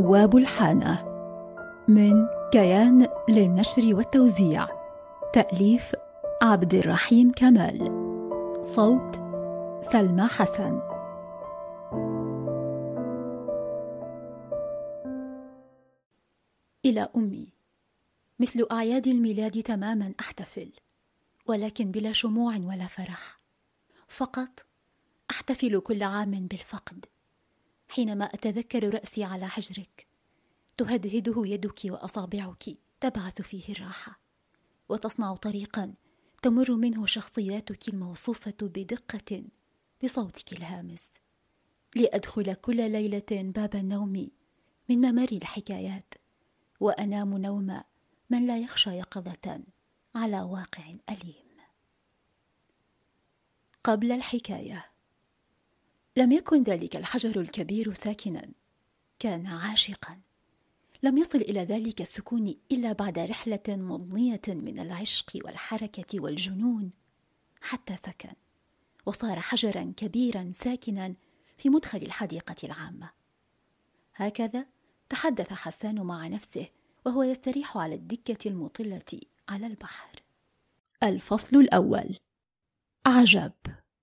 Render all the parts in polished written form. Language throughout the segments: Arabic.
بواب الحانة، من كيان للنشر والتوزيع، تأليف عبد الرحيم كمال، صوت سلمى حسن. إلى أمي، مثل أعياد الميلاد تماما أحتفل، ولكن بلا شموع ولا فرح، فقط أحتفل كل عام بالفقد. حينما أتذكر رأسي على حجرك تهدهده يدك وأصابعك تبعث فيه الراحة، وتصنع طريقا تمر منه شخصياتك الموصوفة بدقة بصوتك الهامس، لأدخل كل ليلة باب النوم من ممر الحكايات، وأنام نوم من لا يخشى يقظة على واقع أليم. قبل الحكاية. لم يكن ذلك الحجر الكبير ساكنا، كان عاشقا. لم يصل إلى ذلك السكون إلا بعد رحلة مضنية من العشق والحركة والجنون، حتى سكن وصار حجرا كبيرا ساكنا في مدخل الحديقة العامة. هكذا تحدث حسان مع نفسه وهو يستريح على الدكة المطلة على البحر. الفصل الأول. عجب.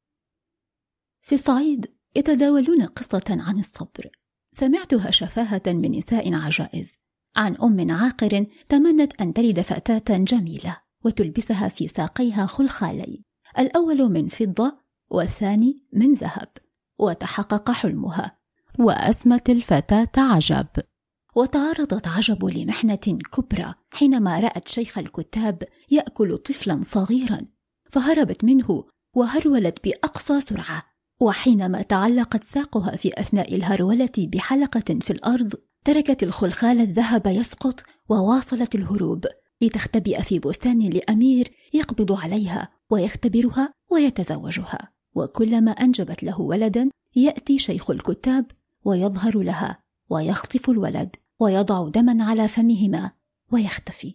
في الصعيد يتداولون قصة عن الصبر، سمعتها شفاهة من نساء عجائز، عن أم عاقر تمنت أن تلد فتاة جميلة وتلبسها في ساقيها خلخالين، الأول من فضة والثاني من ذهب، وتحقق حلمها وأسمت الفتاة عجب. وتعرضت عجب لمحنة كبرى حينما رأت شيخ الكتاب يأكل طفلا صغيرا، فهربت منه وهرولت بأقصى سرعة، وحينما تعلقت ساقها في أثناء الهرولة بحلقة في الأرض تركت الخلخال الذهب يسقط وواصلت الهروب لتختبئ في بستان لأمير يقبض عليها ويختبرها ويتزوجها. وكلما أنجبت له ولدا يأتي شيخ الكتاب ويظهر لها ويخطف الولد ويضع دما على فمهما ويختفي.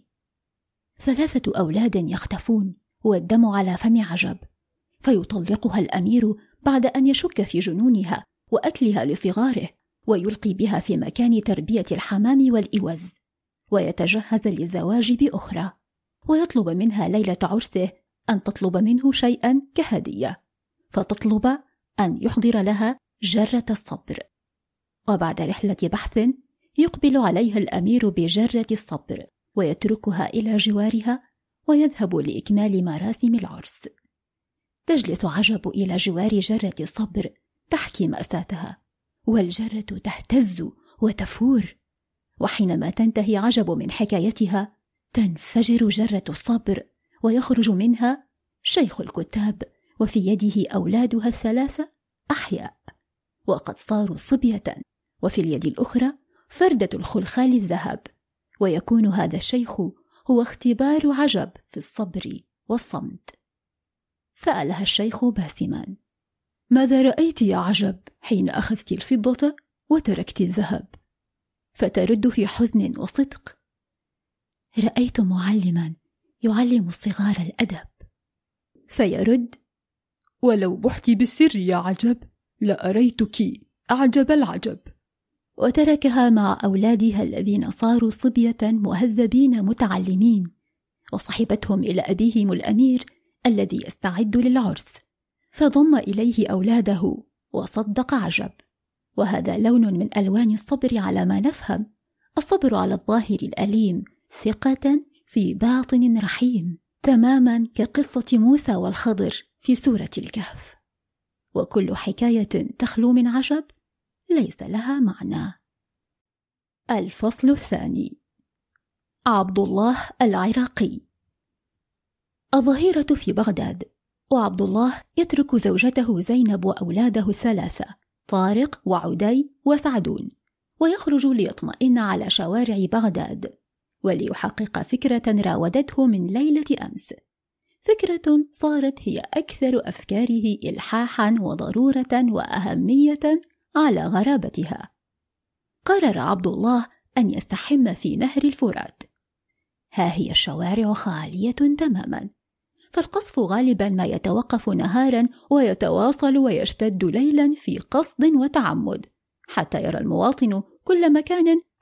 3 أولاد يختفون والدم على فم عجب، فيطلقها الأمير بعد أن يشك في جنونها وأكلها لصغاره، ويلقي بها في مكان تربية الحمام والإوز، ويتجهز للزواج بأخرى، ويطلب منها ليلة عرسه أن تطلب منه شيئا كهدية، فتطلب أن يحضر لها جرة الصبر. وبعد رحلة بحث يقبل عليها الأمير بجرة الصبر ويتركها إلى جوارها ويذهب لإكمال مراسم العرس. تجلس عجب إلى جوار جرة الصبر تحكي مأساتها، والجرة تهتز وتفور، وحينما تنتهي عجب من حكايتها تنفجر جرة الصبر ويخرج منها شيخ الكتاب وفي يده أولادها 3 أحياء وقد صاروا صبية، وفي اليد الأخرى فردة الخلخال الذهب، ويكون هذا الشيخ هو اختبار عجب في الصبر والصمت. سألها الشيخ باسما: ماذا رأيت يا عجب حين أخذت الفضة وتركت الذهب؟ فترد في حزن وصدق: رأيت معلما يعلم الصغار الأدب. فيرد: ولو بحت بالسر يا عجب لأريتك أعجب العجب. وتركها مع أولادها الذين صاروا صبية مهذبين متعلمين، وصحبتهم إلى أبيهم الأمير الذي يستعد للعرس، فضم إليه أولاده وصدق عجب. وهذا لون من ألوان الصبر على ما نفهم، الصبر على الظاهر الأليم ثقة في باطن رحيم، تماما كقصة موسى والخضر في سورة الكهف. وكل حكاية تخلو من عجب ليس لها معنى. الفصل الثاني. عبد الله العراقي. الظهيرة في بغداد، وعبد الله يترك زوجته زينب وأولاده 3 طارق وعدي وسعدون، ويخرج ليطمئن على شوارع بغداد وليحقق فكرة راودته من ليلة أمس، فكرة صارت هي أكثر أفكاره إلحاحا وضرورة وأهمية على غرابتها. قرر عبد الله أن يستحم في نهر الفرات. ها هي الشوارع خالية تماما، فالقصف غالبا ما يتوقف نهارا ويتواصل ويشتد ليلا في قصد وتعمد، حتى يرى المواطن كل مكان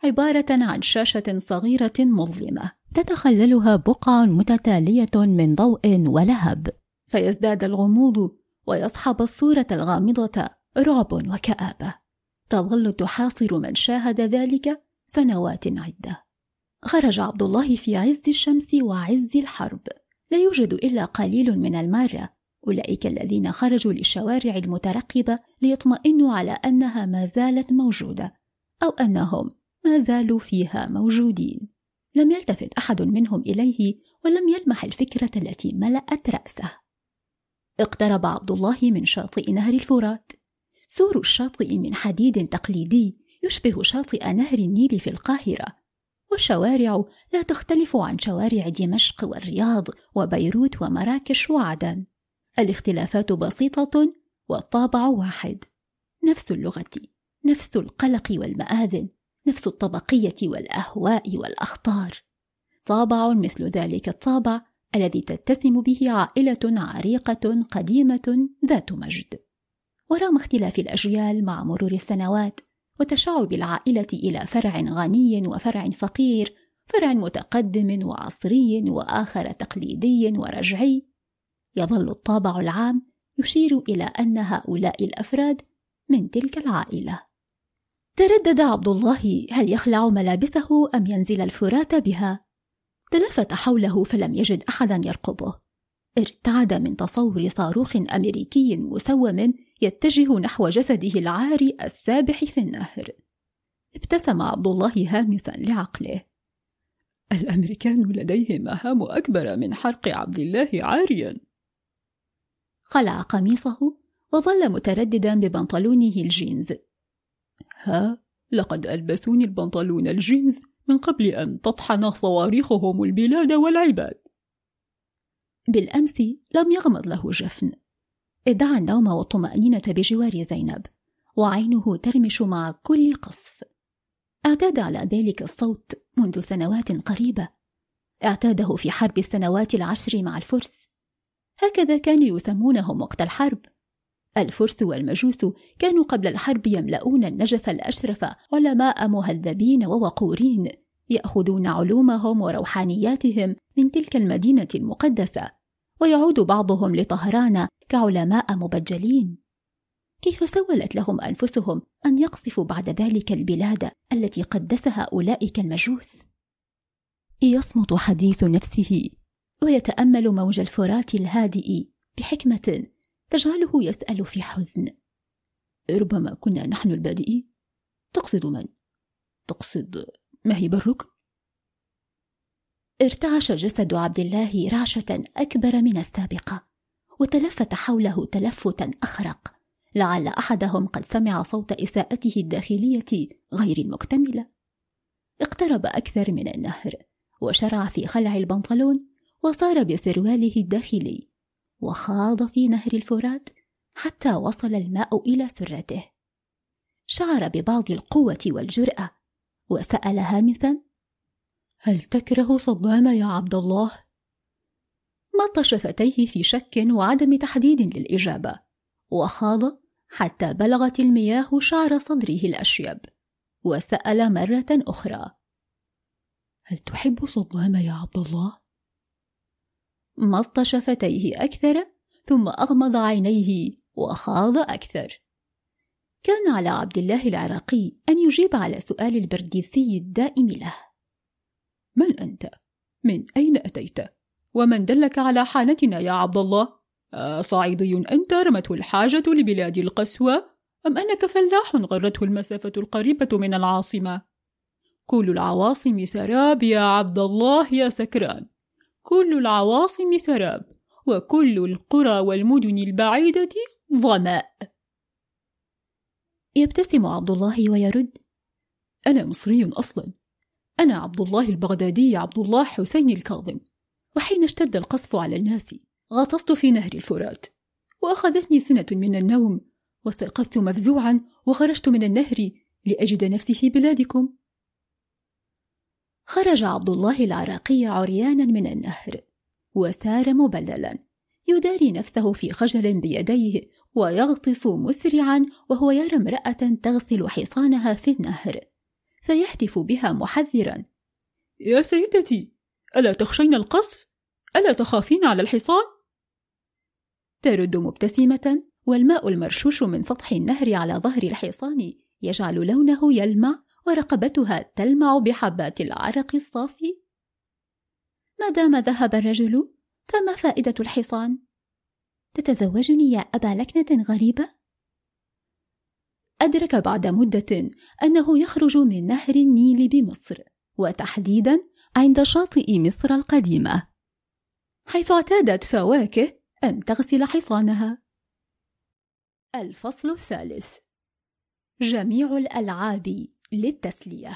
عبارة عن شاشة صغيرة مظلمة تتخللها بقع متتالية من ضوء ولهب، فيزداد الغموض ويصحب الصورة الغامضة رعب وكآبة تظل تحاصر من شاهد ذلك سنوات عدة. خرج عبد الله في عز الشمس وعز الحرب، لا يوجد إلا قليل من المارة، أولئك الذين خرجوا للشوارع المترقبة ليطمئنوا على أنها ما زالت موجودة أو أنهم ما زالوا فيها موجودين. لم يلتفت أحد منهم إليه ولم يلمح الفكرة التي ملأت رأسه. اقترب عبد الله من شاطئ نهر الفرات. سور الشاطئ من حديد تقليدي يشبه شاطئ نهر النيل في القاهرة، والشوارع لا تختلف عن شوارع دمشق والرياض وبيروت ومراكش وعدن. الاختلافات بسيطة والطابع واحد، نفس اللغة، نفس القلق والمآذن، نفس الطبقية والأهواء والأخطار. طابع مثل ذلك الطابع الذي تتسم به عائلة عريقة قديمة ذات مجد. ورغم اختلاف الأجيال مع مرور السنوات وتشعب العائلة إلى فرع غني وفرع فقير، فرع متقدم وعصري وآخر تقليدي ورجعي، يظل الطابع العام يشير إلى أن هؤلاء الأفراد من تلك العائلة. تردد عبد الله هل يخلع ملابسه أم ينزل الفرات بها. تلفت حوله فلم يجد أحدا يرقبه. ارتعد من تصور صاروخ أمريكي مسوم يتجه نحو جسده العاري السابح في النهر. ابتسم عبد الله هامسا لعقله. الأمريكان لديهم مهام أكبر من حرق عبد الله عاريا. خلع قميصه وظل مترددا ببنطلونه الجينز. لقد ألبسوني البنطلون الجينز من قبل أن تطحن صواريخهم البلاد والعباد. بالأمس لم يغمض له جفن. ادعى النوم والطمأنينة بجوار زينب، وعينه ترمش مع كل قصف. اعتاد على ذلك الصوت منذ سنوات قريبة، اعتاده في حرب السنوات 10 مع الفرس. هكذا كانوا يسمونهم وقت الحرب. الفرس والمجوس كانوا قبل الحرب يملؤون النجف الأشرف علماء مهذبين ووقورين، يأخذون علومهم وروحانياتهم من تلك المدينة المقدسة، ويعود بعضهم لطهران كعلماء مبجلين. كيف سولت لهم أنفسهم أن يقصفوا بعد ذلك البلاد التي قدسها أولئك المجوس؟ يصمت حديث نفسه ويتأمل موج الفرات الهادئ بحكمة تجعله يسأل في حزن. ربما كنا نحن البادئين. تقصد من؟ تقصد مهيب الركن؟ ارتعش جسد عبد الله رعشة أكبر من السابقة، وتلفت حوله تلفتا أخرق، لعل أحدهم قد سمع صوت إساءته الداخلية غير المكتملة. اقترب أكثر من النهر وشرع في خلع البنطلون وصار بسرواله الداخلي، وخاض في نهر الفرات حتى وصل الماء إلى سرته. شعر ببعض القوة والجرأة وسأل هامسا: هل تكره صدام يا عبد الله؟ مط شفتيه في شك وعدم تحديد للإجابة، وخاض حتى بلغت المياه شعر صدره الأشيب، وسأل مرة أخرى: هل تحب صدام يا عبد الله؟ مط شفتيه أكثر ثم أغمض عينيه وخاض أكثر. كان على عبد الله العراقي أن يجيب على سؤال البرديسي الدائم له: من أنت؟ من أين أتيت؟ ومن دلك على حالتنا يا عبد الله؟ صعيدي أنت رمته الحاجة لبلاد القسوة، أم أنك فلاح غرته المسافة القريبة من العاصمة؟ كل العواصم سراب يا عبد الله يا سكران، كل العواصم سراب، وكل القرى والمدن البعيدة ظماء. يبتسم عبد الله ويرد: أنا مصري أصلا، أنا عبد الله البغدادي عبد الله حسين الكاظم، وحين اشتد القصف على الناس غطست في نهر الفرات، وأخذتني سنة من النوم، واستيقظت مفزوعا وخرجت من النهر لأجد نفسي في بلادكم. خرج عبد الله العراقي عريانا من النهر، وسار مبللا يداري نفسه في خجل بيديه، ويغطس مسرعا وهو يرى امرأة تغسل حصانها في النهر. فيهتف بها محذرا: يا سيدتي، ألا تخشين القصف؟ ألا تخافين على الحصان؟ ترد مبتسمة، والماء المرشوش من سطح النهر على ظهر الحصان يجعل لونه يلمع ورقبتها تلمع بحبات العرق الصافي. ما دام ذهب الرجل فما فائدة الحصان؟ تتزوجني يا أبا لكنة غريبة؟ أدرك بعد مدة أنه يخرج من نهر النيل بمصر، وتحديدا عند شاطئ مصر القديمة، حيث اعتادت فواكه أن تغسل حصانها. الفصل الثالث: جميع الألعاب للتسلية.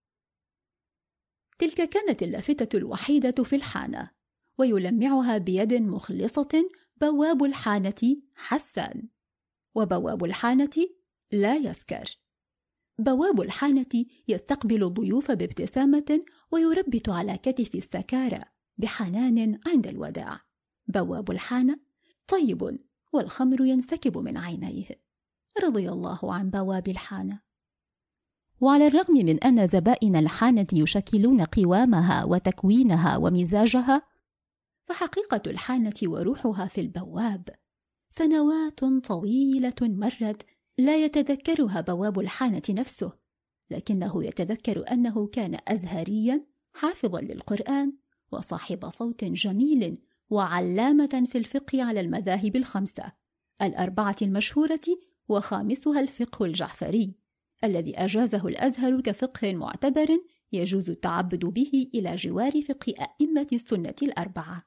تلك كانت اللافتة الوحيدة في الحانة، ويلمعها بيد مخلصة بواب الحانة حسان، وبواب الحانة لا يذكر. بواب الحانة يستقبل الضيوف بابتسامة ويربت على كتف السكارى بحنان عند الوداع. بواب الحانة طيب والخمر ينسكب من عينيه. رضي الله عن بواب الحانة. وعلى الرغم من أن زبائن الحانة يشكلون قوامها وتكوينها ومزاجها، فحقيقة الحانة وروحها في البواب. سنوات طويلة مرت لا يتذكرها بواب الحانة نفسه، لكنه يتذكر أنه كان أزهريا حافظا للقرآن وصاحب صوت جميل وعلامة في الفقه على المذاهب الخمسة الأربعة المشهورة، وخامسها الفقه الجعفري الذي أجازه الأزهر كفقه معتبر يجوز التعبد به إلى جوار فقه أئمة السنة الأربعة.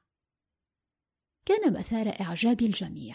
كان مثار إعجاب الجميع،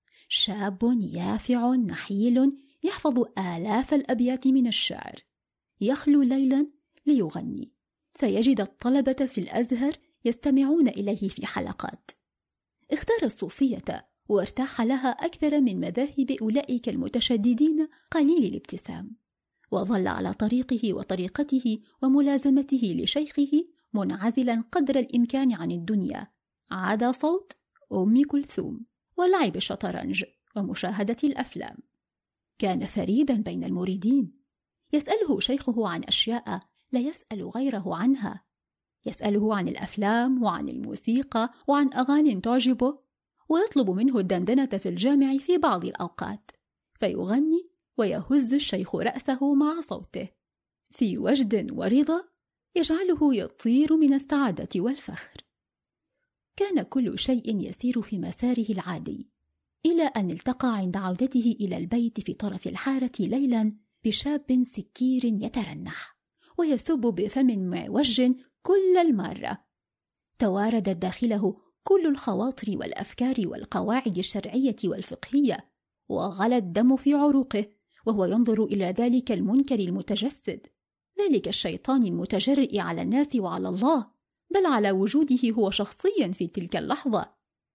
شاب يافع نحيل يحفظ آلاف الأبيات من الشعر، يخلو ليلا ليغني، فيجد الطلبة في الأزهر يستمعون إليه في حلقات. اختار الصوفية وارتاح لها أكثر من مذاهب أولئك المتشددين قليل الابتسام، وظل على طريقه وطريقته وملازمته لشيخه منعزلا قدر الإمكان عن الدنيا، عدا صوت أم كلثوم ولعب الشطرنج ومشاهدة الأفلام. كان فريدا بين المريدين، يسأله شيخه عن أشياء لا يسأل غيره عنها، يسأله عن الأفلام وعن الموسيقى وعن أغاني تعجبه، ويطلب منه الدندنة في الجامع في بعض الأوقات، فيغني ويهز الشيخ رأسه مع صوته في وجد ورضا يجعله يطير من السعادة والفخر. كان كل شيء يسير في مساره العادي، إلى أن التقى عند عودته إلى البيت في طرف الحارة ليلا بشاب سكير يترنح ويسب بفم معوج كل المرة. تواردت داخله كل الخواطر والأفكار والقواعد الشرعية والفقهية، وغلى الدم في عروقه وهو ينظر إلى ذلك المنكر المتجسد، ذلك الشيطان المتجرئ على الناس وعلى الله، بل على وجوده هو شخصيا في تلك اللحظة.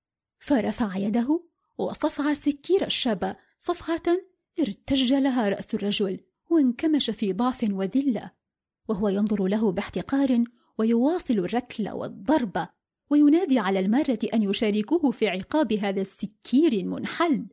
فرفع يده وصفع سكير الشاب صفعة ارتج لها رأس الرجل وانكمش في ضعف وذلة، وهو ينظر له باحتقار ويواصل الركل والضرب، وينادي على المارة أن يشاركوه في عقاب هذا السكير المنحل.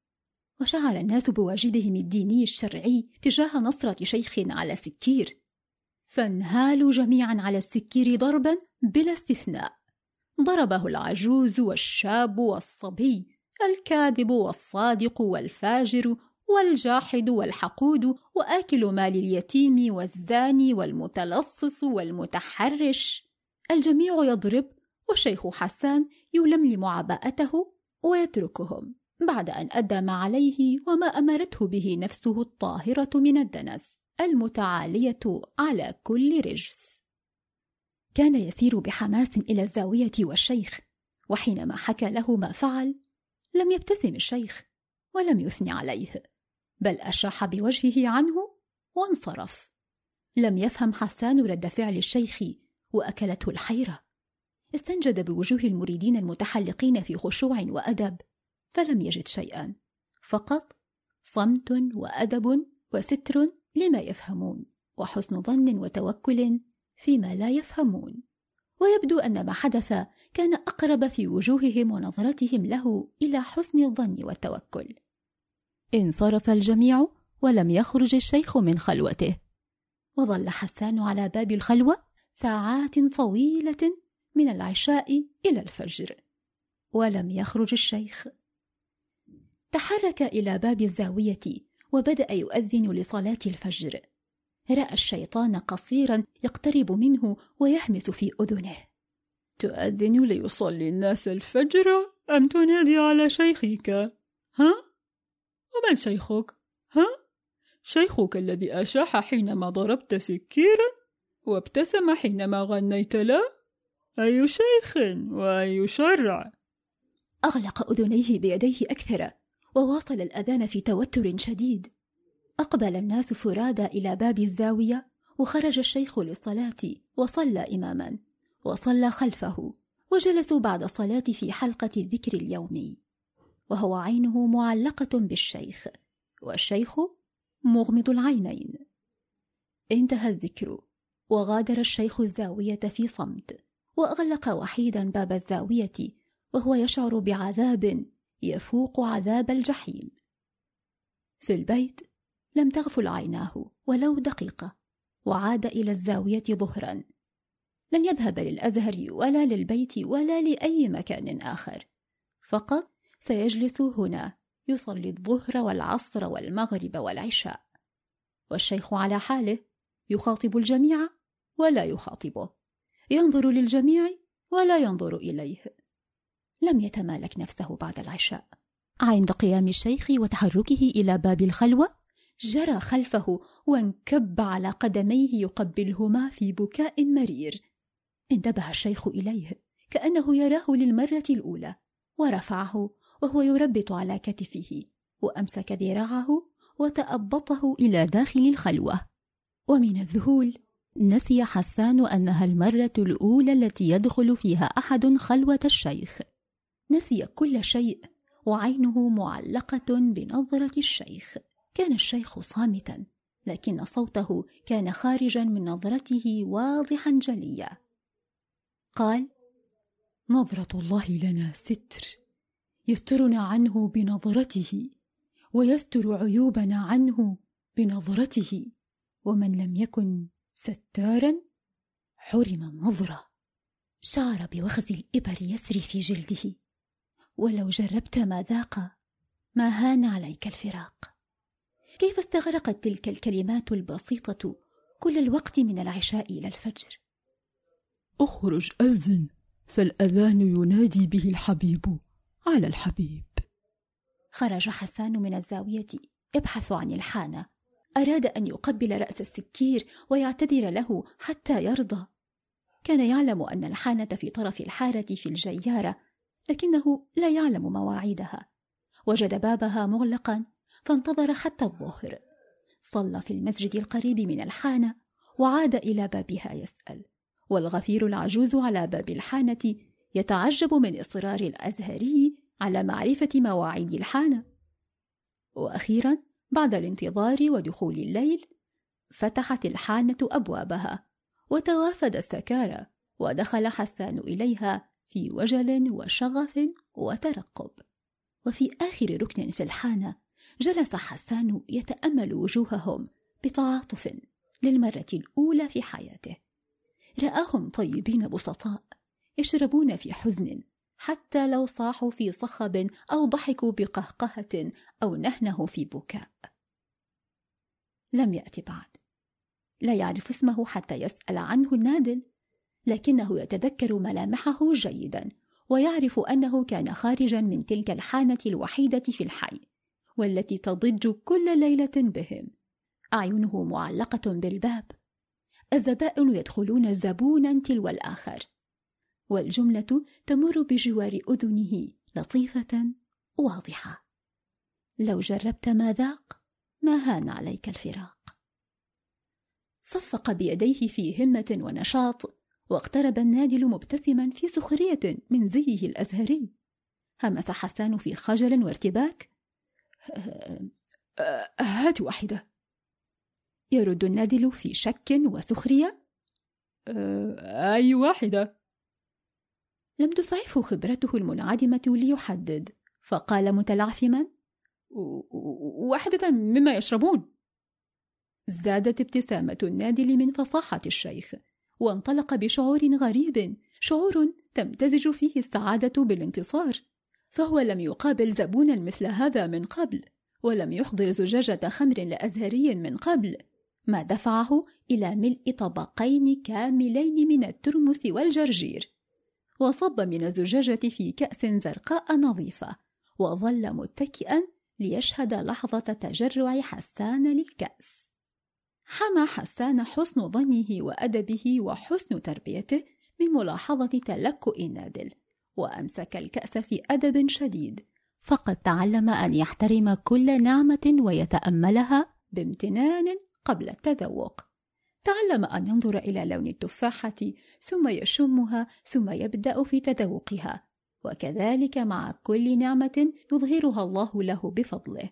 وشعر الناس بواجبهم الديني الشرعي تجاه نصرة شيخ على سكير، فانهالوا جميعا على السكير ضربا بلا استثناء. ضربه العجوز والشاب والصبي، الكاذب والصادق والفاجر والجاحد والحقود وآكل مال اليتيم والزاني والمتلصص والمتحرش، الجميع يضرب، والشيخ حسان يلملم عباءته ويتركهم بعد أن أدى ما عليه وما أمرته به نفسه الطاهرة من الدنس المتعالية على كل رجس. كان يسير بحماس إلى الزاوية والشيخ، وحينما حكى له ما فعل لم يبتسم الشيخ ولم يثني عليه، بل أشاح بوجهه عنه وانصرف. لم يفهم حسان رد فعل الشيخ وأكلته الحيرة. استنجد بوجوه المريدين المتحلقين في خشوع وأدب، فلم يجد شيئا، فقط صمت وأدب وستر لما يفهمون، وحسن ظن وتوكل فيما لا يفهمون. ويبدو أن ما حدث كان أقرب في وجوههم ونظرتهم له إلى حسن الظن والتوكل. انصرف الجميع ولم يخرج الشيخ من خلوته، وظل حسان على باب الخلوة ساعات طويلة من العشاء إلى الفجر، ولم يخرج الشيخ. تحرك إلى باب الزاوية وبدأ يؤذن لصلاة الفجر. رأى الشيطان قصيرا يقترب منه ويهمس في أذنه: تؤذن ليصلي الناس الفجر أم تنادي على شيخك؟ ها؟ ومن شيخك؟ ها؟ شيخك الذي أشاح حينما ضربت سكيرا وابتسم حينما غنيت له؟ أي شيخ وأي شرع؟ أغلق أذنيه بيديه أكثر وواصل الأذان في توتر شديد. أقبل الناس فرادى إلى باب الزاوية، وخرج الشيخ للصلاة وصلى إماما، وصلى خلفه، وجلسوا بعد الصلاة في حلقة الذكر اليومي، وهو عينه معلقة بالشيخ والشيخ مغمض العينين. انتهى الذكر وغادر الشيخ الزاوية في صمت، وأغلق وحيدا باب الزاوية وهو يشعر بعذاب يفوق عذاب الجحيم. في البيت لم تغفل عيناه ولو دقيقة، وعاد إلى الزاوية ظهرا. لم يذهب للأزهر ولا للبيت ولا لأي مكان آخر، فقط سيجلس هنا يصلي الظهر والعصر والمغرب والعشاء، والشيخ على حاله، يخاطب الجميع ولا يخاطبه، ينظر للجميع ولا ينظر إليه. لم يتمالك نفسه بعد العشاء. عند قيام الشيخ وتحركه إلى باب الخلوة، جرى خلفه وانكب على قدميه يقبلهما في بكاء مرير. انتبه الشيخ إليه كأنه يراه للمرة الأولى، ورفعه وهو يربط على كتفه، وأمسك ذراعه وتأبطه إلى داخل الخلوة. ومن الذهول نسي حسان أنها المرة الأولى التي يدخل فيها أحد خلوة الشيخ. نسي كل شيء وعينه معلقة بنظرة الشيخ. كان الشيخ صامتا، لكن صوته كان خارجا من نظرته واضحا جليا. قال: نظرة الله لنا ستر، يسترنا عنه بنظرته، ويستر عيوبنا عنه بنظرته، ومن لم يكن ستارا حرم النظرة. شعر بوخز الإبر يسري في جلده. ولو جربت ما ذاق ما هان عليك الفراق. كيف استغرقت تلك الكلمات البسيطة كل الوقت من العشاء إلى الفجر؟ اخرج أذن، فالأذان ينادي به الحبيب على الحبيب. خرج حسان من الزاوية يبحث عن الحانة. أراد أن يقبل رأس السكير ويعتذر له حتى يرضى. كان يعلم أن الحانة في طرف الحارة في الجيارة، لكنه لا يعلم مواعيدها. وجد بابها مغلقا فانتظر حتى الظهر. صلى في المسجد القريب من الحانة وعاد إلى بابها يسأل، والغفير العجوز على باب الحانة يتعجب من إصرار الأزهري على معرفة مواعيد الحانة. وأخيرا بعد الانتظار ودخول الليل فتحت الحانة أبوابها وتوافد السكارى، ودخل حسان إليها في وجل وشغف وترقب. وفي آخر ركن في الحانة جلس حسان يتأمل وجوههم بتعاطف للمرة الأولى في حياته. رآهم طيبين بسطاء يشربون في حزن، حتى لو صاحوا في صخب أو ضحكوا بقهقهة أو نهنهوا في بكاء. لم يأتي بعد. لا يعرف اسمه حتى يسأل عنه النادل، لكنه يتذكر ملامحه جيدا، ويعرف أنه كان خارجا من تلك الحانة الوحيدة في الحي، والتي تضج كل ليلة بهم. أعينه معلقة بالباب، الزبائن يدخلون زبونا تلو الآخر، والجملة تمر بجوار أذنه لطيفة واضحة: لو جربت ما ذاق ما هان عليك الفراق. صفق بيديه في همة ونشاط، واقترب النادل مبتسما في سخرية من زيه الأزهري. همس حسان في خجل وارتباك: هات واحدة. يرد النادل في شك وسخرية: أي واحدة؟ لم تسعفه خبرته المنعدمة ليحدد، فقال متلعثما: واحدة مما يشربون. زادت ابتسامة النادل من فصاحة الشيخ، وانطلق بشعور غريب، شعور تمتزج فيه السعادة بالانتصار، فهو لم يقابل زبونا مثل هذا من قبل، ولم يحضر زجاجة خمر لأزهري من قبل، ما دفعه إلى ملء طبقين كاملين من الترمس والجرجير، وصب من الزجاجة في كأس زرقاء نظيفة، وظل متكئا ليشهد لحظة تجرع حسان للكأس. حمى حسان حسن ظنه وأدبه وحسن تربيته من ملاحظة تلكؤ نادل، وأمسك الكأس في أدب شديد، فقد تعلم أن يحترم كل نعمة ويتأملها بامتنان قبل التذوق. تعلم أن ينظر إلى لون التفاحة ثم يشمها ثم يبدأ في تذوقها، وكذلك مع كل نعمة يظهرها الله له بفضله.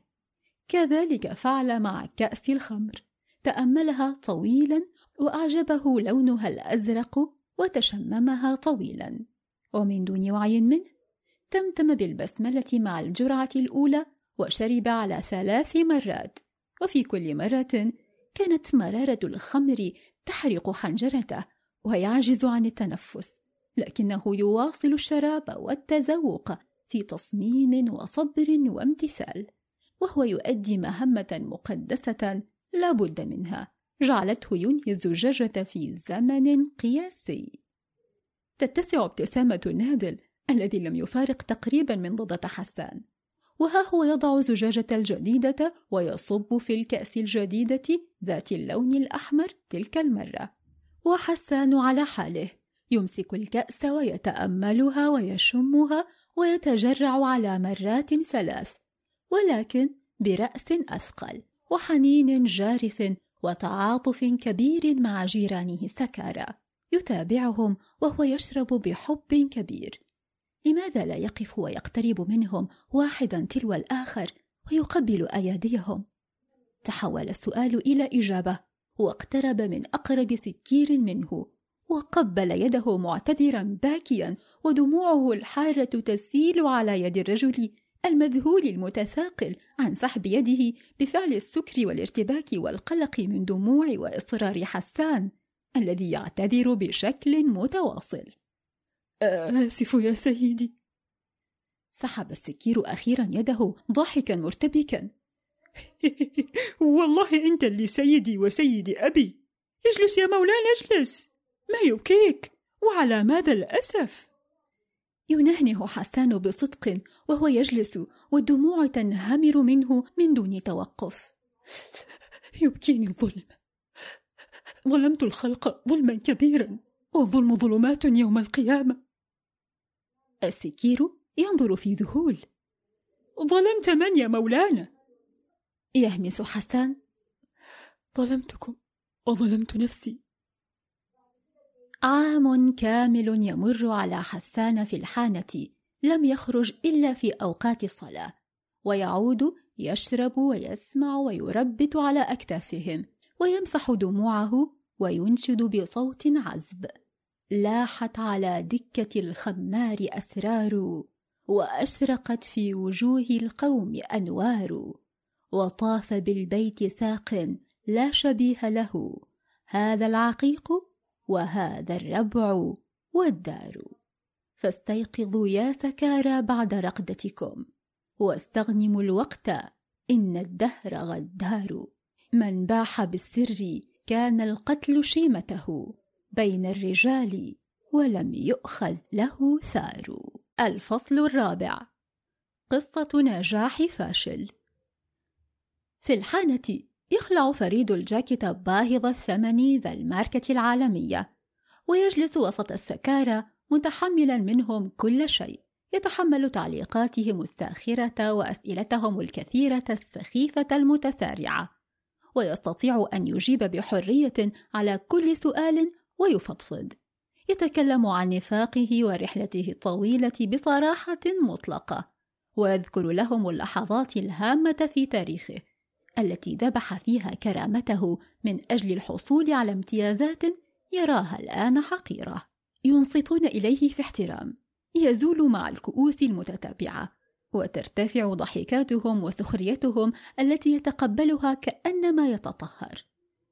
كذلك فعل مع كأس الخمر، تأملها طويلا وأعجبه لونها الأزرق وتشممها طويلا، ومن دون وعي منه تمتم بالبسملة مع الجرعة الأولى وشرب على 3 مرات، وفي كل مرة كانت مرارة الخمر تحرق حنجرته ويعجز عن التنفس، لكنه يواصل الشراب والتذوق في تصميم وصبر وامتثال، وهو يؤدي مهمة مقدسة لا بد منها جعلته ينهي الزجاجة في زمن قياسي. تتسع ابتسامة نادل الذي لم يفارق تقريبا من ضدة حسان، وها هو يضع الزجاجة الجديدة ويصب في الكأس الجديدة ذات اللون الأحمر تلك المرة، وحسان على حاله يمسك الكأس ويتأملها ويشمها ويتجرع على مرات 3، ولكن برأس أثقل وحنين جارف وتعاطف كبير مع جيرانه سكارى، يتابعهم وهو يشرب بحب كبير. لماذا لا يقف ويقترب منهم واحدا تلو الآخر ويقبل أيديهم؟ تحول السؤال إلى إجابة، واقترب من أقرب سكير منه وقبل يده معتذرا باكيا، ودموعه الحارة تسيل على يد الرجل المذهول المتثاقل عن سحب يده بفعل السكر والارتباك والقلق من دموع وإصرار حسان الذي يعتذر بشكل متواصل. آسف يا سيدي. سحب السكير أخيرا يده ضاحكا مرتبكا. والله أنت اللي سيدي وسيدي أبي. اجلس يا مولانا اجلس، ما يبكيك؟ وعلى ماذا الأسف؟ ينهنه حسان بصدق وهو يجلس والدموع تنهمر منه من دون توقف. يبكيني الظلم، ظلمت الخلق ظلما كبيرا، والظلم ظلمات يوم القيامة. السكير ينظر في ذهول. ظلمت من يا مولانا؟ يهمس حسان. ظلمتكم وظلمت نفسي. عام كامل يمر على حسان في الحانة، لم يخرج إلا في أوقات الصلاة، ويعود يشرب ويسمع ويربت على أكتافهم ويمسح دموعه وينشد بصوت عذب: لاحت على دكة الخمار أسرار، وأشرقت في وجوه القوم أنوار، وطاف بالبيت ساق لا شبيه له، هذا العقيق وهذا الربع والدار. فاستيقظوا يا سكارى بعد رقدتكم، واستغنموا الوقت إن الدهر غدار. من باح بالسر كان القتل شيمته بين الرجال، ولم يؤخذ له ثار. الفصل الرابع: قصة نجاح فاشل. في الحانة يخلع فريد الجاكيت باهظ الثمن ذا الماركة العالمية، ويجلس وسط السكارى متحملا منهم كل شيء، يتحمل تعليقاتهم الساخرة وأسئلتهم الكثيرة السخيفة المتسارعة، ويستطيع أن يجيب بحرية على كل سؤال ويفضفض، يتكلم عن نفاقه ورحلته الطويلة بصراحة مطلقة، ويذكر لهم اللحظات الهامة في تاريخه التي ذبح فيها كرامته من أجل الحصول على امتيازات يراها الآن حقيرة. ينصتون إليه في احترام يزول مع الكؤوس المتتابعة، وترتفع ضحكاتهم وسخريتهم التي يتقبلها كأنما يتطهر،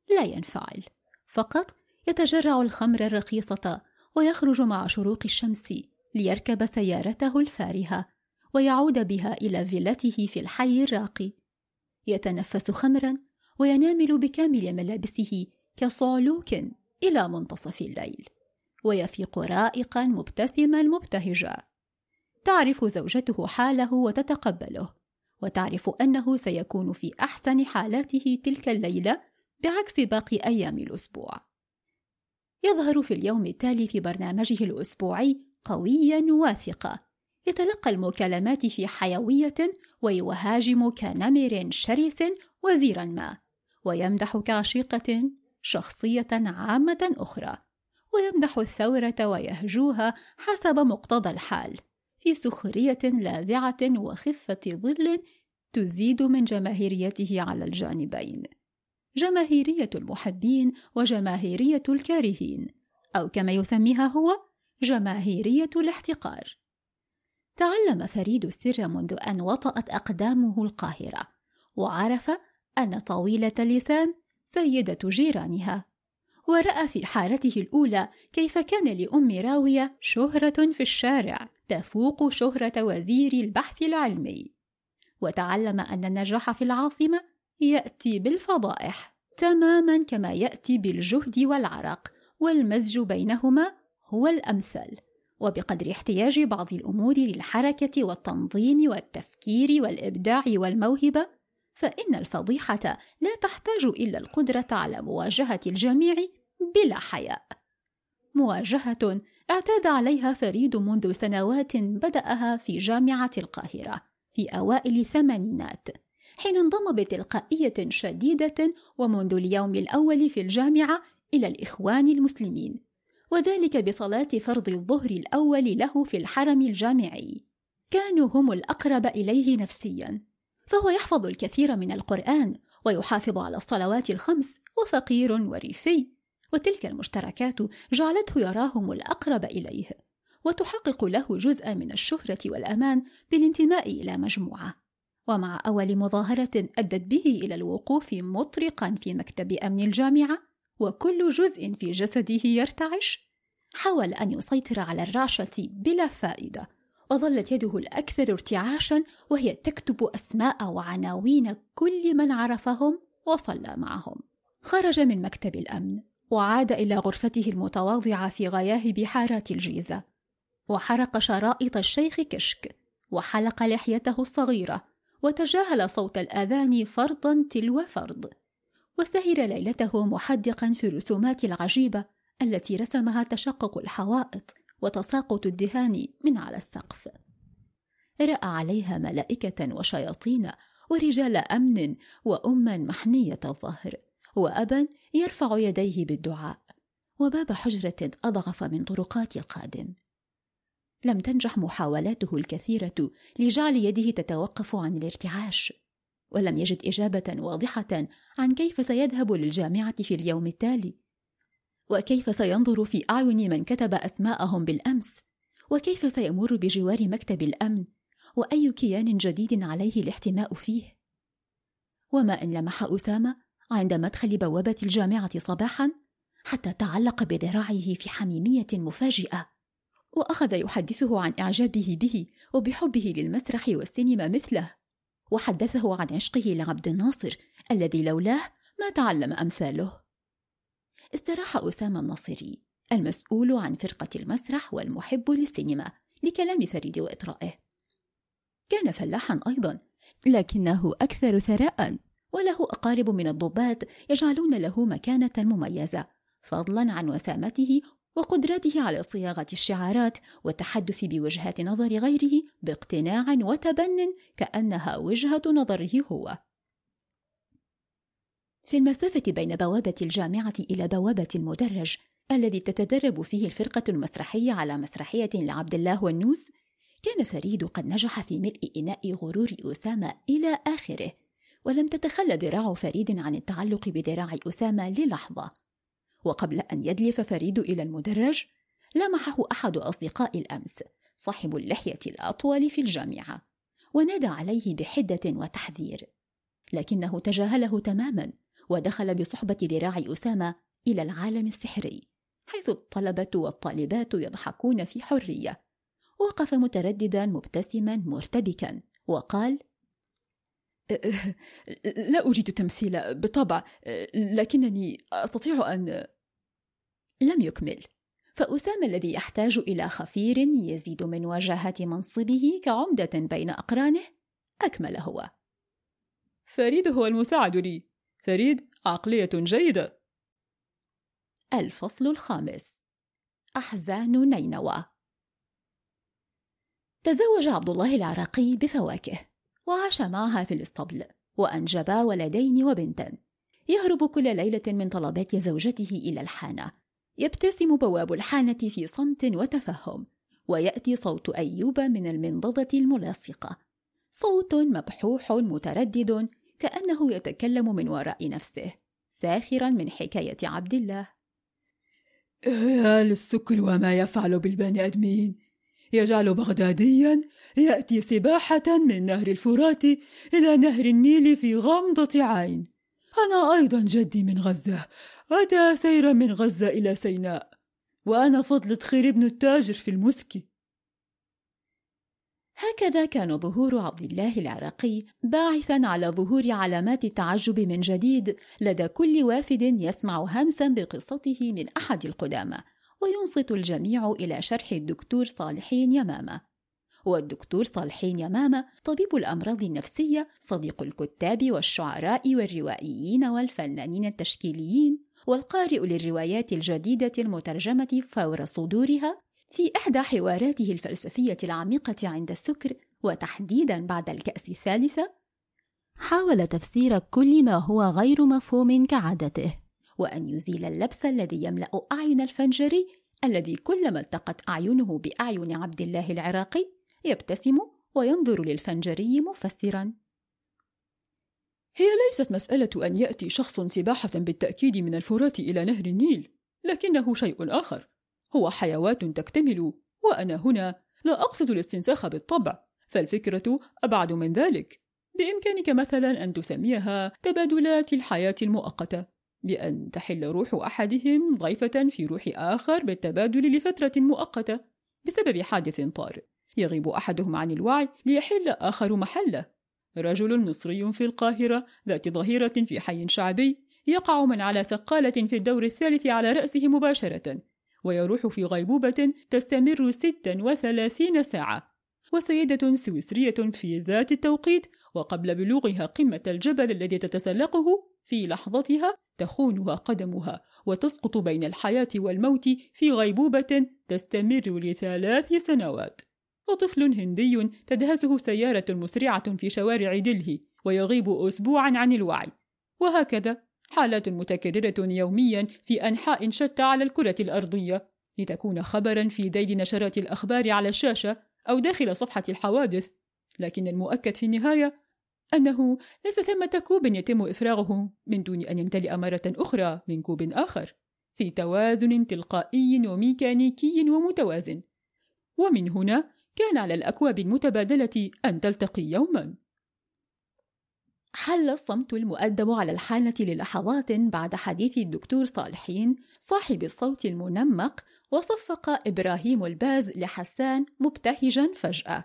لا ينفعل، فقط يتجرع الخمر الرخيصة ويخرج مع شروق الشمس ليركب سيارته الفارهة ويعود بها إلى فيلته في الحي الراقي، يتنفس خمرا وينامل بكامل ملابسه كصعلوك إلى منتصف الليل، ويفيق رائقا مبتسما مبتهجا. تعرف زوجته حاله وتتقبله، وتعرف أنه سيكون في أحسن حالاته تلك الليلة بعكس باقي أيام الأسبوع. يظهر في اليوم التالي في برنامجه الأسبوعي قويا واثقا، يتلقى المكالمات في حيوية ويهاجم كنمر شرس وزيرا ما، ويمدح كعشيقة شخصية عامة أخرى، ويمدح الثورة ويهجوها حسب مقتضى الحال في سخرية لاذعة وخفة ظل تزيد من جماهيريته على الجانبين، جماهيرية المحبين وجماهيرية الكارهين، أو كما يسميها هو جماهيرية الاحتقار. تعلم فريد السر منذ أن وطأت أقدامه القاهرة، وعرف أن طويلة اللسان سيدة جيرانها، ورأى في حارته الأولى كيف كان لأم راوية شهرة في الشارع تفوق شهرة وزير البحث العلمي، وتعلم أن النجاح في العاصمة يأتي بالفضائح تماما كما يأتي بالجهد والعرق، والمزج بينهما هو الأمثل، وبقدر احتياج بعض الأمور للحركة والتنظيم والتفكير والإبداع والموهبة، فإن الفضيحة لا تحتاج إلا القدرة على مواجهة الجميع بلا حياء، مواجهة اعتاد عليها فريد منذ سنوات بدأها في جامعة القاهرة في أوائل الثمانينات، حين انضم بتلقائية شديدة ومنذ اليوم الأول في الجامعة إلى الإخوان المسلمين، وذلك بصلاة فرض الظهر الأول له في الحرم الجامعي. كانوا هم الأقرب إليه نفسيا، فهو يحفظ الكثير من القرآن ويحافظ على الصلوات الخمس، وفقير وريفي، وتلك المشتركات جعلته يراهم الأقرب إليه، وتحقق له جزءا من الشهرة والأمان بالانتماء إلى مجموعة. ومع أول مظاهرة أدت به إلى الوقوف مطرقا في مكتب أمن الجامعة وكل جزء في جسده يرتعش، حاول أن يسيطر على الرعشة بلا فائدة، وظلت يده الأكثر ارتعاشا وهي تكتب أسماء وعناوين كل من عرفهم وصلى معهم. خرج من مكتب الأمن وعاد إلى غرفته المتواضعة في غياهب حارات الجيزة، وحرق شرائط الشيخ كشك، وحلق لحيته الصغيرة، وتجاهل صوت الآذان فرضا تلو فرض، وسهر ليلته محدقا في الرسومات العجيبة التي رسمها تشقق الحوائط وتساقط الدهان من على السقف. رأى عليها ملائكة وشياطين ورجال أمن وأما محنية الظهر، وأبا يرفع يديه بالدعاء، وباب حجرة أضعف من طرقات القادم. لم تنجح محاولاته الكثيرة لجعل يده تتوقف عن الارتعاش، ولم يجد إجابة واضحة عن كيف سيذهب للجامعة في اليوم التالي، وكيف سينظر في أعين من كتب أسماءهم بالأمس، وكيف سيمر بجوار مكتب الأمن، وأي كيان جديد عليه الاحتماء فيه. وما إن لمح أسامة عند مدخل بوابة الجامعة صباحا حتى تعلق بذراعه في حميمية مفاجئة، وأخذ يحدثه عن إعجابه به وبحبه للمسرح والسينما مثله، وحدثه عن عشقه لعبد الناصر الذي لولاه ما تعلم أمثاله. استراح أسامة الناصري المسؤول عن فرقة المسرح والمحب للسينما لكلام فريد وإطرائه. كان فلاحا أيضا، لكنه أكثر ثراء، وله أقارب من الضباط يجعلون له مكانة مميزة، فضلا عن وسامته وقدرته على صياغة الشعارات والتحدث بوجهات نظر غيره باقتناع وتبن كأنها وجهة نظره هو. في المسافة بين بوابة الجامعة إلى بوابة المدرج الذي تتدرب فيه الفرقة المسرحية على مسرحية لعبد الله والنوس، كان فريد قد نجح في ملء إناء غرور أسامة إلى آخره، ولم تتخلى ذراع فريد عن التعلق بذراع أسامة للحظة. وقبل أن يدلف فريد إلى المدرج لمحه أحد أصدقاء الأمس صاحب اللحية الأطول في الجامعة، ونادى عليه بحدة وتحذير، لكنه تجاهله تماما ودخل بصحبة ذراع أسامة إلى العالم السحري، حيث الطلبة والطالبات يضحكون في حرية. وقف مترددا مبتسما مرتبكا وقال: لا أريد تمثيل بالطبع، لكنني أستطيع أن... لم يكمل، فأسامة الذي يحتاج إلى خفير يزيد من وجاهة منصبه كعمدة بين أقرانه أكمل هو: فريد هو المساعد لي. فريد عقلية جيدة. الفصل 5: أحزان نينوى. تزوج عبد الله العراقي بفواكه، وعاش معها في الاسطبل، وأنجبا ولدين وبنتا. يهرب كل ليلة من طلبات زوجته إلى الحانة. يبتسم بواب الحانة في صمت وتفهم، ويأتي صوت أيوب من المنضدة الملاصقة، صوت مبحوح متردد كأنه يتكلم من وراء نفسه، ساخرا من حكاية عبد الله. يا للسكر وما يفعل بالبني آدمين. يجعل بغداديا يأتي سباحة من نهر الفرات إلى نهر النيل في غمضة عين. أنا أيضا جدي من غزة أتى سيرا من غزة إلى سيناء، وأنا فضلة خير بن التاجر في المسكي. هكذا كان ظهور عبد الله العراقي باعثا على ظهور علامات التعجب من جديد لدى كل وافد يسمع همسا بقصته من أحد القدامى، وينصت الجميع إلى شرح الدكتور صالحين يمامة. والدكتور صالحين يمامة طبيب الأمراض النفسية، صديق الكتاب والشعراء والروائيين والفنانين التشكيليين، والقارئ للروايات الجديدة المترجمة فور صدورها. في إحدى حواراته الفلسفية العميقة عند السكر، وتحديدا بعد الكأس الثالثة، حاول تفسير كل ما هو غير مفهوم كعادته، وأن يزيل اللبس الذي يملأ أعين الفنجري الذي كلما التقت أعينه بأعين عبد الله العراقي يبتسم وينظر للفنجري مفسرا. هي ليست مسألة أن يأتي شخص سباحة بالتأكيد من الفرات إلى نهر النيل، لكنه شيء آخر، هو حيوات تكتمل، وأنا هنا لا أقصد الاستنساخ بالطبع، فالفكرة أبعد من ذلك. بإمكانك مثلا أن تسميها تبادلات الحياة المؤقتة، بأن تحل روح أحدهم ضيفة في روح آخر بالتبادل لفترة مؤقتة بسبب حادث طارئ، يغيب أحدهم عن الوعي ليحل آخر محله. رجل مصري في القاهرة ذات ظهيرة في حي شعبي يقع من على سقالة في الدور الثالث على رأسه مباشرة، ويروح في غيبوبة تستمر 36 ساعة. وسيدة سويسرية في ذات التوقيت وقبل بلوغها قمة الجبل الذي تتسلقه في لحظتها تخونها قدمها وتسقط بين الحياة والموت في غيبوبة تستمر ل3 سنوات. وطفل هندي تدهسه سيارة مسرعة في شوارع دلهي ويغيب أسبوعا عن الوعي. وهكذا حالات متكررة يوميا في أنحاء شتى على الكرة الأرضية، لتكون خبرا في ذيل نشرات الأخبار على الشاشة أو داخل صفحة الحوادث. لكن المؤكد في النهاية أنه ليس ثمة كوب يتم إفراغه من دون أن يمتلئ مرة أخرى من كوب آخر، في توازن تلقائي وميكانيكي ومتوازن. ومن هنا كان على الأكواب المتبادلة أن تلتقي يوما. حل الصمت المؤدب على الحانة للحظات بعد حديث الدكتور صالحين صاحب الصوت المنمق، وصفق إبراهيم الباز لحسان مبتهجا فجأة: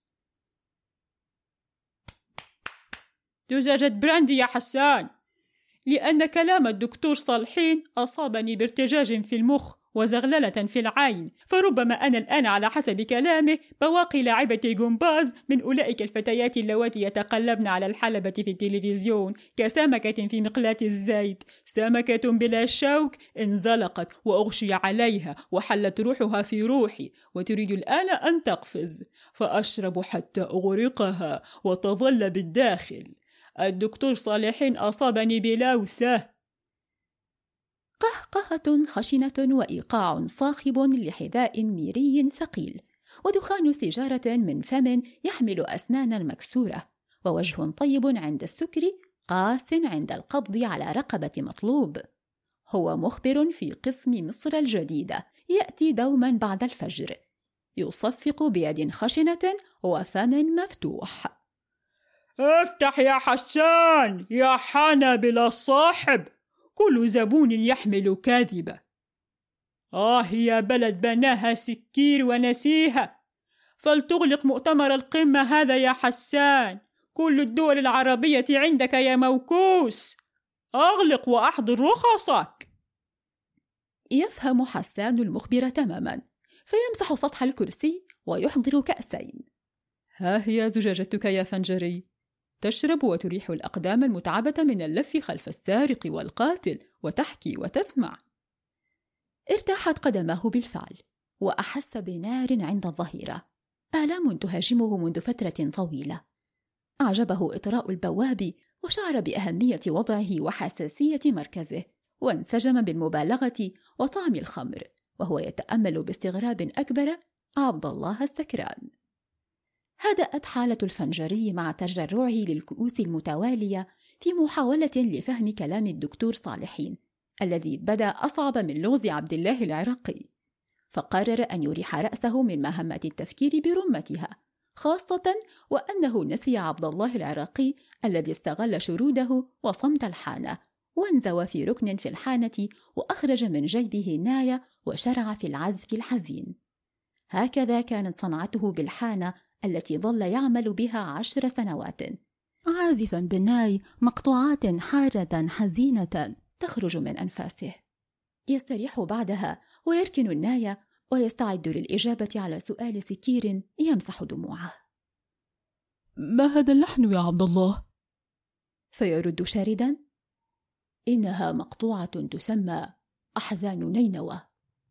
زجاجة براندي يا حسان، لأن كلام الدكتور صالحين أصابني بارتجاج في المخ وزغللة في العين، فربما أنا الآن على حسب كلامه بواقي لاعبة الجمباز من أولئك الفتيات اللواتي يتقلبن على الحلبة في التلفزيون كسمكة في مقلاة الزيت، سمكة بلا شوك انزلقت وأغشي عليها وحلت روحها في روحي، وتريد الآن أن تقفز، فأشرب حتى أغرقها وتظل بالداخل. الدكتور صالحين أصابني بلوثة. قهقهة خشنة وإيقاع صاخب لحذاء ميري ثقيل، ودخان سيجارة من فم يحمل أسنانا مكسورة، ووجه طيب عند السكر قاس عند القبض على رقبة مطلوب. هو مخبر في قسم مصر الجديدة، يأتي دوما بعد الفجر، يصفق بيد خشنة وفم مفتوح. افتح يا حسان، يا حان بلا صاحب، كل زبون يحمل كاذبة. يا بلد بناها سكير ونسيها، فلتغلق مؤتمر القمة هذا يا حسان. كل الدول العربية عندك يا موكوس، أغلق وأحضر رخصك. يفهم حسان المخبر تماما، فيمسح سطح الكرسي ويحضر كأسين. ها هي زجاجتك يا فنجري، تشرب وتريح الأقدام المتعبة من اللف خلف السارق والقاتل وتحكي وتسمع. ارتاحت قدماه بالفعل، وأحس بنار عند الظهيرة، آلام تهاجمه منذ فترة طويلة. أعجبه إطراء البواب، وشعر بأهمية وضعه وحساسية مركزه، وانسجم بالمبالغة وطعم الخمر، وهو يتأمل باستغراب أكبر عبد الله السكران. هدأت حالة الفنجري مع تجرعه للكؤوس المتوالية في محاولة لفهم كلام الدكتور صالحين الذي بدا أصعب من لغز عبد الله العراقي، فقرر أن يريح رأسه من مهمة التفكير برمتها، خاصة وأنه نسي عبد الله العراقي الذي استغل شروده وصمت الحانة، وانزوى في ركن في الحانة وأخرج من جيبه ناية وشرع في العزف الحزين. هكذا كانت صنعته بالحانة التي ظل يعمل بها 10 سنوات، عازفا بالناي مقطوعات حارة حزينة تخرج من أنفاسه. يستريح بعدها ويركن الناية ويستعد للإجابة على سؤال سكير يمسح دموعه. ما هذا اللحن يا عبد الله؟ فيرد شاردا: إنها مقطوعة تسمى أحزان نينوى.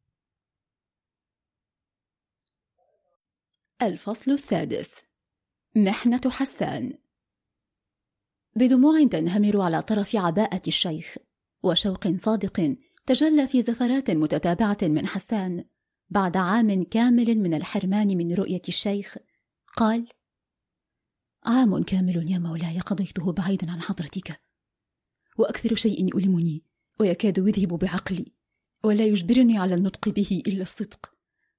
الفصل 6. محنة حسان. بدموع تنهمر على طرف عباءة الشيخ، وشوق صادق تجلى في زفرات متتابعة من حسان بعد عام كامل من الحرمان من رؤية الشيخ، قال: عام كامل يا مولاي قضيته بعيدا عن حضرتك، وأكثر شيء يؤلمني ويكاد يذهب بعقلي ولا يجبرني على النطق به إلا الصدق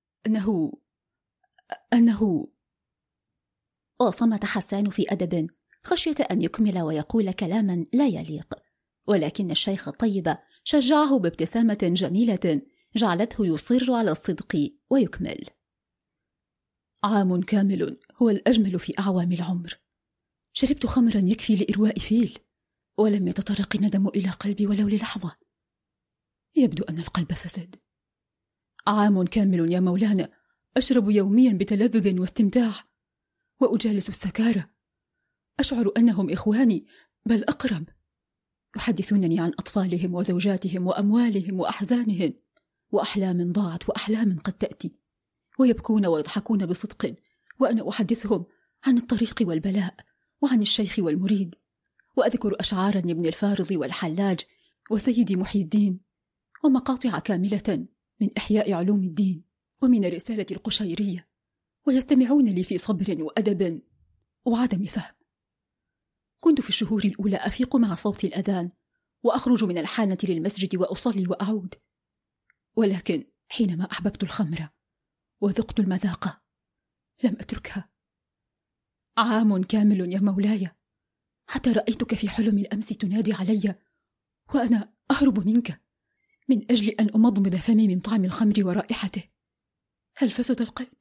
أنه وصمت حسان في أدب خشية أن يكمل ويقول كلاما لا يليق، ولكن الشيخ الطيب شجعه بابتسامة جميلة جعلته يصر على الصدق ويكمل: عام كامل هو الأجمل في أعوام العمر، شربت خمرا يكفي لإرواء فيل، ولم يتطرق الندم إلى قلبي ولو للحظة، يبدو أن القلب فسد. عام كامل يا مولانا أشرب يوميا بتلذذ واستمتاع، وأجالس السكارى، أشعر أنهم إخواني بل أقرب، يحدثونني عن أطفالهم وزوجاتهم وأموالهم وأحزانهم وأحلام ضاعت وأحلام قد تأتي، ويبكون ويضحكون بصدق، وأنا أحدثهم عن الطريق والبلاء وعن الشيخ والمريد، وأذكر أشعارا لابن الفارض والحلاج وسيدي محي الدين، ومقاطع كاملة من إحياء علوم الدين ومن الرسالة القشيرية، ويستمعون لي في صبر وأدب وعدم فهم. كنت في الشهور الأولى أفيق مع صوت الأذان وأخرج من الحانة للمسجد وأصلي وأعود، ولكن حينما أحببت الخمر وذقت المذاق لم أتركها. عام كامل يا مولاي، حتى رأيتك في حلم الأمس تنادي علي وأنا أهرب منك من أجل أن أمضمض فمي من طعم الخمر ورائحته. هل فسد القلب؟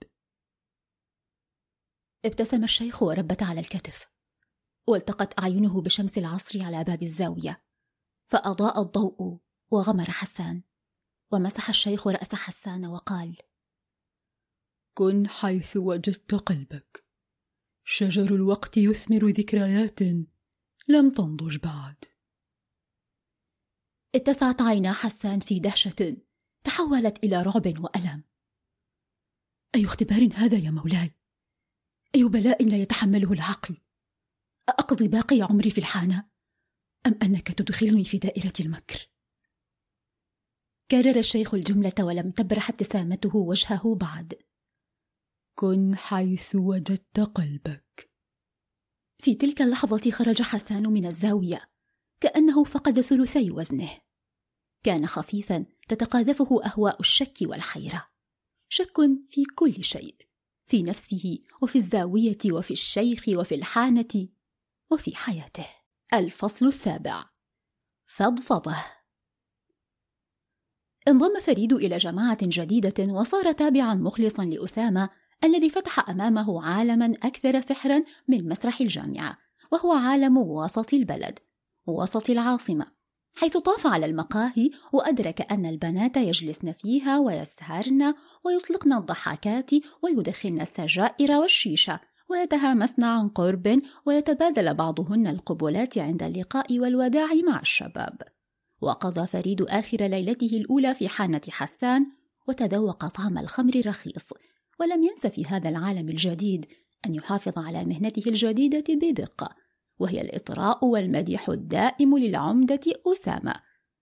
ابتسم الشيخ وربت على الكتف، والتقت أعينه بشمس العصر على باب الزاوية، فأضاء الضوء وغمر حسان، ومسح الشيخ رأس حسان وقال: كن حيث وجدت قلبك، شجر الوقت يثمر ذكريات لم تنضج بعد. اتسعت عينا حسان في دهشة تحولت إلى رعب وألم. أي اختبار هذا يا مولاي؟ أي بلاء لا يتحمله العقل؟ أقضي باقي عمري في الحانة، أم أنك تدخلني في دائرة المكر؟ كرر الشيخ الجملة ولم تبرح ابتسامته وجهه بعد. كن حيث وجدت قلبك. في تلك اللحظة خرج حسان من الزاوية كأنه فقد ثلثي وزنه. كان خفيفا تتقاذفه أهواء الشك والحيرة، شك في كل شيء، في نفسه وفي الزاوية وفي الشيخ وفي الحانة، وفي حياته. الفصل 7. فضفضة. انضم فريد إلى جماعة جديدة وصار تابعاً مخلصاً لأسامة الذي فتح أمامه عالماً أكثر سحراً من مسرح الجامعة، وهو عالم وسط البلد، وسط العاصمة، حيث طاف على المقاهي وأدرك أن البنات يجلسن فيها ويسهرن ويطلقن الضحكات ويدخن السجائر والشيشة ويتهامسن عن قرب، ويتبادل بعضهن القبلات عند اللقاء والوداع مع الشباب. وقضى فريد آخر ليلته الأولى في حانة حسان وتذوق طعم الخمر الرخيص، ولم ينس في هذا العالم الجديد أن يحافظ على مهنته الجديدة بدقة، وهي الإطراء والمديح الدائم للعمدة أسامة.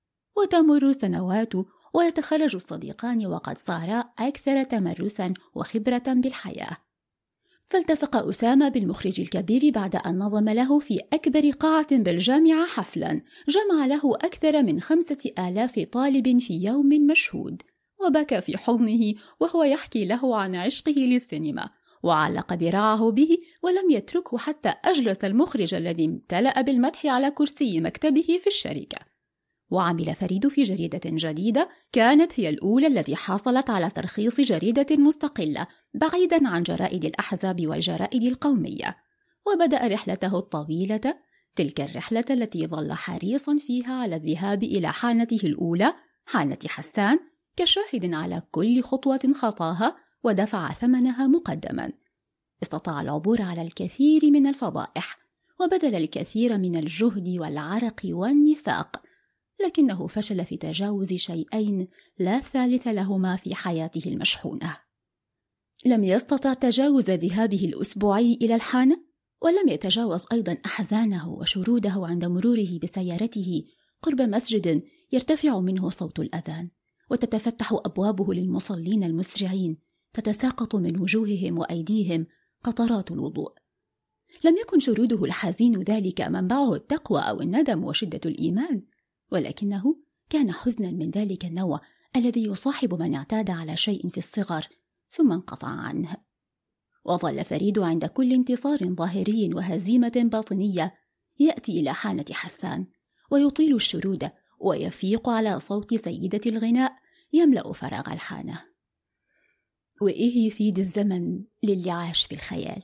وتمر سنوات ويتخرج الصديقان وقد صارا أكثر تمرسا وخبرة بالحياة. فالتصق أسامة بالمخرج الكبير بعد أن نظم له في أكبر قاعة بالجامعة حفلا جمع له أكثر من 5000 طالب في يوم مشهود، وبكى في حضنه وهو يحكي له عن عشقه للسينما، وعلق ذراعه به ولم يتركه حتى أجلس المخرج الذي امتلأ بالمدح على كرسي مكتبه في الشركة. وعمل فريد في جريدة جديدة كانت هي الأولى التي حصلت على ترخيص جريدة مستقلة بعيداً عن جرائد الأحزاب والجرائد القومية، وبدأ رحلته الطويلة، تلك الرحلة التي ظل حريصاً فيها على الذهاب إلى حانته الأولى، حانة حسان، كشاهد على كل خطوة خطاها ودفع ثمنها مقدماً. استطاع العبور على الكثير من الفضائح وبذل الكثير من الجهد والعرق والنفاق، لكنه فشل في تجاوز شيئين لا ثالث لهما في حياته المشحونة. لم يستطع تجاوز ذهابه الأسبوعي إلى الحانة، ولم يتجاوز أيضا أحزانه وشروده عند مروره بسيارته قرب مسجد يرتفع منه صوت الأذان، وتتفتح أبوابه للمصلين المسرعين، تتساقط من وجوههم وأيديهم قطرات الوضوء. لم يكن شروده الحزين ذلك منبعه التقوى أو الندم وشدة الإيمان، ولكنه كان حزنا من ذلك النوع الذي يصاحب من اعتاد على شيء في الصغر ثم انقطع عنه. وظل فريد عند كل انتصار ظاهري وهزيمة باطنية يأتي إلى حانة حسان ويطيل الشرود ويفيق على صوت سيدة الغناء يملأ فراغ الحانة. وإيه يفيد الزمن للي عاش في الخيال.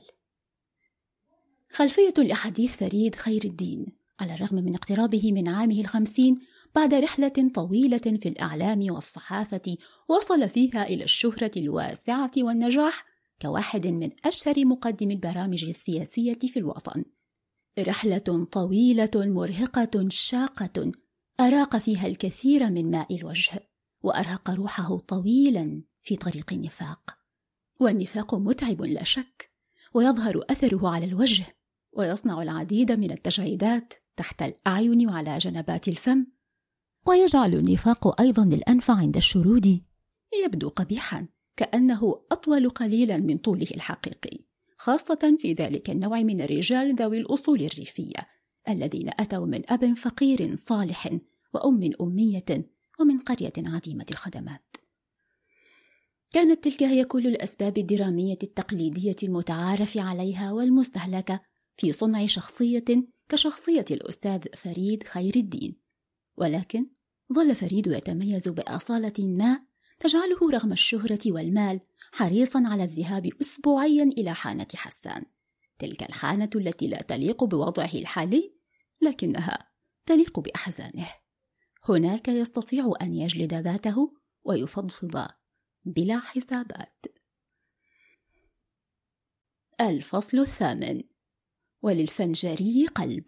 خلفية لحديث فريد خير الدين على الرغم من اقترابه من عامه 50 بعد رحلة طويلة في الإعلام والصحافة وصل فيها إلى الشهرة الواسعة والنجاح كواحد من أشهر مقدمي البرامج السياسية في الوطن. رحلة طويلة مرهقة شاقة أراق فيها الكثير من ماء الوجه، وأرهق روحه طويلا في طريق النفاق. والنفاق متعب لا شك، ويظهر أثره على الوجه، ويصنع العديد من التجاعيدات تحت الأعين وعلى جنبات الفم، ويجعل النفاق أيضا للأنف عند الشرود يبدو قبيحا كأنه أطول قليلا من طوله الحقيقي، خاصة في ذلك النوع من الرجال ذوي الأصول الريفية الذين أتوا من أب فقير صالح وأم أمية ومن قرية عديمة الخدمات. كانت تلك هي كل الأسباب الدرامية التقليدية المتعارف عليها والمستهلكة في صنع شخصية كشخصية الأستاذ فريد خير الدين، ولكن ظل فريد يتميز بأصالة ما تجعله رغم الشهرة والمال حريصا على الذهاب أسبوعيا إلى حانة حسان، تلك الحانة التي لا تليق بوضعه الحالي لكنها تليق بأحزانه. هناك يستطيع أن يجلد ذاته ويفضفض بلا حسابات. الفصل 8. وللفنجري قلب.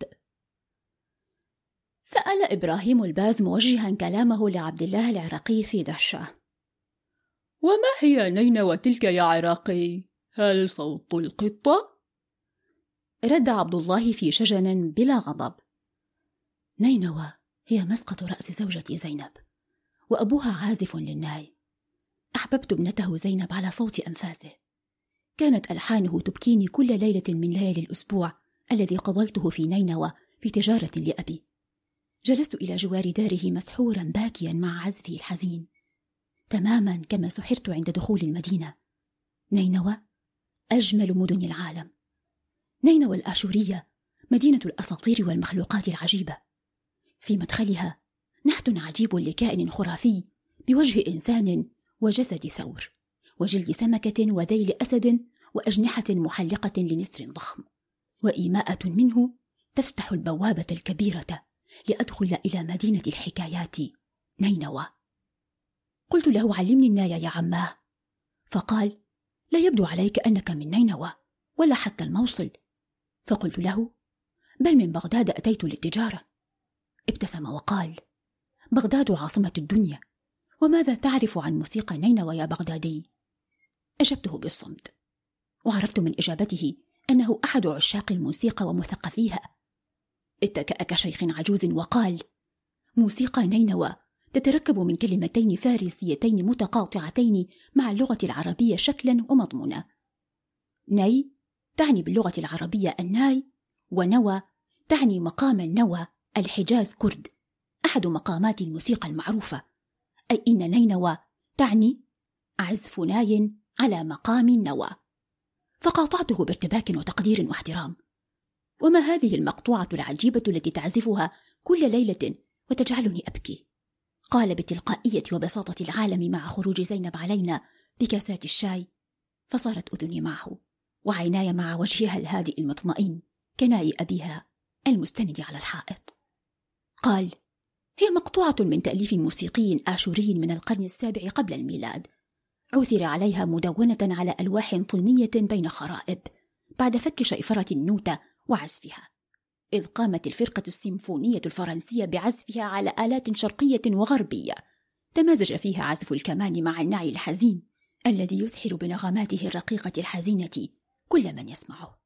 سأل إبراهيم الباز موجها كلامه لعبد الله العراقي في دهشة: وما هي نينوى تلك يا عراقي؟ هل صوت القطة؟ رد عبد الله في شجن بلا غضب: نينوى هي مسقط رأس زوجتي زينب، وأبوها عازف للناي. أحببت ابنته زينب على صوت أنفاسه. كانت ألحانه تبكيني كل ليلة من ليالي الأسبوع الذي قضيته في نينوى في تجارة لأبي. جلست إلى جوار داره مسحورا باكيا مع عزفي الحزين، تماما كما سحرت عند دخول المدينة. نينوى أجمل مدن العالم. نينوى الآشورية مدينة الأساطير والمخلوقات العجيبة. في مدخلها نحت عجيب لكائن خرافي بوجه إنسان وجسد ثور وجلد سمكة وذيل أسد وأجنحة محلقة لنسر ضخم، وإيماءة منه تفتح البوابة الكبيرة لأدخل إلى مدينة الحكايات نينوى. قلت له: علمني النايا يا عماه. فقال: لا يبدو عليك أنك من نينوى ولا حتى الموصل. فقلت له: بل من بغداد أتيت للتجارة. ابتسم وقال: بغداد عاصمة الدنيا، وماذا تعرف عن موسيقى نينوى يا بغدادي؟ أجبته بالصمت، وعرفت من إجابته أنه أحد عشاق الموسيقى ومثقفيها. اتكأ كشيخ عجوز وقال: موسيقى نينوى تتركب من كلمتين فارسيتين متقاطعتين مع اللغة العربية شكلا ومضمونا. ني تعني باللغة العربية الناي، ونوى تعني مقام النوى الحجاز كرد، أحد مقامات الموسيقى المعروفة، أي إن نينوى تعني عزف ناي على مقام النوى. فقاطعته بارتباك وتقدير واحترام: وما هذه المقطوعة العجيبة التي تعزفها كل ليلة وتجعلني أبكي؟ قال بتلقائية وبساطة العالم مع خروج زينب علينا بكاسات الشاي، فصارت أذني معه وعيناي مع وجهها الهادئ المطمئن كناي أبيها المستند على الحائط. قال: هي مقطوعة من تأليف موسيقي آشوري من القرن السابع قبل الميلاد، عثر عليها مدونة على ألواح طينية بين خرائب بعد فك شيفرة النوتة وعزفها، إذ قامت الفرقة السيمفونية الفرنسية بعزفها على آلات شرقية وغربية، تمازج فيها عزف الكمان مع النعي الحزين الذي يسحر بنغماته الرقيقة الحزينة كل من يسمعه.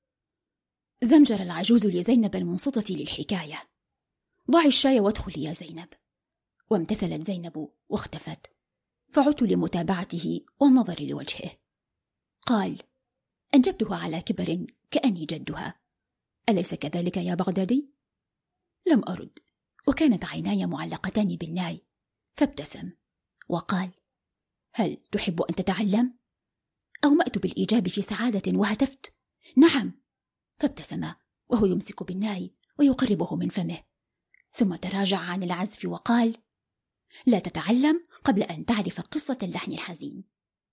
زمجر العجوز لزينب المنصتة للحكاية: ضعي الشاي وادخلي يا زينب. وامتثلت زينب واختفت، فعدت لمتابعته والنظر لوجهه. قال: أنجبتها على كبر كأني جدها، أليس كذلك يا بغدادي؟ لم أرد، وكانت عيناي معلقتان بالناي، فابتسم وقال: هل تحب أن تتعلم؟ أومأت بالإيجاب في سعادة وهتفت: نعم. فابتسم وهو يمسك بالناي ويقربه من فمه، ثم تراجع عن العزف وقال: لا تتعلم قبل أن تعرف قصة اللحن الحزين.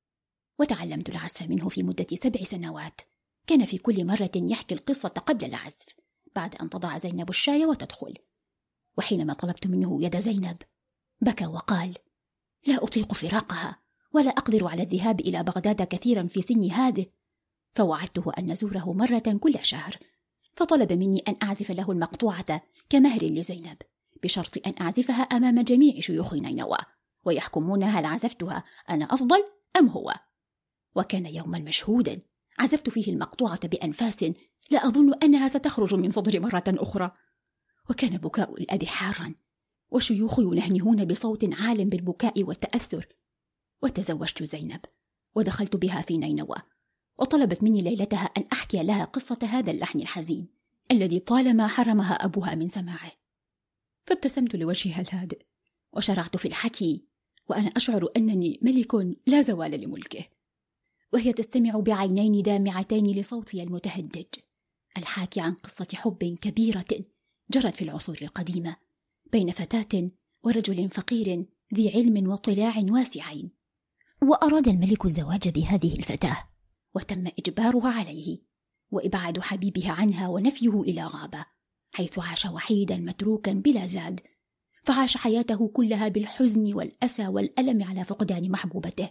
وتعلمت العزف منه في مدة 7 سنوات، كان في كل مرة يحكي القصة قبل العزف بعد أن تضع زينب الشاي وتدخل. وحينما طلبت منه يد زينب بكى وقال: لا أطيق فراقها، ولا أقدر على الذهاب إلى بغداد كثيرا في سني هذه. فوعدته أن نزوره مرة كل شهر، فطلب مني أن أعزف له المقطوعة كمهر لزينب، بشرط أن أعزفها أمام جميع شيوخ نينوى ويحكمون هل عزفتها أنا أفضل أم هو. وكان يوما مشهودا عزفت فيه المقطوعة بأنفاس لا أظن أنها ستخرج من صدري مرة أخرى، وكان بكاء الأب حارا وشيوخ ينهنهون بصوت عال بالبكاء والتأثر. وتزوجت زينب ودخلت بها في نينوى، وطلبت مني ليلتها أن أحكي لها قصة هذا اللحن الحزين الذي طالما حرمها أبوها من سماعه. فابتسمت لوجهها الهادئ وشرعت في الحكي وأنا أشعر أنني ملك لا زوال لملكه، وهي تستمع بعينين دامعتين لصوتي المتهدج الحاكي عن قصة حب كبيرة جرت في العصور القديمة بين فتاة ورجل فقير ذي علم واطلاع واسعين. وأراد الملك الزواج بهذه الفتاة، وتم إجبارها عليه وإبعاد حبيبها عنها ونفيه إلى غابة، حيث عاش وحيدا متروكا بلا زاد، فعاش حياته كلها بالحزن والأسى والألم على فقدان محبوبته.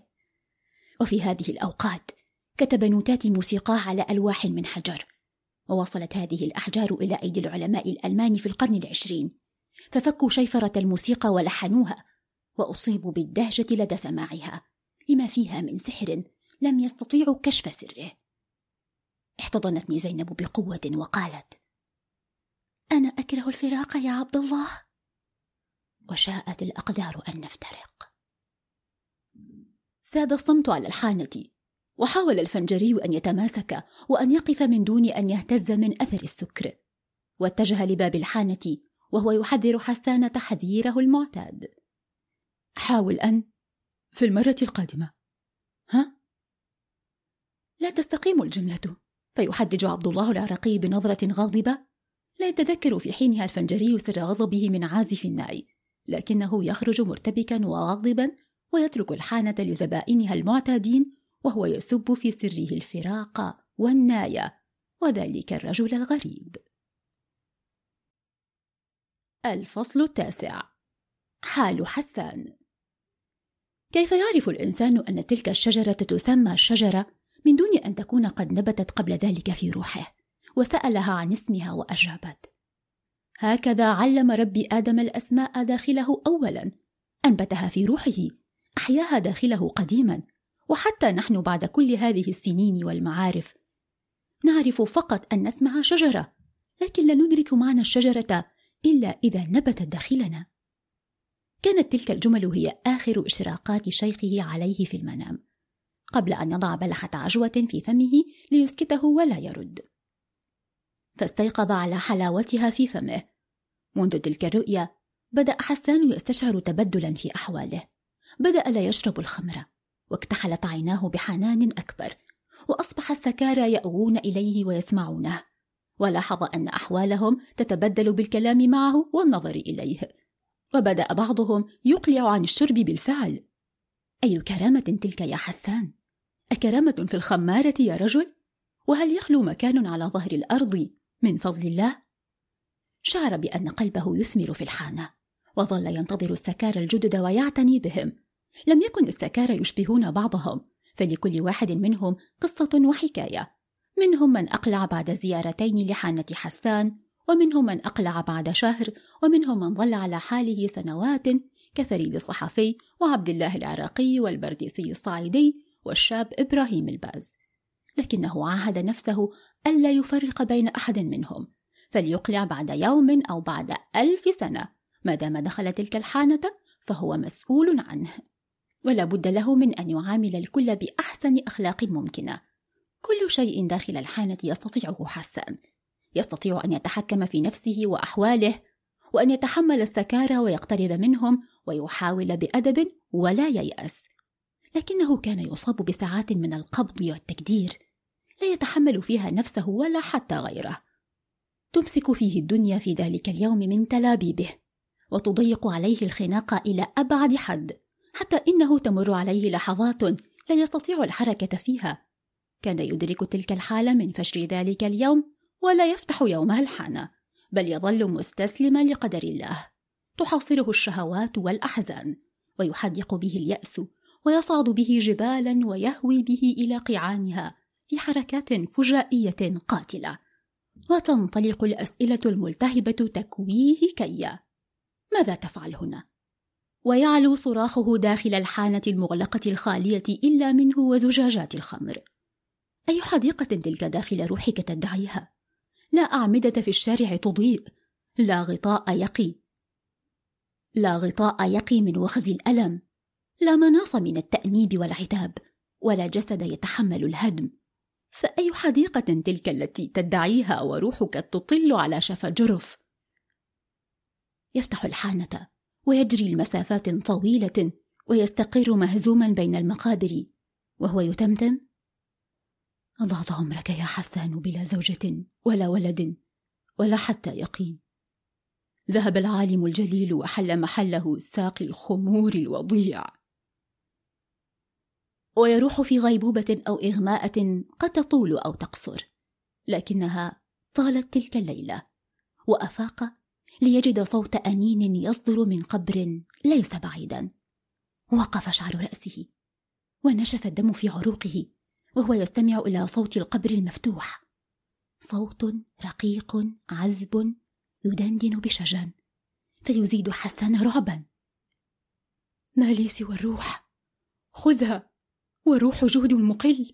وفي هذه الأوقات كتب نوتات موسيقى على ألواح من حجر، ووصلت هذه الأحجار إلى أيدي العلماء الألمان في القرن 20، ففكوا شيفرة الموسيقى ولحنوها، وأصيبوا بالدهشة لدى سماعها لما فيها من سحر لم يستطيعوا كشف سره. احتضنتني زينب بقوة وقالت: أنا أكره الفراق يا عبد الله. وشاءت الأقدار أن نفترق. ساد الصمت على الحانة، وحاول الفنجري أن يتماسك وأن يقف من دون أن يهتز من أثر السكر، واتجه لباب الحانة وهو يحذر حسان تحذيره المعتاد: حاول أن في المرة القادمة. ها؟ لا تستقيم الجملة، فيحدج عبد الله العراقي بنظرة غاضبة: لا يتذكر في حينها الفنجري سر غضبه من عازف الناي، لكنه يخرج مرتبكا وغاضبا ويترك الحانة لزبائنها المعتادين وهو يسب في سره الفراق والناية وذلك الرجل الغريب. الفصل 9. حال حسان. كيف يعرف الإنسان أن تلك الشجرة تسمى الشجرة من دون أن تكون قد نبتت قبل ذلك في روحه؟ وسألها عن اسمها وأجابت. هكذا علم ربي آدم الأسماء داخله أولا، أنبتها في روحه، أحياها داخله قديما. وحتى نحن بعد كل هذه السنين والمعارف نعرف فقط أن اسمها شجرة، لكن لا ندرك معنى الشجرة إلا إذا نبتت داخلنا. كانت تلك الجمل هي آخر إشراقات شيخه عليه في المنام، قبل أن يضع بلحة عجوة في فمه ليسكته ولا يرد. فاستيقظ على حلاوتها في فمه. منذ تلك الرؤيا بدأ حسان يستشعر تبدلا في أحواله. بدأ لا يشرب الخمر، واكتحلت عيناه بحنان أكبر، وأصبح السكارى يأوون إليه ويسمعونه، ولاحظ أن أحوالهم تتبدل بالكلام معه والنظر إليه، وبدأ بعضهم يقلع عن الشرب بالفعل. أي كرامة تلك يا حسان؟ أكرامة في الخمارة يا رجل؟ وهل يخلو مكان على ظهر الأرض من فضل الله؟ شعر بأن قلبه يثمر في الحانة، وظل ينتظر السكارى الجدد ويعتني بهم. لم يكن السكارى يشبهون بعضهم، فلكل واحد منهم قصة وحكاية. منهم من أقلع بعد زيارتين لحانة حسان، ومنهم من أقلع بعد شهر، ومنهم من ظل على حاله سنوات كفريد الصحفي وعبد الله العراقي والبرديسي الصعيدي والشاب إبراهيم الباز. لكنه عاهد نفسه ألا يفرق بين أحد منهم، فليقلع بعد يوم أو بعد 1000 سنة، ما دام دخل تلك الحانة فهو مسؤول عنه، ولا بد له من أن يعامل الكل بأحسن أخلاق ممكنة. كل شيء داخل الحانة يستطيعه حسان. يستطيع أن يتحكم في نفسه وأحواله، وأن يتحمل السكارى ويقترب منهم ويحاول بأدب ولا ييأس. لكنه كان يصاب بساعات من القبض والتكدير لا يتحمل فيها نفسه ولا حتى غيره. تمسك فيه الدنيا في ذلك اليوم من تلابيبه، وتضيق عليه الخناق إلى أبعد حد، حتى إنه تمر عليه لحظات لا يستطيع الحركة فيها. كان يدرك تلك الحالة من فجر ذلك اليوم ولا يفتح يومها الحانة، بل يظل مستسلما لقدر الله. تحاصره الشهوات والأحزان، ويحدق به اليأس، ويصعد به جبالا ويهوي به إلى قيعانها في حركات فجائية قاتلة. وتنطلق الأسئلة الملتهبة تكويه كيا: ماذا تفعل هنا؟ ويعلو صراخه داخل الحانة المغلقة الخالية إلا منه وزجاجات الخمر. أي حديقة تلك داخل روحك تدعيها؟ لا أعمدة في الشارع تضيء، لا غطاء يقي من وخز الألم، لا مناص من التأنيب والعتاب، ولا جسد يتحمل الهدم. فأي حديقة تلك التي تدعيها وروحك تطل على شفا جرف؟ يفتح الحانة ويجري المسافات طويلة ويستقر مهزوما بين المقابر وهو يتمتم: أضعت عمرك يا حسان بلا زوجة ولا ولد ولا حتى يقين. ذهب العالم الجليل وحل محله ساقي الخمور الوضيع. ويروح في غيبوبة أو إغماءة قد تطول أو تقصر، لكنها طالت تلك الليلة، وأفاق ليجد صوت أنين يصدر من قبر ليس بعيدا. وقف شعر رأسه ونشف الدم في عروقه وهو يستمع إلى صوت القبر المفتوح، صوت رقيق عذب يدندن بشجن، فيزيد حسان رعبا. ما لي سوى الروح، خذها، وروح جهد مقل.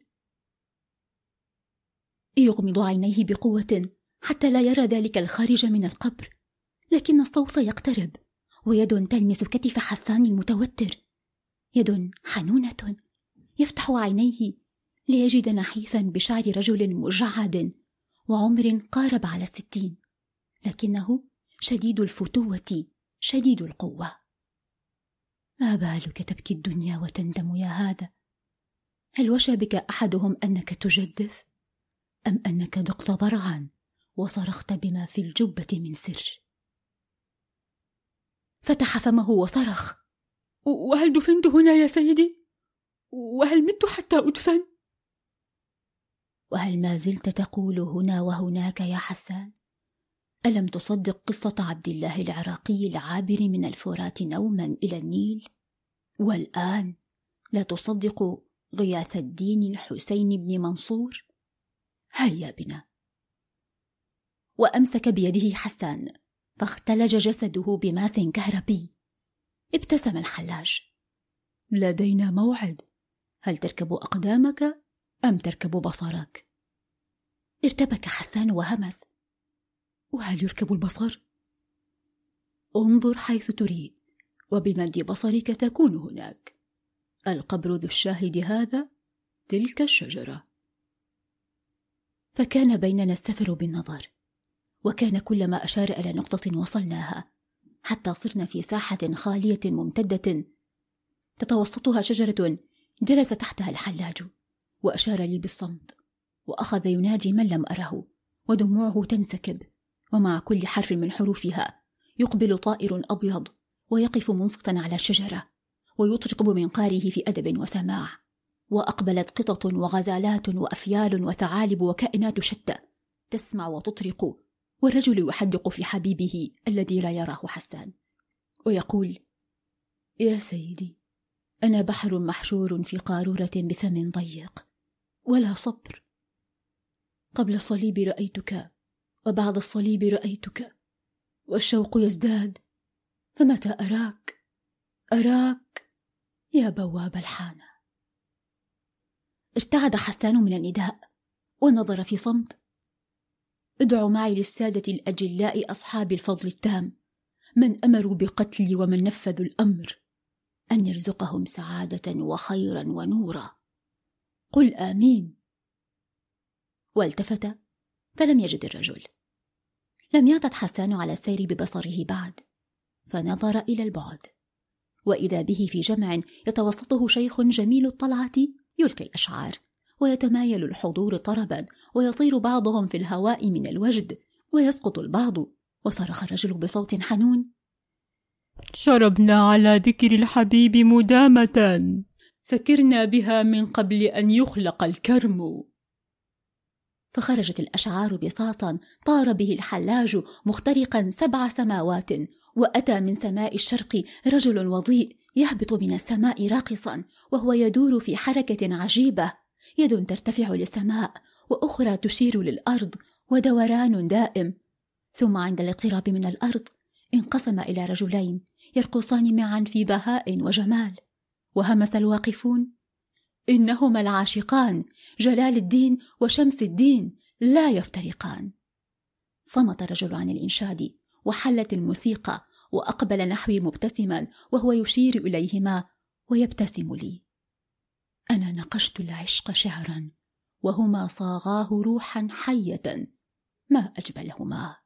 يغمض عينيه بقوة حتى لا يرى ذلك الخارج من القبر، لكن الصوت يقترب، ويد تلمس كتف حسان المتوتر، يد حنونة. يفتح عينيه ليجد نحيفا بشعر رجل مجعد وعمر قارب على 60، لكنه شديد الفتوة شديد القوة. ما بالك تبكي الدنيا وتندم يا هذا؟ هل وشى بك أحدهم أنك تجدف؟ أم أنك ذقت ضرعا وصرخت بما في الجبة من سر. فتح فمه وصرخ: وهل دفنت هنا يا سيدي؟ وهل مت حتى أدفن؟ وهل ما زلت تقول هنا وهناك يا حسان؟ ألم تصدق قصة عبد الله العراقي العابر من الفرات نوما إلى النيل؟ والآن لا تصدق غياث الدين الحسين بن منصور؟ هيا بنا. وأمسك بيده حسان فاختلج جسده بماس كهربي. ابتسم الحلاج: لدينا موعد، هل تركب أقدامك أم تركب بصرك؟ ارتبك حسان وهمس: وهل يركب البصر؟ انظر حيث تريد، وبمد بصرك تكون هناك. القبر ذو الشاهد هذا، تلك الشجرة. فكان بيننا السفر بالنظر، وكان كلما أشار إلى نقطة وصلناها، حتى صرنا في ساحة خالية ممتدة تتوسطها شجرة جلس تحتها الحلاج، وأشار لي بالصمت، وأخذ يناجي من لم أره، ودموعه تنسكب، ومع كل حرف من حروفها يقبل طائر أبيض ويقف منصتا على الشجرة ويطرق بمنقاره في أدب وسماع، وأقبلت قطط وغزالات وأفيال وثعالب وكائنات شتى تسمع وتطرق، والرجل يحدق في حبيبه الذي لا يراه حسان ويقول: يا سيدي، أنا بحر محشور في قارورة بفم ضيق، ولا صبر. قبل الصليب رأيتك، وبعد الصليب رأيتك، والشوق يزداد، فمتى أراك يا بواب الحانة. ارتعد حسان من النداء ونظر في صمت. ادعوا معي للسادة الأجلاء أصحاب الفضل التام، من أمروا بقتلي ومن نفذوا الأمر، أن يرزقهم سعادة وخيرا ونورا. قل آمين. والتفت فلم يجد الرجل. لم يعتد حسان على السير ببصره بعد، فنظر إلى البعد، وإذا به في جمع يتوسطه شيخ جميل الطلعة يلقي الأشعار، ويتمايل الحضور طربا، ويطير بعضهم في الهواء من الوجد، ويسقط البعض. وصرخ الرجل بصوت حنون: شربنا على ذكر الحبيب مدامة، سكرنا بها من قبل أن يخلق الكرم. فخرجت الأشعار بساطا طار به الحلاج مخترقا 7 سماوات، وأتى من سماء الشرق رجل وضيء يهبط من السماء راقصا، وهو يدور في حركة عجيبة، يد ترتفع للسماء وأخرى تشير للأرض، ودوران دائم. ثم عند الاقتراب من الأرض انقسم إلى رجلين يرقصان معا في بهاء وجمال، وهمس الواقفون: إنهما العاشقان جلال الدين وشمس الدين، لا يفترقان. صمت الرجل عن الإنشاد، وحلت الموسيقى، وأقبل نحوي مبتسما وهو يشير إليهما ويبتسم لي. أنا نقشت العشق شعرا، وهما صاغاه روحا حية، ما أجملهما.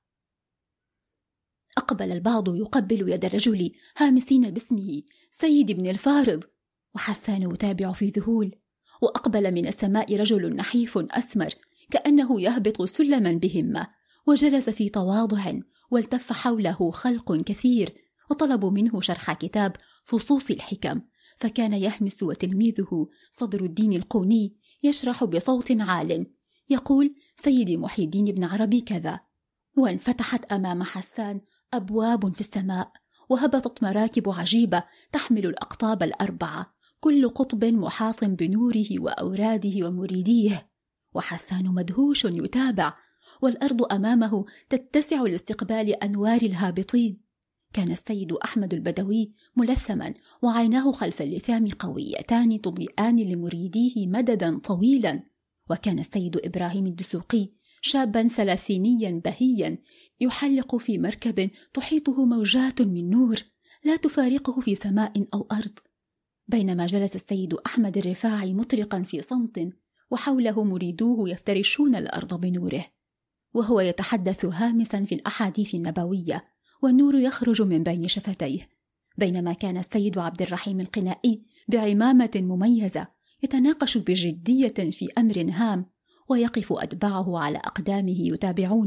أقبل البعض يقبل يد الرجل هامسين باسمه: سيد ابن الفارض. وحسان يتابع في ذهول. وأقبل من السماء رجل نحيف أسمر كأنه يهبط سلما بهمة، وجلس في تواضع، والتف حوله خلق كثير، وطلبوا منه شرح كتاب فصوص الحكم، فكان يهمس، وتلميذه صدر الدين القوني يشرح بصوت عال يقول: سيدي محي الدين بن عربي كذا. وانفتحت أمام حسان أبواب في السماء، وهبطت مراكب عجيبة تحمل الأقطاب 4، كل قطب محاط بنوره وأوراده ومريديه، وحسان مدهوش يتابع، والأرض أمامه تتسع لاستقبال أنوار الهابطين. كان السيد أحمد البدوي ملثما، وعيناه خلف اللثام قويتان تضيئان لمريديه مددا طويلا. وكان السيد إبراهيم الدسوقي شابا ثلاثينيا بهيا يحلق في مركب تحيطه موجات من نور لا تفارقه في سماء أو أرض، بينما جلس السيد أحمد الرفاعي مطرقا في صمت، وحوله مريدوه يفترشون الأرض بنوره، وهو يتحدث هامسا في الأحاديث النبوية، والنور يخرج من بين شفتيه. بينما كان السيد عبد الرحيم القنائي بعمامة مميزة يتناقش بجدية في أمر هام، ويقف أتباعه على أقدامه يتابعون،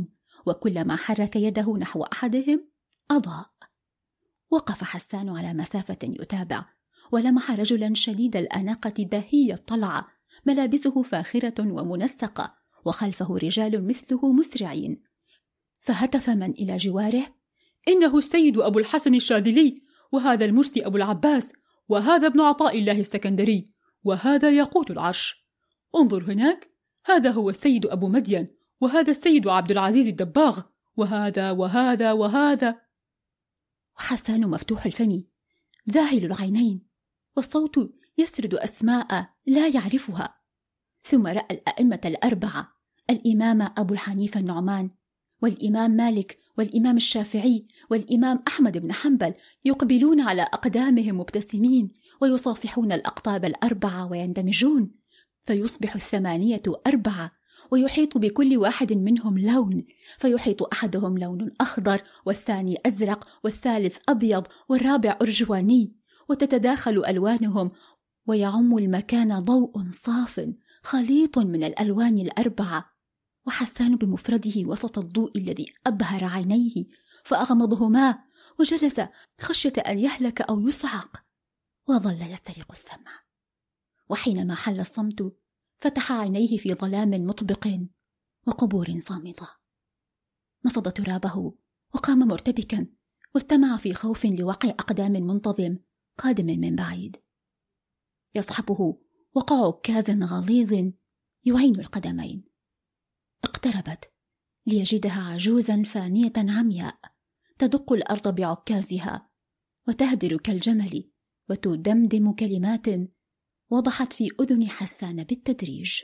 وكلما حرك يده نحو أحدهم أضاء. وقف حسان على مسافة يتابع، ولمح رجلا شديد الأناقة بهي الطلعة، ملابسه فاخرة ومنسقة، وخلفه رجال مثله مسرعين. فهتف من إلى جواره: إنه السيد أبو الحسن الشاذلي، وهذا المرسي أبو العباس، وهذا ابن عطاء الله السكندري، وهذا ياقوت العرش. انظر هناك، هذا هو السيد أبو مدين، وهذا السيد عبد العزيز الدباغ، وهذا وهذا وهذا. وحسان مفتوح الفم ذاهل العينين، والصوت يسرد أسماء لا يعرفها. ثم رأى الأئمة الأربعة: الإمام أبو الحنيفة النعمان، والإمام مالك، والإمام الشافعي، والإمام أحمد بن حنبل يقبلون على أقدامهم مبتسمين، ويصافحون الأقطاب الأربعة ويندمجون، فيصبح 8 4، ويحيط بكل واحد منهم لون، فيحيط أحدهم لون أخضر، والثاني أزرق، والثالث أبيض، والرابع أرجواني، وتتداخل ألوانهم، ويعم المكان ضوء صاف خليط من الألوان الأربعة. وحسان بمفرده وسط الضوء الذي أبهر عينيه، فأغمضهما وجلس خشية أن يهلك أو يصعق، وظل يسترق السمع. وحينما حل الصمت فتح عينيه في ظلام مطبق وقبور صامتة. نفض ترابه وقام مرتبكا، واستمع في خوف لوقع أقدام منتظم قادم من بعيد. يصحبه وقع عكاز غليظ يعين القدمين. اقتربت ليجدها عجوزا فانية عمياء تدق الأرض بعكازها، وتهدر كالجمل، وتدمدم كلمات وضحت في أذن حسان بالتدريج: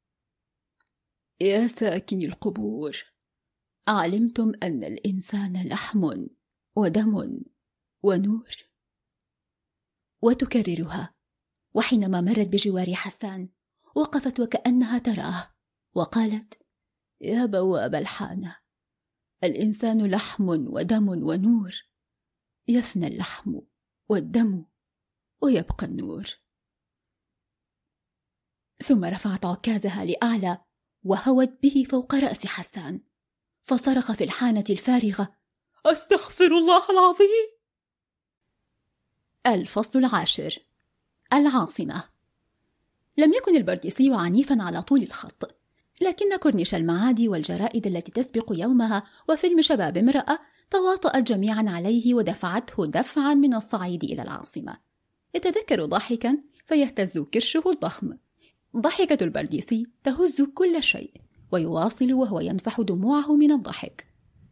يا ساكني القبور، أعلمتم أن الإنسان لحم ودم ونور؟ وتكررها، وحينما مرت بجوار حسان وقفت وكأنها تراه، وقالت: يا بواب الحانة، الإنسان لحم ودم ونور، يفنى اللحم والدم ويبقى النور. ثم رفعت عكازها لأعلى وهوت به فوق رأس حسان، فصرخ في الحانة الفارغة: أستغفر الله العظيم. الفصل 10: العاصمة. لم يكن البرديسي عنيفا على طول الخط، لكن كورنيش المعادي والجرائد التي تسبق يومها وفيلم شباب امرأة تواطأت جميعا عليه ودفعته دفعا من الصعيد إلى العاصمة. يتذكر ضاحكا فيهتز كرشه الضخم. ضحكة البرديسي تهز كل شيء، ويواصل وهو يمسح دموعه من الضحك: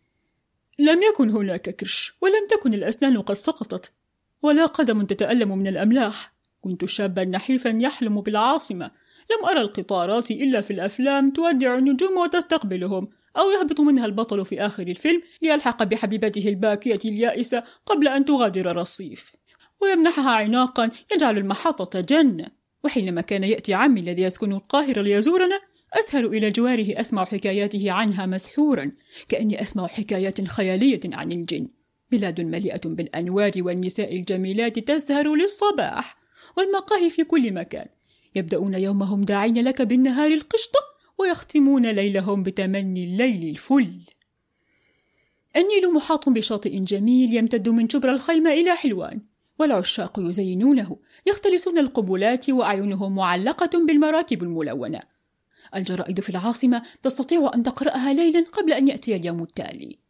لم يكن هناك كرش، ولم تكن الأسنان قد سقطت، ولا قدم تتألم من الأملاح. كنت شابا نحيفا يحلم بالعاصمة. لم أرى القطارات إلا في الأفلام تودع النجوم وتستقبلهم، أو يهبط منها البطل في آخر الفيلم ليلحق بحبيبته الباكية اليائسة قبل أن تغادر الرصيف، ويمنحها عناقا يجعل المحطة جنة. وحينما كان يأتي عمي الذي يسكن القاهرة ليزورنا، أسهر إلى جواره أسمع حكاياته عنها مسحورا، كأني أسمع حكايات خيالية عن الجن. بلاد مليئة بالأنوار والنساء الجميلات تسهر للصباح، والمقاهي في كل مكان. يبدأون يومهم داعين لك بالنهار القشطة، ويختمون ليلهم بتمني الليل الفل. النيل محاط بشاطئ جميل يمتد من شبرا الخيمة إلى حلوان، والعشاق يزينونه، يختلسون القبلات وأعينهم معلقة بالمراكب الملونة. الجرائد في العاصمة تستطيع أن تقرأها ليلا قبل أن يأتي اليوم التالي.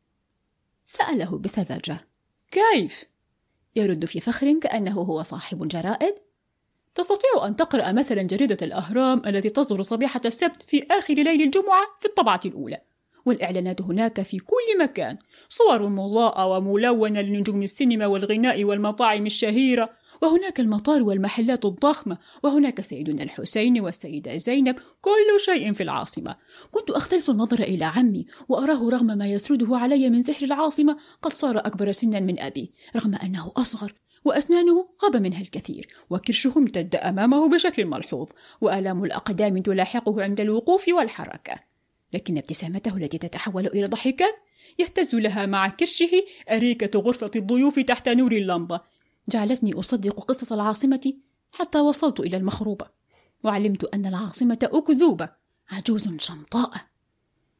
سأله بسذاجة: كيف؟ يرد في فخر كأنه هو صاحب الجرائد: تستطيع أن تقرأ مثلا جريدة الأهرام التي تصدر صبيحة السبت في آخر ليل الجمعة في الطبعة الأولى، والإعلانات هناك في كل مكان، صور مضاءة وملونة لنجوم السينما والغناء والمطاعم الشهيرة، وهناك المطار والمحلات الضخمة، وهناك سيدنا الحسين والسيدة زينب، كل شيء في العاصمة. كنت أختلس النظر إلى عمي وأراه رغم ما يسرده علي من سحر العاصمة قد صار أكبر سنا من أبي، رغم أنه أصغر، وأسنانه غاب منها الكثير، وكرشه امتد أمامه بشكل ملحوظ، وآلام الأقدام تلاحقه عند الوقوف والحركة. لكن ابتسامته التي تتحول إلى ضحكات يهتز لها مع كرشه أريكة غرفة الضيوف تحت نور اللمبة، جعلتني أصدق قصص العاصمة حتى وصلت إلى المخروبة، وعلمت أن العاصمة أكذوبة، عجوز شمطاء.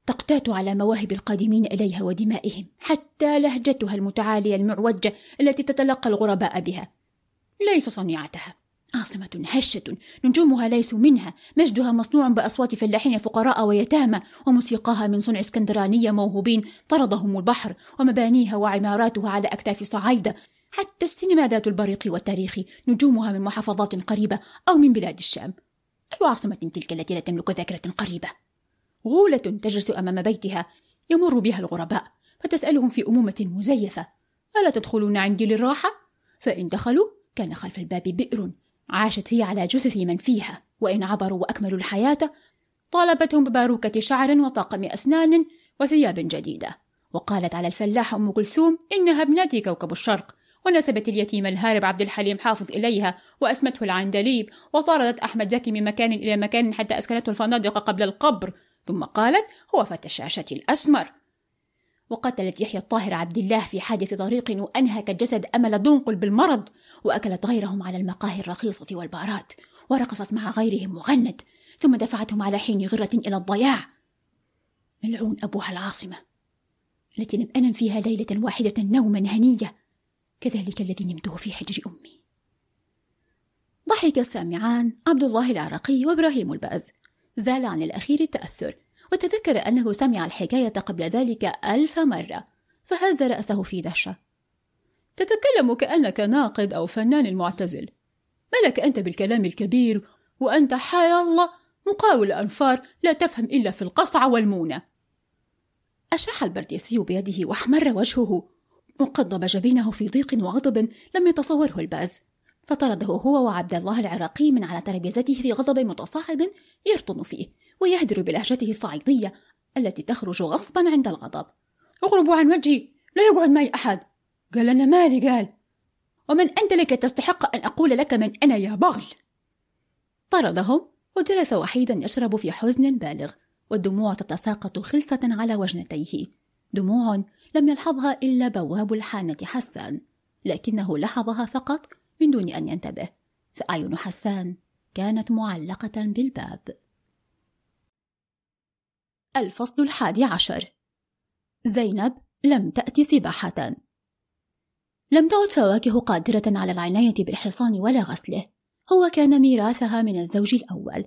تقتات على مواهب القادمين إليها ودمائهم، حتى لهجتها المتعالية المعوجة التي تتلقى الغرباء بها ليس صنيعتها. عاصمة هشة، نجومها ليسوا منها، مجدها مصنوع بأصوات فلاحين فقراء ويتامى، وموسيقاها من صنع اسكندرانية موهوبين طردهم البحر، ومبانيها وعماراتها على أكتاف صعايدة. حتى السينما ذات البريق والتاريخ نجومها من محافظات قريبة أو من بلاد الشام. أي عاصمة تلك التي لا تملك ذاكرة قريبة؟ غولة تجلس أمام بيتها يمر بها الغرباء فتسألهم في أمومة مزيفة: ألا تدخلون عندي للراحة؟ فإن دخلوا كان خلف الباب بئر عاشت هي على جثث من فيها، وإن عبروا وأكملوا الحياة طالبتهم بباروكة شعر وطاقم أسنان وثياب جديدة. وقالت على الفلاح أم كلثوم إنها ابنتي كوكب الشرق، ونسبت اليتيم الهارب عبد الحليم حافظ إليها وأسمته العندليب، وطاردت أحمد زكي من مكان إلى مكان حتى أسكنته الفنادق قبل القبر، ثم قالت هو فتى الشاشة الأسمر. وقتلت يحيى الطاهر عبد الله في حادث طريق وأنهكت جسد أمل دنقل بالمرض، وأكلت غيرهم على المقاهي الرخيصة والبارات، ورقصت مع غيرهم وغنت، ثم دفعتهم على حين غرة إلى الضياع. ملعون أبوها العاصمة التي لم أنم فيها ليلة واحدة نوما هنية كذلك الذي نمته في حجر أمي. ضحك السامعان عبد الله العراقي وإبراهيم الباز، زال عن الأخير التأثر، وتذكر أنه سمع الحكاية قبل ذلك 1000 مرة، فهز رأسه في دهشة. تتكلم كأنك ناقد أو فنان معتزل، ما لك أنت بالكلام الكبير، وأنت حي الله مقاول أنفار لا تفهم إلا في القصع والمونة. أشاح البرديسي بيده واحمر وجهه، وقضب جبينه في ضيق وغضب لم يتصوره الباز، فطرده هو وعبد الله العراقي من على ترابيزته في غضب متصاعد يرطن فيه ويهدر بلهجته الصعيدية التي تخرج غصبا عند الغضب: اغربوا عن وجهي، لا يقعد معي أحد. قال: أنا مالي؟ قال: ومن أنت لك تستحق أن أقول لك من أنا يا بغل؟ طردهم وجلس وحيدا يشرب في حزن بالغ، والدموع تتساقط خلسة على وجنتيه، دموع لم يلحظها إلا بواب الحانة حسان، لكنه لحظها فقط من دون أن ينتبه، فأعين حسان كانت معلقة بالباب. الفصل 11. زينب لم تأتي سباحة. لم تعد فواكه قادرة على العناية بالحصان ولا غسله، هو كان ميراثها من الزوج الأول.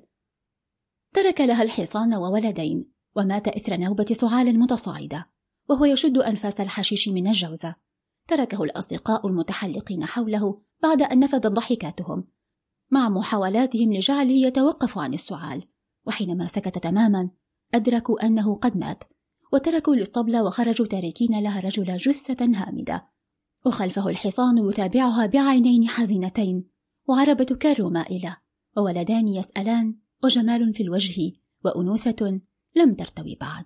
ترك لها الحصان وولدين، ومات إثر نوبة سعال متصاعدة وهو يشد أنفاس الحشيش من الجوزة. تركه الأصدقاء المتحلقين حوله بعد أن نفذت ضحكاتهم مع محاولاتهم لجعله يتوقف عن السعال، وحينما سكت تماما أدركوا أنه قد مات، وتركوا الاسطبل وخرجوا تاركين لها رجل جثة هامدة، وخلفه الحصان يتابعها بعينين حزينتين، وعربة كارو مائلة، وولدان يسألان، وجمال في الوجه، وأنوثة لم ترتوي بعد.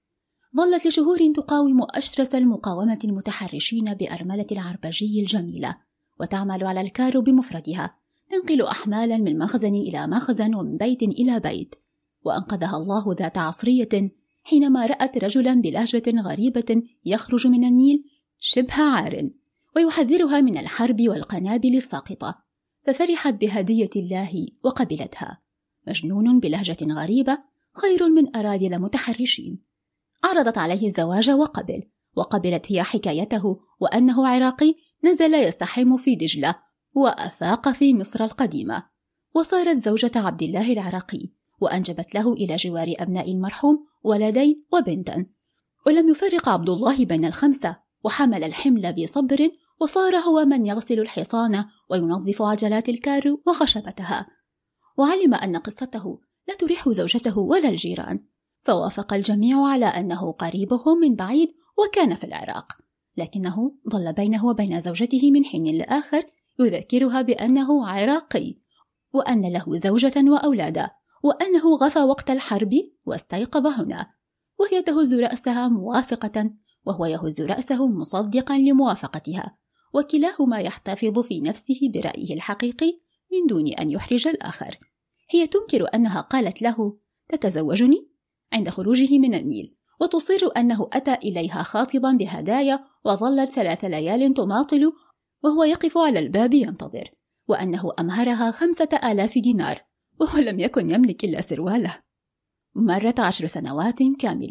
ظلت لشهور تقاوم أشرس المقاومة المتحرشين بأرملة العربجي الجميلة، وتعمل على الكارو بمفردها، تنقل أحمالا من مخزن إلى مخزن ومن بيت إلى بيت. وأنقذها الله ذات عصرية حينما رأت رجلا بلهجة غريبة يخرج من النيل شبه عار، ويحذرها من الحرب والقنابل الساقطة، ففرحت بهدية الله وقبلتها. مجنون بلهجة غريبة خير من أراذل متحرشين. عرضت عليه الزواج وقبلت هي حكايته، وأنه عراقي نزل يستحم في دجلة وأفاق في مصر القديمة، وصارت زوجة عبد الله العراقي، وأنجبت له إلى جوار أبناء المرحوم ولدين وبنتا. ولم يفرق عبد الله بين الخمسة، وحمل الحمل بصبر، وصار هو من يغسل الحصان وينظف عجلات الكارو وخشبتها. وعلم أن قصته لا تريح زوجته ولا الجيران، فوافق الجميع على أنه قريبهم من بعيد وكان في العراق، لكنه ظل بينه وبين زوجته من حين لآخر يذكرها بأنه عراقي، وأن له زوجة وأولادا، وأنه غفى وقت الحرب واستيقظ هنا، وهي تهز رأسها موافقة، وهو يهز رأسه مصدقا لموافقتها، وكلاهما يحتفظ في نفسه برأيه الحقيقي من دون أن يحرج الآخر. هي تنكر أنها قالت له تتزوجني عند خروجه من النيل، وتصر أنه أتى إليها خاطبا بهدايا، وظلت 3 ليال تماطل وهو يقف على الباب ينتظر، وأنه أمهرها 5000 دينار، وهو لم يكن يملك إلا سرواله. مرت 10 سنوات كاملة،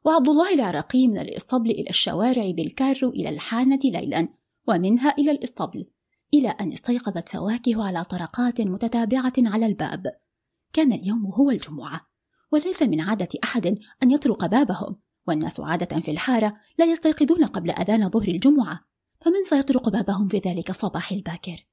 وعبد الله العراقي من الإسطبل إلى الشوارع بالكار إلى الحانة ليلا، ومنها إلى الإسطبل، إلى أن استيقظت فواكه على طرقات متتابعة على الباب. كان اليوم هو الجمعة، وليس من عادة أحد أن يطرق بابهم، والناس عادة في الحارة لا يستيقظون قبل أذان ظهر الجمعة، فمن سيطرق بابهم في ذلك الصباح الباكر؟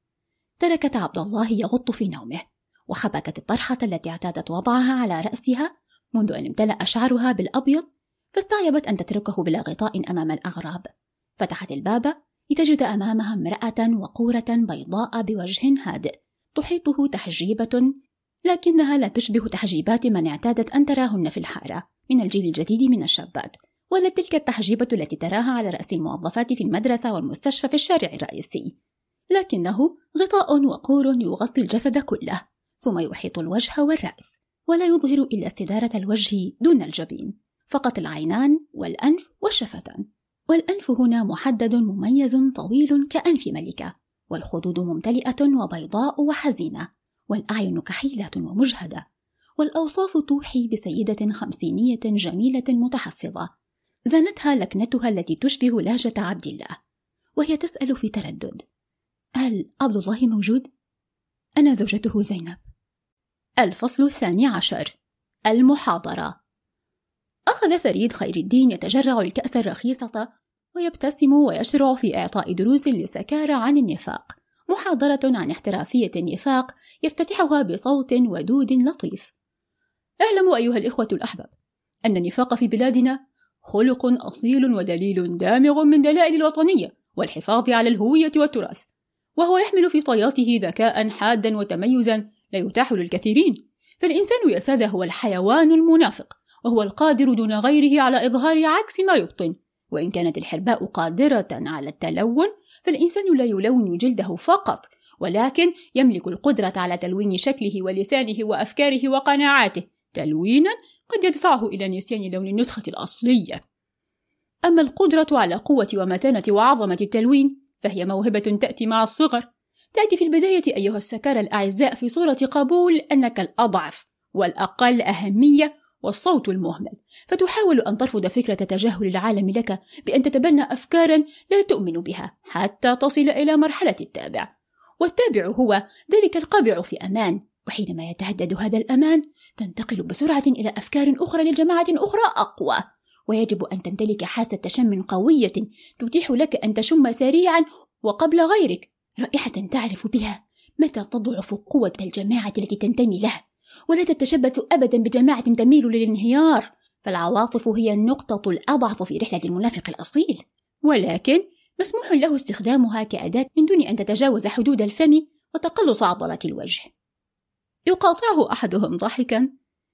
تركت عبد الله يغط في نومه، وحبكت الطرحة التي اعتادت وضعها على رأسها منذ أن امتلأ شعرها بالأبيض، فاستعجبت أن تتركه بلا غطاء أمام الأغراب. فتحت الباب لتجد أمامها امرأة وقورة بيضاء بوجه هادئ تحيطه تحجيبة، لكنها لا تشبه تحجيبات من اعتادت أن تراهن في الحارة من الجيل الجديد من الشابات، ولا تلك التحجيبة التي تراها على رأس الموظفات في المدرسة والمستشفى في الشارع الرئيسي، لكنه غطاء وقور يغطي الجسد كله، ثم يحيط الوجه والرأس، ولا يظهر إلا استدارة الوجه دون الجبين، فقط العينان والأنف والشفتان. والأنف هنا محدد مميز طويل كأنف ملكة، والخدود ممتلئة وبيضاء وحزينة، والأعين كحيلة ومجهدة، والأوصاف توحي بسيدة خمسينية جميلة متحفظة زانتها لكنتها التي تشبه لهجة عبد الله، وهي تسأل في تردد: هل عبد الله موجود؟ أنا زوجته زينب. الفصل 12. المحاضرة. أخذ فريد خير الدين يتجرع الكأس الرخيصة ويبتسم ويشرع في إعطاء دروس للسكارى عن النفاق، محاضرة عن احترافية النفاق يفتتحها بصوت ودود لطيف: اعلموا أيها الإخوة الأحباب أن النفاق في بلادنا خلق أصيل ودليل دامغ من دلائل الوطنية والحفاظ على الهوية والتراث، وهو يحمل في طياته ذكاء حادا وتميزا لا يتاح للكثيرين. فالإنسان يا سادة هو الحيوان المنافق، وهو القادر دون غيره على إظهار عكس ما يبطن. وإن كانت الحرباء قادرة على التلون، فالإنسان لا يلون جلده فقط، ولكن يملك القدرة على تلوين شكله ولسانه وأفكاره وقناعاته، تلوينا قد يدفعه إلى نسيان لون النسخة الأصلية. أما القدرة على قوة ومتانة وعظمة التلوين فهي موهبة تأتي مع الصغر. تأتي في البداية أيها السكارى الأعزاء في صورة قبول أنك الأضعف والأقل أهمية والصوت المهمل، فتحاول أن ترفض فكرة تجاهل العالم لك بأن تتبنى أفكارا لا تؤمن بها حتى تصل إلى مرحلة التابع. والتابع هو ذلك القابع في أمان، وحينما يتهدد هذا الأمان تنتقل بسرعة إلى أفكار أخرى لجماعة أخرى أقوى. ويجب أن تمتلك حاسة تشم قوية تتيح لك أن تشم سريعا وقبل غيرك رائحة تعرف بها متى تضعف قوة الجماعة التي تنتمي لها، ولا تتشبث أبدا بجماعة تميل للانهيار، فالعواطف هي النقطة الأضعف في رحلة المنافق الأصيل، ولكن مسموح له استخدامها كأداة من دون أن تتجاوز حدود الفم وتقلص عضلات الوجه. يقاطعه أحدهم ضاحكا: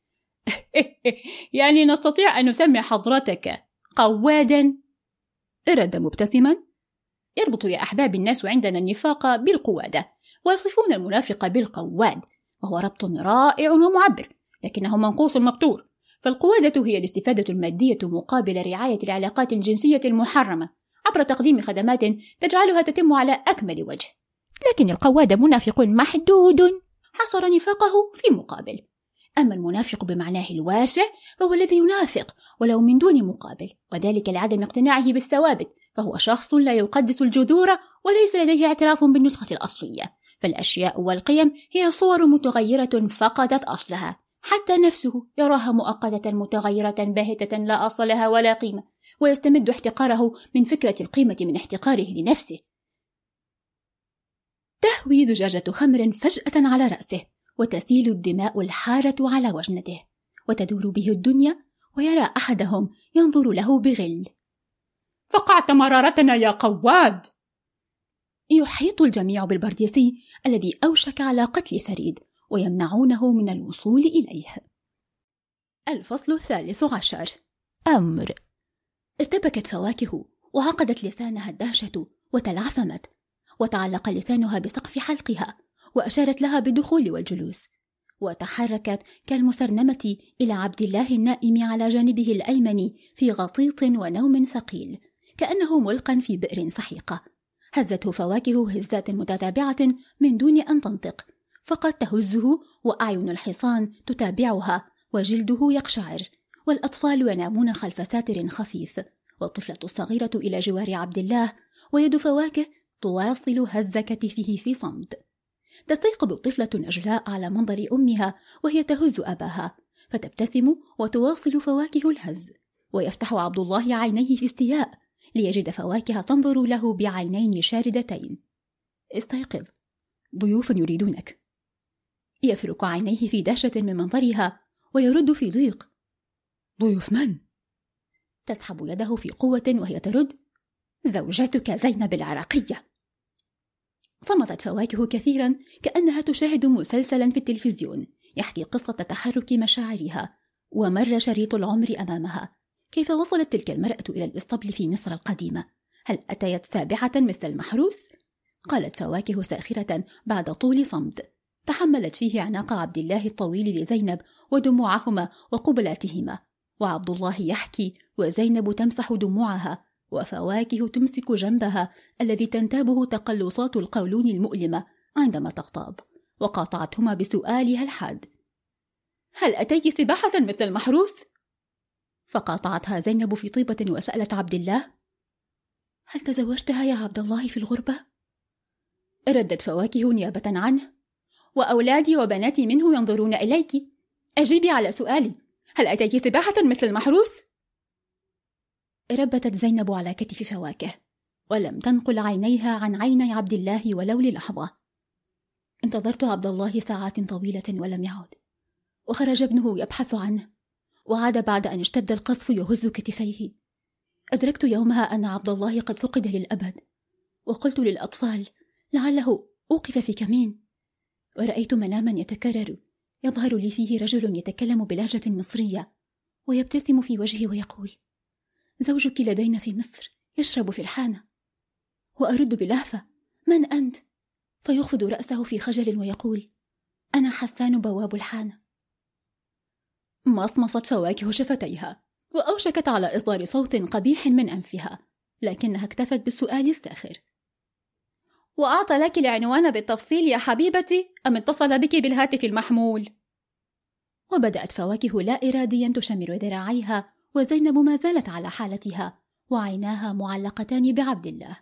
يعني نستطيع أن نسمي حضرتك قوادا؟ رد مبتسما: يربط يا أحباب الناس عندنا النفاق بالقوادة، ويصفون المنافق بالقواد، وهو ربط رائع ومعبر، لكنه منقوص مبتور. فالقوادة هي الاستفادة المادية مقابل رعاية العلاقات الجنسية المحرمة عبر تقديم خدمات تجعلها تتم على أكمل وجه، لكن القواد منافق محدود حصر نفاقه في مقابل. أما المنافق بمعناه الواسع فهو الذي ينافق ولو من دون مقابل، وذلك لعدم اقتناعه بالثوابت، فهو شخص لا يقدس الجذور وليس لديه اعتراف بالنسخة الأصلية. فالأشياء والقيم هي صور متغيرة فقدت أصلها، حتى نفسه يراها مؤقتة متغيرة باهتة لا أصل لها ولا قيمة، ويستمد احتقاره من فكرة القيمة من احتقاره لنفسه. تهوي زجاجة خمر فجأة على رأسه، وتسيل الدماء الحارة على وجنته، وتدور به الدنيا، ويرى أحدهم ينظر له بغل: فقعت مرارتنا يا قواد. يحيط الجميع بالبرديسي الذي أوشك على قتل فريد، ويمنعونه من الوصول إليه. الفصل 13. أمر. ارتبكت فواكه وعقدت لسانها الدهشة وتلعثمت، وتعلق لسانها بسقف حلقها، وأشارت لها بالدخول والجلوس، وتحركت كالمسرنمة إلى عبد الله النائم على جانبه الأيمن في غطيط ونوم ثقيل كأنه ملقا في بئر سحيقة. هزته فواكه هزات متتابعة من دون أن تنطق، فقد تهزه وأعين الحصان تتابعها وجلده يقشعر، والأطفال ينامون خلف ساتر خفيف، والطفلة الصغيرة إلى جوار عبد الله، ويد فواكه تواصل هز كتفه في صمت. تستيقظ الطفلة نجلاء على منظر أمها وهي تهز أباها، فتبتسم وتواصل فواكه الهز، ويفتح عبد الله عينيه في استياء ليجد فواكه تنظر له بعينين شاردتين. استيقظ، ضيوف يريدونك. يفرك عينيه في دهشة من منظرها ويرد في ضيق: ضيوف من؟ تسحب يده في قوة وهي ترد: زوجتك زينب العراقية. صمتت فواكه كثيرا كأنها تشاهد مسلسلا في التلفزيون يحكي قصة تحرك مشاعرها، ومر شريط العمر أمامها. كيف وصلت تلك المرأة إلى الإسطبل في مصر القديمة؟ هل أتيت سابحة مثل المحروس؟ قالت فواكه ساخرة بعد طول صمت تحملت فيه عناق عبد الله الطويل لزينب ودموعهما وقبلاتهما، وعبد الله يحكي وزينب تمسح دموعها، وفواكه تمسك جنبها الذي تنتابه تقلصات القولون المؤلمة عندما تغتاب، وقاطعتهما بسؤالها الحاد: هل أتيت سباحة مثل المحروس؟ فقاطعتها زينب في طيبة وسألت عبد الله: هل تزوجتها يا عبد الله في الغربة؟ ردت فواكه نيابة عنه: وأولادي وبناتي منه ينظرون إليك، أجيبي على سؤالي، هل أتيت سباحة مثل المحروس؟ ربتت زينب على كتف فواكه ولم تنقل عينيها عن عيني عبد الله ولو للحظة. انتظرت عبد الله ساعات طويلة ولم يعد، وخرج ابنه يبحث عنه، وعاد بعد أن اشتد القصف يهز كتفيه. أدركت يومها أن عبد الله قد فقد للأبد، وقلت للأطفال: لعله أوقف في كمين. ورأيت مناما يتكرر يظهر لي فيه رجل يتكلم بلهجة مصرية ويبتسم في وجهي ويقول: زوجك لدينا في مصر يشرب في الحانة. وأرد بلهفة: من أنت؟ فيخفض رأسه في خجل ويقول: أنا حسان بواب الحانة. مصمصت فواكه شفتيها وأوشكت على إصدار صوت قبيح من أنفها، لكنها اكتفت بالسؤال الساخر: وأعطى لك العنوان بالتفصيل يا حبيبتي أم اتصل بك بالهاتف المحمول؟ وبدأت فواكه لا إراديا تشمر ذراعيها، وزينب ما زالت على حالتها وعيناها معلقتان بعبد الله.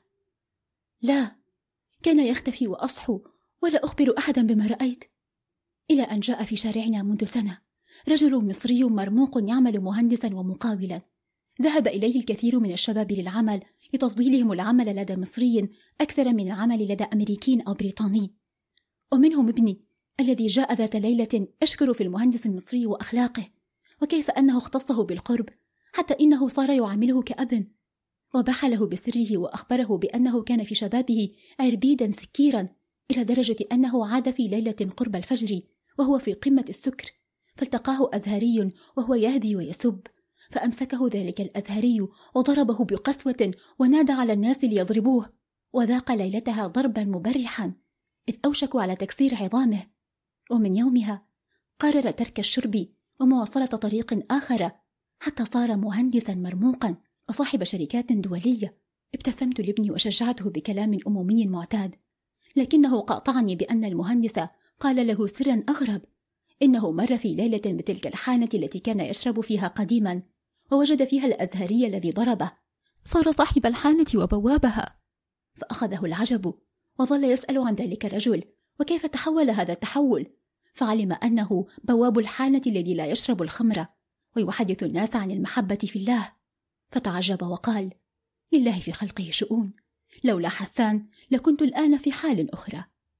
لا، كان يختفي وأصحو ولا أخبر أحدا بما رأيت، إلى أن جاء في شارعنا منذ سنة رجل مصري مرموق يعمل مهندسا ومقاولا. ذهب إليه الكثير من الشباب للعمل لتفضيلهم العمل لدى مصري أكثر من العمل لدى أمريكي أو بريطاني، ومنهم ابني الذي جاء ذات ليلة أشكر في المهندس المصري وأخلاقه، وكيف أنه اختصه بالقرب حتى إنه صار يعامله كأب، وباح له بسره وأخبره بأنه كان في شبابه عربيدا سكيرا، إلى درجة أنه عاد في ليلة قرب الفجر وهو في قمة السكر، فالتقاه أزهري وهو يهبي ويسب، فأمسكه ذلك الأزهري وضربه بقسوة ونادى على الناس ليضربوه، وذاق ليلتها ضربا مبرحا إذ أوشكوا على تكسير عظامه. ومن يومها قرر ترك الشرب ومواصلة طريق آخر حتى صار مهندسا مرموقا وصاحب شركات دولية. ابتسمت لابني وشجعته بكلام أمومي معتاد، لكنه قاطعني بأن المهندس قال له سرا أغرب: إنه مر في ليلة بتلك الحانة التي كان يشرب فيها قديما ووجد فيها الأزهري الذي ضربه، صار صاحب الحانة وبوابها. فأخذه العجب وظل يسأل عن ذلك الرجل وكيف تحول هذا التحول، فعلم أنه بواب الحانة الذي لا يشرب الخمر ويحدث الناس عن المحبة في الله، فتعجب وقال: لله في خلقه شؤون، لولا حسان لكنت الآن في حال أخرى.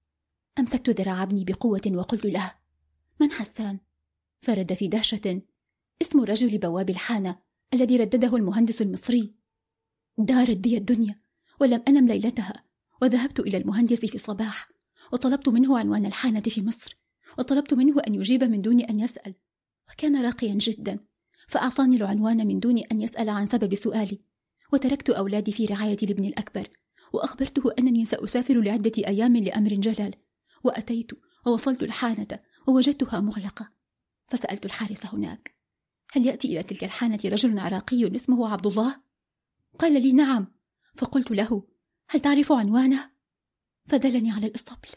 أمسكت ذراع ابني بقوة وقلت له: من حسان؟ فرد في دهشة: اسم رجل بواب الحانة الذي ردده المهندس المصري. دارت بي الدنيا ولم أنم ليلتها، وذهبت إلى المهندس في الصباح وطلبت منه عنوان الحانة في مصر، وطلبت منه أن يجيب من دون أن يسأل، وكان راقيا جدا، فأعطاني العنوان من دون أن يسأل عن سبب سؤالي. وتركت أولادي في رعاية الابن الأكبر، وأخبرته أنني سأسافر لعدة أيام لأمر جلل، وأتيت ووصلت الحانة ووجدتها مغلقة، فسألت الحارس هناك: هل يأتي إلى تلك الحانة رجل عراقي اسمه عبد الله؟ قال لي: نعم. فقلت له: هل تعرف عنوانه؟ فدلني على الإسطبل.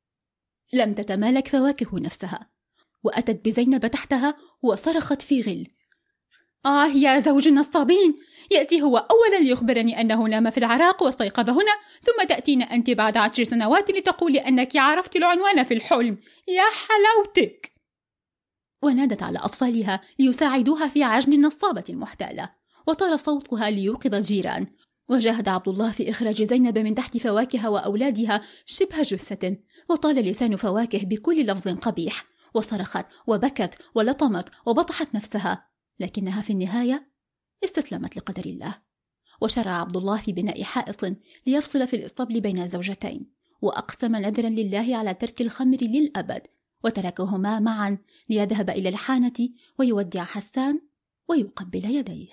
لم تتمالك فواكه نفسها، وأتت بزينب تحتها وصرخت في غل: يا زوج النصابين، يأتي هو أولا ليخبرني أنه نام في العراق واستيقظ هنا، ثم تأتين أنت بعد 10 سنوات لتقولي أنك عرفت العنوان في الحلم. يا حلاوتك! ونادت على أطفالها ليساعدوها في عجن النصابة المحتالة، وطار صوتها ليوقظ الجيران، وجاهد عبد الله في إخراج زينب من تحت فواكه وأولادها شبه جثة، وطال لسان فواكه بكل لفظ قبيح، وصرخت وبكت ولطمت وبطحت نفسها، لكنها في النهاية استسلمت لقدر الله. وشرع عبد الله في بناء حائط ليفصل في الإسطبل بين الزوجتين، وأقسم نذرا لله على ترك الخمر للأبد، وتركهما معا ليذهب إلى الحانة ويودع حسان ويقبل يديه.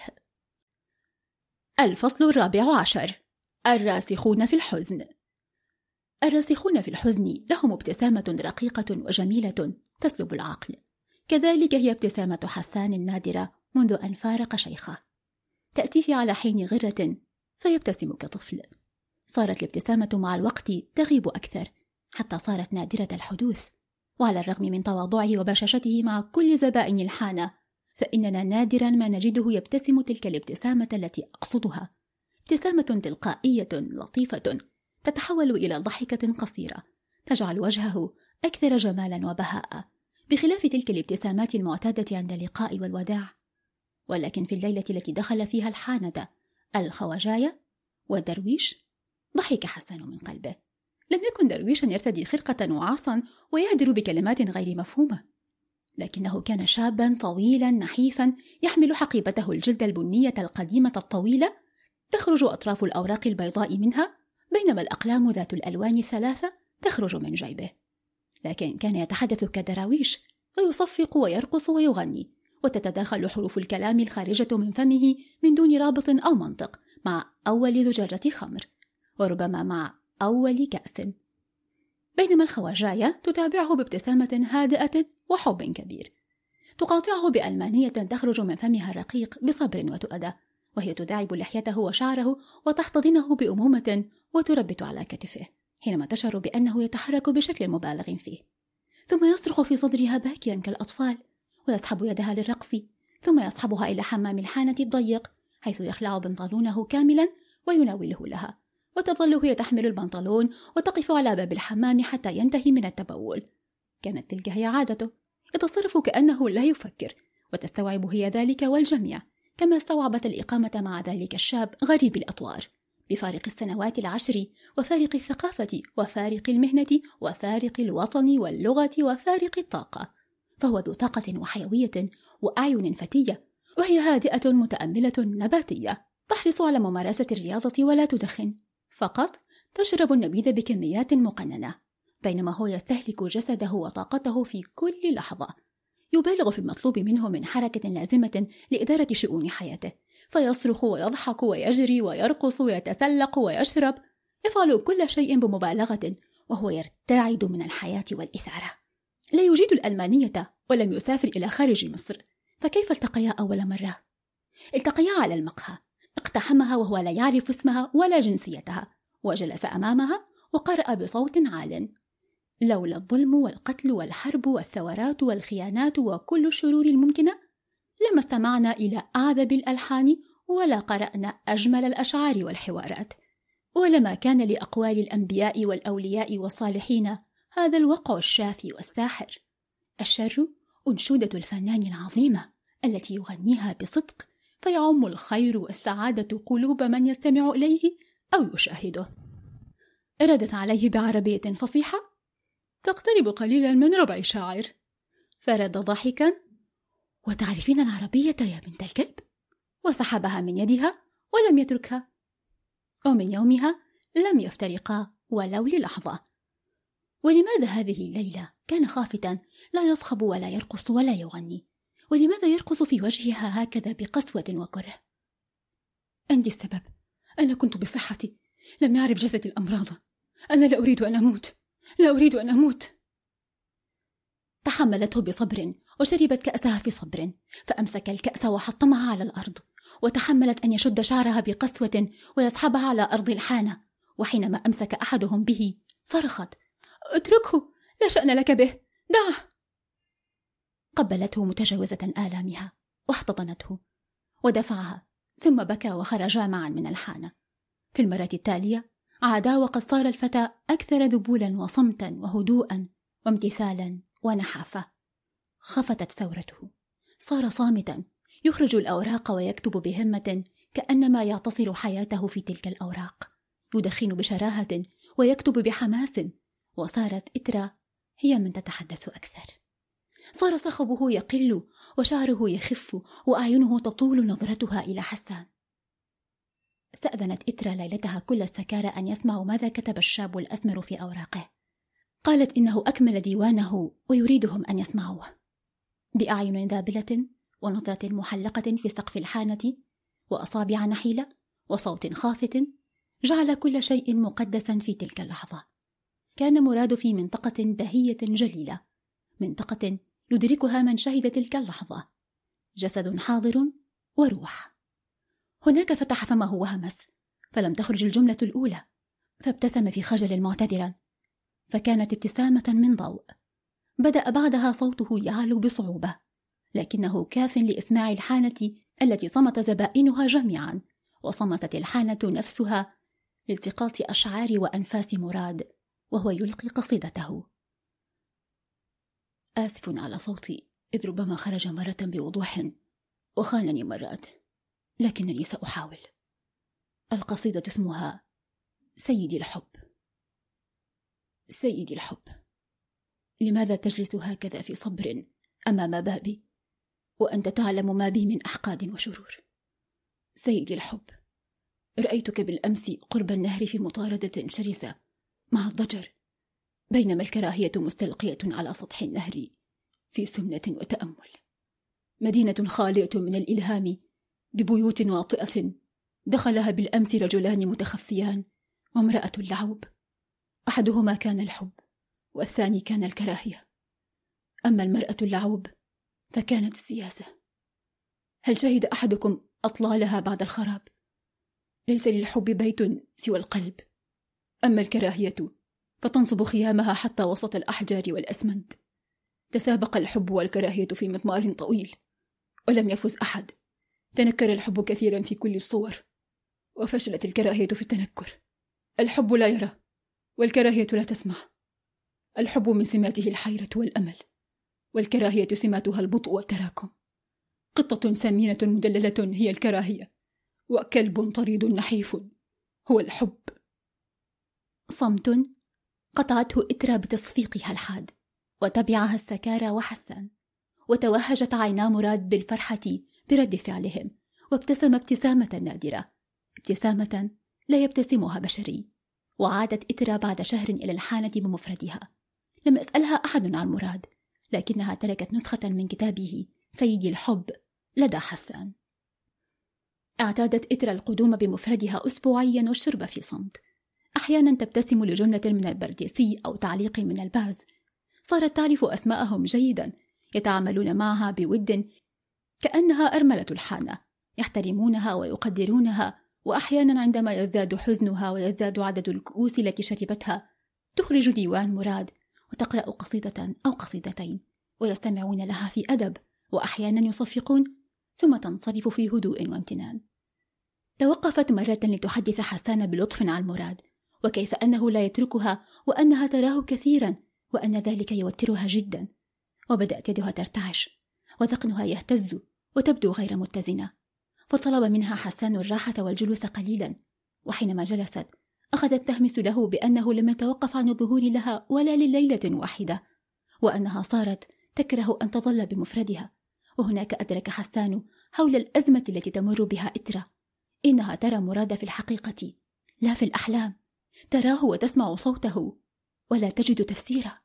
الفصل 14. الراسخون في الحزن. الراسخون في الحزن لهم ابتسامة رقيقة وجميلة تسلب العقل، كذلك هي ابتسامة حسان النادرة منذ أن فارق شيخه، تأتيه على حين غرة فيبتسم كطفل. صارت الابتسامة مع الوقت تغيب أكثر حتى صارت نادرة الحدوث، وعلى الرغم من تواضعه وبشاشته مع كل زبائن الحانة، فإننا نادرا ما نجده يبتسم تلك الابتسامة التي أقصدها، ابتسامة تلقائية لطيفة تتحول إلى ضحكة قصيرة تجعل وجهه أكثر جمالا وبهاء، بخلاف تلك الابتسامات المعتادة عند اللقاء والوداع. ولكن في الليلة التي دخل فيها الحانة الخواجاية والدرويش، ضحك حسان من قلبه. لم يكن درويشا يرتدي خرقة وعصا ويهدر بكلمات غير مفهومة، لكنه كان شابا طويلا نحيفا يحمل حقيبته الجلد البنية القديمة الطويلة تخرج أطراف الأوراق البيضاء منها، بينما الأقلام ذات الألوان الثلاثة تخرج من جيبه. لكن كان يتحدث كدراويش ويصفق ويرقص ويغني، وتتداخل حروف الكلام الخارجة من فمه من دون رابط أو منطق مع أول زجاجة خمر، وربما مع أول كأس، بينما الخواجاية تتابعه بابتسامة هادئة وحب كبير، تقاطعه بألمانية تخرج من فمها الرقيق بصبر وتؤدى، وهي تداعب لحيته وشعره وتحتضنه بأمومة وتربت على كتفه حينما تشعر بأنه يتحرك بشكل مبالغ فيه، ثم يصرخ في صدرها باكيا كالأطفال، ويسحب يدها للرقص، ثم يصحبها إلى حمام الحانة الضيق حيث يخلع بنطلونه كاملا ويناوله لها، وتظل هي تحمل البنطلون وتقف على باب الحمام حتى ينتهي من التبول. كانت تلك هي عادته، يتصرف كأنه لا يفكر، وتستوعب هي ذلك والجميع، كما استوعبت الإقامة مع ذلك الشاب غريب الأطوار، بفارق السنوات 10 وفارق الثقافة وفارق المهنة وفارق الوطن واللغة وفارق الطاقة، فهو ذو طاقة وحيوية وأعين فتية، وهي هادئة متأملة نباتية تحرص على ممارسة الرياضة ولا تدخن، فقط تشرب النبيذ بكميات مقننة، بينما هو يستهلك جسده وطاقته في كل لحظة، يبالغ في المطلوب منه من حركة لازمة لإدارة شؤون حياته، فيصرخ ويضحك ويجري ويرقص ويتسلق ويشرب، يفعل كل شيء بمبالغة، وهو يرتعد من الحياة والإثارة. لا يجيد الألمانية ولم يسافر إلى خارج مصر، فكيف التقيا أول مرة؟ التقيا على المقهى، اقتحمها وهو لا يعرف اسمها ولا جنسيتها، وجلس أمامها وقرأ بصوت عال: لولا الظلم والقتل والحرب والثورات والخيانات وكل الشرور الممكنة لما استمعنا إلى أعذب الألحان ولا قرأنا أجمل الأشعار والحوارات، ولما كان لأقوال الأنبياء والأولياء والصالحين هذا الوقع الشافي والساحر. الشر أنشودة الفنان العظيمة التي يغنيها بصدق فيعم الخير والسعادة قلوب من يستمع إليه أو يشاهده. ردت عليه بعربية فصيحة تقترب قليلا من ربع شاعر، فرد ضاحكا: وتعرفين العربية يا بنت الكلب؟ وسحبها من يدها ولم يتركها، ومن يومها لم يفترقا ولو للحظة. ولماذا هذه الليلة كان خافتا لا يصخب ولا يرقص ولا يغني؟ ولماذا يرقص في وجهها هكذا بقسوة وكره؟ أنت السبب، أنا كنت بصحتي، لم يعرف جسدي الأمراض، أنا لا أريد أن أموت، لا أريد أن أموت. تحملته بصبر وشربت كأسها في صبر، فأمسك الكأس وحطمها على الأرض، وتحملت أن يشد شعرها بقسوة ويسحبها على أرض الحانة، وحينما أمسك أحدهم به صرخت: اتركه، لا شأن لك به، دعه. قبلته متجاوزة آلامها واحتضنته، ودفعها، ثم بكى وخرجا معا من الحانة. في المرة التالية عادا وقد صار الفتى أكثر ذبولا وصمتا وهدوءا وامتثالا ونحافة. خفتت ثورته، صار صامتا يخرج الأوراق ويكتب بهمة كأنما يعتصر حياته في تلك الأوراق، يدخن بشراهة ويكتب بحماس، وصارت إترا هي من تتحدث أكثر. صار صخبه يقل وشعره يخف وأعينه تطول نظرتها إلى حسان. استأذنت إترا ليلتها كل السكارى أن يسمعوا ماذا كتب الشاب الأسمر في أوراقه. قالت إنه أكمل ديوانه ويريدهم أن يسمعوه. بأعين ذابلة ونظرة محلقة في سقف الحانة وأصابع نحيلة وصوت خافت جعل كل شيء مقدسا في تلك اللحظة. كان مراد في منطقة بهية جليلة، منطقة يدركها من شهد تلك اللحظة، جسد حاضر وروح. هناك فتح فمه وهمس، فلم تخرج الجملة الأولى، فابتسم في خجل معتذرا، فكانت ابتسامة من ضوء. بدأ بعدها صوته يعلو بصعوبة، لكنه كاف لإسماع الحانة التي صمت زبائنها جميعا، وصمتت الحانة نفسها لالتقاط أشعار وأنفاس مراد وهو يلقي قصيدته. آسف على صوتي، إذ ربما خرج مرة بوضوح وخانني مرات، لكنني سأحاول. القصيدة اسمها سيدي الحب. سيدي الحب، لماذا تجلس هكذا في صبر أمام بابي وأنت تعلم ما بي من أحقاد وشرور؟ سيدي الحب، رأيتك بالأمس قرب النهر في مطاردة شرسة مع الضجر، بينما الكراهية مستلقية على سطح النهر في سمنة وتأمل. مدينة خالية من الإلهام ببيوت واطئة دخلها بالأمس رجلان متخفيان وامرأة لعوب، أحدهما كان الحب والثاني كان الكراهية، أما المرأة اللعوب فكانت السياسة. هل شهد أحدكم أطلالها بعد الخراب؟ ليس للحب بيت سوى القلب، أما الكراهية فتنصب خيامها حتى وسط الأحجار والأسمنت. تسابق الحب والكراهية في مضمار طويل ولم يفز أحد. تنكر الحب كثيرا في كل الصور وفشلت الكراهية في التنكر. الحب لا يرى والكراهية لا تسمع. الحب من سماته الحيرة والأمل، والكراهية سماتها البطء والتراكم. قطة سمينة مدللة هي الكراهية، وكلب طريد نحيف هو الحب. صمت قطعته إترا بتصفيقها الحاد، وتبعها السكارى وحسان، وتوهجت عينا مراد بالفرحة برد فعلهم، وابتسم ابتسامة نادرة، ابتسامة لا يبتسمها بشري. وعادت إترا بعد شهر إلى الحانة بمفردها. لم يسألها أحد عن مراد، لكنها تركت نسخة من كتابه سيدي الحب لدى حسان. اعتادت إترا القدوم بمفردها أسبوعيا والشرب في صمت. أحيانا تبتسم لجملة من البرديسي أو تعليق من الباز. صارت تعرف أسماءهم جيدا، يتعاملون معها بود كأنها أرملة الحانة، يحترمونها ويقدرونها. وأحيانا عندما يزداد حزنها ويزداد عدد الكؤوس التي شربتها تخرج ديوان مراد وتقرأ قصيدة أو قصيدتين، ويستمعون لها في أدب، وأحيانا يصفقون، ثم تنصرف في هدوء وامتنان. توقفت مرة لتحدث حسان بلطف عن مراد، وكيف أنه لا يتركها، وأنها تراه كثيرا، وأن ذلك يوترها جدا. وبدأت يدها ترتعش وذقنها يهتز وتبدو غير متزنة، فطلب منها حسان الراحة والجلوس قليلا. وحينما جلست أخذت تهمس له بأنه لم يتوقف عن الظهور لها ولا لليلة واحدة، وأنها صارت تكره أن تظل بمفردها. وهناك أدرك حسان حول الأزمة التي تمر بها إترا. إنها ترى مراد في الحقيقة لا في الأحلام، تراه وتسمع صوته ولا تجد تفسيره.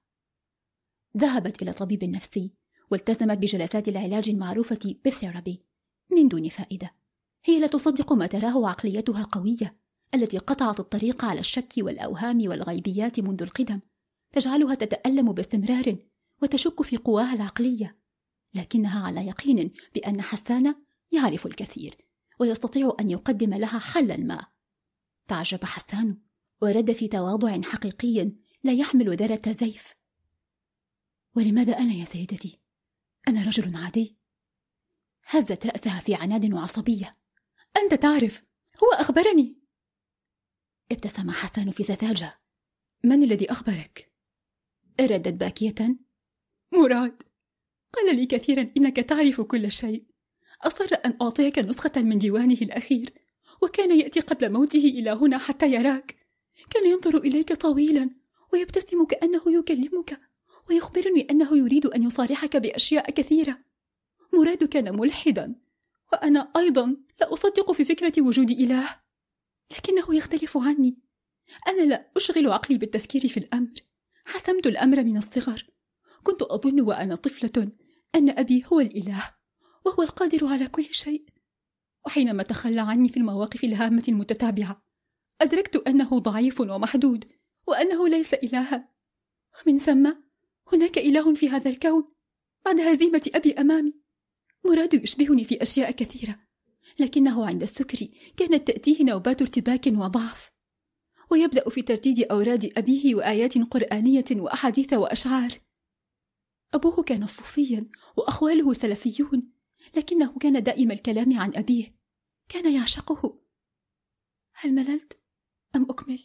ذهبت إلى طبيب نفسي والتزمت بجلسات العلاج المعروفة بالثيرابي من دون فائدة. هي لا تصدق ما تراه، عقليتها قوية التي قطعت الطريق على الشك والأوهام والغيبيات منذ القدم، تجعلها تتألم باستمرار وتشك في قواها العقلية، لكنها على يقين بأن حسان يعرف الكثير ويستطيع أن يقدم لها حلا ما. تعجب حسان ورد في تواضع حقيقي لا يحمل ذرة زيف: ولماذا أنا يا سيدتي؟ أنا رجل عادي. هزت رأسها في عناد وعصبية. أنت تعرف، هو أخبرني. ابتسم حسان في سذاجة. من الذي أخبرك؟ ردت باكية. مراد قال لي كثيرا إنك تعرف كل شيء. أصر أن أعطيك نسخة من ديوانه الأخير، وكان يأتي قبل موته إلى هنا حتى يراك. كان ينظر إليك طويلا ويبتسم كأنه يكلمك، ويخبرني أنه يريد أن يصارحك بأشياء كثيرة. مراد كان ملحدا، وأنا أيضا لا أصدق في فكرة وجود إله، لكنه يختلف عني. أنا لا أشغل عقلي بالتفكير في الأمر، حسمت الأمر من الصغر. كنت أظن وأنا طفلة أن أبي هو الإله، وهو القادر على كل شيء. وحينما تخلى عني في المواقف الهامة المتتابعة، أدركت أنه ضعيف ومحدود، وأنه ليس إلها. ومن ثم هناك إله في هذا الكون بعد هزيمة أبي أمامي. مراد يشبهني في أشياء كثيرة، لكنه عند السكر كانت تأتيه نوبات ارتباك وضعف، ويبدأ في ترديد أوراد أبيه وآيات قرآنية وأحاديث وأشعار. أبوه كان صوفيا وأخواله سلفيون، لكنه كان دائم الكلام عن أبيه، كان يعشقه. هل مللت أم أكمل؟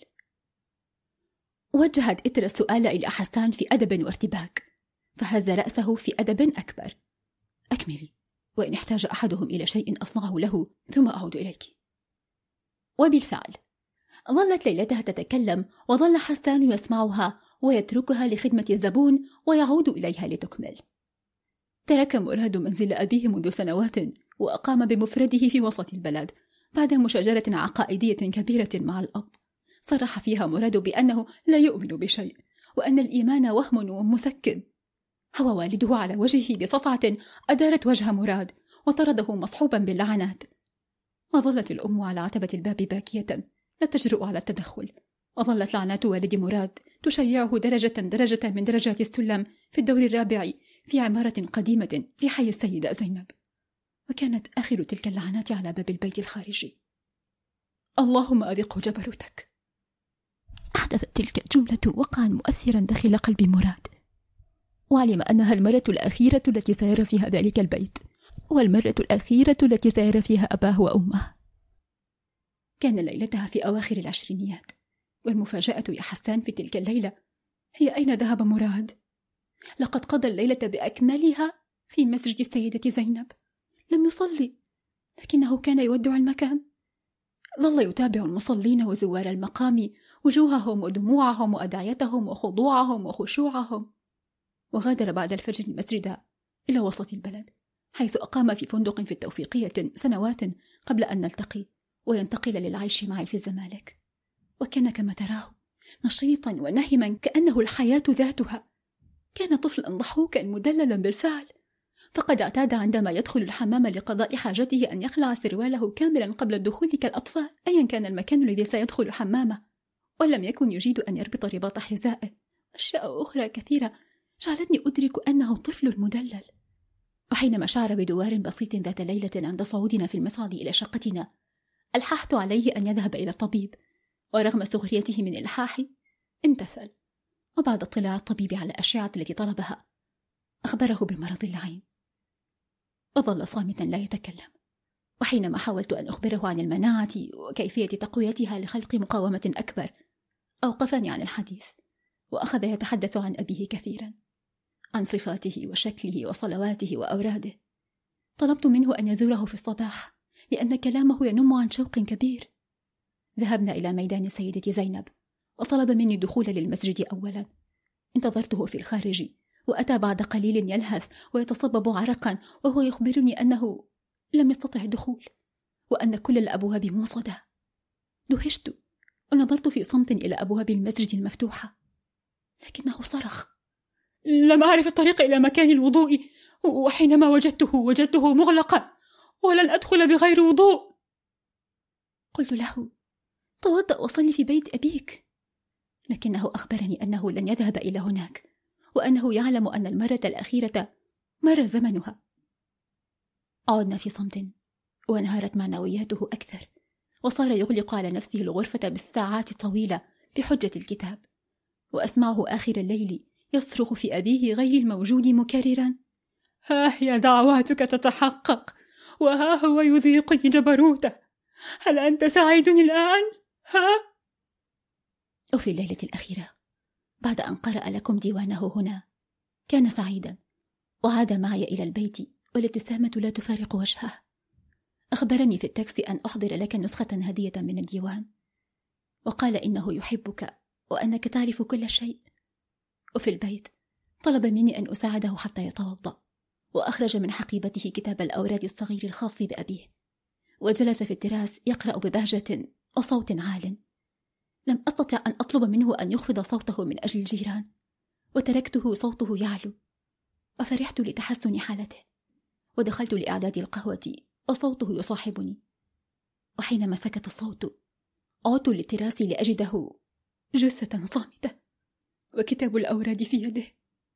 وجهت إثر السؤال إلى حسان في أدب وارتباك، فهز رأسه في أدب أكبر. أكملي، وإن احتاج أحدهم إلى شيء أصنعه له ثم أعود إليك. وبالفعل ظلت ليلتها تتكلم، وظل حسان يسمعها ويتركها لخدمة الزبون ويعود إليها لتكمل. ترك مراد منزل أبيه منذ سنوات، وأقام بمفرده في وسط البلد بعد مشاجرة عقائدية كبيرة مع الأب. صرح فيها مراد بأنه لا يؤمن بشيء، وأن الإيمان وهم ومسكن. هوى والده على وجهه بصفعة أدارت وجه مراد، وطرده مصحوبا باللعنات. وظلت الأم على عتبة الباب باكية لا تجرؤ على التدخل، وظلت لعنات والد مراد تشيعه درجة من درجات السلم في الدور الرابع في عمارة قديمة في حي السيدة زينب. وكانت آخر تلك اللعنات على باب البيت الخارجي. اللهم أذقه جبروتك. أحدثت تلك الجملة وقعا مؤثرا داخل قلب مراد، وعلم أنها المرة الأخيرة التي سيرى فيها ذلك البيت، والمرة الأخيرة التي سيرى فيها أباه وأمه. كان ليلتها في أواخر العشرينيات، والمفاجأة يا حسان في تلك الليلة هي أين ذهب مراد. لقد قضى الليلة بأكملها في مسجد السيدة زينب. لم يصلي، لكنه كان يودع المكان. ظل يتابع المصلين وزوار المقام، وجوههم ودموعهم وأدعيتهم وخضوعهم وخشوعهم. وغادر بعد الفجر المسجد إلى وسط البلد، حيث أقام في فندق في التوفيقية سنوات قبل أن نلتقي وينتقل للعيش معي في الزمالك. وكان كما تراه نشيطا ونهما كأنه الحياة ذاتها. كان طفلا ضحوكا مدللا بالفعل، فقد اعتاد عندما يدخل الحمام لقضاء حاجته أن يخلع سرواله كاملا قبل الدخول كالأطفال أيا كان المكان الذي سيدخل حمامه، ولم يكن يجيد أن يربط رباط حذائه. أشياء أخرى كثيرة جعلتني أدرك أنه طفل مدلل. وحينما شعر بدوار بسيط ذات ليلة عند صعودنا في المصعد إلى شقتنا، ألححت عليه أن يذهب إلى الطبيب، ورغم سخريته من إلحاحي امتثل. وبعد اطلاع الطبيب على الأشعة التي طلبها أخبره بمرض اللعين، وظل صامتا لا يتكلم. وحينما حاولت أن أخبره عن المناعة وكيفية تقويتها لخلق مقاومة أكبر، أوقفني عن الحديث، وأخذ يتحدث عن أبيه كثيرا، عن صفاته وشكله وصلواته وأوراده. طلبت منه أن يزوره في الصباح، لأن كلامه ينم عن شوق كبير. ذهبنا إلى ميدان السيدة زينب، وطلب مني الدخول للمسجد أولا. انتظرته في الخارج، وأتى بعد قليل يلهث ويتصبب عرقا، وهو يخبرني أنه لم يستطع الدخول، وأن كل الأبواب موصدة. دهشت ونظرت في صمت إلى أبواب المسجد المفتوحة، لكنه صرخ: لم أعرف الطريق إلى مكان الوضوء، وحينما وجدته مغلقا، ولن أدخل بغير وضوء. قلت له: توضأ وصلي في بيت أبيك. لكنه أخبرني أنه لن يذهب إلى هناك، وأنه يعلم أن المرة الأخيرة مر زمنها. عدنا في صمت، وانهارت معنوياته أكثر، وصار يغلق على نفسه الغرفة بالساعات الطويلة بحجة الكتاب. وأسمعه آخر الليل يصرخ في أبيه غير الموجود مكررا: ها هي دعواتك تتحقق، وها هو يذيقني جبروته. هل أنت سعيد الآن؟ ها؟ وفي الليلة الأخيرة بعد أن قرأ لكم ديوانه هنا كان سعيدا، وعاد معي إلى البيت والابتسامة لا تفارق وجهه. أخبرني في التاكسي أن أحضر لك نسخة هدية من الديوان، وقال إنه يحبك وأنك تعرف كل شيء. وفي البيت طلب مني أن أساعده حتى يتوضأ، وأخرج من حقيبته كتاب الأوراد الصغير الخاص بأبيه، وجلس في التراس يقرأ ببهجة وصوت عال. لم أستطع أن أطلب منه أن يخفض صوته من أجل الجيران، وتركته صوته يعلو، وفرحت لتحسن حالته، ودخلت لإعداد القهوة وصوته يصاحبني. وحينما سكت الصوت عدت للتراس لأجده جثة صامتة وكتاب الأوراد في يده.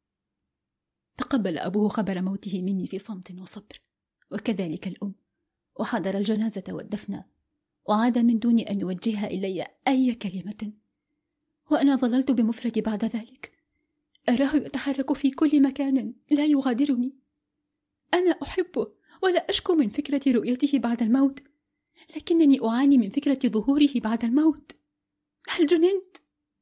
تقبل أبوه خبر موته مني في صمت وصبر، وكذلك الأم، وحضر الجنازة والدفن، وعاد من دون أن يوجه إلي أي كلمة. وأنا ظللت بمفردي بعد ذلك أراه يتحرك في كل مكان لا يغادرني. أنا أحبه ولا أشكو من فكرة رؤيته بعد الموت، لكنني أعاني من فكرة ظهوره بعد الموت. هل جننت؟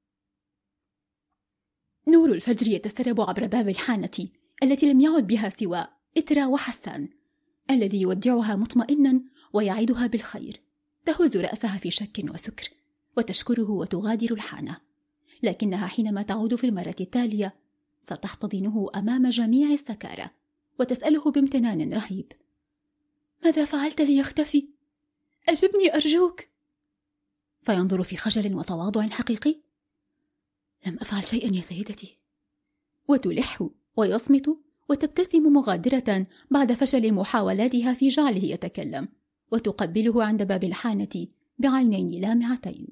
نور الفجر يتسرب عبر باب الحانة التي لم يعد بها سوى إترا وحسان، الذي يودعها مطمئنا ويعيدها بالخير. تهز رأسها في شك وسكر وتشكره وتغادر الحانة، لكنها حينما تعود في المرة التالية ستحتضنه أمام جميع السكارى وتسأله بامتنان رهيب: ماذا فعلت ليختفي؟ أجبني أرجوك. فينظر في خجل وتواضع حقيقي: لم أفعل شيئا يا سيدتي. وتلح ويصمت وتبتسم مغادرة بعد فشل محاولاتها في جعله يتكلم، وتقبله عند باب الحانة بعينين لامعتين.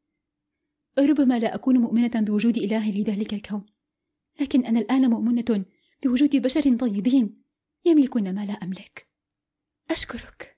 ربما لا أكون مؤمنة بوجود إله لذلك الكون، لكن أنا الآن مؤمنة بوجود بشر طيبين يملكون ما لا أملك. أشكرك.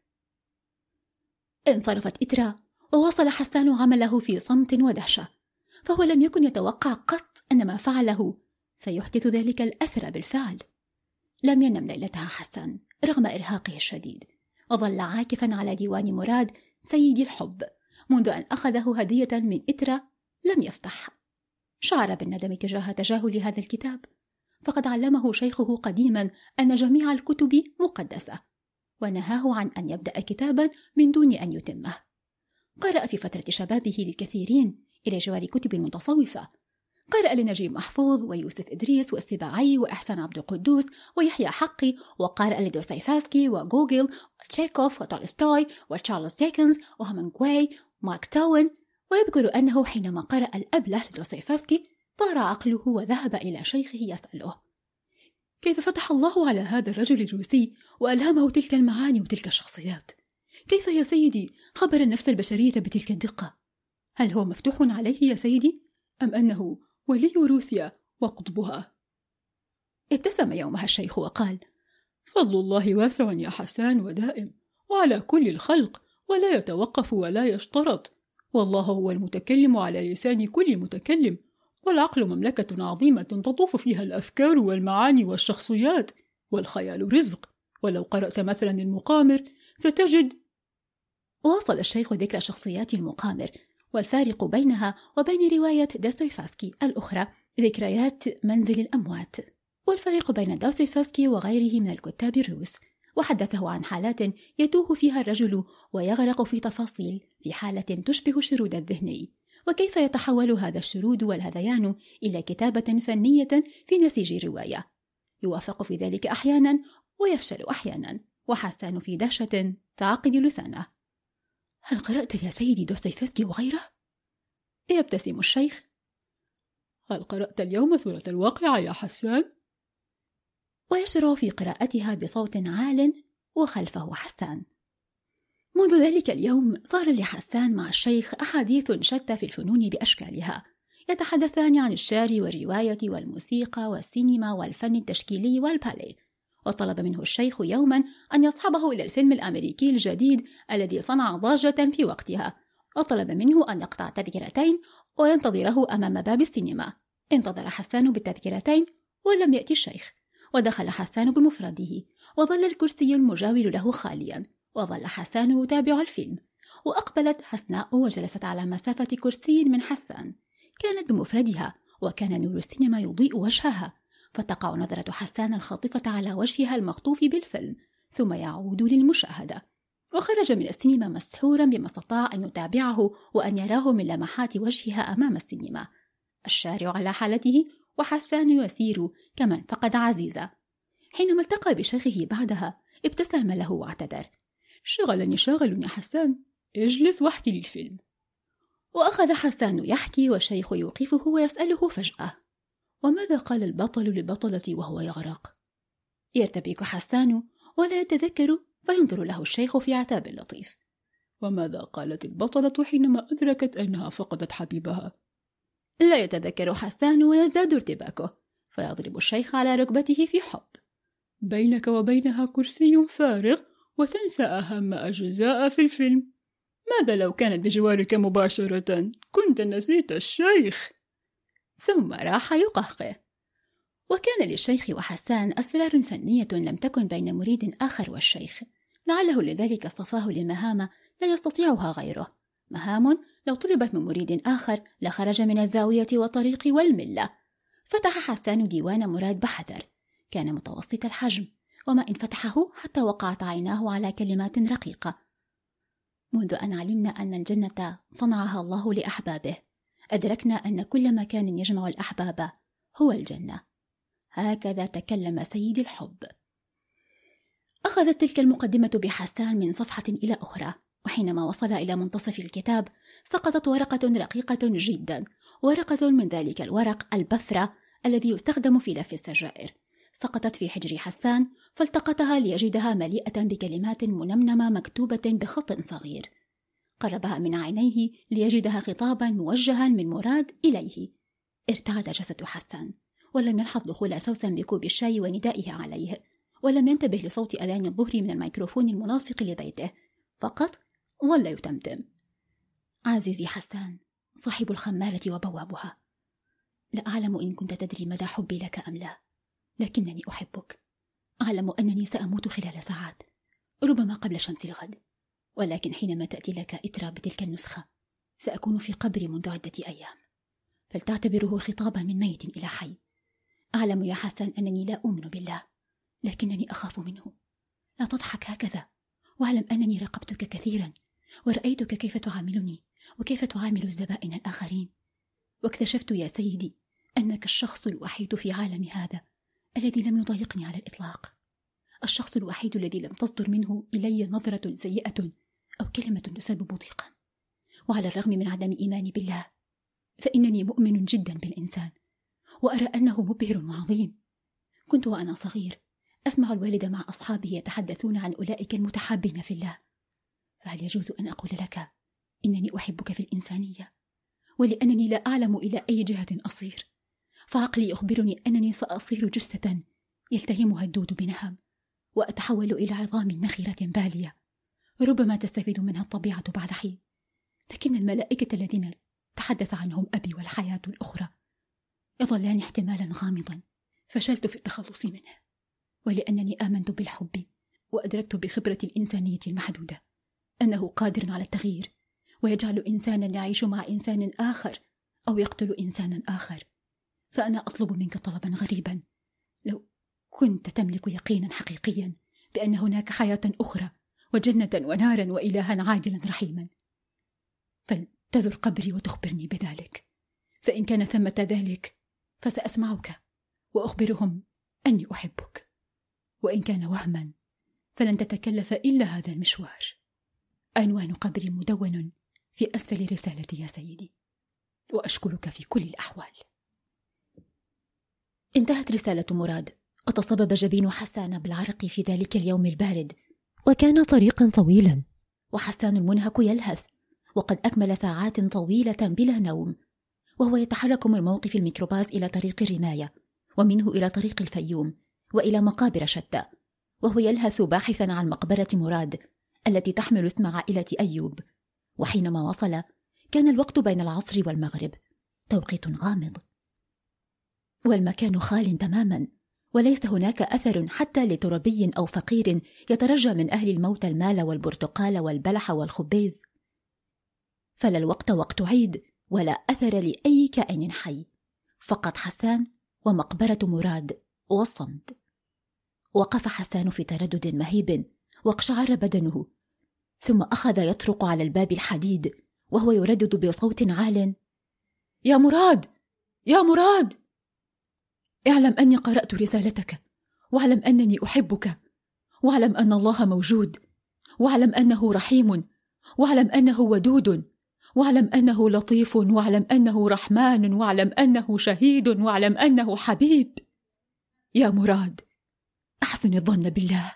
انصرفت إترا، وواصل حسان عمله في صمت ودهشة، فهو لم يكن يتوقع قط أن ما فعله سيحدث ذلك الأثر بالفعل. لم ينم ليلتها حسان رغم إرهاقه الشديد، وظل عاكفا على ديوان مراد سيد الحب منذ أن أخذه هدية من إترا لم يفتح. شعر بالندم تجاه تجاهل هذا الكتاب، فقد علمه شيخه قديما أن جميع الكتب مقدسة، ونهاه عن أن يبدأ كتابا من دون أن يتمه. قرأ في فترة شبابه للكثيرين إلى جوار كتب متصوفة. قرأ لنجيب محفوظ ويوسف إدريس والسباعي وإحسان عبد القدوس ويحيى حقي، وقرأ لدوستويفسكي وجوجل وتشيكوف وتولستوي وتشارلز ديكنز وهامنغواي ومارك توين. ويذكر أنه حينما قرأ الأبله لدوستويفسكي طار عقله وذهب إلى شيخه يسأله: كيف فتح الله على هذا الرجل الروسي وألهمه تلك المعاني وتلك الشخصيات؟ كيف يا سيدي خبر النفس البشرية بتلك الدقة؟ هل هو مفتوح عليه يا سيدي، أم أنه ولي روسيا وقطبها؟ ابتسم يومها الشيخ وقال: فضل الله واسع يا حسان ودائم، وعلى كل الخلق، ولا يتوقف ولا يشترط، والله هو المتكلم على لسان كل متكلم، والعقل مملكة عظيمة تطوف فيها الأفكار والمعاني والشخصيات، والخيال رزق، ولو قرأت مثلا المقامر ستجد. واصل الشيخ ذكر شخصيات المقامر والفارق بينها وبين رواية دوستويفسكي الأخرى ذكريات منزل الأموات، والفريق بين دوستويفسكي وغيره من الكتاب الروس، وحدثه عن حالات يتوه فيها الرجل ويغرق في تفاصيل في حالة تشبه الشرود الذهني، وكيف يتحول هذا الشرود والهذيان إلى كتابة فنية في نسيج رواية، يوافق في ذلك أحيانا ويفشل أحيانا، وحسان في دهشة تعقد لسانه: هل قرأت يا سيدي دوستويفسكي وغيره؟ يبتسم الشيخ: هل قرأت اليوم سورة الواقعة يا حسان؟ ويشرع في قراءتها بصوت عال وخلفه حسان. منذ ذلك اليوم صار لحسان مع الشيخ أحاديث شتى في الفنون بأشكالها، يتحدثان عن الشعر والرواية والموسيقى والسينما والفن التشكيلي والباليه. وطلب منه الشيخ يوما أن يصحبه إلى الفيلم الأمريكي الجديد الذي صنع ضجة في وقتها، وطلب منه أن يقطع تذكرتين وينتظره أمام باب السينما. انتظر حسان بالتذكرتين ولم يأتي الشيخ، ودخل حسان بمفرده، وظل الكرسي المجاور له خاليا، وظل حسان يتابع الفيلم. وأقبلت حسناء وجلست على مسافة كرسي من حسان، كانت بمفردها، وكان نور السينما يضيء وجهها، فتقع نظرة حسان الخاطفة على وجهها المخطوف بالفيلم، ثم يعود للمشاهدة. وخرج من السينما مسحورا بما استطاع أن يتابعه وأن يراه من لمحات وجهها أمام السينما. الشارع على حالته، وحسان يسير كمن فقد عزيزة. حينما التقى بشيخه بعدها ابتسم له واعتذر: شغلني شاغل يا حسان، اجلس واحكي لي الفيلم. وأخذ حسان يحكي، والشيخ يوقفه ويسأله فجأة: وماذا قال البطل للبطلة وهو يغرق؟ يرتبك حسان ولا يتذكر، فينظر له الشيخ في عتاب لطيف: وماذا قالت البطلة حينما أدركت أنها فقدت حبيبها؟ لا يتذكر حسان ويزداد ارتباكه، فيضرب الشيخ على ركبته في حب: بينك وبينها كرسي فارغ وتنسى أهم أجزاء في الفيلم. ماذا لو كانت بجوارك مباشرة؟ كنت نسيت الشيخ. ثم راح يقهقه. وكان للشيخ وحسان أسرار فنية لم تكن بين مريد آخر والشيخ، لعله لذلك اصطفاه لمهام لا يستطيعها غيره، مهام لو طلبت من مريد آخر لخرج من الزاوية والطريق والملة. فتح حسان ديوان مراد بحذر، كان متوسط الحجم، وما إن فتحه حتى وقعت عيناه على كلمات رقيقة: منذ أن علمنا أن الجنة صنعها الله لأحبابه، أدركنا أن كل مكان يجمع الأحباب هو الجنة. هكذا تكلم سيد الحب. أخذت تلك المقدمة بحسان من صفحة إلى أخرى، وحينما وصل إلى منتصف الكتاب سقطت ورقة رقيقة جدا، ورقة من ذلك الورق البثرة الذي يستخدم في لف السجائر، سقطت في حجر حسان، فالتقطها ليجدها مليئة بكلمات منمنمة مكتوبة بخط صغير. قربها من عينيه ليجدها خطابا موجها من مراد إليه. ارتعد جسد حسان، ولم يلحظ دخول سوسن بكوب الشاي وندائها عليه، ولم ينتبه لصوت أذان الظهر من الميكروفون الملاصق لبيته، فقط ظل يتمتم: عزيزي حسان، صاحب الخمارة وبوابها، لا أعلم إن كنت تدري مدى حبي لك أم لا، لكنني أحبك. أعلم أنني سأموت خلال ساعات، ربما قبل شمس الغد، ولكن حينما تأتي لك إترا بتلك النسخة سأكون في قبري منذ عدة أيام، فلتعتبره خطابا من ميت إلى حي. أعلم يا حسن أنني لا أؤمن بالله، لكنني أخاف منه. لا تضحك هكذا، واعلم أنني راقبتك كثيرا، ورأيتك كيف تعاملني وكيف تعامل الزبائن الآخرين، واكتشفت يا سيدي أنك الشخص الوحيد في عالم هذا الذي لم يضايقني على الإطلاق، الشخص الوحيد الذي لم تصدر منه إلي نظرة سيئة أو كلمة تسبب ضيقا. وعلى الرغم من عدم إيماني بالله، فإنني مؤمن جدا بالإنسان، وأرى أنه مبهر وعظيم. كنت وأنا صغير أسمع الوالد مع أصحابه يتحدثون عن أولئك المتحابين في الله، فهل يجوز أن أقول لك إنني أحبك في الإنسانية؟ ولأنني لا أعلم إلى أي جهة أصير، فعقلي يخبرني أنني سأصير جثة يلتهمها الدود بنهم، وأتحول إلى عظام نخرة بالية ربما تستفيد منها الطبيعة بعد حين، لكن الملائكة الذين تحدث عنهم أبي والحياة الأخرى يظلان احتمالا غامضا فشلت في التخلص منه. ولأنني آمنت بالحب وأدركت بخبرة الإنسانية المحدودة أنه قادر على التغيير، ويجعل إنسانا يعيش مع إنسان آخر أو يقتل إنسانا آخر، فأنا أطلب منك طلبا غريبا: لو كنت تملك يقينا حقيقيا بأن هناك حياة أخرى وجنة ونارا وإلها عادلا رحيما، فلتزر قبري وتخبرني بذلك، فإن كان ثمة ذلك فسأسمعك وأخبرهم أني أحبك، وإن كان وهما فلن تتكلف إلا هذا المشوار. عنوان قبري مدون في أسفل رسالتي يا سيدي، وأشكرك في كل الأحوال. انتهت رسالة مراد، وتصبب جبين حسان بالعرق في ذلك اليوم البارد، وكان طريقا طويلا، وحسان المنهك يلهث، وقد أكمل ساعات طويلة بلا نوم، وهو يتحرك من موقف الميكروباص إلى طريق الرماية، ومنه إلى طريق الفيوم، وإلى مقابر شتى، وهو يلهث باحثا عن مقبرة مراد التي تحمل اسم عائلة أيوب. وحينما وصل كان الوقت بين العصر والمغرب، توقيت غامض، والمكان خال تماما، وليس هناك أثر حتى لتربي أو فقير يترجى من أهل الموت المال والبرتقال والبلح والخبيز. فلا الوقت وقت عيد ولا أثر لأي كائن حي، فقط حسان ومقبرة مراد والصمت. وقف حسان في تردد مهيب واقشعر بدنه، ثم أخذ يطرق على الباب الحديد وهو يردد بصوت عال: يا مراد، يا مراد، اعلم أني قرأت رسالتك، واعلم أنني أحبك، واعلم أن الله موجود، واعلم أنه رحيم، واعلم أنه ودود، واعلم أنه لطيف، واعلم أنه رحمن، واعلم أنه شهيد، واعلم أنه حبيب. يا مراد، أحسن الظن بالله.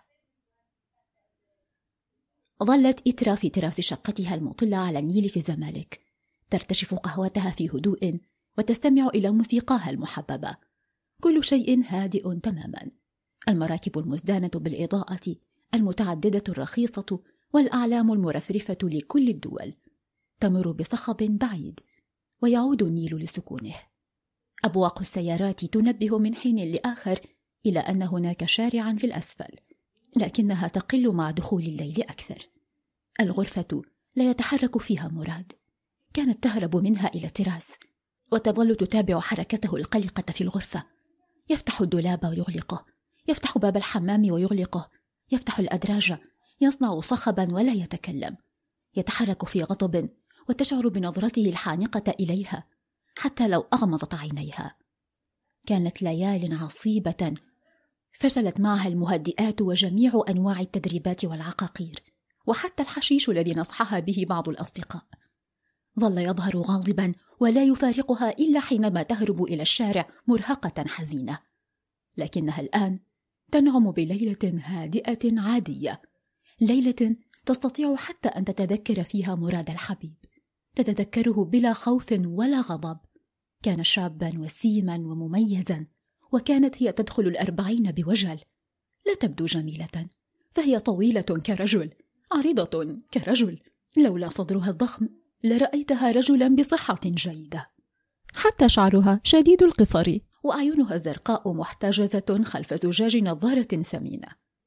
ظلت إترا في تراس شقتها المطلة على النيل في الزمالك، ترتشف قهوتها في هدوء وتستمع إلى موسيقاها المحببة. كل شيء هادئ تماما، المراكب المزدانة بالإضاءة، المتعددة الرخيصة، والأعلام المرفرفة لكل الدول تمر بصخب بعيد، ويعود النيل لسكونه. أبواق السيارات تنبه من حين لآخر إلى أن هناك شارعا في الأسفل، لكنها تقل مع دخول الليل أكثر. الغرفة لا يتحرك فيها مراد، كانت تهرب منها إلى التراس وتظل تتابع حركته القلقة في الغرفة. يفتح الدولاب ويغلقه، يفتح باب الحمام ويغلقه، يفتح الأدراج، يصنع صخبا ولا يتكلم، يتحرك في غضب وتشعر بنظرته الحانقة إليها حتى لو أغمضت عينيها. كانت ليال عصيبة فشلت معها المهدئات وجميع أنواع التدريبات والعقاقير، وحتى الحشيش الذي نصحها به بعض الأصدقاء. ظل يظهر غاضبا ولا يفارقها إلا حينما تهرب إلى الشارع مرهقة حزينة، لكنها الآن تنعم بليلة هادئة عادية، ليلة تستطيع حتى أن تتذكر فيها مراد الحبيب، تتذكره بلا خوف ولا غضب. كان شابا وسيما ومميزا، وكانت هي تدخل 40 بوجل. لا تبدو جميلة، فهي طويلة كرجل، عريضة كرجل، لولا صدرها الضخم لرأيتها رجلا بصحة جيدة. حتى شعرها شديد القصر، وأعينها الزرقاء محتجزة خلف زجاج نظارة ثمينة.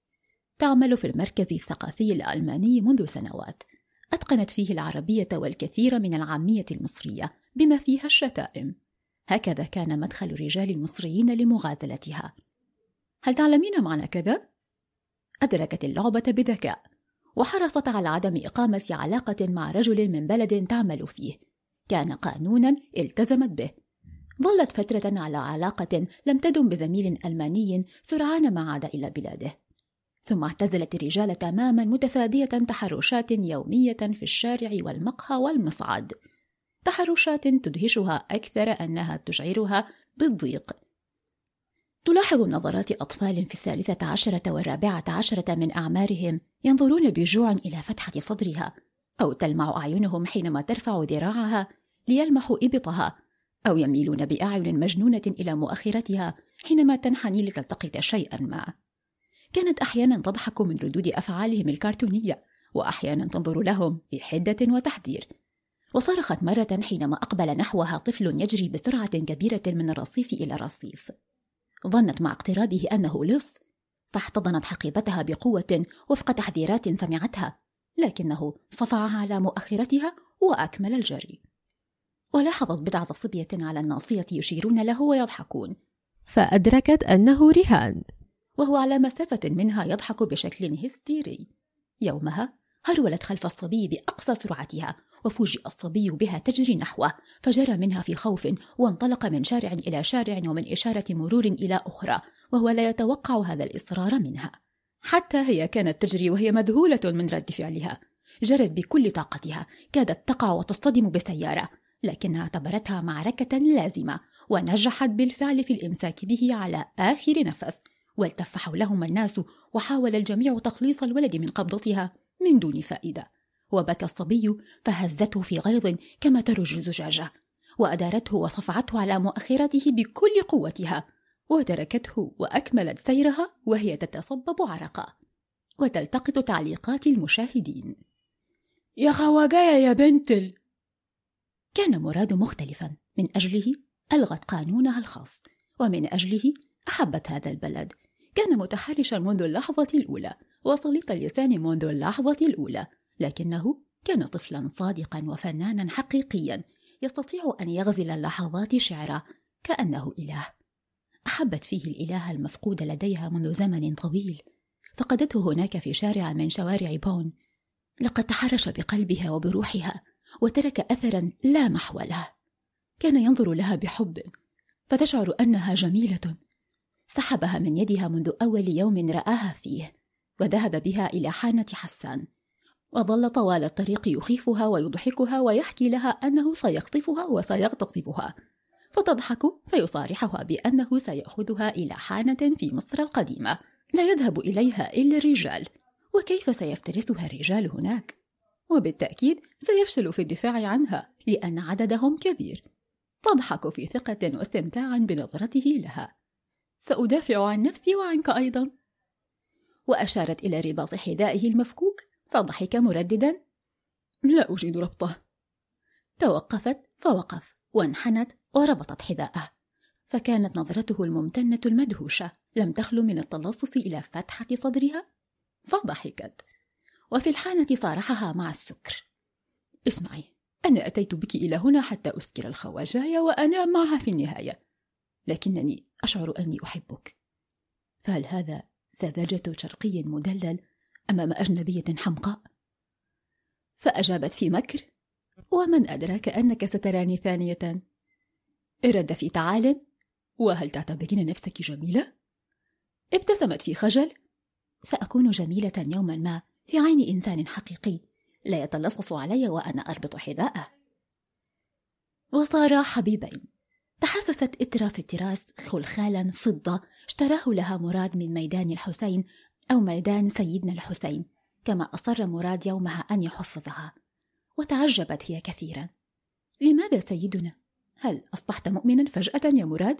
تعمل في المركز الثقافي الألماني منذ سنوات، أتقنت فيه العربية والكثير من العامية المصرية بما فيها الشتائم. هكذا كان مدخل الرجال المصريين لمغازلتها. هل تعلمين معنى كذا؟ أدركت اللعبة بذكاء، وحرصت على عدم إقامة علاقة مع رجل من بلد تعمل فيه، كان قانونا التزمت به. ظلت فترة على علاقة لم تدم بزميل ألماني سرعان ما عاد إلى بلاده، ثم اعتزلت الرجال تماما، متفادية تحرشات يومية في الشارع والمقهى والمصعد، تحرشات تدهشها أكثر أنها تشعرها بالضيق. تلاحظ نظرات أطفال في 13 و14 من أعمارهم ينظرون بجوع إلى فتحة صدرها، أو تلمع أعينهم حينما ترفع ذراعها ليلمحوا إبطها، أو يميلون بأعين مجنونة إلى مؤخرتها حينما تنحني لتلتقط شيئا ما. كانت أحيانا تضحك من ردود أفعالهم الكرتونية، وأحيانا تنظر لهم بحدة وتحذير. وصرخت مرة حينما أقبل نحوها طفل يجري بسرعة كبيرة من الرصيف إلى الرصيف. ظنت مع اقترابه أنه لص، فاحتضنت حقيبتها بقوة وفق تحذيرات سمعتها، لكنه صفعها على مؤخرتها وأكمل الجري. ولاحظت بضعة صبية على الناصية يشيرون له ويضحكون، فأدركت أنه رهان، وهو على مسافة منها يضحك بشكل هستيري. يومها هرولت خلف الصبي بأقصى سرعتها، وفوجئ الصبي بها تجري نحوه، فجرى منها في خوف وانطلق من شارع إلى شارع ومن إشارة مرور إلى أخرى، وهو لا يتوقع هذا الإصرار منها. حتى هي كانت تجري وهي مذهولة من رد فعلها، جرت بكل طاقتها، كادت تقع وتصطدم بسيارة، لكنها اعتبرتها معركة لازمة، ونجحت بالفعل في الإمساك به على آخر نفس. والتف حولهما الناس، وحاول الجميع تخليص الولد من قبضتها من دون فائدة. وبكى الصبي فهزته في غيظ كما ترج الزجاجة، وأدارته وصفعته على مؤخرته بكل قوتها، وتركته وأكملت سيرها وهي تتصبب عرقا وتلتقط تعليقات المشاهدين. يا خواجايا يا بنتل. كان مراد مختلفا، من أجله ألغت قانونها الخاص، ومن أجله أحبت هذا البلد. كان متحرشا منذ اللحظة الأولى وسليط اللسان منذ اللحظة الأولى، لكنه كان طفلا صادقا وفنانا حقيقيا يستطيع أن يغزل اللحظات شعرا كأنه إله. أحبت فيه الإله المفقود لديها منذ زمن طويل، فقدته هناك في شارع من شوارع بون. لقد تحرش بقلبها وبروحها وترك أثرا لا محو له. كان ينظر لها بحب فتشعر أنها جميلة. سحبها من يدها منذ أول يوم رآها فيه وذهب بها إلى حانة حسان، وظل طوال الطريق يخيفها ويضحكها ويحكي لها أنه سيخطفها وسيغتصبها، فتضحك فيصارحها بأنه سيأخذها إلى حانة في مصر القديمة لا يذهب إليها إلا الرجال، وكيف سيفترسها الرجال هناك؟ وبالتأكيد سيفشل في الدفاع عنها لأن عددهم كبير. تضحك في ثقة واستمتاعا بنظرته لها. سأدافع عن نفسي وعنك أيضا. وأشارت إلى رباط حذائه المفكوك فضحك مرددا: لا أجيد ربطه. توقفت فوقف وانحنت وربطت حذاءه، فكانت نظرته الممتنة المدهوشة لم تخلو من التلصص إلى فتحة صدرها، فضحكت. وفي الحانة صارحها مع السكر: اسمعي، أنا أتيت بك إلى هنا حتى أسكر الخواجايا وأنام معها في النهاية، لكنني أشعر أني أحبك. فهل هذا سذاجة شرقي مدلل أمام أجنبية حمقاء؟ فأجابت في مكر: ومن أدراك أنك ستراني ثانية؟ رد في تعال: وهل تعتبرين نفسك جميلة؟ ابتسمت في خجل: سأكون جميلة يوما ما في عين إنسان حقيقي لا يتلصص علي وأنا أربط حذاءه. وصارا حبيبين. تحسست إترا في التراس خلخالا فضة اشتراه لها مراد من ميدان الحسين أو ميدان سيدنا الحسين، كما أصر مراد يومها أن يحفظها. وتعجبت هي كثيرا: لماذا سيدنا؟ هل أصبحت مؤمنا فجأة يا مراد؟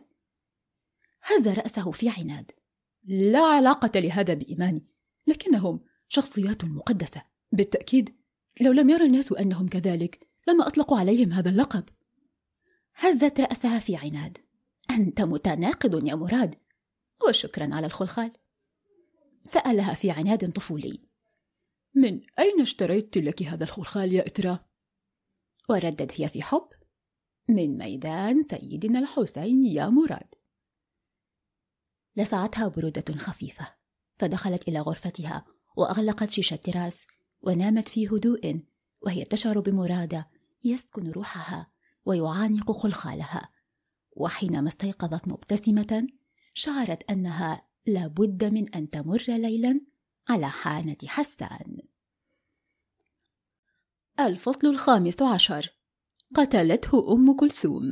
هز رأسه في عناد: لا علاقة لهذا بإيماني، لكنهم شخصيات مقدسة بالتأكيد. لو لم يرى الناس أنهم كذلك لما أطلقوا عليهم هذا اللقب. هزت رأسها في عناد: أنت متناقض يا مراد. وشكرا على الخلخال. سألها في عناد طفولي: من أين اشتريت لك هذا الخلخال يا إترا؟ وردت هي في حب: من ميدان سيدنا الحسين يا مراد. لسعتها برودة خفيفة، فدخلت إلى غرفتها وأغلقت شيشة التراس ونامت في هدوء، وهي تشعر بمراد يسكن روحها ويعانق خلخالها. وحينما استيقظت مبتسمة شعرت أنها لابد من أن تمر ليلا على حانة حسان. الفصل 15. قتلته أم كلثوم.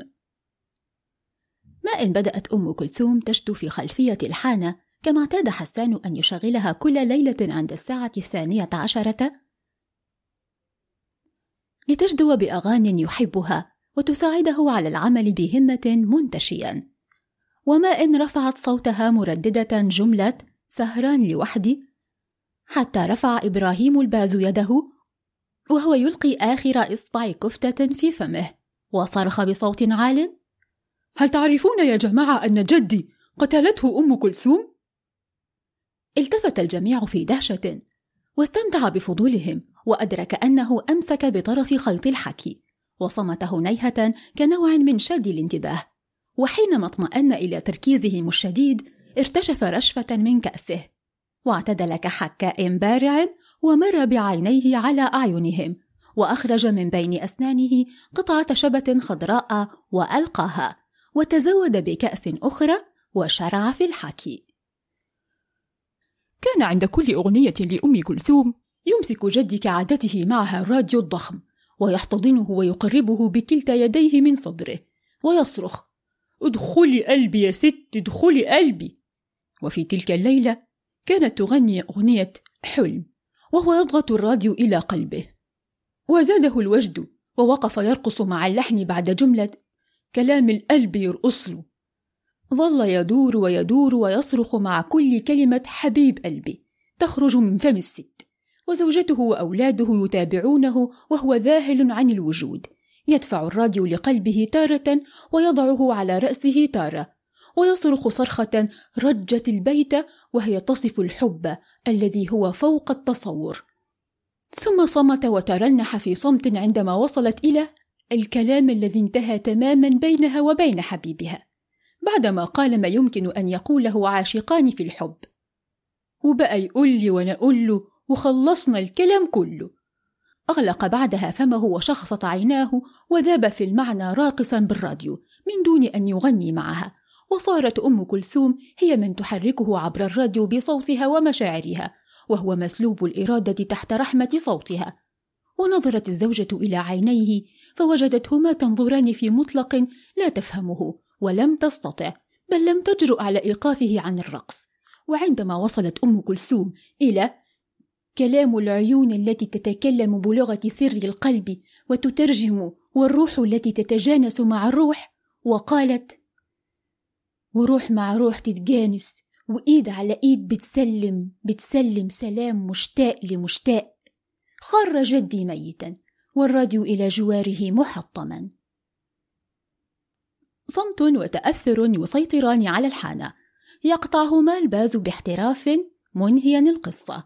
ما إن بدأت أم كلثوم تشدو في خلفية الحانة كما اعتاد حسان أن يشغلها كل ليلة عند الساعة 12 لتجدو بأغانٍ يحبها وتساعده على العمل بهمة منتشيا. وما إن رفعت صوتها مرددة جملة سهران لوحدي حتى رفع إبراهيم الباز يده وهو يلقي آخر إصبع كفتة في فمه وصرخ بصوت عال: هل تعرفون يا جماعة أن جدي قتلته أم كلثوم؟ التفت الجميع في دهشة واستمتع بفضولهم، وأدرك أنه أمسك بطرف خيط الحكي وصمت هنيهة كنوع من شد الانتباه. وحينما اطمأن إلى تركيزهم الشديد ارتشف رشفة من كأسه واعتدل كحكاء بارع ومر بعينيه على أعينهم وأخرج من بين أسنانه قطعة شبة خضراء وألقاها وتزود بكأس أخرى وشرع في الحكي. كان عند كل أغنية لأم كلثوم يمسك جدي كعادته معها الراديو الضخم ويحتضنه ويقربه بكلتا يديه من صدره ويصرخ: ادخلي قلبي يا ست، ادخلي قلبي. وفي تلك الليلة كانت تغني أغنية حلم وهو يضغط الراديو إلى قلبه، وزاده الوجد ووقف يرقص مع اللحن بعد جملة كلام القلب يرقص له. ظل يدور ويدور ويصرخ مع كل كلمة حبيب قلبي تخرج من فم الست، وزوجته وأولاده يتابعونه وهو ذاهل عن الوجود، يدفع الراديو لقلبه تارة ويضعه على رأسه تارة، ويصرخ صرخة رجت البيت، وهي تصف الحب الذي هو فوق التصور. ثم صمت وترنح في صمت عندما وصلت إلى الكلام الذي انتهى تماما بينها وبين حبيبها، بعدما قال ما يمكن أن يقوله عاشقان في الحب، وبقى يقول لي وأنا أقول له وخلصنا الكلام كله. أغلق بعدها فمه وشخصت عيناه وذاب في المعنى راقصا بالراديو من دون أن يغني معها، وصارت أم كلثوم هي من تحركه عبر الراديو بصوتها ومشاعرها، وهو مسلوب الإرادة تحت رحمة صوتها. ونظرت الزوجة إلى عينيه فوجدتهما تنظران في مطلق لا تفهمه، ولم تستطع بل لم تجرؤ على إيقافه عن الرقص. وعندما وصلت أم كلثوم إلى كلام العيون التي تتكلم بلغة سر القلب وتترجم، والروح التي تتجانس مع الروح، وقالت: وروح مع روح تتجانس، وإيد على إيد بتسلم سلام مشتاق لمشتاق، خر جدي ميتا والراديو إلى جواره محطما. صمت وتأثر يسيطران على الحانة، يقطعهما الباز باحتراف منهيا القصة.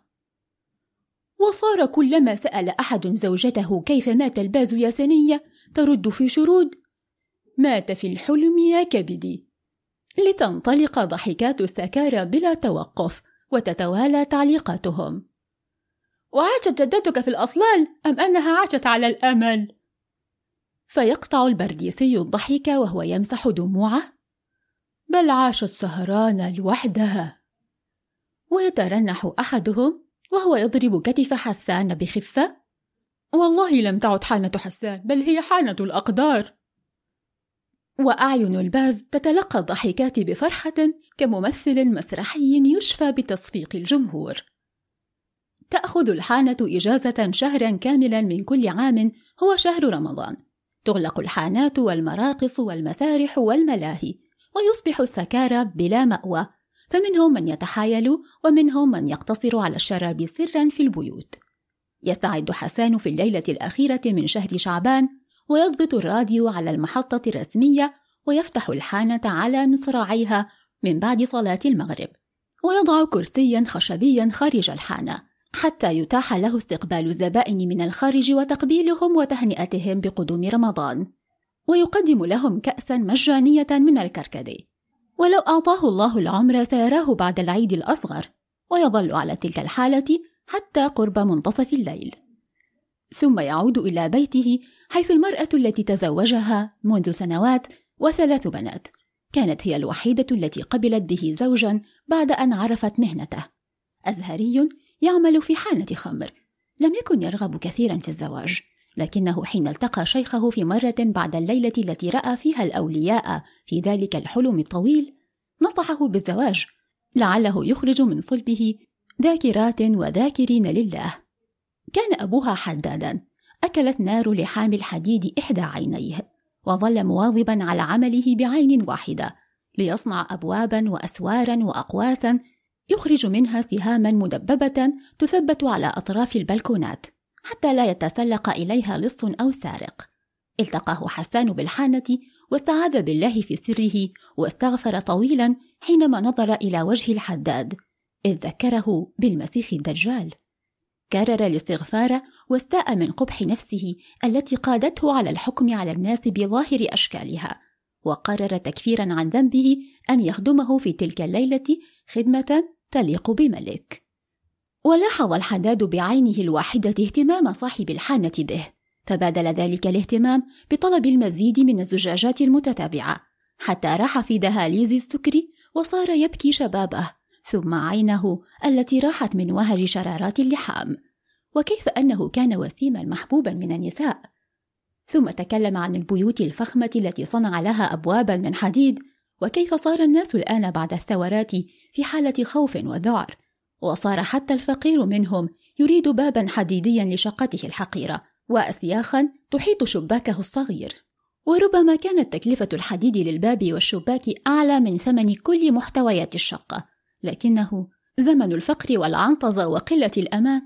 وصار كلما سأل أحد زوجته كيف مات الباز يا سنية ترد في شرود: مات في الحلم يا كبدي، لتنطلق ضحكات السكارى بلا توقف وتتوالى تعليقاتهم: وعاشت جدتك في الأطلال أم أنها عاشت على الأمل؟ فيقطع البرديسي الضحك وهو يمسح دموعه: بل عاشت سهرانة لوحدها. ويترنح أحدهم وهو يضرب كتف حسان بخفة: والله لم تعد حانة حسان، بل هي حانة الأقدار. وأعين الباز تتلقى الضحكات بفرحة كممثل مسرحي يشفى بتصفيق الجمهور. تأخذ الحانة إجازة شهرا كاملا من كل عام، هو شهر رمضان. تغلق الحانات والمراقص والمسارح والملاهي، ويصبح السكارى بلا مأوى، فمنهم من يتحايل ومنهم من يقتصر على الشراب سرا في البيوت. يستعد حسان في الليلة الأخيرة من شهر شعبان، ويضبط الراديو على المحطة الرسمية، ويفتح الحانة على مصراعيها من بعد صلاة المغرب، ويضع كرسيا خشبيا خارج الحانة حتى يتاح له استقبال الزبائن من الخارج وتقبيلهم وتهنئتهم بقدوم رمضان، ويقدم لهم كأسا مجانية من الكركديه، ولو أعطاه الله العمر سيراه بعد العيد الأصغر، ويظل على تلك الحالة حتى قرب منتصف الليل. ثم يعود إلى بيته، حيث المرأة التي تزوجها منذ سنوات و3 بنات كانت هي الوحيدة التي قبلت به زوجا بعد أن عرفت مهنته. أزهري يعمل في حانة خمر، لم يكن يرغب كثيرا في الزواج، لكنه حين التقى شيخه في مرة بعد الليلة التي رأى فيها الأولياء في ذلك الحلم الطويل، نصحه بالزواج لعله يخرج من صلبه ذاكرات وذاكرين لله. كان أبوها حدادا، أكلت نار لحام الحديد إحدى عينيه، وظل مواظبا على عمله بعين واحدة ليصنع أبوابا وأسوارا وأقواسا يخرج منها سهاما مدببة تثبت على أطراف البلكونات حتى لا يتسلق إليها لص أو سارق. التقاه حسان بالحانة واستعاذ بالله في سره، واستغفر طويلا حينما نظر إلى وجه الحداد، إذ ذكره بالمسيح الدجال. كرر الاستغفار واستاء من قبح نفسه التي قادته على الحكم على الناس بظاهر أشكالها، وقرر تكفيرا عن ذنبه أن يخدمه في تلك الليلة خدمة تليق بملك. ولاحظ الحداد بعينه الواحدة اهتمام صاحب الحانة به، فبادل ذلك الاهتمام بطلب المزيد من الزجاجات المتتابعة، حتى راح في دهاليز السكر وصار يبكي شبابه، ثم عينه التي راحت من وهج شرارات اللحام، وكيف أنه كان وسيما محبوبا من النساء. ثم تكلم عن البيوت الفخمة التي صنع لها أبوابا من حديد، وكيف صار الناس الآن بعد الثورات في حالة خوف وذعر، وصار حتى الفقير منهم يريد بابا حديديا لشقته الحقيرة وأسياخا تحيط شباكه الصغير. وربما كانت تكلفة الحديد للباب والشباك أعلى من ثمن كل محتويات الشقة، لكنه زمن الفقر والعنطزة وقلة الأمان.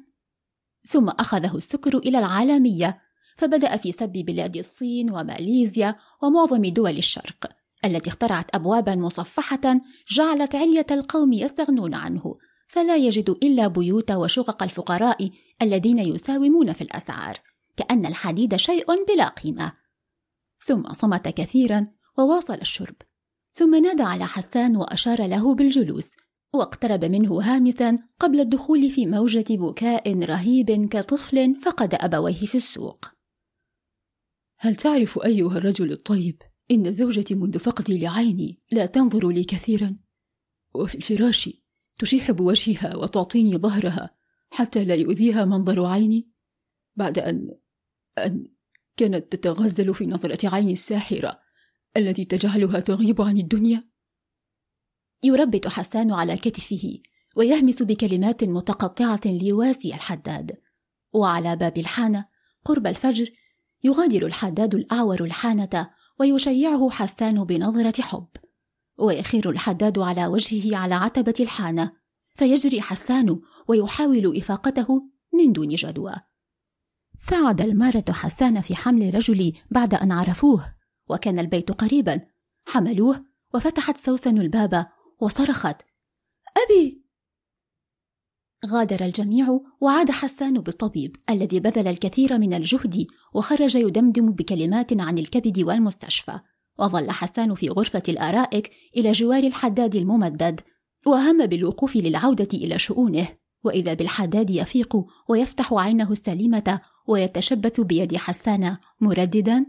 ثم أخذه السكر إلى العالمية، فبدأ في سب بلاد الصين وماليزيا ومعظم دول الشرق التي اخترعت أبوابا مصفحة جعلت علية القوم يستغنون عنه، فلا يجد إلا بيوت وشقق الفقراء الذين يساومون في الأسعار، كأن الحديد شيء بلا قيمة. ثم صمت كثيرا وواصل الشرب، ثم نادى على حسان وأشار له بالجلوس، واقترب منه هامسا قبل الدخول في موجة بكاء رهيب كطفل فقد أبويه في السوق. هل تعرف أيها الرجل الطيب إن زوجتي منذ فقدي لعيني لا تنظر لي كثيرا، وفي الفراش تشيح بوجهها وتعطيني ظهرها حتى لا يؤذيها منظر عيني، بعد أن كانت تتغزل في نظرة عيني الساحرة التي تجعلها تغيب عن الدنيا. يربت حسان على كتفه ويهمس بكلمات متقطعة ليواسي الحداد. وعلى باب الحانة قرب الفجر يغادر الحداد الأعور الحانة ويشيعه حسان بنظرة حب، ويخير الحداد على وجهه على عتبة الحانة، فيجري حسان ويحاول إفاقته من دون جدوى. ساعد المارة حسان في حمل الرجل بعد أن عرفوه، وكان البيت قريبا. حملوه وفتحت سوسن الباب وصرخت: أبي! غادر الجميع وعاد حسان بالطبيب الذي بذل الكثير من الجهد وخرج يدمدم بكلمات عن الكبد والمستشفى. وظل حسان في غرفة الأرائك إلى جوار الحداد الممدد، وهم بالوقوف للعودة إلى شؤونه، وإذا بالحداد يفيق ويفتح عينه السليمة ويتشبث بيد حسان مرددا: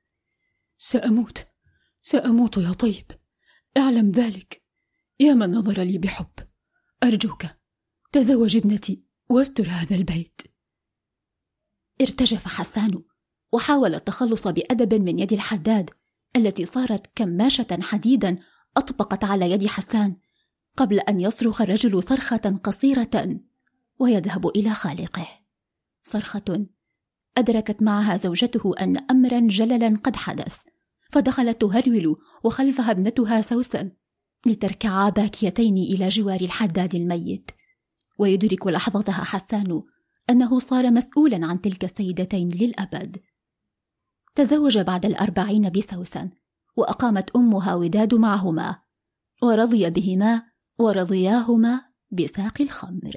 سأموت يا طيب، اعلم ذلك، يا من نظر لي بحب، أرجوك تزوج ابنتي واستر هذا البيت. ارتجف حسان وحاول التخلص بأدب من يد الحداد التي صارت كماشة حديدا أطبقت على يد حسان، قبل أن يصرخ الرجل صرخة قصيرة ويذهب إلى خالقه. صرخة أدركت معها زوجته أن أمرا جللا قد حدث، فدخلت تهرول وخلفها ابنتها سوسن لتركعا باكيتين إلى جوار الحداد الميت. ويدرك لحظتها حسان أنه صار مسؤولا عن تلك السيدتين للأبد. تزوج بعد 40 بسوسن، وأقامت أمها وداد معهما، ورضي بهما ورضياهما بساق الخمر.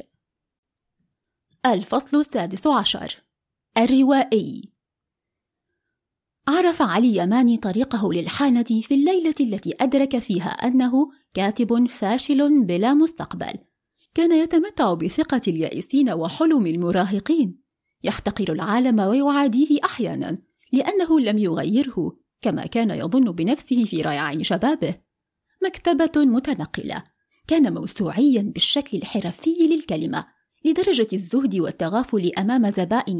الفصل 16 الروائي. عرف علي يماني طريقه للحانة في الليلة التي أدرك فيها أنه كاتب فاشل بلا مستقبل. كان يتمتع بثقة اليائسين وحلم المراهقين، يحتقر العالم ويعاديه أحيانا لأنه لم يغيره كما كان يظن بنفسه في ريعان شبابه. مكتبة متنقلة، كان موسوعيا بالشكل الحرفي للكلمة لدرجة الزهد والتغافل أمام زبائن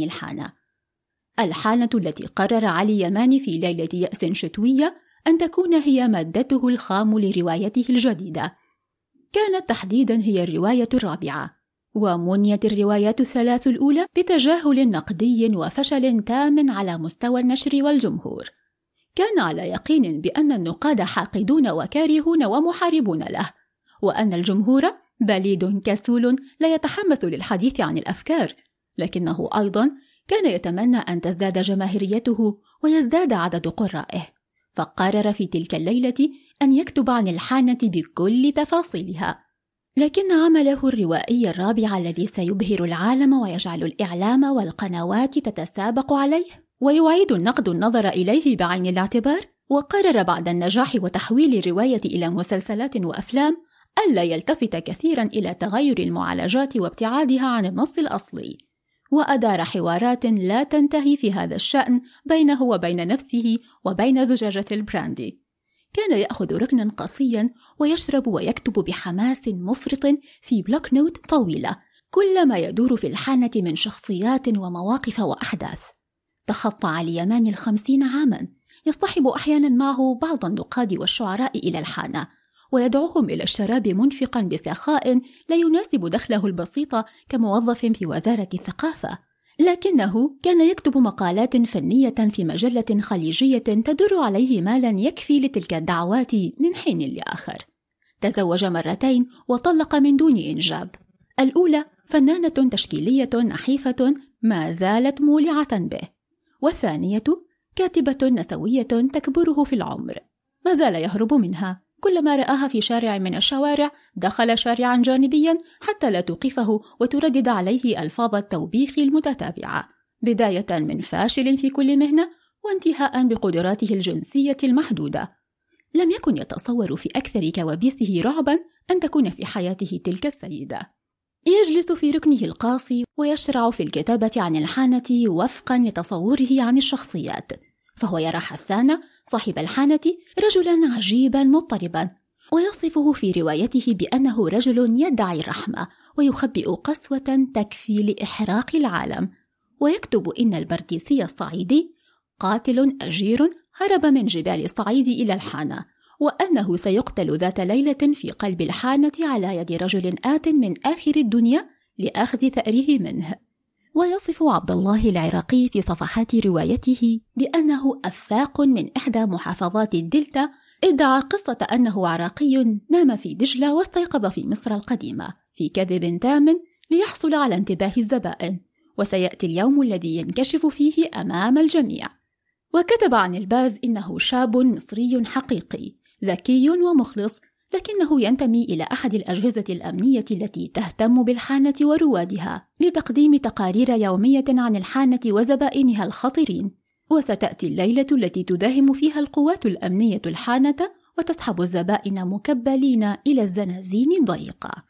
الحانة التي قرر علي يماني في ليلة يأس شتوية أن تكون هي مادته الخام لروايته الجديدة. كانت تحديدا هي الرواية الرابعة، ومنيت الروايات الثلاث الأولى بتجاهل نقدي وفشل تام على مستوى النشر والجمهور. كان على يقين بأن النقاد حاقدون وكارهون ومحاربون له، وأن الجمهور بليد كسول لا يتحمس للحديث عن الأفكار، لكنه أيضا كان يتمنى أن تزداد جماهيريته ويزداد عدد قرائه، فقرر في تلك الليلة أن يكتب عن الحانة بكل تفاصيلها. لكن عمله الروائي الرابع الذي سيبهر العالم ويجعل الإعلام والقنوات تتسابق عليه ويعيد النقد النظر إليه بعين الاعتبار، وقرر بعد النجاح وتحويل الرواية إلى مسلسلات وأفلام ألا يلتفت كثيرا إلى تغير المعالجات وابتعادها عن النص الأصلي، وأدار حوارات لا تنتهي في هذا الشأن بينه وبين نفسه وبين زجاجة البراندي. كان يأخذ ركنا قصيا ويشرب ويكتب بحماس مفرط في بلوك نوت طويلة كل ما يدور في الحانة من شخصيات ومواقف وأحداث. تخطى علي يماني 50 عاما، يصطحب أحيانا معه بعض النقاد والشعراء إلى الحانة ويدعوهم إلى الشراب منفقا بسخاء لا يناسب دخله البسيط كموظف في وزارة الثقافة، لكنه كان يكتب مقالات فنية في مجلة خليجية تدر عليه مالا يكفي لتلك الدعوات من حين لآخر. تزوج مرتين وطلق من دون إنجاب، الأولى فنانة تشكيلية نحيفة ما زالت مولعة به، والثانية كاتبة نسوية تكبره في العمر. ما زال يهرب منها. كلما رآها في شارع من الشوارع دخل شارعا جانبيا حتى لا توقفه وتردد عليه ألفاظ التوبيخ المتتابعة، بداية من فاشل في كل مهنة وانتهاء بقدراته الجنسية المحدودة. لم يكن يتصور في أكثر كوابيسه رعبا أن تكون في حياته تلك السيدة. يجلس في ركنه القاصي ويشرع في الكتابة عن الحانة وفقا لتصوره عن الشخصيات، فهو يرى حسان صاحب الحانة رجلا عجيبا مضطربا، ويصفه في روايته بأنه رجل يدعي الرحمة ويخبئ قسوة تكفي لإحراق العالم، ويكتب إن البرديسي الصعيدي قاتل أجير هرب من جبال الصعيد إلى الحانة، وأنه سيقتل ذات ليلة في قلب الحانة على يد رجل آت من آخر الدنيا لأخذ ثأره منه. ويصف عبد الله العراقي في صفحات روايته بأنه أفاق من إحدى محافظات الدلتا ادعى قصة أنه عراقي نام في دجلة واستيقظ في مصر القديمة في كذب تام ليحصل على انتباه الزبائن، وسيأتي اليوم الذي ينكشف فيه أمام الجميع. وكتب عن الباز إنه شاب مصري حقيقي ذكي ومخلص، لكنه ينتمي إلى أحد الأجهزة الأمنية التي تهتم بالحانة وروادها لتقديم تقارير يومية عن الحانة وزبائنها الخطرين، وستأتي الليلة التي تداهم فيها القوات الأمنية الحانة وتسحب الزبائن مكبلين إلى الزنازين الضيقة.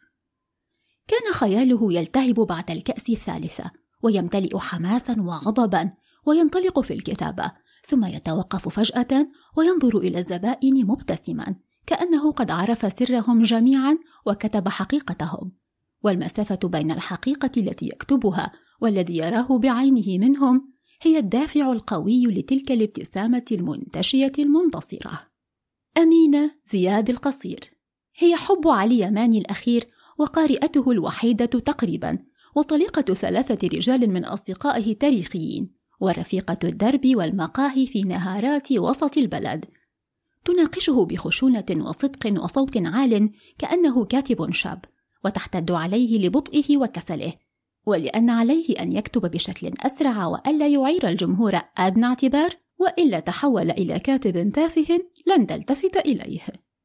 كان خياله يلتهب بعد الكأس الثالثة ويمتلئ حماسا وغضبا، وينطلق في الكتابة، ثم يتوقف فجأة وينظر إلى الزبائن مبتسما كأنه قد عرف سرهم جميعا وكتب حقيقتهم، والمسافة بين الحقيقة التي يكتبها والذي يراه بعينه منهم هي الدافع القوي لتلك الابتسامة المنتشية المنتصرة. أمينة زياد القصير هي حب علي يماني الأخير وقارئته الوحيدة تقريبا، وطليقة 3 رجال من أصدقائه التاريخيين، ورفيقة الدرب والمقاهي في نهارات وسط البلد. تناقشه بخشونة وصدق وصوت عال كأنه كاتب شاب، وتحتد عليه لبطئه وكسله، ولأن عليه أن يكتب بشكل أسرع وألا يعير الجمهور أدنى اعتبار، وإلا تحول إلى كاتب تافه لن تلتفت إليه.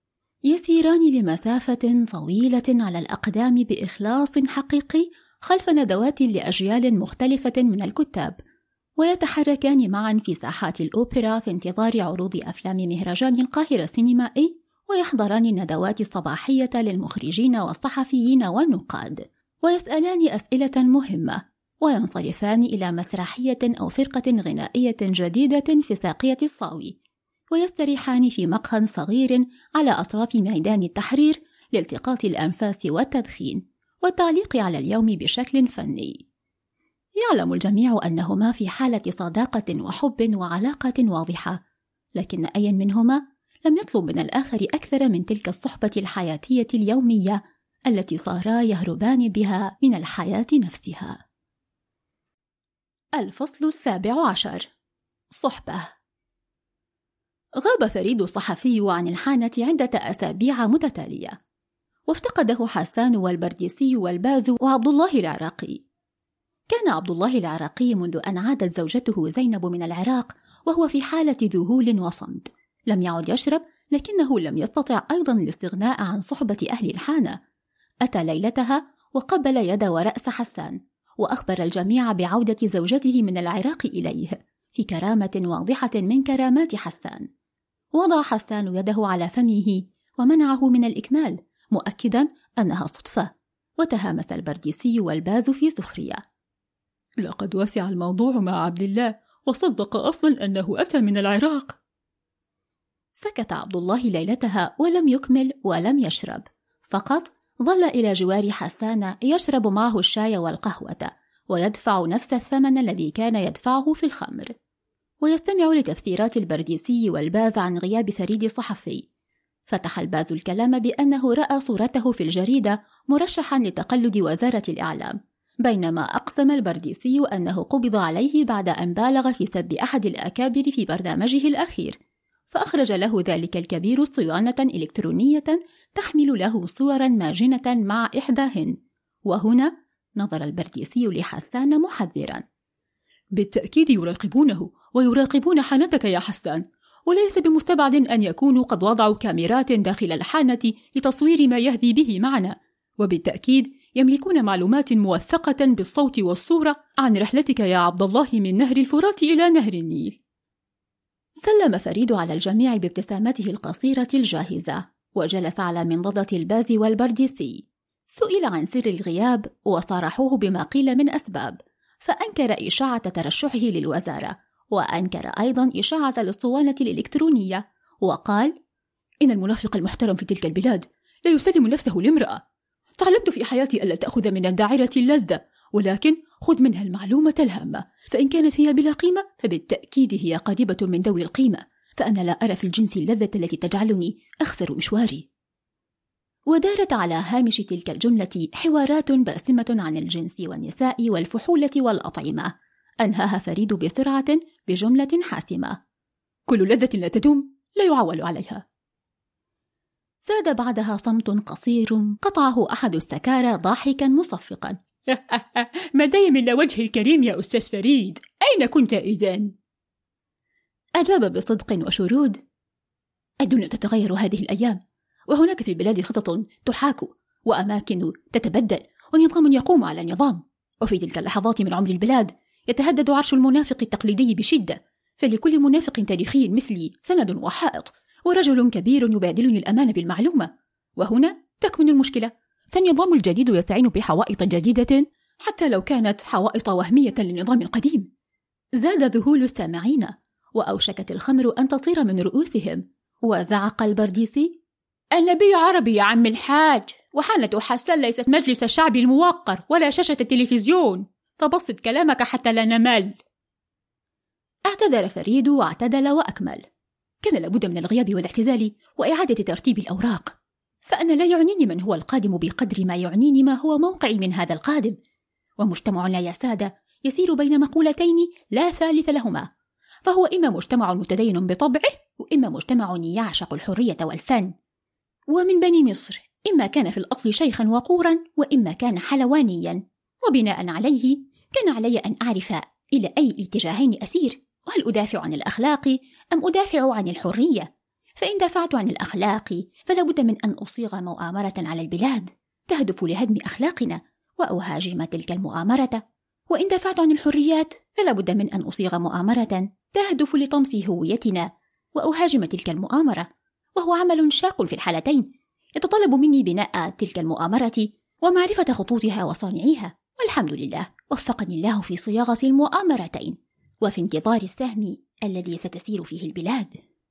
يسيران لمسافة طويلة على الأقدام بإخلاص حقيقي خلف ندوات لأجيال مختلفة من الكتاب، ويتحركان معا في ساحات الأوبرا في انتظار عروض أفلام مهرجان القاهرة السينمائي، ويحضران الندوات الصباحية للمخرجين والصحفيين والنقاد، ويسألان أسئلة مهمة، وينصرفان إلى مسرحية أو فرقة غنائية جديدة في ساقية الصاوي، ويستريحان في مقهى صغير على أطراف ميدان التحرير لالتقاط الأنفاس والتدخين والتعليق على اليوم بشكل فني. يعلم الجميع أنهما في حالة صداقة وحب وعلاقة واضحة، لكن أي منهما لم يطلب من الآخر أكثر من تلك الصحبة الحياتية اليومية التي صارا يهربان بها من الحياة نفسها. الفصل 17. صحبة. غاب فريد الصحفي عن الحانة عدة أسابيع متتالية، وافتقده حسان والبرديسي والباز وعبد الله العراقي. كان عبد الله العراقي منذ أن عادت زوجته زينب من العراق وهو في حالة ذهول وصمت، لم يعد يشرب، لكنه لم يستطع أيضا الاستغناء عن صحبة أهل الحانة. أتى ليلتها وقبل يد ورأس حسان، وأخبر الجميع بعودة زوجته من العراق إليه في كرامة واضحة من كرامات حسان. وضع حسان يده على فمه ومنعه من الإكمال، مؤكدا أنها صدفة، وتهامس البرديسي والباز في سخرية: لقد وسع الموضوع مع عبد الله وصدق أصلا أنه أتى من العراق. سكت عبد الله ليلتها ولم يكمل ولم يشرب، فقط ظل إلى جوار حسان يشرب معه الشاي والقهوة، ويدفع نفس الثمن الذي كان يدفعه في الخمر، ويستمع لتفسيرات البرديسي والباز عن غياب فريد الصحفي. فتح الباز الكلام بأنه رأى صورته في الجريدة مرشحا لتقلد وزارة الإعلام، بينما أقسم البرديسي أنه قبض عليه بعد أن بالغ في سب أحد الأكابر في برنامجه الأخير، فأخرج له ذلك الكبير صيانة إلكترونية تحمل له صورا ماجنة مع إحداهن. وهنا نظر البرديسي لحسان محذرا: بالتأكيد يراقبونه ويراقبون حالتك يا حسان، وليس بمستبعد أن يكونوا قد وضعوا كاميرات داخل الحانة لتصوير ما يهذي به معنا، وبالتأكيد يملكون معلومات موثقة بالصوت والصورة عن رحلتك يا عبد الله من نهر الفرات إلى نهر النيل. سلم فريد على الجميع بابتسامته القصيرة الجاهزة، وجلس على منضدة الباز والبرديسي. سئل عن سر الغياب وصارحوه بما قيل من أسباب، فأنكر إشاعة ترشحه للوزارة، وأنكر أيضا إشاعة الأسطوانة الإلكترونية، وقال: إن المنافق المحترم في تلك البلاد لا يسلم نفسه لامرأة. تعلمت في حياتي ألا تأخذ من الداعرة اللذة، ولكن خذ منها المعلومة الهامة، فإن كانت هي بلا قيمة فبالتأكيد هي قريبة من ذوي القيمة، فأنا لا أرى في الجنس اللذة التي تجعلني أخسر مشواري. ودارت على هامش تلك الجملة حوارات باسمة عن الجنس والنساء والفحولة والأطعمة، أنهاها فريد بسرعة بجملة حاسمة: كل لذة لا تدوم لا يعول عليها. ساد بعدها صمت قصير قطعه أحد السكارى ضاحكا مصفقا: ما دايم إلا وجه الكريم يا أستاذ فريد، أين كنت إذن؟ أجاب بصدق وشرود: الدنيا تتغير هذه الأيام، وهناك في البلاد خطط تحاك، وأماكن تتبدل، ونظام يقوم على نظام، وفي تلك اللحظات من عمر البلاد يتهدد عرش المنافق التقليدي بشدة، فلكل منافق تاريخي مثلي سند وحائط، ورجل كبير يبادلني الأمان بالمعلومة. وهنا تكمن المشكلة، فالنظام الجديد يستعين بحوائط جديدة حتى لو كانت حوائط وهمية للنظام القديم. زاد ذهول السامعين، وأوشكت الخمر أن تطير من رؤوسهم، وزعق البرديسي: النبي عربي يا عم الحاج، وحانة حسان ليست مجلس الشعب الموقر ولا شاشة التلفزيون، فبسط كلامك حتى لا نمل. اعتذر فريد واعتدل وأكمل: كان لابد من الغياب والاعتزال وإعادة ترتيب الأوراق، فأنا لا يعنيني من هو القادم بقدر ما يعنيني ما هو موقعي من هذا القادم، ومجتمعنا يا سادة يسير بين مقولتين لا ثالث لهما، فهو إما مجتمع متدين بطبعه، وإما مجتمع يعشق الحرية والفن. ومن بني مصر إما كان في الأصل شيخا وقورا، وإما كان حلوانيا، وبناء عليه كان علي أن أعرف إلى أي الاتجاهين أسير، وهل أدافع عن الأخلاق أم أدافع عن الحرية؟ فإن دافعت عن الأخلاق فلا بد من أن أصيغ مؤامرة على البلاد تهدف لهدم أخلاقنا وأهاجم تلك المؤامرة، وإن دافعت عن الحريات فلا بد من أن أصيغ مؤامرة تهدف لطمس هويتنا وأهاجم تلك المؤامرة، وهو عمل شاق في الحالتين، يتطلب مني بناء تلك المؤامرة ومعرفة خطوطها وصانعيها، والحمد لله وفقني الله في صياغة المؤامرتين، وفي انتظار السهم الذي ستسير فيه البلاد.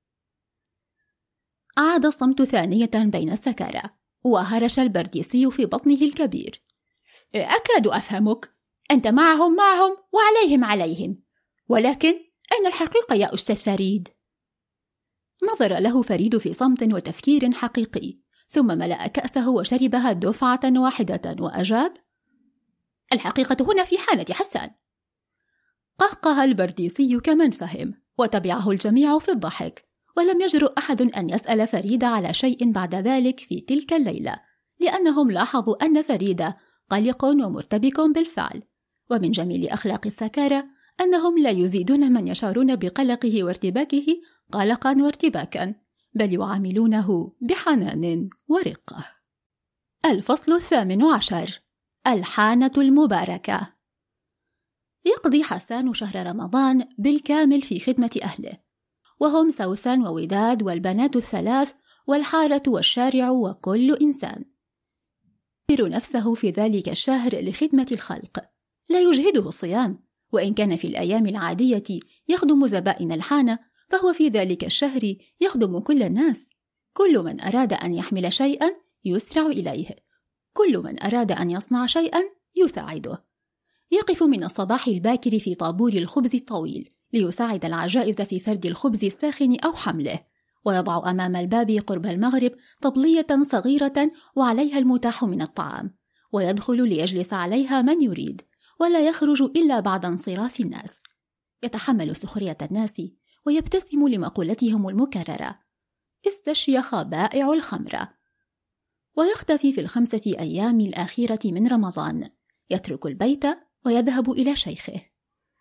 عاد الصمت ثانية بين السكارى، وهرش البرديسي في بطنه الكبير: أكاد أفهمك، أنت معهم وعليهم، ولكن أين الحقيقة يا أستاذ فريد؟ نظر له فريد في صمت وتفكير حقيقي، ثم ملأ كأسه وشربها دفعة واحدة وأجاب: الحقيقة هنا في حانة حسان. قهقه البرديسي كمن فهم، وتبعه الجميع في الضحك، ولم يجرؤ أحد أن يسأل فريد على شيء بعد ذلك في تلك الليلة، لأنهم لاحظوا أن فريد قلق ومرتبك بالفعل، ومن جميل أخلاق السكارى أنهم لا يزيدون من يشعرون بقلقه وارتباكه قلقا وارتباكا، بل يعاملونه بحنان ورقة. الفصل 18: الحانة المباركة. يقضي حسان شهر رمضان بالكامل في خدمة أهله، وهم سوسن ووداد والبنات الثلاث والحارة والشارع وكل إنسان. يسر نفسه في ذلك الشهر لخدمة الخلق، لا يجهده الصيام، وإن كان في الأيام العادية يخدم زبائن الحانة، فهو في ذلك الشهر يخدم كل الناس. كل من أراد أن يحمل شيئا يسرع إليه، كل من أراد أن يصنع شيئا يساعده. يقف من الصباح الباكر في طابور الخبز الطويل ليساعد العجائز في فرد الخبز الساخن أو حمله، ويضع أمام الباب قرب المغرب طبلية صغيرة وعليها المتاح من الطعام، ويدخل ليجلس عليها من يريد، ولا يخرج إلا بعد انصراف الناس. يتحمل سخرية الناس ويبتسم لمقولتهم المكررة: استشيخ بائع الخمر. ويختفي في ال5 أيام الأخيرة من رمضان، يترك البيت ويذهب إلى شيخه.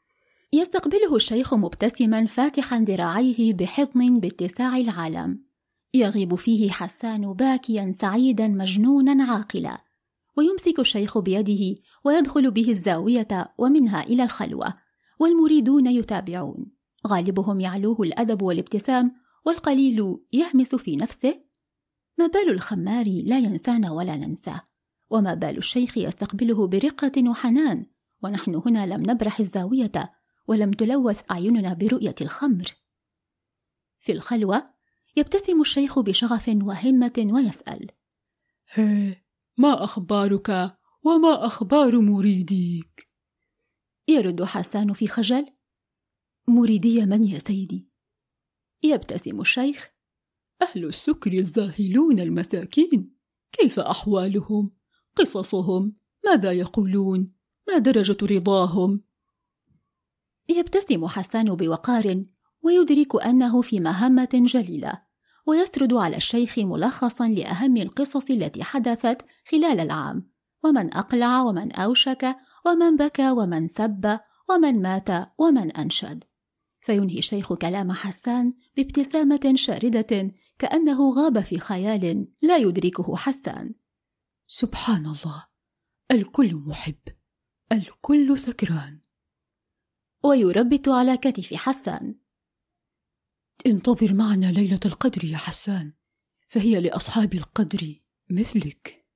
يستقبله الشيخ مبتسما فاتحا ذراعيه بحضن باتساع العالم. يغيب فيه حسان باكيا سعيدا مجنونا عاقلا، ويمسك الشيخ بيده ويدخل به الزاوية ومنها إلى الخلوة، والمريدون يتابعون، غالبهم يعلوه الأدب والابتسام، والقليل يهمس في نفسه: ما بال الخمار لا ينسانا ولا ننساه، وما بال الشيخ يستقبله برقة وحنان، ونحن هنا لم نبرح الزاوية ولم تلوث أعيننا برؤية الخمر. في الخلوة يبتسم الشيخ بشغف وهمة ويسأل: ما أخبارك وما أخبار مريديك؟ يرد حسان في خجل: مريدي من يا سيدي؟ يبتسم الشيخ: أهل السكر الزاهلون المساكين، كيف أحوالهم؟ قصصهم؟ ماذا يقولون؟ ما درجة رضاهم؟ يبتسم حسان بوقار ويدرك أنه في مهمة جليلة، ويسرد على الشيخ ملخصا لأهم القصص التي حدثت خلال العام، ومن أقلع ومن أوشك ومن بكى ومن سب ومن مات ومن أنشد. فينهي الشيخ كلام حسان بابتسامة شاردة كأنه غاب في خيال لا يدركه حسان. سبحان الله، الكل محب، الكل سكران. ويربت على كتف حسان: انتظر معنا ليلة القدر يا حسان، فهي لأصحاب القدر مثلك.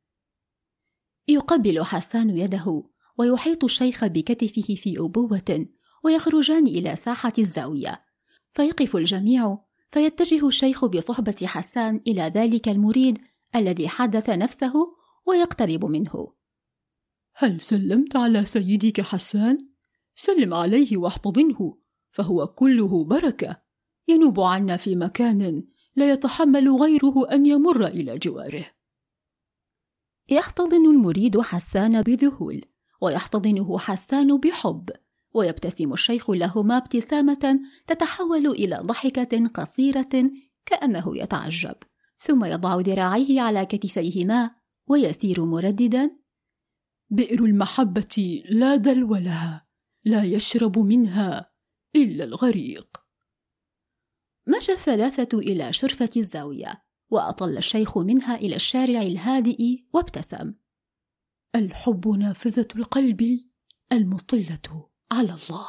يقبل حسان يده ويحيط الشيخ بكتفه في أبوة، ويخرجان إلى ساحة الزاوية، فيقف الجميع، فيتجه الشيخ بصحبة حسان إلى ذلك المريد الذي حدث نفسه ويقترب منه. هل سلمت على سيدك حسان؟ سلم عليه واحتضنه، فهو كله بركة، ينوب عنا في مكان لا يتحمل غيره أن يمر إلى جواره. يحتضن المريد حسان بذهول، ويحتضنه حسان بحب، ويبتسم الشيخ لهما ابتسامة تتحول إلى ضحكة قصيرة كأنه يتعجب، ثم يضع ذراعيه على كتفيهما ويسير مرددا: بئر المحبة لا دلو لها، لا يشرب منها إلا الغريق. مشى الثلاثة إلى شرفة الزاوية، وأطل الشيخ منها إلى الشارع الهادئ وابتسم: الحب نافذة القلب المطلة على الله.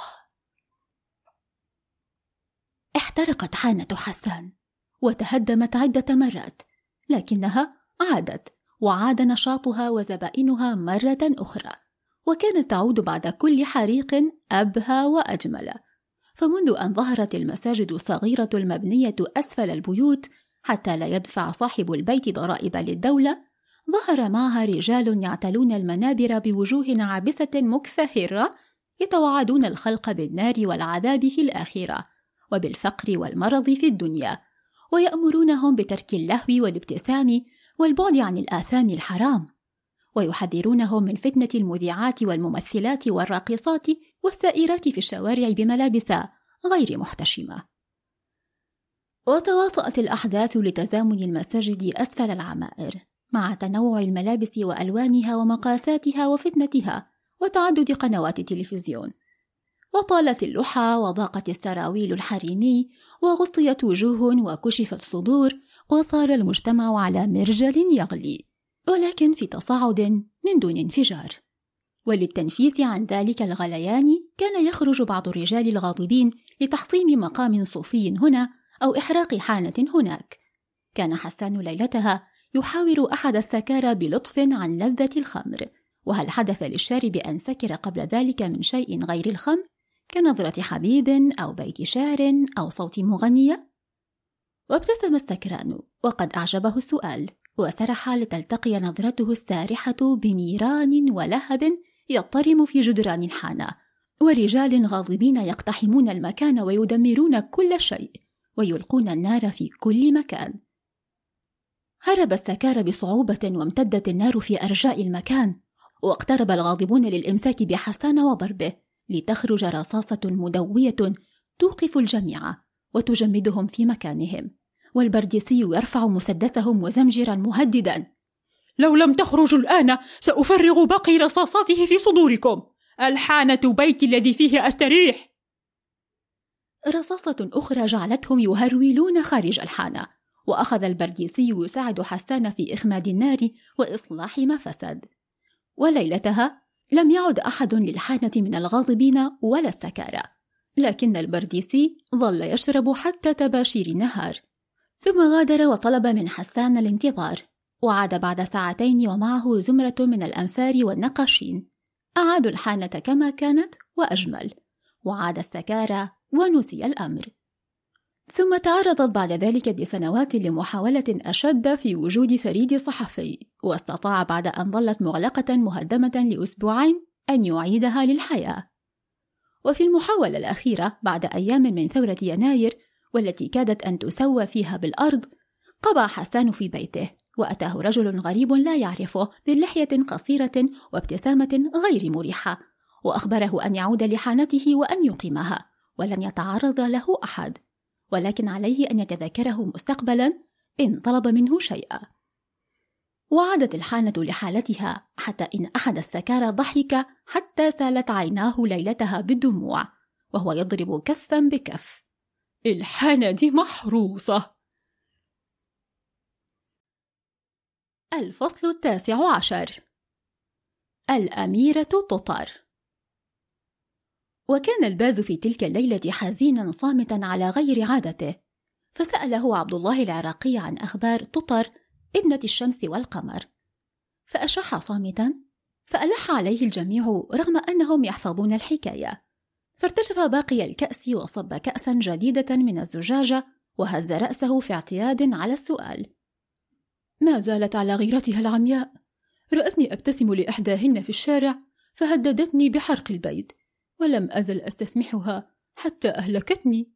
احترقت حانة حسان وتهدمت عدة مرات، لكنها عادت، وعاد نشاطها وزبائنها مرة أخرى، وكانت تعود بعد كل حريق أبهى وأجمل. فمنذ أن ظهرت المساجد الصغيرة المبنية أسفل البيوت حتى لا يدفع صاحب البيت ضرائب للدولة، ظهر معها رجال يعتلون المنابر بوجوه عابسة مكفهرة، يتوعدون الخلق بالنار والعذاب في الآخرة، وبالفقر والمرض في الدنيا، ويأمرونهم بترك اللهو والابتسام والبعد عن الآثام الحرام، ويحذرونهم من فتنة المذيعات والممثلات والراقصات والسائرات في الشوارع بملابس غير محتشمة. وتواطأت الأحداث لتزامن المساجد أسفل العمائر، مع تنوع الملابس وألوانها ومقاساتها وفتنتها وتعدد قنوات التلفزيون، وطالت اللحى وضاقت السراويل الحريمي وغطيت وجوه وكشفت صدور، وصار المجتمع على مرجل يغلي، ولكن في تصاعد من دون انفجار. وللتنفيس عن ذلك الغليان كان يخرج بعض الرجال الغاضبين لتحطيم مقام صوفي هنا أو إحراق حانة هناك. كان حسان ليلتها يحاور أحد السكارى بلطف عن لذة الخمر، وهل حدث للشارب أن سكر قبل ذلك من شيء غير الخمر كنظرة حبيب أو بيت شعر أو صوت مغنية؟ وابتسم السكران وقد أعجبه السؤال، وسرح لتلتقي نظرته السارحة بنيران ولهب يضطرم في جدران الحانة، ورجال غاضبين يقتحمون المكان ويدمرون كل شيء ويلقون النار في كل مكان. هرب السكارى بصعوبة وامتدت النار في أرجاء المكان، واقترب الغاضبون للإمساك بحسان وضربه، لتخرج رصاصة مدوية توقف الجميع وتجمدهم في مكانهم، والبرديسي يرفع مسدسه مزمجرا مهددا: لو لم تخرجوا الآن سأفرغ باقي رصاصاته في صدوركم، الحانة بيتي الذي فيه أستريح. رصاصة أخرى جعلتهم يهرولون خارج الحانة، وأخذ البرديسي يساعد حسان في إخماد النار وإصلاح ما فسد. وليلتها لم يعد أحد للحانة من الغاضبين ولا السكارى، لكن البرديسي ظل يشرب حتى تباشير النهار، ثم غادر وطلب من حسان الانتظار، وعاد بعد ساعتين ومعه زمرة من الأنفار والنقاشين. أعادوا الحانة كما كانت وأجمل، وعاد السكارى ونسي الأمر. ثم تعرضت بعد ذلك بسنوات لمحاولة أشد في وجود فريد صحفي، واستطاع بعد أن ظلت مغلقة مهدمة لأسبوعين أن يعيدها للحياة. وفي المحاولة الأخيرة بعد أيام من ثورة يناير، والتي كادت أن تسوى فيها بالأرض، قبع حسان في بيته، وأتاه رجل غريب لا يعرفه بلحية قصيرة وابتسامة غير مريحة، وأخبره أن يعود لحانته وأن يقيمها، ولن يتعرض له أحد، ولكن عليه أن يتذكره مستقبلا إن طلب منه شيئا. وعادت الحانة لحالتها، حتى إن أحد السكارى ضحك حتى سالت عيناه ليلتها بالدموع، وهو يضرب كفا بكف. الحانة دي محروسة. الفصل 19. الأميرة تطر. وكان الباز في تلك الليلة حزينا صامتا على غير عادته، فسأله عبد الله العراقي عن أخبار تطر ابنة الشمس والقمر، فأشح صامتا، فألح عليه الجميع رغم أنهم يحفظون الحكاية. فارتشف باقي الكأس وصب كأسا جديدة من الزجاجة، وهز رأسه في اعتياد على السؤال. ما زالت على غيرتها العمياء، رأتني أبتسم لإحداهن في الشارع فهددتني بحرق البيت، ولم أزل أستسمحها حتى أهلكتني.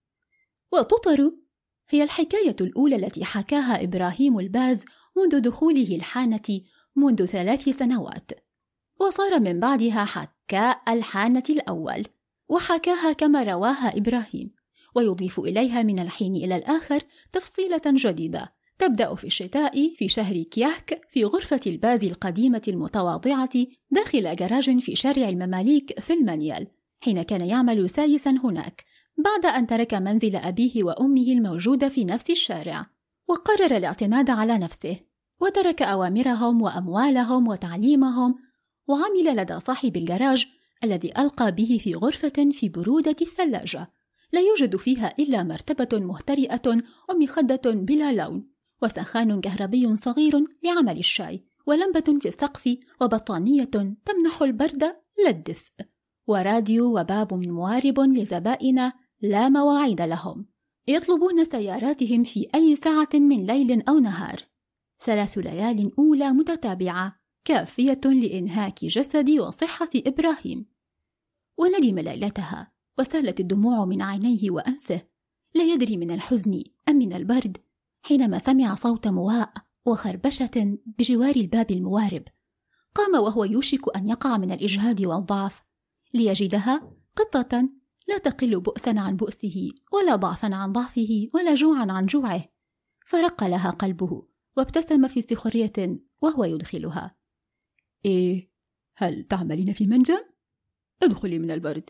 وتطر هي الحكاية الأولى التي حكاها إبراهيم الباز منذ دخوله الحانة منذ 3 سنوات، وصار من بعدها حكاء الحانة الأول، وحكاها كما رواها إبراهيم، ويضيف إليها من الحين إلى الآخر تفصيلة جديدة تبدأ في الشتاء في شهر كياك في غرفة الباز القديمة المتواضعة داخل جراج في شارع المماليك في المنيل، حين كان يعمل سايسا هناك بعد أن ترك منزل أبيه وأمه الموجود في نفس الشارع، وقرر الاعتماد على نفسه، وترك أوامرهم وأموالهم وتعليمهم، وعمل لدى صاحب الجراج الذي ألقى به في غرفة في برودة الثلاجة لا يوجد فيها إلا مرتبة مهترئة ومخدة بلا لون، وسخان كهربي صغير لعمل الشاي، ولمبة في السقف، وبطانية تمنح البرد لا الدفء، وراديو، وباب موارب لزبائن لا مواعيد لهم يطلبون سياراتهم في أي ساعة من ليل أو نهار. 3 ليال أولى متتابعة كافية لإنهاك جسد وصحة إبراهيم. وندم ليلتها، وسالت الدموع من عينيه وأنفه، لا يدري من الحزن أم من البرد، حينما سمع صوت مواء وخربشة بجوار الباب الموارب. قام وهو يوشك أن يقع من الإجهاد والضعف، ليجدها قطة لا تقل بؤسا عن بؤسه، ولا ضعفا عن ضعفه، ولا جوعا عن جوعه. فرق لها قلبه، وابتسم في سخرية وهو يدخلها. إيه، هل تعملين في منجم؟ ادخلي من البرد.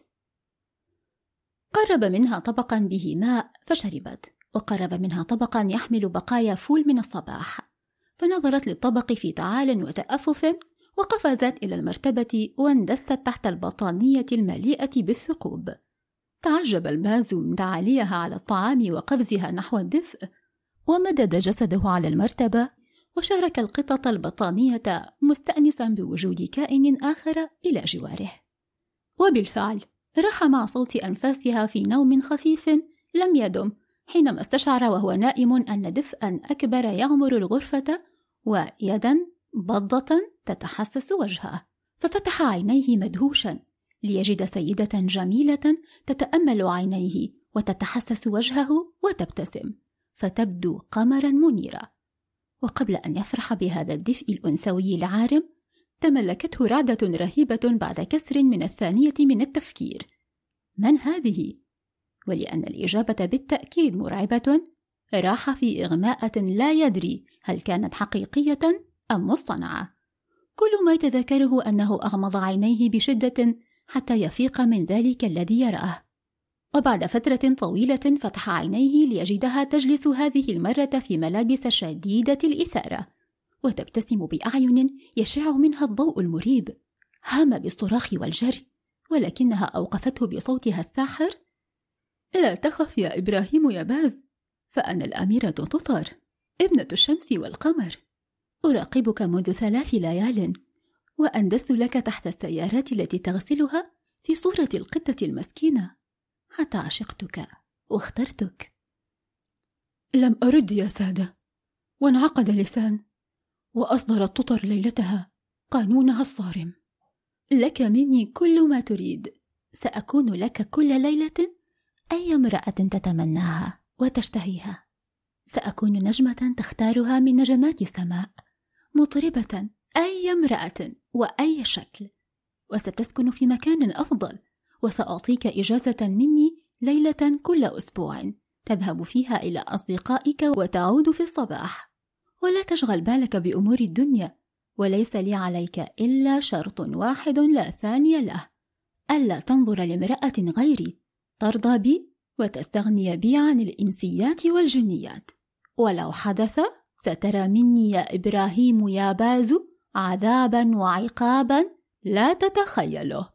قرب منها طبقا به ماء فشربت، وقرب منها طبقا يحمل بقايا فول من الصباح، فنظرت للطبق في تعال وتأفف، وقفزت إلى المرتبة واندست تحت البطانية المليئة بالثقوب. تعجب الباز من تعاليها على الطعام وقفزها نحو الدفء، ومدد جسده على المرتبة، وشارك القطة البطانية مستأنسا بوجود كائن آخر إلى جواره. وبالفعل راح مع صوت أنفاسها في نوم خفيف لم يدم، حينما استشعر وهو نائم أن دفئا أكبر يغمر الغرفة، ويدا بضة تتحسس وجهه، ففتح عينيه مدهوشا ليجد سيدة جميلة تتأمل عينيه وتتحسس وجهه وتبتسم، فتبدو قمرا منيرا. وقبل أن يفرح بهذا الدفء الأنثوي العارم، تملكته رعدة رهيبة بعد كسر من الثانية من التفكير: من هذه؟ ولأن الإجابة بالتأكيد مرعبة، راح في إغماءة لا يدري هل كانت حقيقية أم مصطنعة، كل ما يتذكره أنه أغمض عينيه بشدة حتى يفيق من ذلك الذي يراه. وبعد فترة طويلة فتح عينيه ليجدها تجلس هذه المرة في ملابس شديدة الإثارة، وتبتسم بأعين يشع منها الضوء المريب. هام بالصراخ والجري، ولكنها أوقفته بصوتها الساحر: لا تخف يا إبراهيم يا باز، فأنا الأميرة تطر، ابنة الشمس والقمر. أراقبك منذ 3 ليال، وأندست لك تحت السيارات التي تغسلها في صورة القطة المسكينة، حتى عشقتك واخترتك. لم أرد يا سادة، وانعقد لسان، وأصدرت تطر ليلتها قانونها الصارم: لك مني كل ما تريد، سأكون لك كل ليلة أي امرأة تتمناها وتشتهيها. سأكون نجمة تختارها من نجمات السماء، مطربة أي امرأة وأي شكل، وستسكن في مكان أفضل، وسأعطيك إجازة مني ليلة كل أسبوع تذهب فيها إلى أصدقائك وتعود في الصباح. ولا تشغل بالك بأمور الدنيا، وليس لي عليك إلا شرط واحد لا ثاني له: ألا تنظر لامرأة غيري، ترضى بي وتستغني بي عن الإنسيات والجنيات. ولو حدث سترى مني يا إبراهيم يا باز عذابا وعقابا لا تتخيله.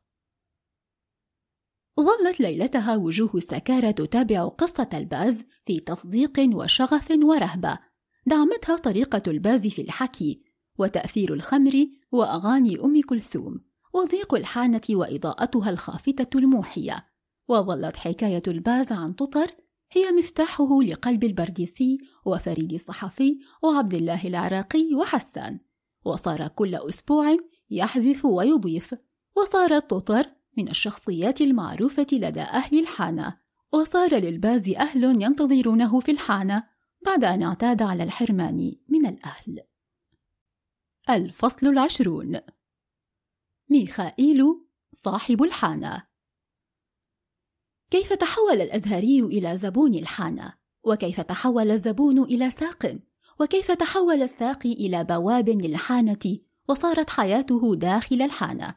ظلت ليلتها وجوه السكارى تتابع قصة الباز في تصديق وشغف ورهبة. دعمتها طريقة الباز في الحكي، وتأثير الخمر وأغاني أم كلثوم، وضيق الحانة وإضاءتها الخافتة الموحية. وظلت حكاية الباز عن تطر هي مفتاحه لقلب البرديسي وفريد الصحفي وعبد الله العراقي وحسان. وصار كل أسبوع يحذف ويضيف، وصارت تطر من الشخصيات المعروفة لدى أهل الحانة، وصار للباز أهل ينتظرونه في الحانة بعد أن اعتاد على الحرمان من الأهل. الفصل 20: ميخائيل صاحب الحانة. كيف تحول الأزهري إلى زبون الحانة؟ وكيف تحول الزبون إلى ساق؟ وكيف تحول الساقي إلى بواب للحانة وصارت حياته داخل الحانة؟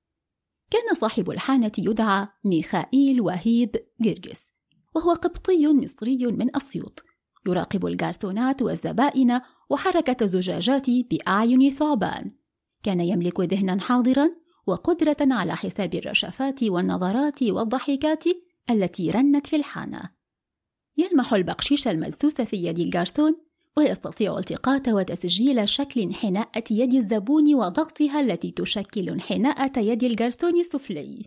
كان صاحب الحانة يدعى ميخائيل وهيب جرجس، وهو قبطي مصري من أسيوط، يراقب الجارسونات والزبائن وحركة الزجاجات بأعين ثعبان. كان يملك ذهنا حاضرا وقدرة على حساب الرشفات والنظرات والضحكات التي رنت في الحانة. يلمح البقشيش الملسوس في يد الجارسون، ويستطيع التقاط وتسجيل شكل انحناءة يد الزبون وضغطها التي تشكل انحناءة يد الجارسون السفلي،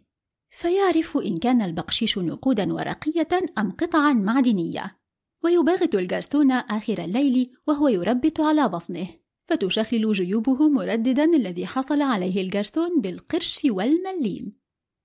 فيعرف إن كان البقشيش نقودا ورقية أم قطعا معدنية. ويباغت الجارسون آخر الليل وهو يربت على بطنه، فتشخلل جيوبه مرددا الذي حصل عليه الجارسون بالقرش والمليم.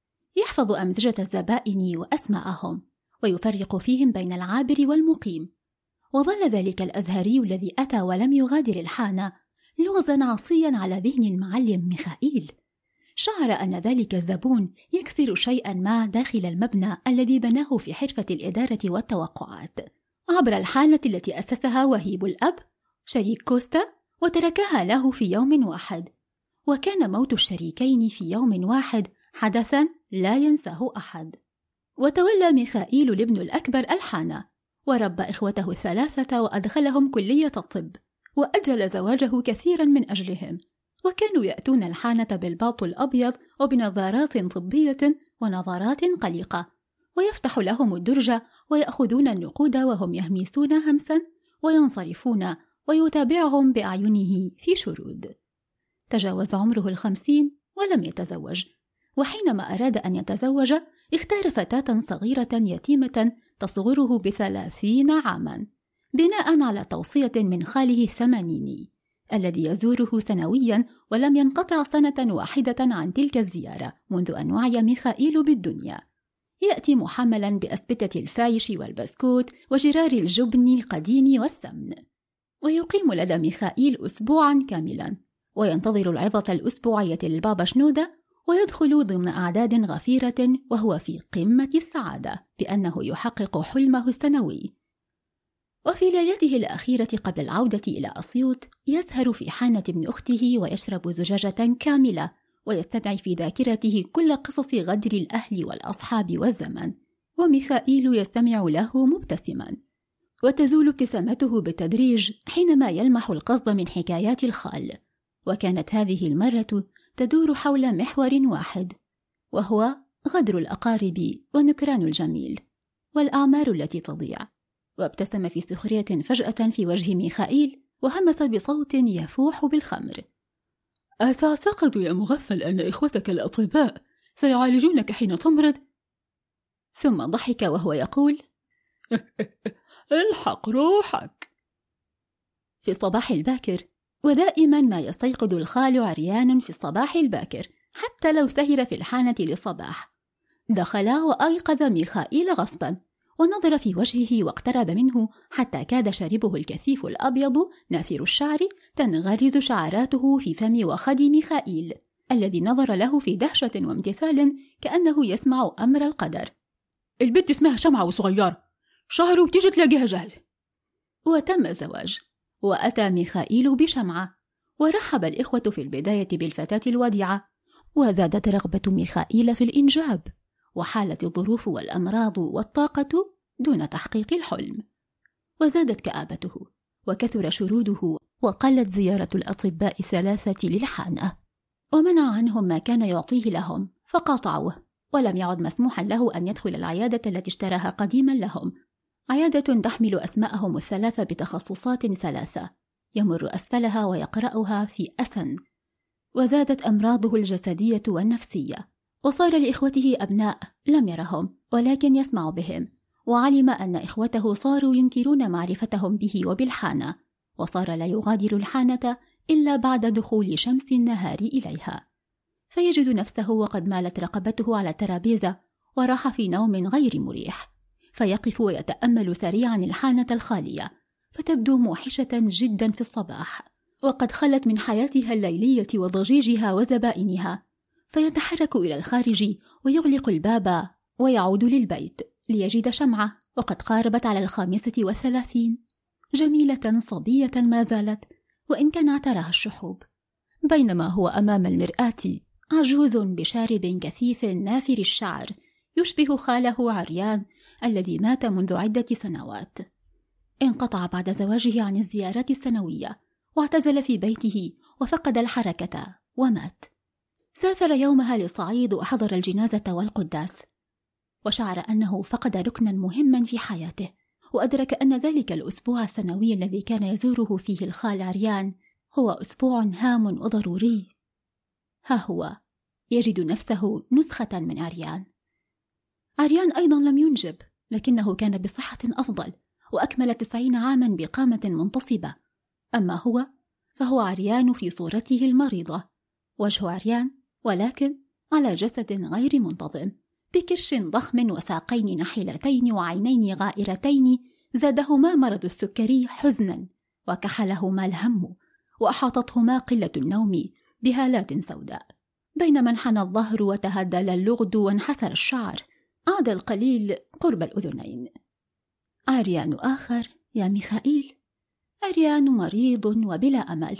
يحفظ أمزجة الزبائن وأسماءهم، ويفرق فيهم بين العابر والمقيم. وظل ذلك الأزهري الذي أتى ولم يغادر الحانة لغزا عصيا على ذهن المعلم ميخائيل. شعر أن ذلك الزبون يكسر شيئا ما داخل المبنى الذي بناه في حرفة الإدارة والتوقعات عبر الحانة التي أسسها وهيب الأب شريك كوستا وتركها له في يوم واحد. وكان موت الشريكين في يوم واحد حدثا لا ينساه أحد. وتولى ميخائيل الابن الأكبر الحانة، وربى إخوته 3 وأدخلهم كلية الطب، وأجل زواجه كثيرا من أجلهم. وكانوا يأتون الحانة بالباط الأبيض وبنظارات طبية ونظارات قلقة، ويفتح لهم الدرج ويأخذون النقود وهم يهمسون همسا وينصرفون، ويتابعهم بأعينه في شرود. تجاوز عمره 50 ولم يتزوج، وحينما أراد أن يتزوج اختار فتاة صغيرة يتيمة تصغره ب30 عاما، بناء على توصية من خاله الثمانيني الذي يزوره سنويا، ولم ينقطع سنة واحدة عن تلك الزيارة منذ أن وعي ميخائيل بالدنيا. يأتي محملا بأسبتة الفايش والبسكوت وجرار الجبن القديم والسمن، ويقيم لدى ميخائيل أسبوعا كاملا، وينتظر العظة الأسبوعية للبابا شنودة، ويدخل ضمن أعداد غفيرة وهو في قمة السعادة بأنه يحقق حلمه السنوي. وفي ليلته الأخيرة قبل العودة إلى أسيوط يسهر في حانة ابن أخته ويشرب زجاجة كاملة ويستدعي في ذاكرته كل قصص غدر الأهل والأصحاب والزمن، وميخائيل يستمع له مبتسما، وتزول ابتسامته بالتدريج حينما يلمح القصد من حكايات الخال. وكانت هذه المرة تدور حول محور واحد، وهو غدر الأقارب ونكران الجميل والأعمار التي تضيع. وابتسم في سخرية فجأة في وجه ميخائيل وهمس بصوت يفوح بالخمر: أتعتقد يا مغفل أن إخوتك الأطباء سيعالجونك حين تمرض؟ ثم ضحك وهو يقول: الحق روحك. في الصباح الباكر، ودائما ما يستيقظ الخال عريان في الصباح الباكر حتى لو سهر في الحانة للصباح، دخل وأيقظ ميخائيل غصبا، ونظر في وجهه واقترب منه حتى كاد شاربه الكثيف الأبيض نافر الشعر تنغرز شعراته في فم وخد ميخائيل، الذي نظر له في دهشة وامتثال كأنه يسمع أمر القدر. البنت اسمها شمعة وصغيرة، شهر وبتيجي تلاقيها جاهزة. وتم الزواج، وأتى ميخائيل بشمعة، ورحب الإخوة في البداية بالفتاة الوديعة، وزادت رغبة ميخائيل في الإنجاب، وحالت الظروف والأمراض والطاقة دون تحقيق الحلم، وزادت كآبته وكثر شروده، وقلت زيارة الأطباء الثلاثة للحانة، ومنع عنهم ما كان يعطيه لهم فقاطعوه، ولم يعد مسموحا له أن يدخل العيادة التي اشتراها قديما لهم، عيادة تحمل أسماءهم الثلاثة بتخصصات ثلاثة يمر أسفلها ويقرأها في أسن. وزادت أمراضه الجسدية والنفسية، وصار لإخوته أبناء لم يرهم ولكن يسمع بهم، وعلم أن إخوته صاروا ينكرون معرفتهم به وبالحانة، وصار لا يغادر الحانة إلا بعد دخول شمس النهار إليها، فيجد نفسه وقد مالت رقبته على الترابيزة وراح في نوم غير مريح، فيقف ويتأمل سريعا الحانة الخالية، فتبدو موحشة جدا في الصباح، وقد خلت من حياتها الليلية وضجيجها وزبائنها، فيتحرك إلى الخارج ويغلق الباب ويعود للبيت ليجد شمعة وقد قاربت على 35، جميلة صبية ما زالت وإن كان اعتراها الشحوب، بينما هو أمام المرآة عجوز بشارب كثيف نافر الشعر يشبه خاله عريان الذي مات منذ عدة سنوات. انقطع بعد زواجه عن الزيارات السنوية، واعتزل في بيته وفقد الحركة ومات. سافر يومها للصعيد وحضر الجنازة والقداس، وشعر أنه فقد ركنا مهما في حياته، وأدرك أن ذلك الأسبوع السنوي الذي كان يزوره فيه الخال عريان هو أسبوع هام وضروري. ها هو يجد نفسه نسخة من عريان. عريان أيضا لم ينجب، لكنه كان بصحة أفضل وأكمل 90 عاما بقامة منتصبة. أما هو فهو عريان في صورته المريضة، وجه عريان ولكن على جسد غير منتظم، بكرش ضخم وساقين نحيلتين وعينين غائرتين زادهما مرض السكري حزنا، وكحلهما الهم، وأحاطتهما قلة النوم بهالات سوداء، بينما انحنى الظهر وتهدل اللغد وانحسر الشعر، عاد القليل قرب الأذنين. عريان آخر يا ميخائيل، عريان مريض وبلا أمل،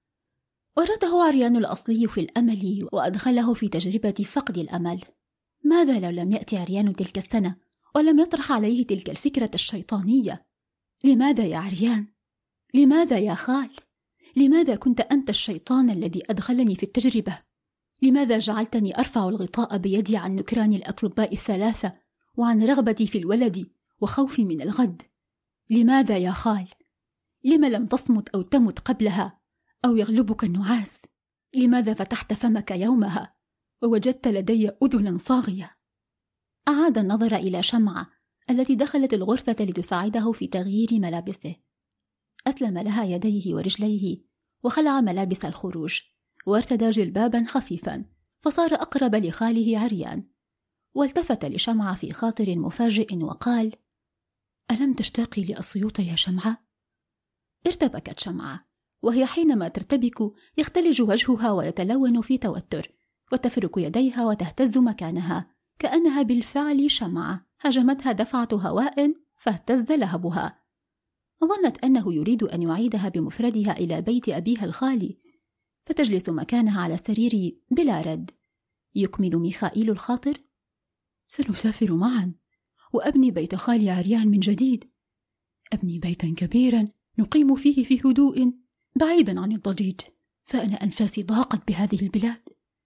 ورده عريان الأصلي في الأمل وأدخله في تجربة فقد الأمل. ماذا لو لم يأتي عريان تلك السنة ولم يطرح عليه تلك الفكرة الشيطانية؟ لماذا يا عريان؟ لماذا يا خال؟ لماذا كنت أنت الشيطان الذي أدخلني في التجربة؟ لماذا جعلتني أرفع الغطاء بيدي عن نكران الأطباء الثلاثة وعن رغبتي في الولد وخوفي من الغد؟ لماذا يا خال؟ لما لم تصمت أو تمت قبلها أو يغلبك النعاس؟ لماذا فتحت فمك يومها ووجدت لدي أذنا صاغية؟ أعاد النظر إلى شمعة التي دخلت الغرفة لتساعده في تغيير ملابسه. أسلم لها يديه ورجليه وخلع ملابس الخروج، وارتدى جلبابا خفيفا، فصار أقرب لخاله عريان، والتفت لشمعة في خاطر مفاجئ وقال: ألم تشتاقي لأسيوط يا شمعة؟ ارتبكت شمعة، وهي حينما ترتبك يختلج وجهها ويتلون في توتر، وتفرك يديها وتهتز مكانها كأنها بالفعل شمعة هجمتها دفعة هواء فاهتز لهبها. ظنت أنه يريد أن يعيدها بمفردها إلى بيت أبيها الخالي، فتجلس مكانها على السرير بلا رد. يكمل ميخائيل الخاطر: سنسافر معا وأبني بيت خالي عريان من جديد، أبني بيتا كبيرا نقيم فيه في هدوء بعيدا عن الضجيج، فأنا أنفاسي ضاقت بهذه البلاد.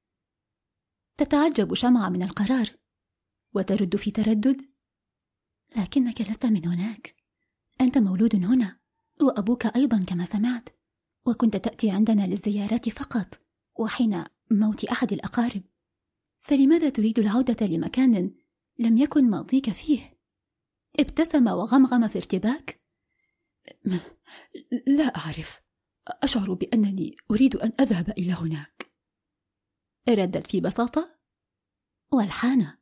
تتعجب شمعة من القرار وترد في تردد: لكنك لست من هناك، أنت مولود هنا، وأبوك أيضا كما سمعت، وكنت تأتي عندنا للزيارات فقط وحين موت أحد الأقارب، فلماذا تريد العودة لمكان لم يكن ماضيك فيه؟ ابتسم وغمغم في ارتباك: لا أعرف، أشعر بأنني أريد أن أذهب إلى هناك. ردت في بساطة: والحانة.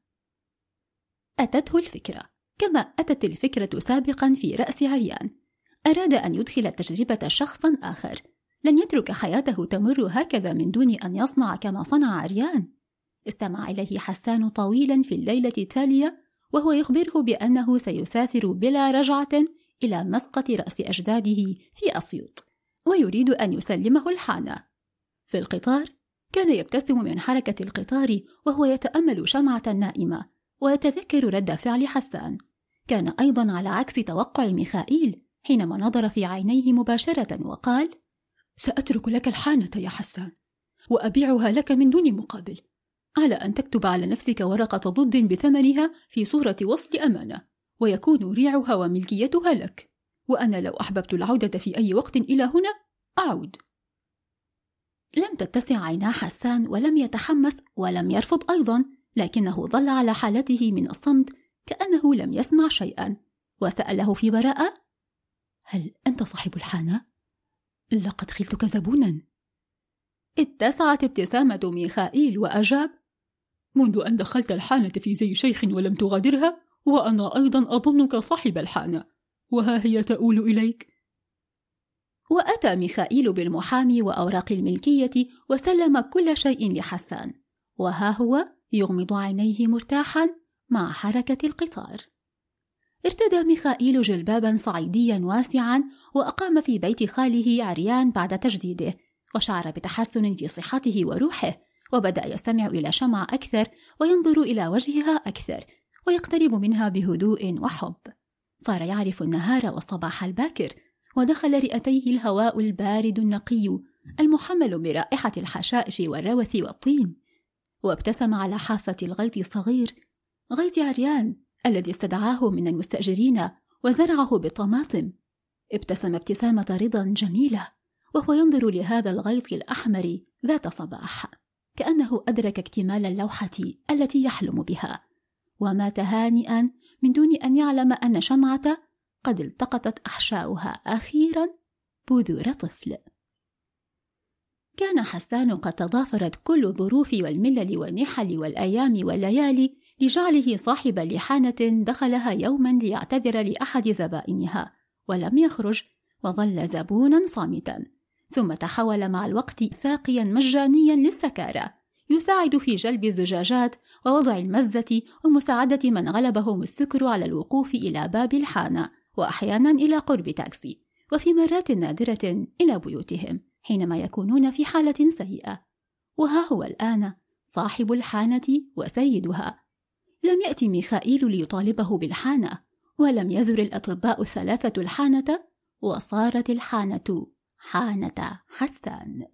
أتته الفكرة كما أتت الفكرة سابقا في رأس عريان. أراد أن يدخل تجربة شخصا آخر، لن يترك حياته تمر هكذا من دون أن يصنع كما صنع عريان. استمع إليه حسان طويلا في الليلة التالية وهو يخبره بأنه سيسافر بلا رجعة إلى مسقط رأس أجداده في أسيوط، ويريد أن يسلمه الحانة. في القطار كان يبتسم من حركة القطار وهو يتأمل شمعة نائمة ويتذكر رد فعل حسان. كان أيضا على عكس توقع ميخائيل حينما نظر في عينيه مباشرة وقال: سأترك لك الحانة يا حسان وأبيعها لك من دون مقابل، على أن تكتب على نفسك ورقة ضد بثمنها في صورة وصل أمانة، ويكون ريعها وملكيتها لك، وأنا لو أحببت العودة في أي وقت إلى هنا أعود. لم تتسع عينا حسان ولم يتحمس ولم يرفض أيضا، لكنه ظل على حالته من الصمت كأنه لم يسمع شيئا، وسأله في براءة: هل أنت صاحب الحانة؟ لقد خلتك زبونا. اتسعت ابتسامة ميخائيل وأجاب: منذ أن دخلت الحانة في زي شيخ ولم تغادرها، وأنا أيضا أظنك صاحب الحانة، وها هي تؤول إليك. وأتى ميخائيل بالمحامي وأوراق الملكية وسلم كل شيء لحسان، وها هو يغمض عينيه مرتاحا مع حركة القطار. ارتدى ميخائيل جلبابا صعيديا واسعا وأقام في بيت خاله عريان بعد تجديده، وشعر بتحسن في صحته وروحه، وبدأ يستمع إلى شمعة أكثر وينظر إلى وجهها أكثر ويقترب منها بهدوء وحب. صار يعرف النهار والصباح الباكر، ودخل رئتيه الهواء البارد النقي المحمل برائحة الحشائش والروث والطين، وابتسم على حافة الغيط الصغير، غيط عريان الذي استدعاه من المستأجرين وزرعه بالطماطم. ابتسم ابتسامة رضا جميلة وهو ينظر لهذا الغيط الأحمر ذات صباح، كأنه أدرك اكتمال اللوحة التي يحلم بها، ومات هانئا من دون أن يعلم أن شمعة قد التقطت أحشاؤها أخيرا بذور طفل. كان حسان قد تضافرت كل الظروف والملل والنحل والأيام والليالي لجعله صاحب لحانة دخلها يوما ليعتذر لأحد زبائنها، ولم يخرج وظل زبونا صامتا، ثم تحول مع الوقت ساقيا مجانيا للسكارى، يساعد في جلب الزجاجات ووضع المزة ومساعدة من غلبهم السكر على الوقوف إلى باب الحانة، وأحيانا إلى قرب تاكسي، وفي مرات نادرة إلى بيوتهم حينما يكونون في حالة سيئة. وها هو الآن صاحب الحانة وسيدها. لم يأتي ميخائيل ليطالبه بالحانة، ولم يزر الأطباء الثلاثة الحانة، وصارت الحانة حانة حسان.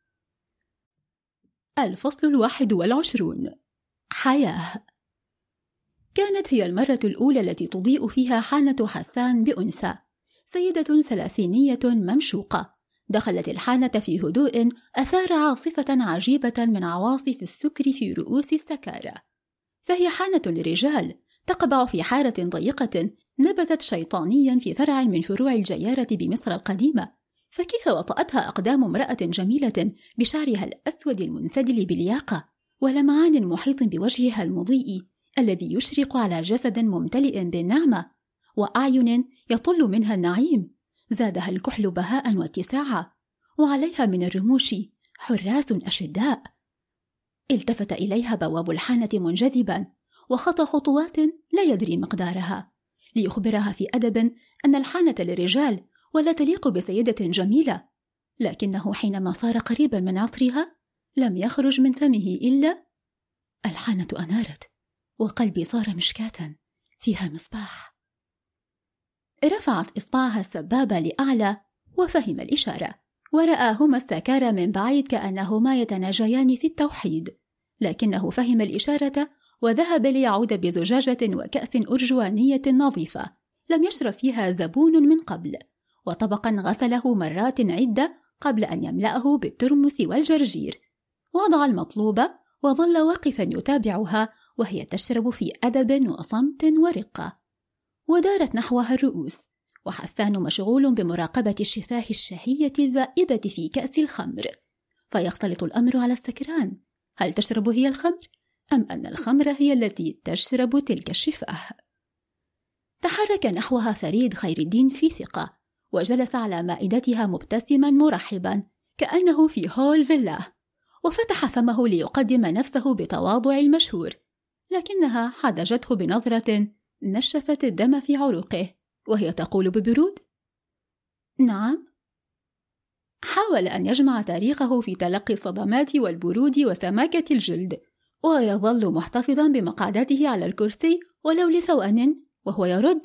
الفصل 21: حياة. كانت هي المرة الأولى التي تضيء فيها حانة حسان بأنثى، سيدة ثلاثينية ممشوقة. دخلت الحانة في هدوء أثار عاصفة عجيبة من عواصف السكر في رؤوس السكارى، فهي حانة للرجال تقبع في حارة ضيقة نبتت شيطانيا في فرع من فروع الجيارة بمصر القديمة، فكيف وطأتها أقدام امرأة جميلة بشعرها الأسود المنسدل بلياقة ولمعان محيط بوجهها المضيء الذي يشرق على جسد ممتلئ بالنعمة وأعين يطل منها النعيم، زادها الكحل بهاء واتساعا، وعليها من الرموش حراس أشداء. التفت إليها بواب الحانة منجذبا وخطى خطوات لا يدري مقدارها ليخبرها في أدب أن الحانة للرجال ولا تليق بسيدة جميلة، لكنه حينما صار قريبا من عطرها لم يخرج من فمه إلا: الحانة أنارت وقلبي صار مشكاة فيها مصباح. رفعت إصبعها السبابة لأعلى وفهم الإشارة، ورآهما استكارا من بعيد كأنهما يتناجيان في التوحيد، لكنه فهم الإشارة وذهب ليعود بزجاجة وكأس أرجوانية نظيفة لم يشرب فيها زبون من قبل، وطبقا غسله مرات عدة قبل أن يملأه بالترمس والجرجير، وضع المطلوب وظل واقفا يتابعها وهي تشرب في أدب وصمت ورقة. ودارت نحوها الرؤوس، وحسان مشغول بمراقبة الشفاه الشهية الذائبة في كأس الخمر، فيختلط الأمر على السكران: هل تشرب هي الخمر أم أن الخمر هي التي تشرب تلك الشفاه؟ تحرك نحوها فريد خير الدين في ثقة، وجلس على مائدتها مبتسما مرحبا كأنه في هول فيلاه، وفتح فمه ليقدم نفسه بتواضع المشهور، لكنها حدجته بنظرة نشفت الدم في عروقه وهي تقول ببرود: نعم. حاول أن يجمع تاريخه في تلقي الصدمات والبرود وسماكة الجلد، ويظل محتفظا بمقعدته على الكرسي ولو لثوان وهو يرد: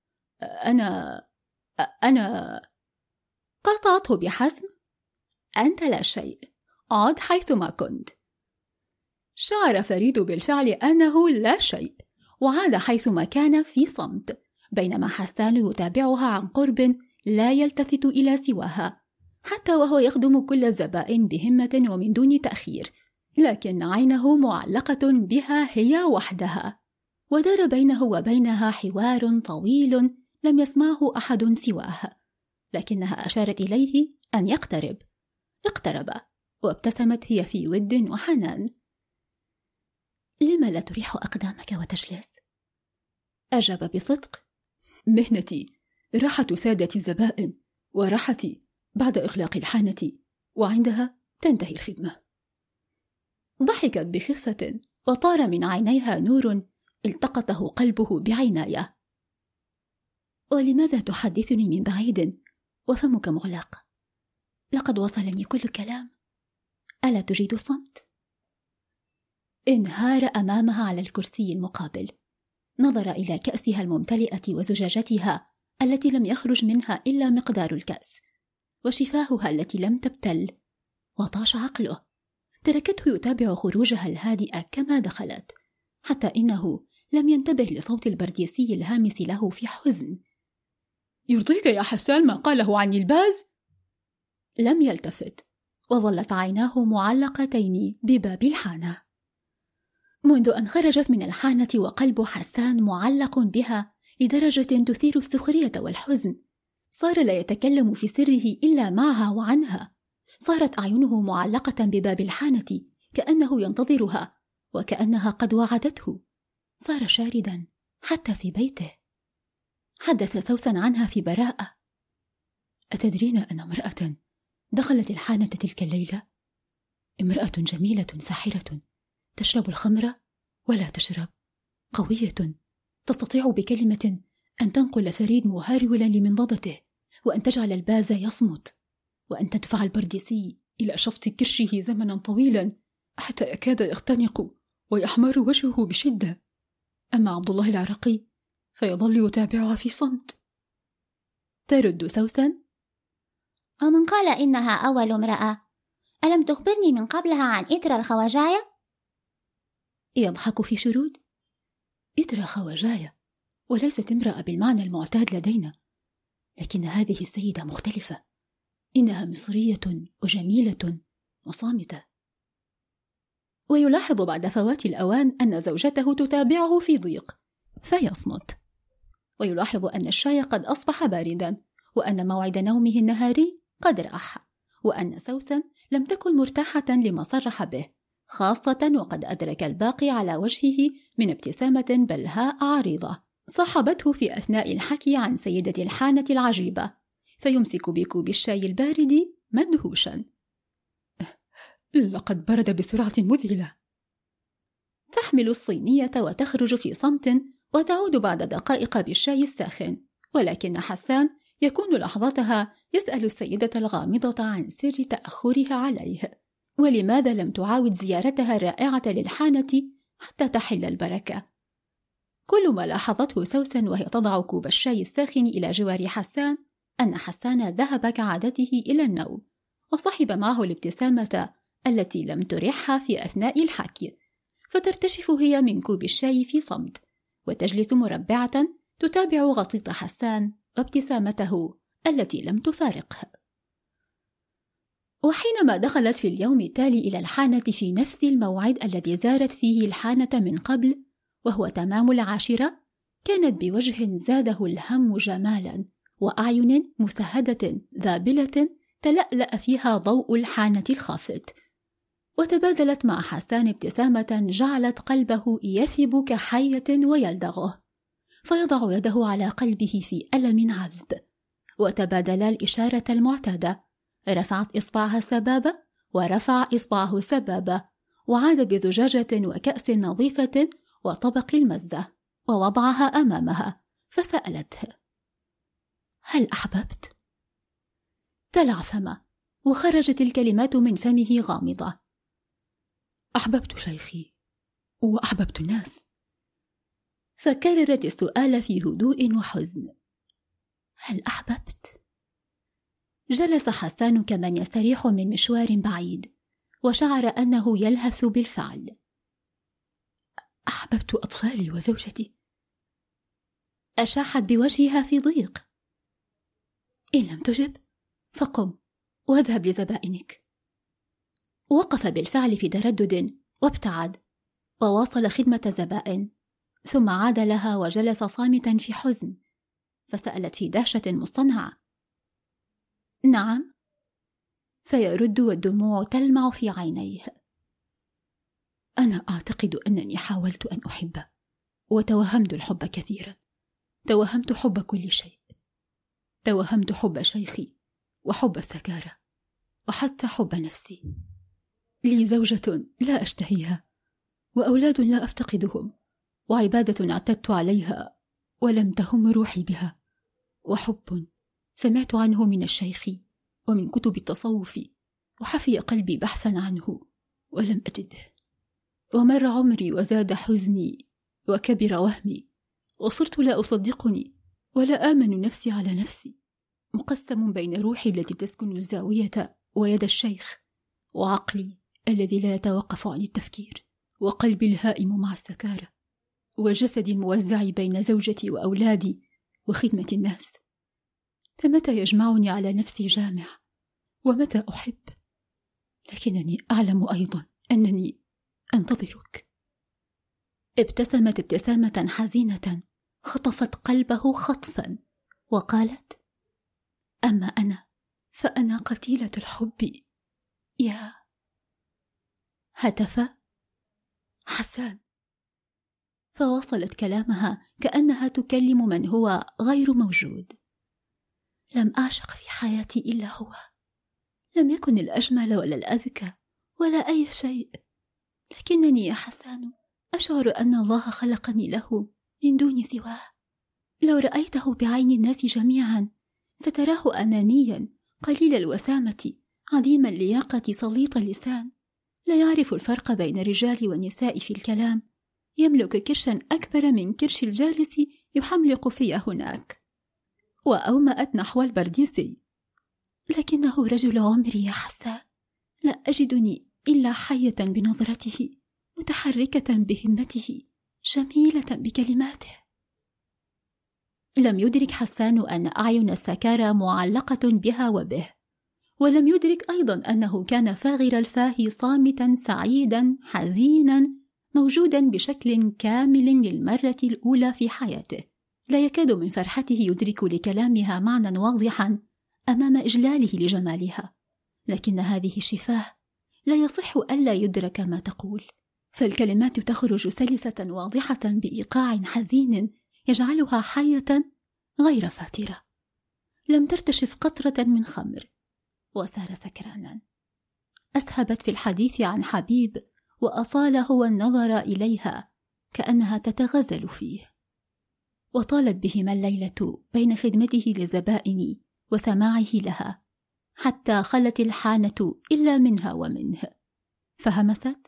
أنا قاطعته بحسم: أنت لا شيء، عد حيثما كنت. شعر فريد بالفعل أنه لا شيء، وعاد حيثما كان في صمت، بينما حسان يتابعها عن قرب لا يلتفت إلى سواها، حتى وهو يخدم كل الزبائن بهمة ومن دون تأخير، لكن عينه معلقة بها هي وحدها. ودار بينه وبينها حوار طويل لم يسمعه أحد سواه، لكنها أشارت إليه أن يقترب. اقترب، وابتسمت هي في ود وحنان. لما لا تريح أقدامك وتجلس؟ أجاب بصدق: مهنتي راحة سادة الزبائن، وراحتي بعد إغلاق الحانة، وعندها تنتهي الخدمة. ضحكت بخفة وطار من عينيها نور التقطه قلبه بعناية. ولماذا تحدثني من بعيد وفمك مغلق؟ لقد وصلني كل الكلام، ألا تجيد الصمت؟ انهار أمامها على الكرسي المقابل، نظر إلى كأسها الممتلئة وزجاجتها التي لم يخرج منها إلا مقدار الكأس، وشفاهها التي لم تبتل، وطاش عقله. تركته يتابع خروجها الهادئة كما دخلت، حتى إنه لم ينتبه لصوت البرديسي الهامس له في حزن: يرضيك يا حسان ما قاله عني الباز؟ لم يلتفت، وظلت عيناه معلقتين بباب الحانة. منذ أن خرجت من الحانة وقلب حسان معلق بها لدرجة تثير السخرية والحزن، صار لا يتكلم في سره إلا معها وعنها. صارت أعينه معلقة بباب الحانة كأنه ينتظرها، وكأنها قد وعدته. صار شاردا حتى في بيته. حدث سوسن عنها في براءة: أتدرين أن امرأة دخلت الحانة تلك الليلة؟ امرأة جميلة ساحرة، تشرب الخمر ولا تشرب، قوية، تستطيع بكلمة أن تنقل فريد مهرولا لمنضدته، وأن تجعل الباز يصمت، وأن تدفع البرديسي إلى شفط كرشه زمنا طويلا حتى يكاد يختنق ويحمر وجهه بشدة. أما عبد الله العراقي فيظل يتابعها في صمت. ترد سوسن: ومن قال إنها أول امرأة؟ ألم تخبرني من قبلها عن إترى الخواجاية؟ يضحك في شرود: إترى خواجاية وليست امرأة بالمعنى المعتاد لدينا، لكن هذه السيدة مختلفة، إنها مصرية وجميلة وصامتة. ويلاحظ بعد فوات الأوان أن زوجته تتابعه في ضيق فيصمت، ويلاحظ أن الشاي قد أصبح باردا، وأن موعد نومه النهاري قد راح، وأن سوسن لم تكن مرتاحة لما صرح به، خاصة وقد أدرك الباقي على وجهه من ابتسامة بلهاء عريضة صاحبته في أثناء الحكي عن سيدة الحانة العجيبة، فيمسك بكوب الشاي البارد مدهوشا: لقد برد بسرعة مذهلة. تحمل الصينية وتخرج في صمت، وتعود بعد دقائق بالشاي الساخن، ولكن حسان يكون لحظتها يسأل السيدة الغامضة عن سر تأخرها عليه، ولماذا لم تعاود زيارتها الرائعة للحانة حتى تحل البركة. كل ما لاحظته سوسن وهي تضع كوب الشاي الساخن إلى جوار حسان أن حسان ذهب كعادته إلى النوم، وصحب معه الابتسامة التي لم ترحها في أثناء الحكي، فترتشف هي من كوب الشاي في صمت، وتجلس مربعة تتابع غطيط حسان وابتسامته التي لم تفارقه. وحينما دخلت في اليوم التالي إلى الحانة في نفس الموعد الذي زارت فيه الحانة من قبل، وهو تمام 10، كانت بوجه زاده الهم جمالا وأعين مسهدة ذابلة تلألأ فيها ضوء الحانة الخافت، وتبادلت مع حسان ابتسامة جعلت قلبه يثب كحية ويلدغه، فيضع يده على قلبه في ألم عذب، وتبادلا الإشارة المعتادة، رفعت إصبعها السبابة ورفع إصبعه السبابة، وعاد بزجاجة وكأس نظيفة وطبق المزة ووضعها أمامها، فسألته: هل أحببت؟ تلعثم وخرجت الكلمات من فمه غامضة: أحببت شيخي وأحببت الناس. فكررت السؤال في هدوء وحزن: هل أحببت؟ جلس حسان كمن يستريح من مشوار بعيد، وشعر أنه يلهث بالفعل. أحببت أطفالي وزوجتي. أشاحت بوجهها في ضيق. إن لم تجب فقم واذهب لزبائنك. وقف بالفعل في تردد وابتعد، وواصل خدمة زبائن، ثم عاد لها وجلس صامتا في حزن، فسألت في دهشة مصطنعة: نعم؟ فيرد والدموع تلمع في عينيه: أنا أعتقد أنني حاولت أن أحب، وتوهمت الحب كثيرا، توهمت حب كل شيء، توهمت حب شيخي وحب السكارة وحتى حب نفسي. لي زوجة لا أشتهيها، وأولاد لا أفتقدهم، وعبادة اعتدت عليها ولم تهم روحي بها، وحب سمعت عنه من الشيخ ومن كتب التصوف، وحفي قلبي بحثا عنه ولم أجده، ومر عمري وزاد حزني وكبر وهمي، وصرت لا أصدقني ولا آمن نفسي على نفسي، مقسم بين روحي التي تسكن الزاوية ويد الشيخ، وعقلي الذي لا يتوقف عن التفكير، وقلبي الهائم مع السكارة، وجسدي الموزع بين زوجتي وأولادي وخدمة الناس. فمتى يجمعني على نفسي جامع؟ ومتى أحب؟ لكنني أعلم أيضا أنني أنتظرك. ابتسمت ابتسامة حزينة خطفت قلبه خطفا، وقالت: أما أنا فأنا قتيلة الحب يا. هتف: حسان. فواصلت كلامها كأنها تكلم من هو غير موجود: لم أعشق في حياتي إلا هو، لم يكن الأجمل ولا الأذكى ولا أي شيء، لكنني يا حسان أشعر أن الله خلقني له من دون سواه. لو رأيته بعين الناس جميعا ستراه أنانيا قليل الوسامة عديم اللياقة سليط اللسان، لا يعرف الفرق بين الرجال والنساء في الكلام، يملك كرشا أكبر من كرش الجالس يحملق في هناك. وأومأت نحو البرديسي: لكنه رجل عمري يا حسان، لا أجدني إلا حية بنظرته، متحركة بهمته، جميلة بكلماته. لم يدرك حسان أن أعين السكارى معلقة بها وبه، ولم يدرك أيضا أنه كان فاغر الفاه صامتا سعيدا حزينا، موجودا بشكل كامل للمرة الأولى في حياته، لا يكاد من فرحته يدرك لكلامها معنى واضحا أمام إجلاله لجمالها، لكن هذه شفاه لا يصح ألا يدرك ما تقول، فالكلمات تخرج سلسة واضحة بإيقاع حزين يجعلها حية غير فاترة. لم ترتشف قطرة من خمر، وسار سكرانا. أسهبت في الحديث عن حبيب، وأطال هو النظر إليها كأنها تتغزل فيه، وطالت بهما الليلة بين خدمته للزبائن وسماعه لها، حتى خلت الحانة إلا منها ومنه، فهمست: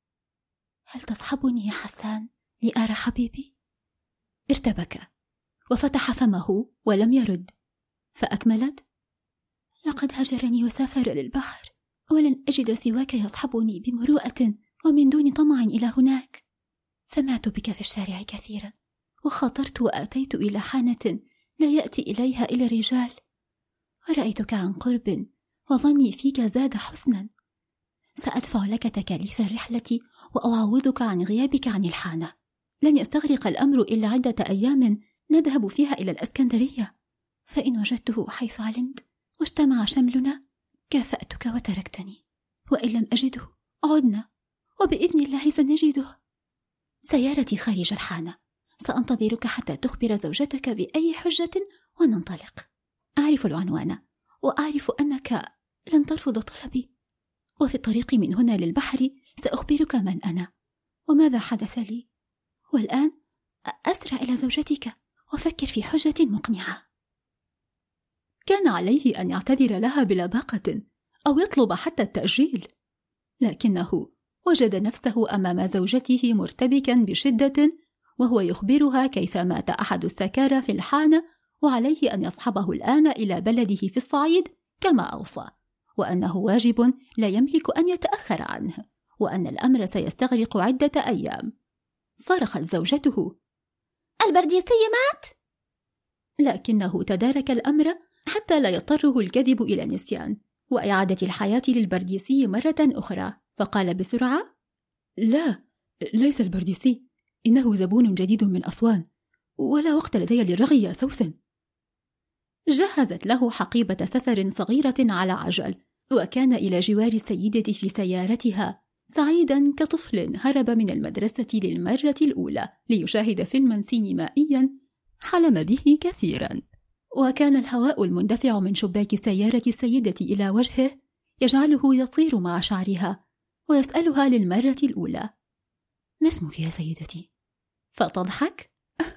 هل تصحبني يا حسان لأرى حبيبي؟ ارتبك وفتح فمه ولم يرد، فأكملت: لقد هجرني وسافر للبحر، ولن أجد سواك يصحبني بمروءة ومن دون طمع إلى هناك. سمعت بك في الشارع كثيرا، وخاطرت وآتيت إلى حانة لا يأتي إليها إلا الرجال، ورأيتك عن قرب وظني فيك زاد حسنا. سأدفع لك تكاليف الرحلة وأعوضك عن غيابك عن الحانة. لن يستغرق الأمر إلا عدة أيام نذهب فيها إلى الأسكندرية، فإن وجدته حيث علمت واجتمع شملنا كافأتك وتركتني، وإن لم أجده عدنا، وبإذن الله سنجده. سيارتي خارج الحانة، سأنتظرك حتى تخبر زوجتك بأي حجة وننطلق. أعرف العنوان، وأعرف أنك لن ترفض طلبي، وفي الطريق من هنا للبحر سأخبرك من أنا وماذا حدث لي. والآن أسرع إلى زوجتك وفكر في حجة مقنعة. كان عليه أن يعتذر لها بلباقة أو يطلب حتى التأجيل، لكنه وجد نفسه أمام زوجته مرتبكا بشدة وهو يخبرها كيف مات أحد السكارى في الحانة، وعليه أن يصحبه الآن إلى بلده في الصعيد كما أوصى، وأنه واجب لا يملك أن يتأخر عنه، وأن الأمر سيستغرق عدة أيام. صرخت زوجته: البرديسي مات؟ لكنه تدارك الأمر حتى لا يضطره الكذب إلى النسيان وإعادة الحياة للبرديسي مرة أخرى، فقال بسرعة: لا، ليس البرديسي، إنه زبون جديد من أسوان، ولا وقت لدي للرغي يا سوسن. جهزت له حقيبة سفر صغيرة على عجل، وكان إلى جوار السيدة في سيارتها سعيدا كطفل هرب من المدرسة للمرة الأولى ليشاهد فيلما سينمائيا حلم به كثيرا. وكان الهواء المندفع من شباك سيارة السيدة إلى وجهه يجعله يطير مع شعرها، ويسألها للمرة الأولى: ما اسمك يا سيدتي؟ فتضحك: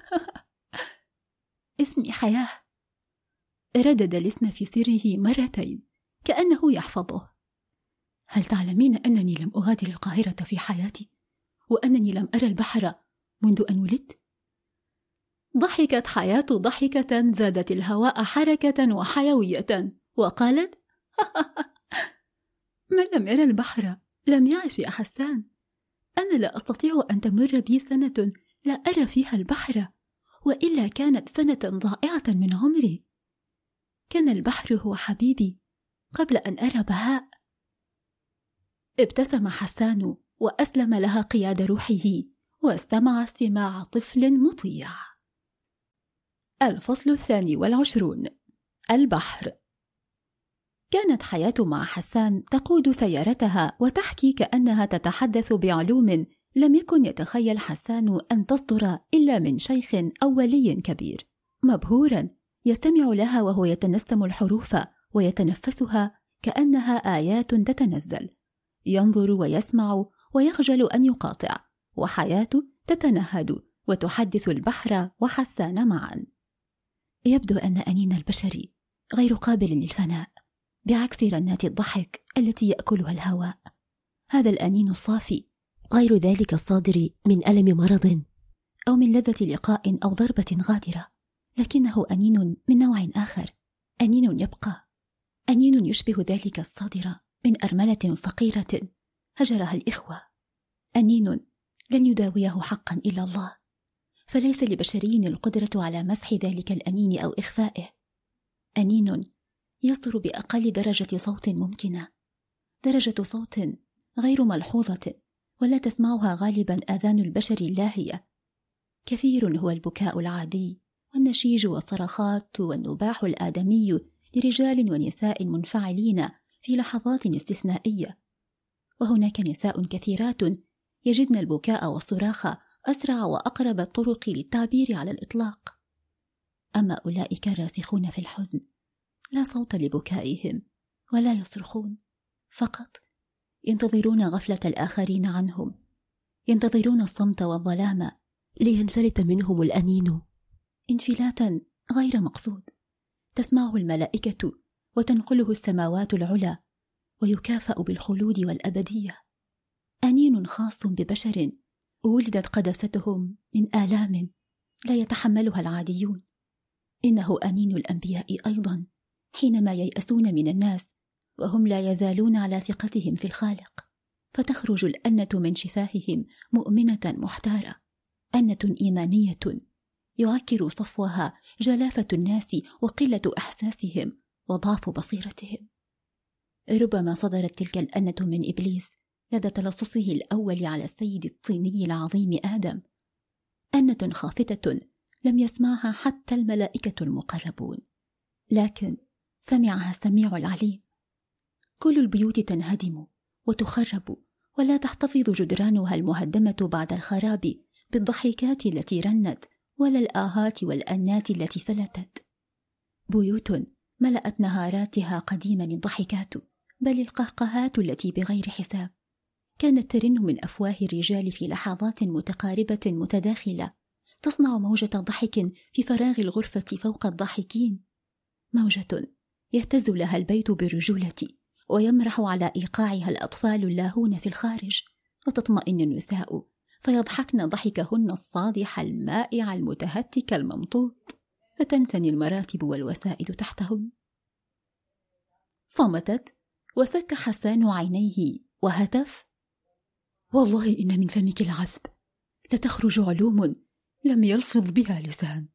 اسمي حياة. ردد الاسم في سره مرتين كأنه يحفظه. هل تعلمين أنني لم أغادر القاهرة في حياتي، وأنني لم أرى البحر منذ أن ولدت؟ ضحكت حياة ضحكة زادت الهواء حركة وحيوية، وقالت: من لم يرى البحر لم يعش يا حسان. أنا لا أستطيع أن تمر بي سنة لا أرى فيها البحر، وإلا كانت سنة ضائعة من عمري. كان البحر هو حبيبي قبل أن أرى بهاء. ابتسم حسان وأسلم لها قياد روحه، واستمع استماع طفل مطيع. الفصل 22: البحر. كانت حياة مع حسان تقود سيارتها وتحكي كأنها تتحدث بعلوم لم يكن يتخيل حسان أن تصدر إلا من شيخ أو ولي كبير، مبهورا يستمع لها وهو يتنسم الحروف ويتنفسها كأنها آيات تتنزل، ينظر ويسمع ويخجل أن يقاطع، وحياة تتنهد وتحدث البحر وحسان معا. يبدو أن أنين البشر غير قابل للفناء، بعكس رنات الضحك التي يأكلها الهواء. هذا الأنين الصافي غير ذلك الصادر من ألم مرض أو من لذة لقاء أو ضربة غادرة، لكنه أنين من نوع آخر، أنين يبقى، أنين يشبه ذلك الصادر من أرملة فقيرة هجرها الإخوة، أنين لن يداويه حقا إلا الله، فليس لبشري القدرة على مسح ذلك الأنين أو إخفائه. أنين يصدر بأقل درجة صوت ممكنة، درجة صوت غير ملحوظة ولا تسمعها غالبا آذان البشر اللاهية. كثير هو البكاء العادي والنشيج والصرخات والنباح الآدمي لرجال ونساء منفعلين في لحظات استثنائية، وهناك نساء كثيرات يجدن البكاء والصراخ أسرع وأقرب الطرق للتعبير على الإطلاق. أما أولئك الراسخون في الحزن لا صوت لبكائهم ولا يصرخون، فقط ينتظرون غفلة الآخرين عنهم، ينتظرون الصمت والظلام لينفلت منهم الأنين انفلاتا غير مقصود تسمعه الملائكة وتنقله السماوات العلى ويكافأ بالخلود والأبدية. أنين خاص ببشر ولدت قداستهم من آلام لا يتحملها العاديون. إنه أنين الأنبياء أيضا حينما ييأسون من الناس وهم لا يزالون على ثقتهم في الخالق، فتخرج الأنة من شفاههم مؤمنة محتارة، أنة إيمانية يعكر صفوها جلافة الناس وقلة إحساسهم وضعف بصيرتهم. ربما صدرت تلك الأنة من إبليس لدى تلصصه الأول على السيد الطيني العظيم آدم، أنة خافتة لم يسمعها حتى الملائكة المقربون، لكن سمعها السميع العليم. كل البيوت تنهدم وتخرب ولا تحتفظ جدرانها المهدمة بعد الخراب بالضحكات التي رنت ولا الآهات والأنات التي فلتت. بيوت ملأت نهاراتها قديما الضحكات، بل القهقهات التي بغير حساب كانت ترن من أفواه الرجال في لحظات متقاربة متداخلة، تصنع موجة ضحك في فراغ الغرفة فوق الضاحكين، موجة يهتز لها البيت بالرجولة ويمرح على إيقاعها الأطفال اللاهون في الخارج، وتطمئن النساء فيضحكن ضحكهن الصادح المائع المتهتك الممطوط، فتنثني المراتب والوسائد تحتهن. صمتت وسك حسان عينيه وهتف: والله إن من فمك العذب لتخرج علوم لم يلفظ بها لسان.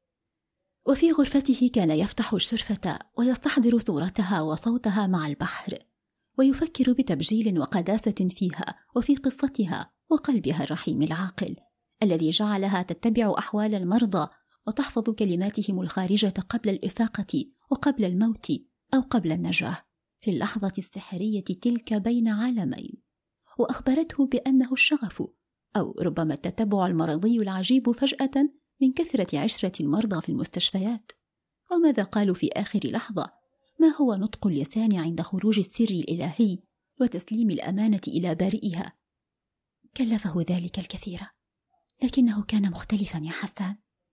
وفي غرفته كان يفتح الشرفة ويستحضر صورتها وصوتها مع البحر، ويفكر بتبجيل وقداسة فيها وفي قصتها وقلبها الرحيم العاقل الذي جعلها تتبع أحوال المرضى وتحفظ كلماتهم الخارجة قبل الإفاقة وقبل الموت أو قبل النجاة في اللحظة السحرية تلك بين عالمين. وأخبرته بأنه الشغف أو ربما التتبع المرضي العجيب فجأة من كثرة عشرة المرضى في المستشفيات. وماذا قالوا في آخر لحظة؟ ما هو نطق اللسان عند خروج السر الإلهي وتسليم الأمانة إلى بارئها؟ كلفه ذلك الكثير، لكنه كان مختلفا يا حسان.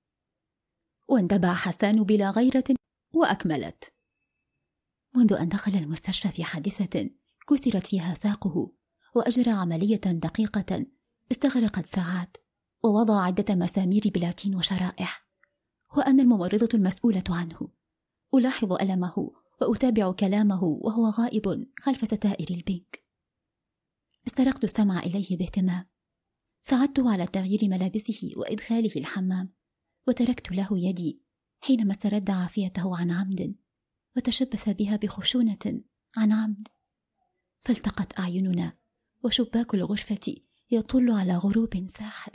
واندبع حسان بلا غيرة وأكملت: منذ أن دخل المستشفى في حادثة كسرت فيها ساقه وأجرى عملية دقيقة استغرقت ساعات ووضع عدة مسامير بلاتين وشرائح، وأنا الممرضة المسؤولة عنه، ألاحظ ألمه وأتابع كلامه وهو غائب خلف ستائر البنك. استرقت السمع إليه باهتمام، ساعدته على تغيير ملابسه وإدخاله الحمام، وتركت له يدي حينما استرد عافيته عن عمد وتشبث بها بخشونة عن عمد. فالتقت أعيننا وشباك الغرفة يطل على غروب ساحر.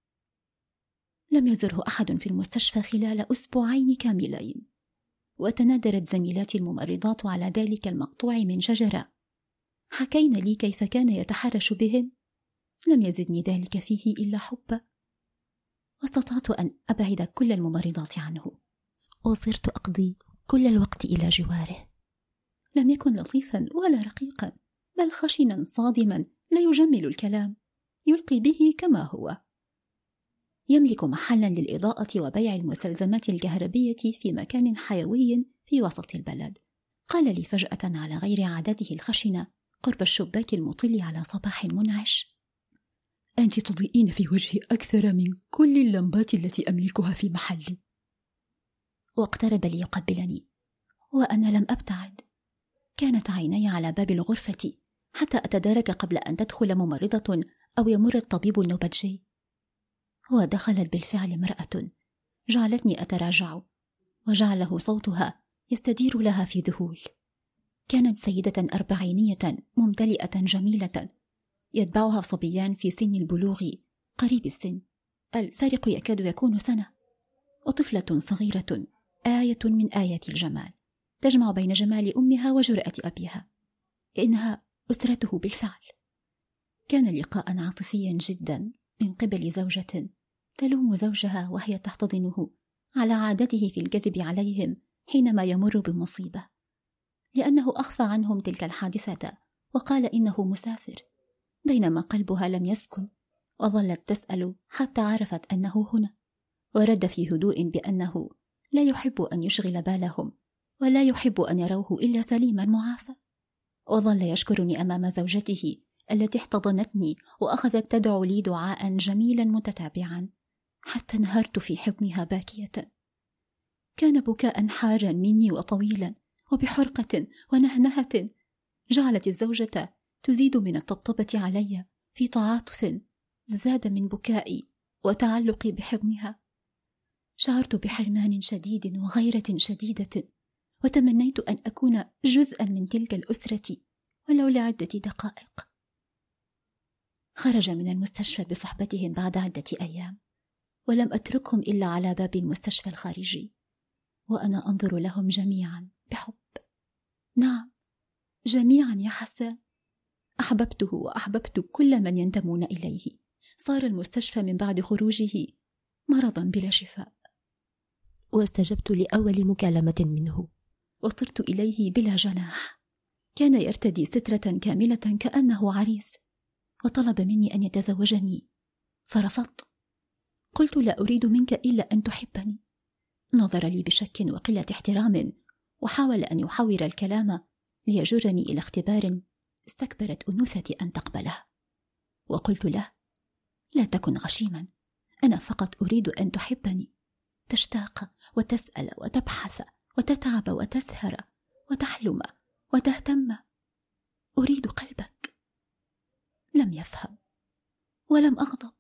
لم يزره أحد في المستشفى خلال أسبوعين كاملين، وتنادرت زميلاتي الممرضات على ذلك المقطوع من شجرة، حكين لي كيف كان يتحرش بهن. لم يزدني ذلك فيه إلا حبا، واستطعت أن أبعد كل الممرضات عنه، وصرت أقضي كل الوقت إلى جواره. لم يكن لطيفا ولا رقيقا، بل خشنا صادما لا يجمل الكلام، يلقي به كما هو. يملك محلا للإضاءة وبيع المستلزمات الكهربية في مكان حيوي في وسط البلد. قال لي فجأة على غير عادته الخشنة قرب الشباك المطل على صباح منعش: أنت تضيئين في وجهي أكثر من كل اللمبات التي أملكها في محلي. واقترب ليقبلني وأنا لم أبتعد. كانت عيني على باب الغرفة حتى أتدارك قبل أن تدخل ممرضة أو يمر الطبيب النوبتجي. ودخلت بالفعل امرأة جعلتني أتراجع، وجعله صوتها يستدير لها في ذهول. كانت سيدة أربعينية ممتلئة جميلة، يتبعها صبيان في سن البلوغ قريب السن، الفارق يكاد يكون سنة، وطفلة صغيرة آية من آيات الجمال تجمع بين جمال أمها وجرأة أبيها. إنها أسرته بالفعل. كان لقاء عاطفيا جدا من قبل زوجة تلوم زوجها وهي تحتضنه على عادته في الكذب عليهم حينما يمر بمصيبة، لأنه أخفى عنهم تلك الحادثة وقال إنه مسافر، بينما قلبها لم يسكن، وظلت تسأل حتى عرفت أنه هنا. ورد في هدوء بأنه لا يحب أن يشغل بالهم ولا يحب أن يروه إلا سليما معافى. وظل يشكرني أمام زوجته التي احتضنتني وأخذت تدعو لي دعاء جميلا متتابعا حتى انهارت في حضنها باكية. كان بكاء حارا مني وطويلا وبحرقة ونهنهة جعلت الزوجة تزيد من الطبطبة علي في تعاطف زاد من بكائي وتعلقي بحضنها. شعرت بحرمان شديد وغيرة شديدة، وتمنيت أن أكون جزءا من تلك الأسرة ولو لعدة دقائق. خرج من المستشفى بصحبتهم بعد عدة أيام، ولم أتركهم إلا على باب المستشفى الخارجي، وأنا أنظر لهم جميعا بحب. نعم، جميعا يا حسان. أحببته وأحببت كل من ينتمون إليه. صار المستشفى من بعد خروجه مرضا بلا شفاء. واستجبت لأول مكالمة منه وطرت إليه بلا جناح. كان يرتدي سترة كاملة كأنه عريس، وطلب مني أن يتزوجني، فرفضت. قلت لا أريد منك إلا أن تحبني. نظر لي بشك وقلة احترام، وحاول أن يحور الكلام ليجرني إلى اختبار استكبرت أنوثتي أن تقبله. وقلت له: لا تكن غشيما، أنا فقط أريد أن تحبني، تشتاق وتسأل وتبحث وتتعب وتسهر وتحلم وتهتم. أريد قلبك. لم يفهم ولم أغضب.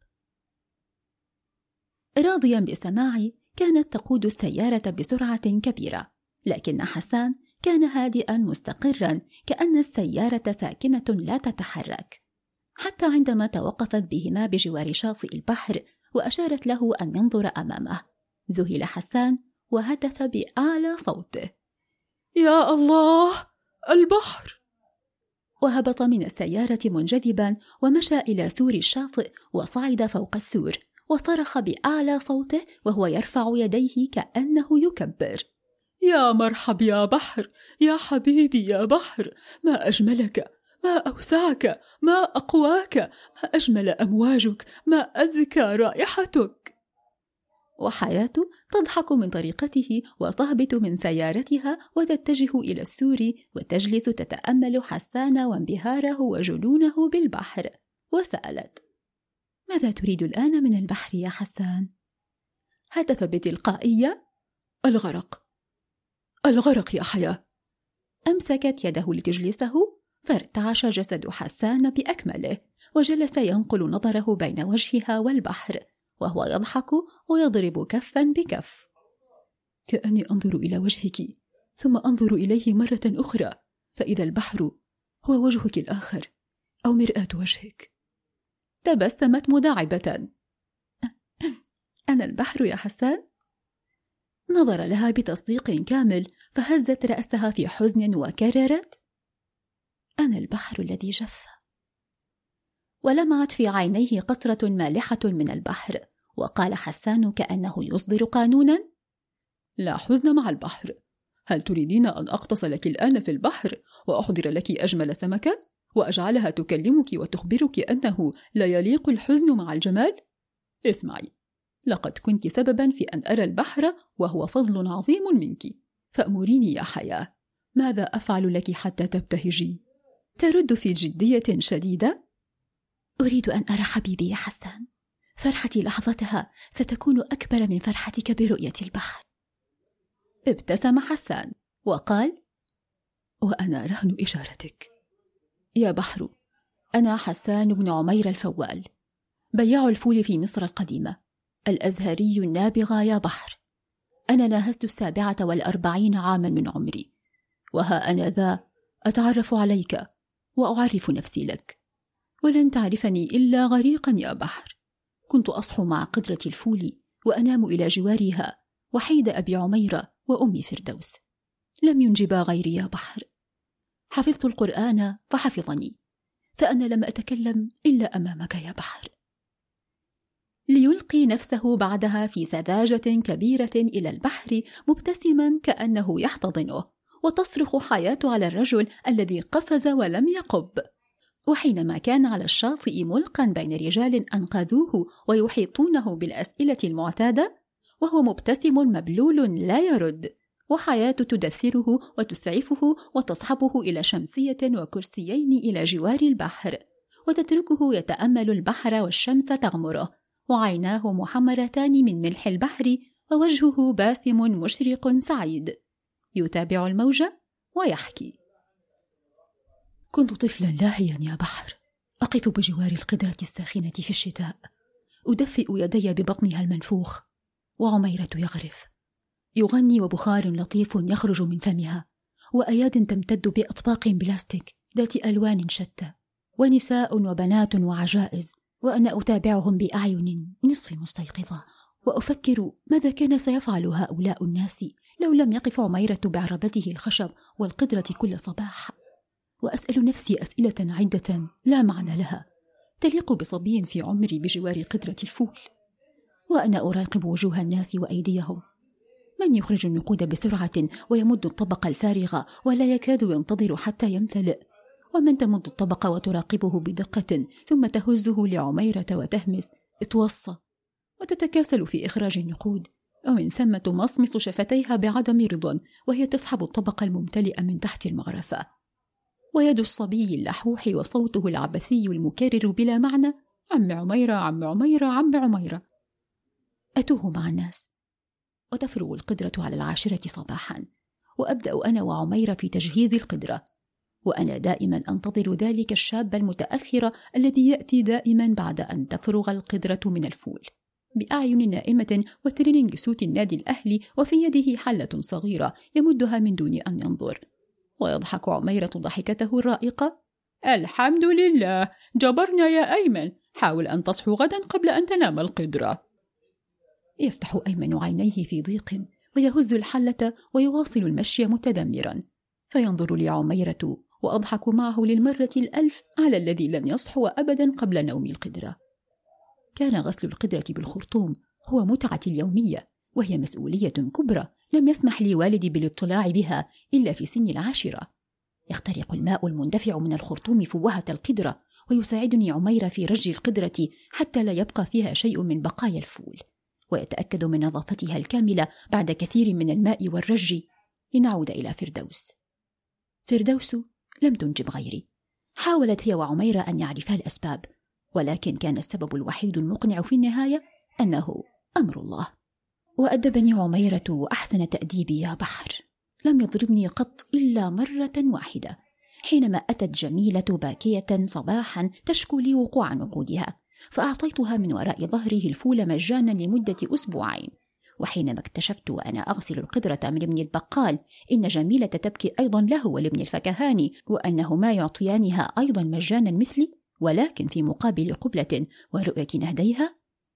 راضيا بسماعي كانت تقود السيارة بسرعة كبيرة، لكن حسان كان هادئا مستقرا كأن السيارة ساكنة لا تتحرك، حتى عندما توقفت بهما بجوار شاطئ البحر وأشارت له أن ينظر أمامه. ذهل حسان وهتف بأعلى صوته: يا الله، البحر! وهبط من السيارة منجذبا ومشى إلى سور الشاطئ وصعد فوق السور، وصرخ بأعلى صوته وهو يرفع يديه كأنه يكبر: يا مرحب يا بحر، يا حبيبي يا بحر، ما أجملك، ما أوسعك، ما أقواك، ما أجمل أمواجك، ما أذكى رائحتك. وحياته تضحك من طريقته وتهبط من سيارتها وتتجه إلى السور وتجلس تتأمل حسان وانبهاره وجنونه بالبحر، وسألت: ماذا تريد الآن من البحر يا حسان؟ هتف بتلقائية: الغرق، الغرق يا حياة. أمسكت يده لتجلسه، فارتعش جسد حسان بأكمله، وجلس ينقل نظره بين وجهها والبحر وهو يضحك ويضرب كفا بكف. كأني أنظر إلى وجهك ثم أنظر إليه مرة أخرى، فإذا البحر هو وجهك الآخر أو مرآة وجهك. تبسمت مداعبة: أنا البحر يا حسان؟ نظر لها بتصديق كامل، فهزت رأسها في حزن وكررت: أنا البحر الذي جف. ولمعت في عينيه قطرة مالحة من البحر، وقال حسان كأنه يصدر قانونا: لا حزن مع البحر. هل تريدين أن أغطس لك الآن في البحر وأحضر لك أجمل سمكة وأجعلها تكلمك وتخبرك أنه لا يليق الحزن مع الجمال؟ اسمعي، لقد كنت سببا في أن أرى البحر وهو فضل عظيم منك، فأمريني يا حياة، ماذا أفعل لك حتى تبتهجي؟ ترد في جدية شديدة: أريد أن أرى حبيبي يا حسان، فرحتي لحظتها ستكون أكبر من فرحتك برؤية البحر. ابتسم حسان وقال: وأنا رهن إشارتك. يا بحر، أنا حسان بن عمير الفوال، بياع الفول في مصر القديمة، الأزهري النابغة يا بحر. أنا ناهزت 47 عاما من عمري، وها أنا ذا أتعرف عليك وأعرف نفسي لك، ولن تعرفني إلا غريقا يا بحر. كنت أصحو مع قدرة الفول وأنام إلى جوارها وحيد أبي عميرة وأمي فردوس، لم ينجبا غيري يا بحر. حفظت القرآن فحفظني، فأنا لم أتكلم إلا أمامك يا بحر. ليلقي نفسه بعدها في سذاجة كبيرة إلى البحر مبتسما كأنه يحتضنه، وتصرخ حياة على الرجل الذي قفز ولم يقب. وحينما كان على الشاطئ ملقا بين رجال أنقذوه ويحيطونه بالأسئلة المعتادة، وهو مبتسم مبلول لا يرد، وحياة تدثره وتسعفه وتصحبه إلى شمسية وكرسيين إلى جوار البحر، وتتركه يتأمل البحر والشمس تغمره، وعيناه محمرتان من ملح البحر، ووجهه باسم مشرق سعيد، يتابع الموج ويحكي: كنت طفلا لاهيا يا بحر، أقف بجوار القدرة الساخنة في الشتاء، أدفئ يدي ببطنها المنفوخ، وعميرة يغرف، يغني وبخار لطيف يخرج من فمها، وأياد تمتد بأطباق بلاستيك ذات ألوان شتى، ونساء وبنات وعجائز، وأنا أتابعهم بأعين نصف مستيقظة، وأفكر ماذا كان سيفعل هؤلاء الناس لو لم يقف عميرة بعربته الخشب والقدرة كل صباح. وأسأل نفسي أسئلة عدة لا معنى لها تليق بصبي في عمري بجوار قدرة الفول. وأنا أراقب وجوه الناس وأيديهم، من يخرج النقود بسرعة ويمد الطبق الفارغ ولا يكاد ينتظر حتى يمتلئ، ومن تمد الطبق وتراقبه بدقة ثم تهزه لعميرة وتهمس: اتوصى، وتتكاسل في إخراج النقود، ومن ثم تمصمص شفتيها بعدم رضا وهي تسحب الطبق الممتلئ من تحت المغرفة. ويد الصبي اللحوح وصوته العبثي المكرر بلا معنى: عم عميرة، عم عميرة، عم عميرة. أتوه مع الناس، وتفرغ القدرة على 10 صباحا، وأبدأ أنا وعميرة في تجهيز القدرة، وأنا دائما أنتظر ذلك الشاب المتأخر الذي يأتي دائما بعد أن تفرغ القدرة من الفول، بأعين نائمة وترينينج سوت النادي الأهلي، وفي يده حلة صغيرة يمدها من دون أن ينظر، ويضحك عميرة ضحكته الرائقة: الحمد لله، جبرنا يا أيمن، حاول أن تصحو غدا قبل أن تنام القدرة. يفتح أيمن عينيه في ضيق ويهز الحلة ويواصل المشي متذمرا، فينظر لي عميرة وأضحك معه للمرة 1000 على الذي لن يصحو أبدا قبل نوم القدرة. كان غسل القدرة بالخرطوم هو متعتي اليومية، وهي مسؤولية كبرى لم يسمح لي والدي بالاطلاع بها إلا في سن 10. يخترق الماء المندفع من الخرطوم فوهة القدرة، ويساعدني عميرة في رج القدرة حتى لا يبقى فيها شيء من بقايا الفول، ويتأكد من نظافتها الكاملة بعد كثير من الماء والرج. لنعود إلى فردوس. فردوس لم تنجب غيري، حاولت هي وعميرة أن يعرفا الأسباب، ولكن كان السبب الوحيد المقنع في النهاية أنه أمر الله. وأدبني عميرة وأحسن تأديبي يا بحر، لم يضربني قط إلا مرة واحدة، حينما أتت جميلة باكية صباحا تشكو لي وقوع نقودها، فأعطيتها من وراء ظهره الفول مجانا لمدة 2 أسبوع. وحينما اكتشفت وأنا أغسل القدرة من ابن البقال إن جميلة تبكي أيضا له ولابن الفكهاني، وأنهما يعطيانها أيضا مجانا مثلي ولكن في مقابل قبلة ورؤية نهديها،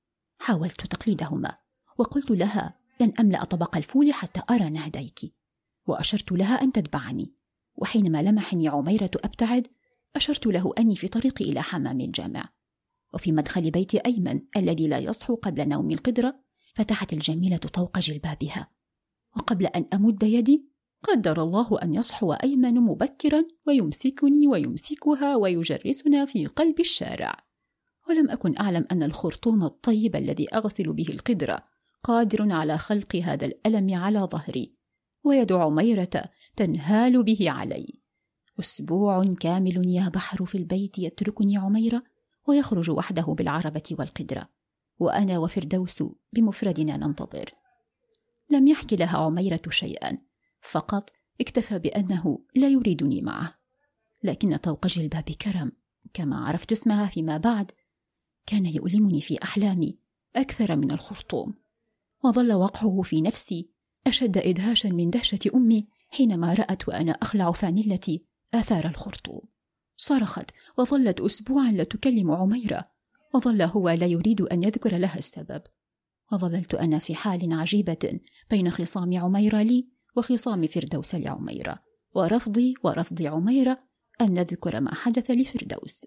حاولت تقليدهما وقلت لها: لن أملأ طبق الفول حتى أرى نهديك، وأشرت لها أن تتبعني. وحينما لمحني عميرة أبتعد، أشرت له أني في طريقي إلى حمام الجامع. وفي مدخل بيت أيمن الذي لا يصحو قبل نوم القدرة، فتحت الجميلة طوق جلبابها، وقبل أن أمد يدي قدر الله أن يصحو أيمن مبكرا ويمسكني ويمسكها ويجرسنا في قلب الشارع. ولم أكن أعلم أن الخرطوم الطيب الذي أغسل به القدرة قادر على خلق هذا الألم على ظهري، ويد عميرة تنهال به علي. 1 أسبوع كامل يا بحر في البيت يتركني عميرة ويخرج وحده بالعربة والقدرة، وأنا وفردوس بمفردنا ننتظر. لم يحكي لها عميرة شيئا، فقط اكتفى بأنه لا يريدني معه. لكن طوق جلباب كرم، كما عرفت اسمها فيما بعد، كان يؤلمني في أحلامي أكثر من الخرطوم، وظل وقعه في نفسي أشد إدهاشا من دهشة أمي حينما رأت وأنا أخلع فانيلتي آثار الخرطوم. صرخت وظلت 1 أسبوعا لا تكلم عميرة، وظل هو لا يريد أن يذكر لها السبب، وظللت أنا في حال عجيبة بين خصام عميرة لي وخصام فردوس لعميرة، ورفضي ورفض عميرة أن نذكر ما حدث لفردوس.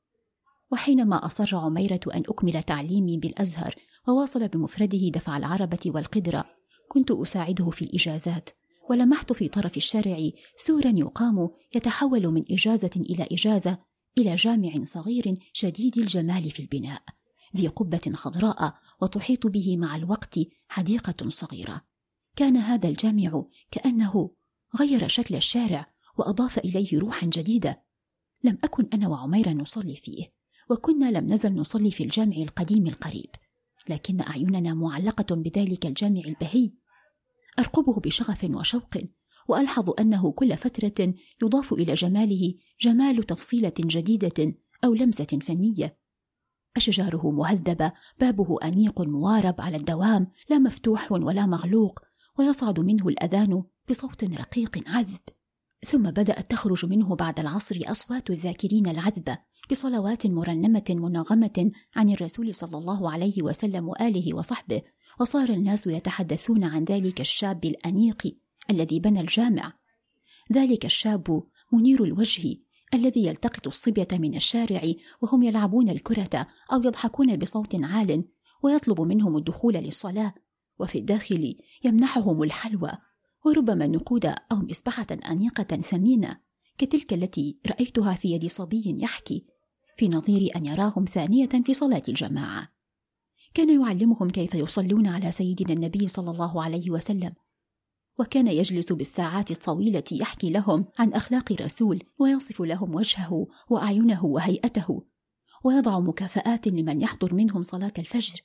وحينما أصر عميرة أن أكمل تعليمي بالأزهر وواصل بمفرده دفع العربة والقدرة، كنت أساعده في الإجازات، ولمحت في طرف الشارع سورا يقام يتحول من إجازة إلى إجازة إلى جامع صغير شديد الجمال في البناء، ذي قبة خضراء وتحيط به مع الوقت حديقة صغيرة. كان هذا الجامع كأنه غير شكل الشارع وأضاف إليه روحا جديدة. لم أكن أنا وعميرة نصلي فيه، وكنا لم نزل نصلي في الجامع القديم القريب، لكن أعيننا معلقة بذلك الجامع البهي. أرقبه بشغف وشوق، وألحظ أنه كل فترة يضاف إلى جماله جمال تفصيلة جديدة أو لمسة فنية. أشجاره مهذبة، بابه أنيق موارب على الدوام، لا مفتوح ولا مغلوق، ويصعد منه الأذان بصوت رقيق عذب. ثم بدأت تخرج منه بعد العصر أصوات الذاكرين العذبة بصلوات مرنمة منغمة عن الرسول صلى الله عليه وسلم وآله وصحبه. وصار الناس يتحدثون عن ذلك الشاب الأنيق الذي بنى الجامع، ذلك الشاب منير الوجه الذي يلتقط الصبية من الشارع وهم يلعبون الكرة أو يضحكون بصوت عال، ويطلب منهم الدخول للصلاة، وفي الداخل يمنحهم الحلوى وربما نقود أو مسبحة أنيقة ثمينة كتلك التي رأيتها في يد صبي يحكي، في نظير أن يراهم ثانية في صلاة الجماعة. كان يعلمهم كيف يصلون على سيدنا النبي صلى الله عليه وسلم، وكان يجلس بالساعات الطويلة يحكي لهم عن أخلاق الرسول، ويصف لهم وجهه وأعينه وهيئته، ويضع مكافآت لمن يحضر منهم صلاة الفجر.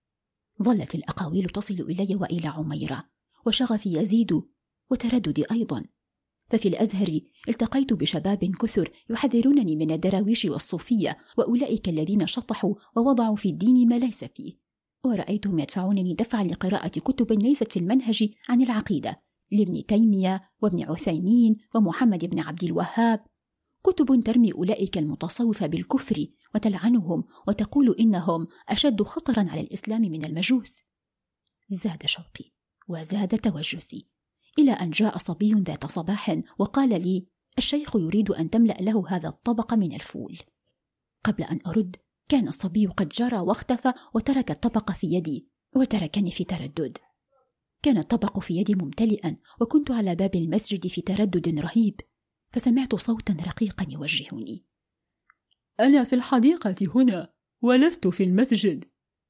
ظلت الأقاويل تصل إلي وإلى عميرة، وشغفي يزيد وترددي أيضا. ففي الأزهر التقيت بشباب كثر يحذرونني من الدراويش والصوفية، وأولئك الذين شطحوا ووضعوا في الدين ما ليس فيه، ورأيتهم يدفعونني دفعا لقراءة كتب ليست في المنهج عن العقيدة لابن تيمية وابن عثيمين ومحمد بن عبد الوهاب، كتب ترمي أولئك المتصوفة بالكفر وتلعنهم وتقول إنهم أشد خطرا على الإسلام من المجوس. زاد شوقي وزاد توجسي، إلى أن جاء صبي ذات صباح وقال لي: الشيخ يريد أن تملأ له هذا الطبق من الفول. قبل أن أرد كان الصبي قد جرى واختفى وترك الطبق في يدي، وتركني في تردد. كان الطبق في يدي ممتلئا، وكنت على باب المسجد في تردد رهيب، فسمعت صوتا رقيقا يوجهني: أنا في الحديقة هنا ولست في المسجد.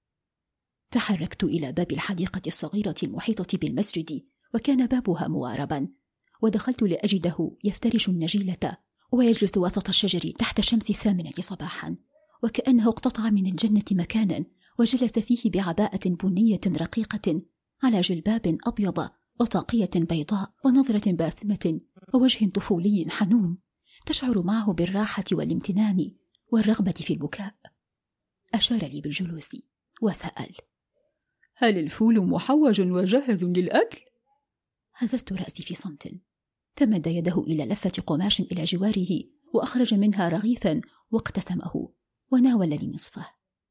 تحركت إلى باب الحديقة الصغيرة المحيطة بالمسجد، وكان بابها مواربا، ودخلت لأجده يفترش النجيلة ويجلس وسط الشجر تحت الشمس 8 صباحا، وكأنه اقتطع من الجنة مكانا وجلس فيه بعباءة بنية رقيقة على جلباب أبيض وطاقية بيضاء ونظرة باسمة ووجه طفولي حنون تشعر معه بالراحة والامتنان والرغبة في البكاء. أشار لي بالجلوس وسأل: هل الفول محوج وجاهز للأكل؟ هززت رأسي في صمت. تمد يده إلى لفة قماش إلى جواره وأخرج منها رغيفا واقتسمه وناولني نصفه.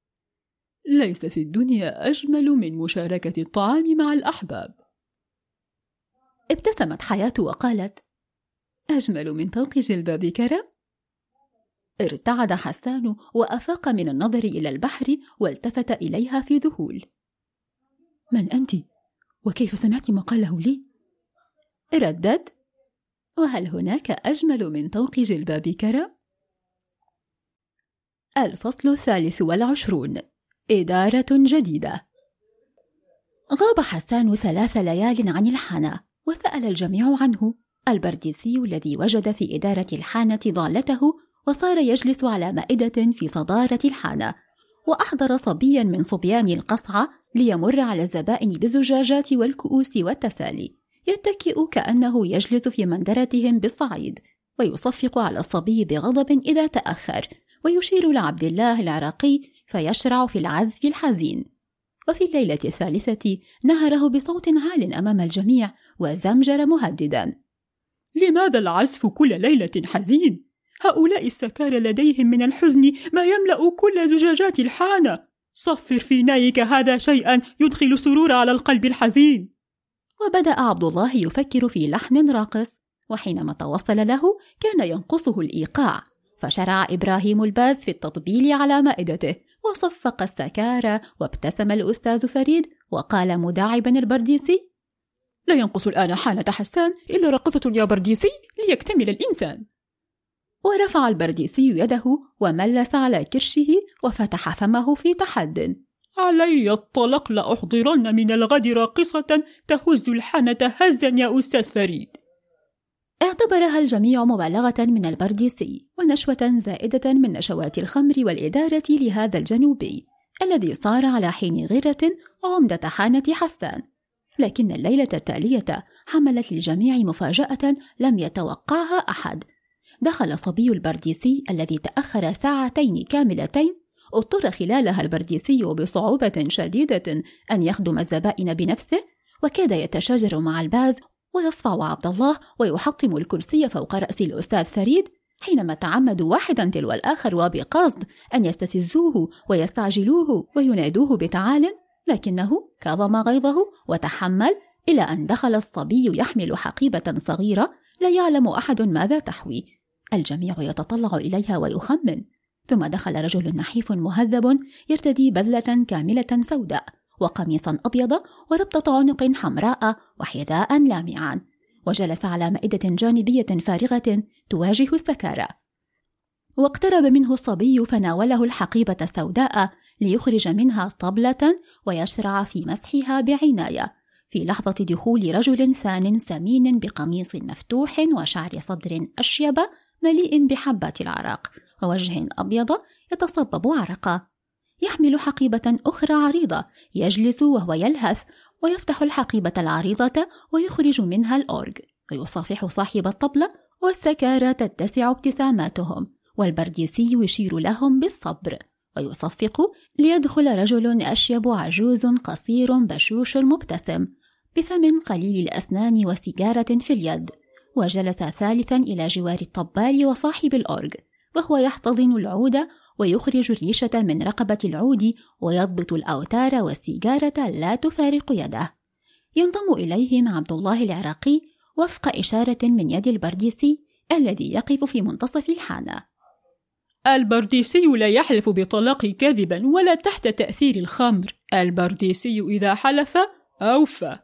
ليس في الدنيا أجمل من مشاركة الطعام مع الأحباب. ابتسمت حياة وقالت: أجمل من طوق جلباب كرم؟ ارتعد حسان وأفاق من النظر إلى البحر والتفت إليها في ذهول. من أنت؟ وكيف سمعت ما قاله لي؟ ردد: وهل هناك أجمل من طوق جلباب كرم؟ الفصل 23: إدارة جديدة. غاب حسان 3 ليال عن الحانة، وسأل الجميع عنه. البرديسي الذي وجد في إدارة الحانة ضالته وصار يجلس على مائدة في صدارة الحانة، وأحضر صبيا من صبيان القصعة ليمر على الزبائن بالزجاجات والكؤوس والتسالي، يتكئ كأنه يجلس في منذرتهم بالصعيد، ويصفق على الصبي بغضب إذا تأخر، ويشير لعبد الله العراقي فيشرع في العزف الحزين. وفي الليلة 3 نهره بصوت عال أمام الجميع وزمجر مهددا: لماذا العزف كل ليلة حزين؟ هؤلاء السكارى لديهم من الحزن ما يملأ كل زجاجات الحانة. صفر في نايك هذا شيئا يدخل السرور على القلب الحزين. وبدأ عبد الله يفكر في لحن راقص، وحينما توصل له كان ينقصه الإيقاع، فشرع إبراهيم الباز في التطبيل على مائدته، وصفق السكارى، وابتسم الأستاذ فريد وقال مداعبا البرديسي: لا ينقص الآن حانة حسان إلا رقصة يا برديسي ليكتمل الإنسان. ورفع البرديسي يده وملس على كرشه وفتح فمه في تحد. علي الطلاق لأحضرن من الغد راقصة تهز الحانة هزا يا أستاذ فريد. اعتبرها الجميع مبالغة من البرديسي ونشوة زائدة من نشوات الخمر والإدارة لهذا الجنوبي الذي صار على حين غيرة عمدة حانة حسان. لكن الليلة التالية حملت للجميع مفاجأة لم يتوقعها أحد. دخل صبي البرديسي الذي تأخر ساعتين كاملتين، اضطر خلالها البرديسي بصعوبة شديدة أن يخدم الزبائن بنفسه، وكاد يتشاجر مع الباز ويصفع عبد الله ويحطم الكرسي فوق رأس الأستاذ فريد حينما تعمدوا واحدا تلو الآخر وبقصد أن يستفزوه ويستعجلوه وينادوه بتعال، لكنه كظم غيظه وتحمل إلى أن دخل الصبي يحمل حقيبة صغيرة لا يعلم أحد ماذا تحوي. الجميع يتطلع إليها ويخمن. ثم دخل رجل نحيف مهذب يرتدي بذلة كاملة سوداء وقميصا أبيض وربطة عنق حمراء وحذاء لامعا، وجلس على مائدة جانبية فارغة تواجه السكارى. واقترب منه الصبي فناوله الحقيبة السوداء ليخرج منها طبلة ويشرع في مسحها بعناية. في لحظة دخول رجل ثان سمين بقميص مفتوح وشعر صدر أشيب مليء بحبات العراق ووجه أبيض يتصبب عرقا، يحمل حقيبة أخرى عريضة، يجلس وهو يلهث ويفتح الحقيبة العريضة ويخرج منها الأورج ويصافح صاحب الطبلة، والسكارى تتسع ابتساماتهم، والبرديسي يشير لهم بالصبر ويصفق ليدخل رجل أشيب عجوز قصير بشوش مبتسم بفم قليل الأسنان وسيجارة في اليد، وجلس ثالثا إلى جوار الطبال وصاحب الأورج وهو يحتضن العود ويخرج الريشة من رقبة العود ويضبط الأوتار والسيجارة لا تفارق يده. ينضم إليهم عبد الله العراقي وفق إشارة من يد البرديسي الذي يقف في منتصف الحانة. البرديسي لا يحلف بطلاق كاذبا ولا تحت تأثير الخمر، البرديسي إذا حلف أوفى.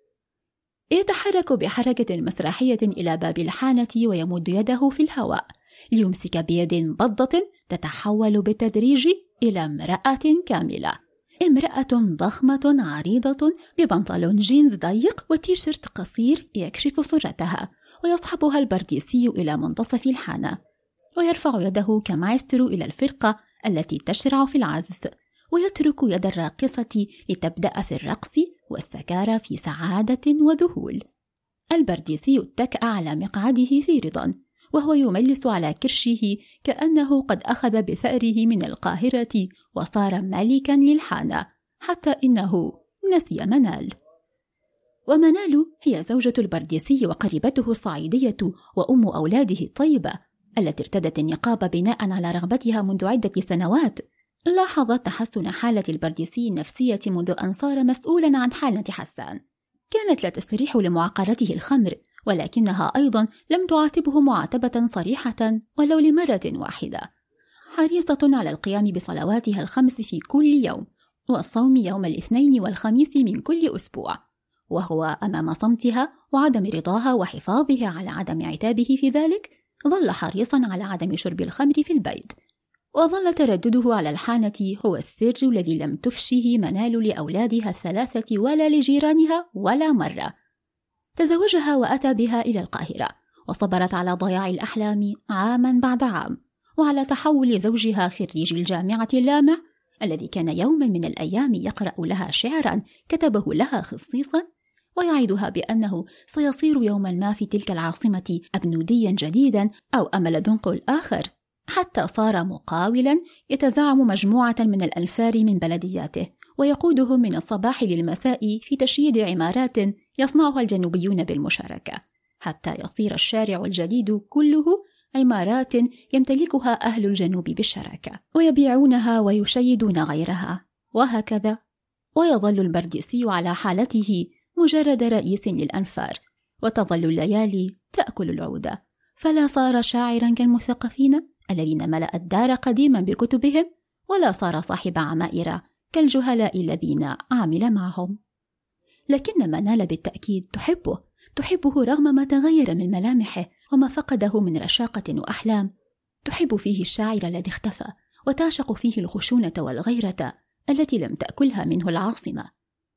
يتحرك بحركة مسرحية إلى باب الحانة ويمد يده في الهواء ليمسك بيد بضة تتحول بالتدريج إلى امرأة كاملة، امرأة ضخمة عريضة ببنطلون جينز ضيق وتيشيرت قصير يكشف سرتها، ويصحبها البرديسي إلى منتصف الحانة ويرفع يده كمايسترو إلى الفرقة التي تشرع في العزف، ويترك يد الراقصة لتبدأ في الرقص والسكارى في سعادة وذهول. البرديسي اتكأ على مقعده في رضا وهو يملس على كرشه كأنه قد أخذ بثأره من القاهرة وصار ملكا للحانة، حتى إنه نسي منال. ومنال هي زوجة البرديسي وقريبته الصعيدية وأم أولاده الطيبة التي ارتدت النقاب بناء على رغبتها منذ عدة سنوات. لاحظت تحسن حالة البرديسي النفسية منذ أن صار مسؤولا عن حالة حسان. كانت لا تستريح لمعاقرته الخمر، ولكنها أيضا لم تعاتبه معاتبة صريحة ولو لمرة واحدة. حريصة على القيام بصلواتها الخمس في كل يوم والصوم يوم الاثنين والخميس من كل أسبوع، وهو أمام صمتها وعدم رضاها وحفاظها على عدم عتابه في ذلك ظل حريصا على عدم شرب الخمر في البيت، وظل تردده على الحانة هو السر الذي لم تفشه منال لأولادها الثلاثة ولا لجيرانها ولا مرة. تزوجها وأتى بها إلى القاهرة، وصبرت على ضياع الأحلام عاما بعد عام وعلى تحول زوجها خريج الجامعة اللامع الذي كان يوما من الأيام يقرأ لها شعرا كتبه لها خصيصا ويعدها بأنه سيصير يوما ما في تلك العاصمة أبنوديا جديدا أو أمل دنقل آخر، حتى صار مقاولا يتزعم مجموعة من الأنفار من بلدياته ويقودهم من الصباح للمساء في تشييد عمارات يصنعها الجنوبيون بالمشاركة، حتى يصير الشارع الجديد كله عمارات يمتلكها أهل الجنوب بالشراكة ويبيعونها ويشيدون غيرها، وهكذا. ويظل البرديسي على حالته مجرد رئيس للأنفار، وتظل الليالي تأكل العود، فلا صار شاعرا كالمثقفين الذين ملأ الدار قديما بكتبهم، ولا صار صاحب عمائر كالجهلاء الذين عامل معهم. لكن منال بالتأكيد تحبه رغم ما تغير من ملامحه وما فقده من رشاقة وأحلام. تحب فيه الشاعر الذي اختفى، وتعشق فيه الخشونة والغيرة التي لم تأكلها منه العاصمة.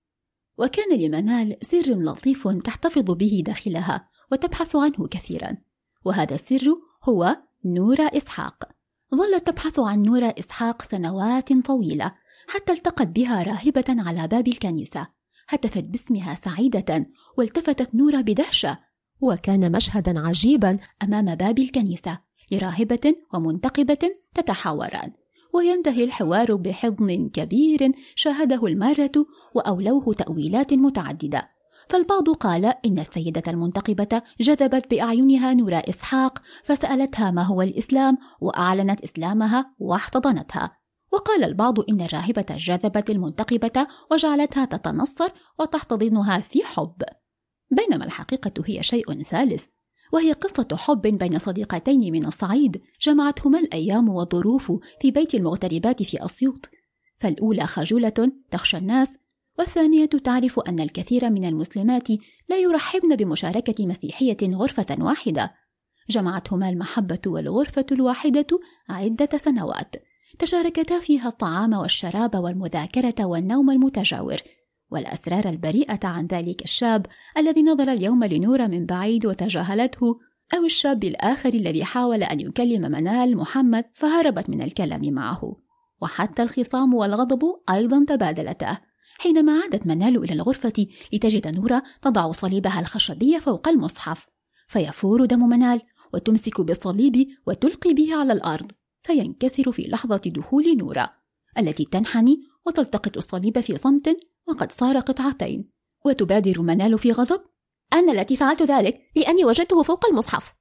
وكان لمنال سر لطيف تحتفظ به داخلها وتبحث عنه كثيرا، وهذا السر هو نورة إسحاق. ظلت تبحث عن نورة إسحاق سنوات طويلة حتى التقت بها راهبة على باب الكنيسة، هتفت باسمها سعيدة والتفتت نورة بدهشة، وكان مشهدا عجيبا أمام باب الكنيسة لراهبة ومنتقبة تتحاوران، وينتهي الحوار بحضن كبير شاهده المارة وأولوه تأويلات متعددة. فالبعض قال إن السيدة المنتقبة جذبت بأعينها نورة إسحاق فسألتها ما هو الإسلام وأعلنت إسلامها واحتضنتها، وقال البعض إن الراهبة جذبت المنتقبة وجعلتها تتنصر وتحتضنها في حب، بينما الحقيقة هي شيء ثالث، وهي قصة حب بين صديقتين من الصعيد جمعتهما الأيام والظروف في بيت المغتربات في أسيوط، فالأولى خجولة تخشى الناس، والثانية تعرف أن الكثير من المسلمات لا يرحبن بمشاركة مسيحية غرفة واحدة. جمعتهما المحبة والغرفة الواحدة عدة سنوات، تشاركتا فيها الطعام والشراب والمذاكرة والنوم المتجاور، والأسرار البريئة عن ذلك الشاب الذي نظر اليوم لنورة من بعيد وتجاهلته، أو الشاب الآخر الذي حاول أن يكلم منال محمد فهربت من الكلام معه. وحتى الخصام والغضب أيضا تبادلتا حينما عادت منال إلى الغرفة لتجد نورة تضع صليبها الخشبي فوق المصحف، فيفور دم منال وتمسك بالصليب وتلقي به على الأرض، فينكسر في لحظة دخول نورة التي تنحني وتلتقط الصليب في صمت وقد صار قطعتين، وتبادر منال في غضب: أنا التي فعلت ذلك لأني وجدته فوق المصحف.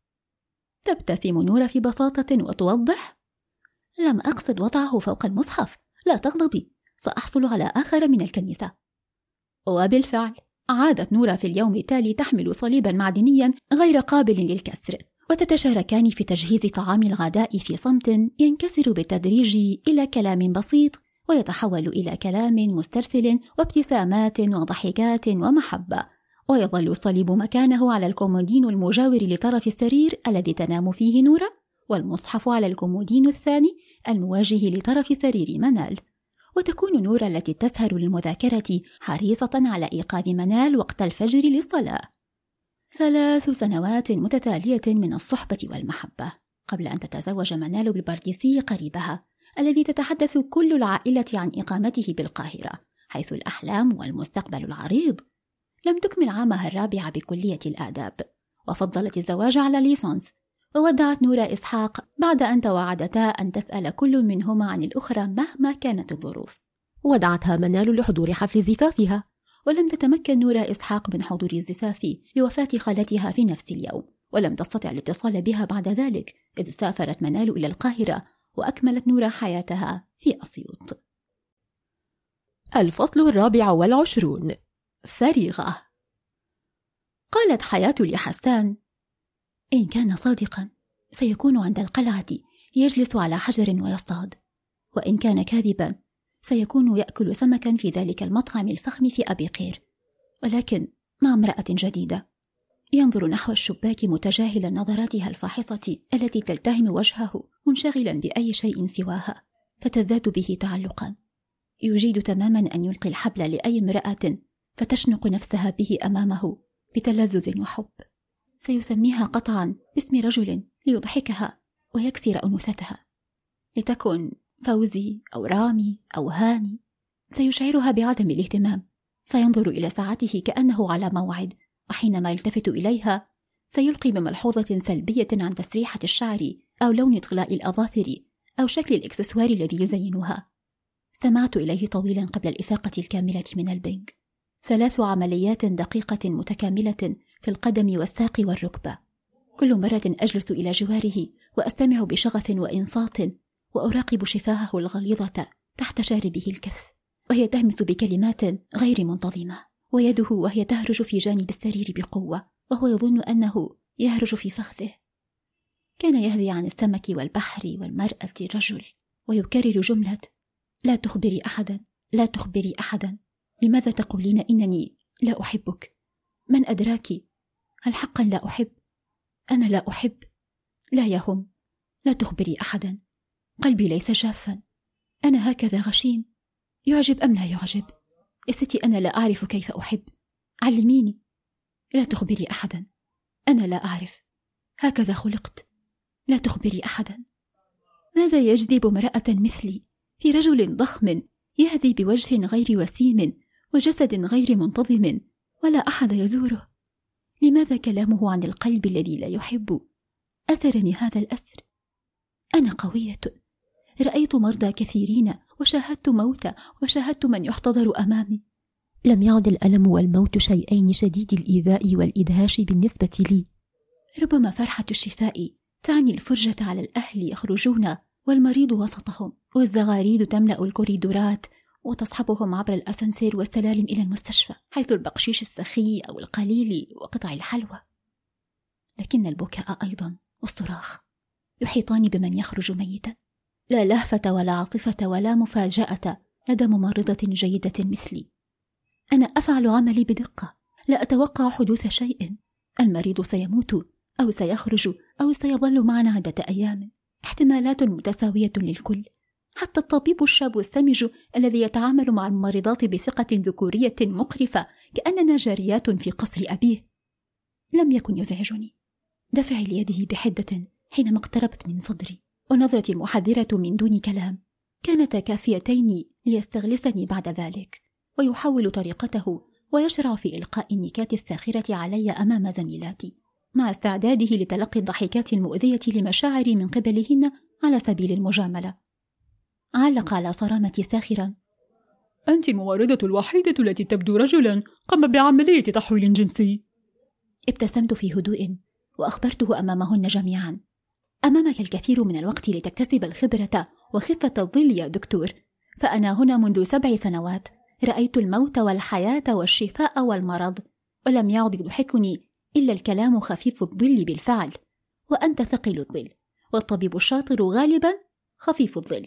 تبتسم نورة في بساطة وتوضح: لم أقصد وضعه فوق المصحف، لا تغضبي، سأحصل على آخر من الكنيسة. وبالفعل عادت نورة في اليوم التالي تحمل صليبا معدنيا غير قابل للكسر، وتتشاركان في تجهيز طعام الغداء في صمت ينكسر بالتدريج إلى كلام بسيط ويتحول إلى كلام مسترسل وابتسامات وضحكات ومحبة، ويظل الصليب مكانه على الكومودين المجاور لطرف السرير الذي تنام فيه نورة، والمصحف على الكومودين الثاني المواجه لطرف سرير منال. وتكون نورة التي تسهر للمذاكرة حريصة على إيقاظ منال وقت الفجر للصلاة. 3 سنوات متتالية من الصحبة والمحبة قبل أن تتزوج منال بالبرديسي قريبها الذي تتحدث كل العائلة عن إقامته بالقاهرة، حيث الأحلام والمستقبل العريض. لم تكمل عامها الرابع بكلية الآداب، وفضلت الزواج على ليسانس، وودعت نورة إسحاق بعد أن توعدتا أن تسأل كل منهما عن الأخرى مهما كانت الظروف. ودعتها منال لحضور حفل زفافها، ولم تتمكن نورة إسحاق من حضور الزفاف لوفاة خالتها في نفس اليوم، ولم تستطع الاتصال بها بعد ذلك، إذ سافرت منال إلى القاهرة وأكملت نورة حياتها في أسيوط. الفصل 24. فرغة. قالت حياة لحسان: إن كان صادقا سيكون عند القلعة يجلس على حجر ويصطاد، وإن كان كاذبا سيكون يأكل سمكا في ذلك المطعم الفخم في أبي قير، ولكن مع امرأة جديدة. ينظر نحو الشباك متجاهلا نظراتها الفاحصة التي تلتهم وجهه، منشغلا بأي شيء سواها، فتزداد به تعلقا. يجيد تماما أن يلقي الحبل لأي امرأة فتشنق نفسها به أمامه بتلذذ وحب. سيسميها قطعا باسم رجل ليضحكها ويكسر أنوثتها، لتكن فوزي أو رامي أو هاني. سيشعرها بعدم الاهتمام، سينظر إلى ساعته كأنه على موعد، وحينما يلتفت إليها سيلقي بملحوظة سلبية عن تسريحة الشعر أو لون طلاء الأظافر أو شكل الإكسسوار الذي يزينها. استمعت إليه طويلا قبل الإفاقة الكاملة من البنج. 3 عمليات دقيقة متكاملة في القدم والساق والركبة. كل مرة أجلس إلى جواره وأستمع بشغف وإنصات، وأراقب شفاهه الغليظة تحت شاربه الكث، وهي تهمس بكلمات غير منتظمة، ويده وهي تهرج في جانب السرير بقوة، وهو يظن أنه يهرج في فخذه. كان يهذي عن السمك والبحر والمرأة الرجل، ويكرر جملة: لا تخبري أحدا، لا تخبري أحدا. لماذا تقولين إنني لا أحبك؟ من أدراك؟ هل حقا لا أحب؟ أنا لا أحب. لا يهم، لا تخبري أحدا. قلبي ليس جافا، أنا هكذا غشيم. يعجب أم لا يعجب؟ يا ستي أنا لا أعرف كيف أحب، علميني. لا تخبري أحدا، أنا لا أعرف، هكذا خلقت، لا تخبري أحدا. ماذا يجذب امرأة مثلي في رجل ضخم يهذي بوجه غير وسيم وجسد غير منتظم ولا أحد يزوره؟ لماذا كلامه عن القلب الذي لا يحب؟ أسرني هذا الأسر. أنا قوية، رأيت مرضى كثيرين وشاهدت موتى وشاهدت من يحتضر أمامي. لم يعد الألم والموت شيئين شديد الإيذاء والإدهاش بالنسبة لي. ربما فرحة الشفاء تعني الفرجة على الأهل يخرجون والمريض وسطهم، والزغاريد تملأ الكوريدورات وتصحبهم عبر الأسانسير والسلالم إلى المستشفى، حيث البقشيش السخي أو القليل وقطع الحلوى. لكن البكاء أيضا والصراخ يحيطان بمن يخرج ميتا. لا لهفة ولا عاطفة ولا مفاجأة لدى ممرضة جيدة مثلي. أنا أفعل عملي بدقة، لا أتوقع حدوث شيء. المريض سيموت أو سيخرج أو سيظل معنا عدة أيام، احتمالات متساوية للكل. حتى الطبيب الشاب السمج الذي يتعامل مع الممرضات بثقة ذكورية مقرفة كأننا جاريات في قصر أبيه لم يكن يزعجني. دفعي ليده بحدة حينما اقتربت من صدري ونظرتي المحذرة من دون كلام كانتا كافيتين ليستغلسني بعد ذلك، ويحول طريقته ويشرع في إلقاء النكات الساخرة علي أمام زميلاتي، مع استعداده لتلقي الضحكات المؤذية لمشاعري من قبلهن على سبيل المجاملة. علق على صرامتي ساخرا: أنت الممرضة الوحيدة التي تبدو رجلا قام بعملية تحويل جنسي. ابتسمت في هدوء وأخبرته أمامهن جميعا: أمامك الكثير من الوقت لتكتسب الخبرة وخفة الظل يا دكتور، فأنا هنا منذ 7 سنوات، رأيت الموت والحياة والشفاء والمرض، ولم يعد يضحكني إلا الكلام خفيف الظل بالفعل، وأنت ثقيل الظل، والطبيب الشاطر غالبا خفيف الظل.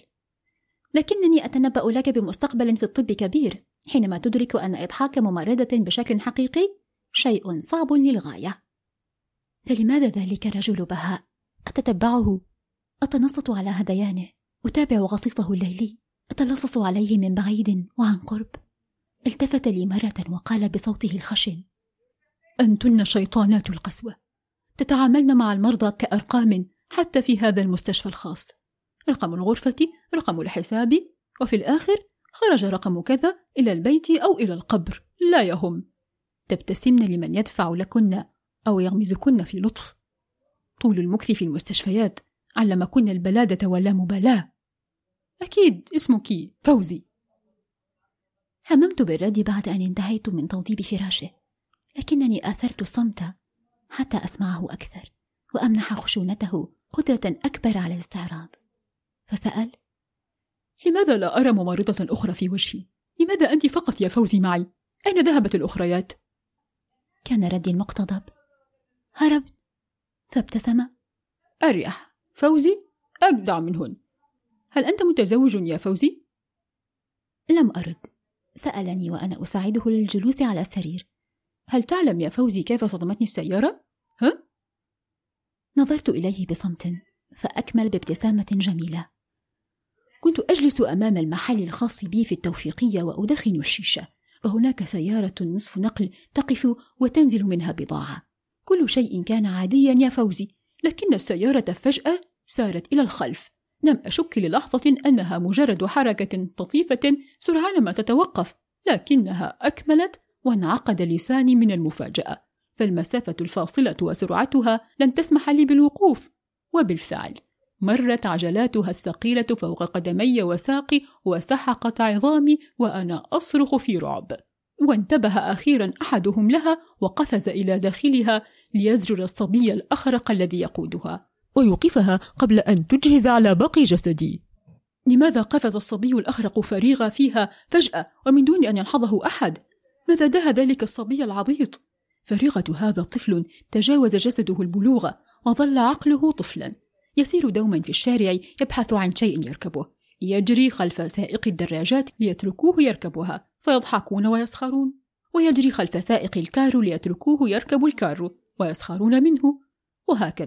لكنني أتنبأ لك بمستقبل في الطب كبير حينما تدرك أن إضحاك ممرضة بشكل حقيقي شيء صعب للغاية. فلماذا ذلك رجل بهاء أتتبعه، أتنصت على هذيانه، أتابع غطيطه الليلي، أتلصص عليه من بعيد وعن قرب؟ التفت لي مرة وقال بصوته الخشن: أنتن شيطانات القسوة، تتعاملن مع المرضى كأرقام حتى في هذا المستشفى الخاص، رقم الغرفة، رقم الحساب، وفي الآخر خرج رقم كذا إلى البيت أو إلى القبر، لا يهم. تبتسمن لمن يدفع لكن أو يغمزكن في لطف. طول المكث في المستشفيات علمكن البلادة ولا مبالاة. أكيد اسمك فوزي. هممت بالرد بعد أن انتهيت من توضيب فراشه، لكنني آثرت الصمت حتى أسمعه أكثر وأمنح خشونته قدرة أكبر على الاستعراض. فسأل: لماذا لا أرى ممرضة أخرى في وجهي؟ لماذا أنت فقط يا فوزي معي؟ أين ذهبت الأخريات؟ كان ردي المقتضب: هرب. فابتسم: أريح، فوزي أجدع منهن. هل أنت متزوج يا فوزي؟ لم أرد. سألني وأنا أساعده للجلوس على السرير: هل تعلم يا فوزي كيف صدمتني السيارة؟ ها؟ نظرت إليه بصمت فأكمل بابتسامة جميلة: كنت أجلس أمام المحل الخاص بي في التوفيقية وأدخن الشيشة، وهناك سيارة نصف نقل تقف وتنزل منها بضاعة. كل شيء كان عاديا يا فوزي، لكن السيارة فجأة سارت إلى الخلف. لم أشك للحظة أنها مجرد حركة طفيفة سرعان ما تتوقف، لكنها أكملت وانعقد لساني من المفاجأة، فالمسافة الفاصلة وسرعتها لن تسمح لي بالوقوف. وبالفعل مرت عجلاتها الثقيلة فوق قدمي وساقي وسحقت عظامي وأنا أصرخ في رعب. وانتبه أخيرا أحدهم لها وقفز إلى داخلها ليزجر الصبي الأخرق الذي يقودها ويوقفها قبل أن تجهز على باقي جسدي. لماذا قفز الصبي الأخرق فريغا فيها فجأة ومن دون أن يلحظه أحد؟ ماذا دها ذلك الصبي العبيط؟ فريغة هذا طفل تجاوز جسده البلوغ وظل عقله طفلا، يسير دوما في الشارع يبحث عن شيء يركبه، يجري خلف سائق الدراجات ليتركوه يركبها فيضحكون ويسخرون، ويجري خلف سائق الكارو ليتركوه يركب الكارو ويسخرون منه، وهكذا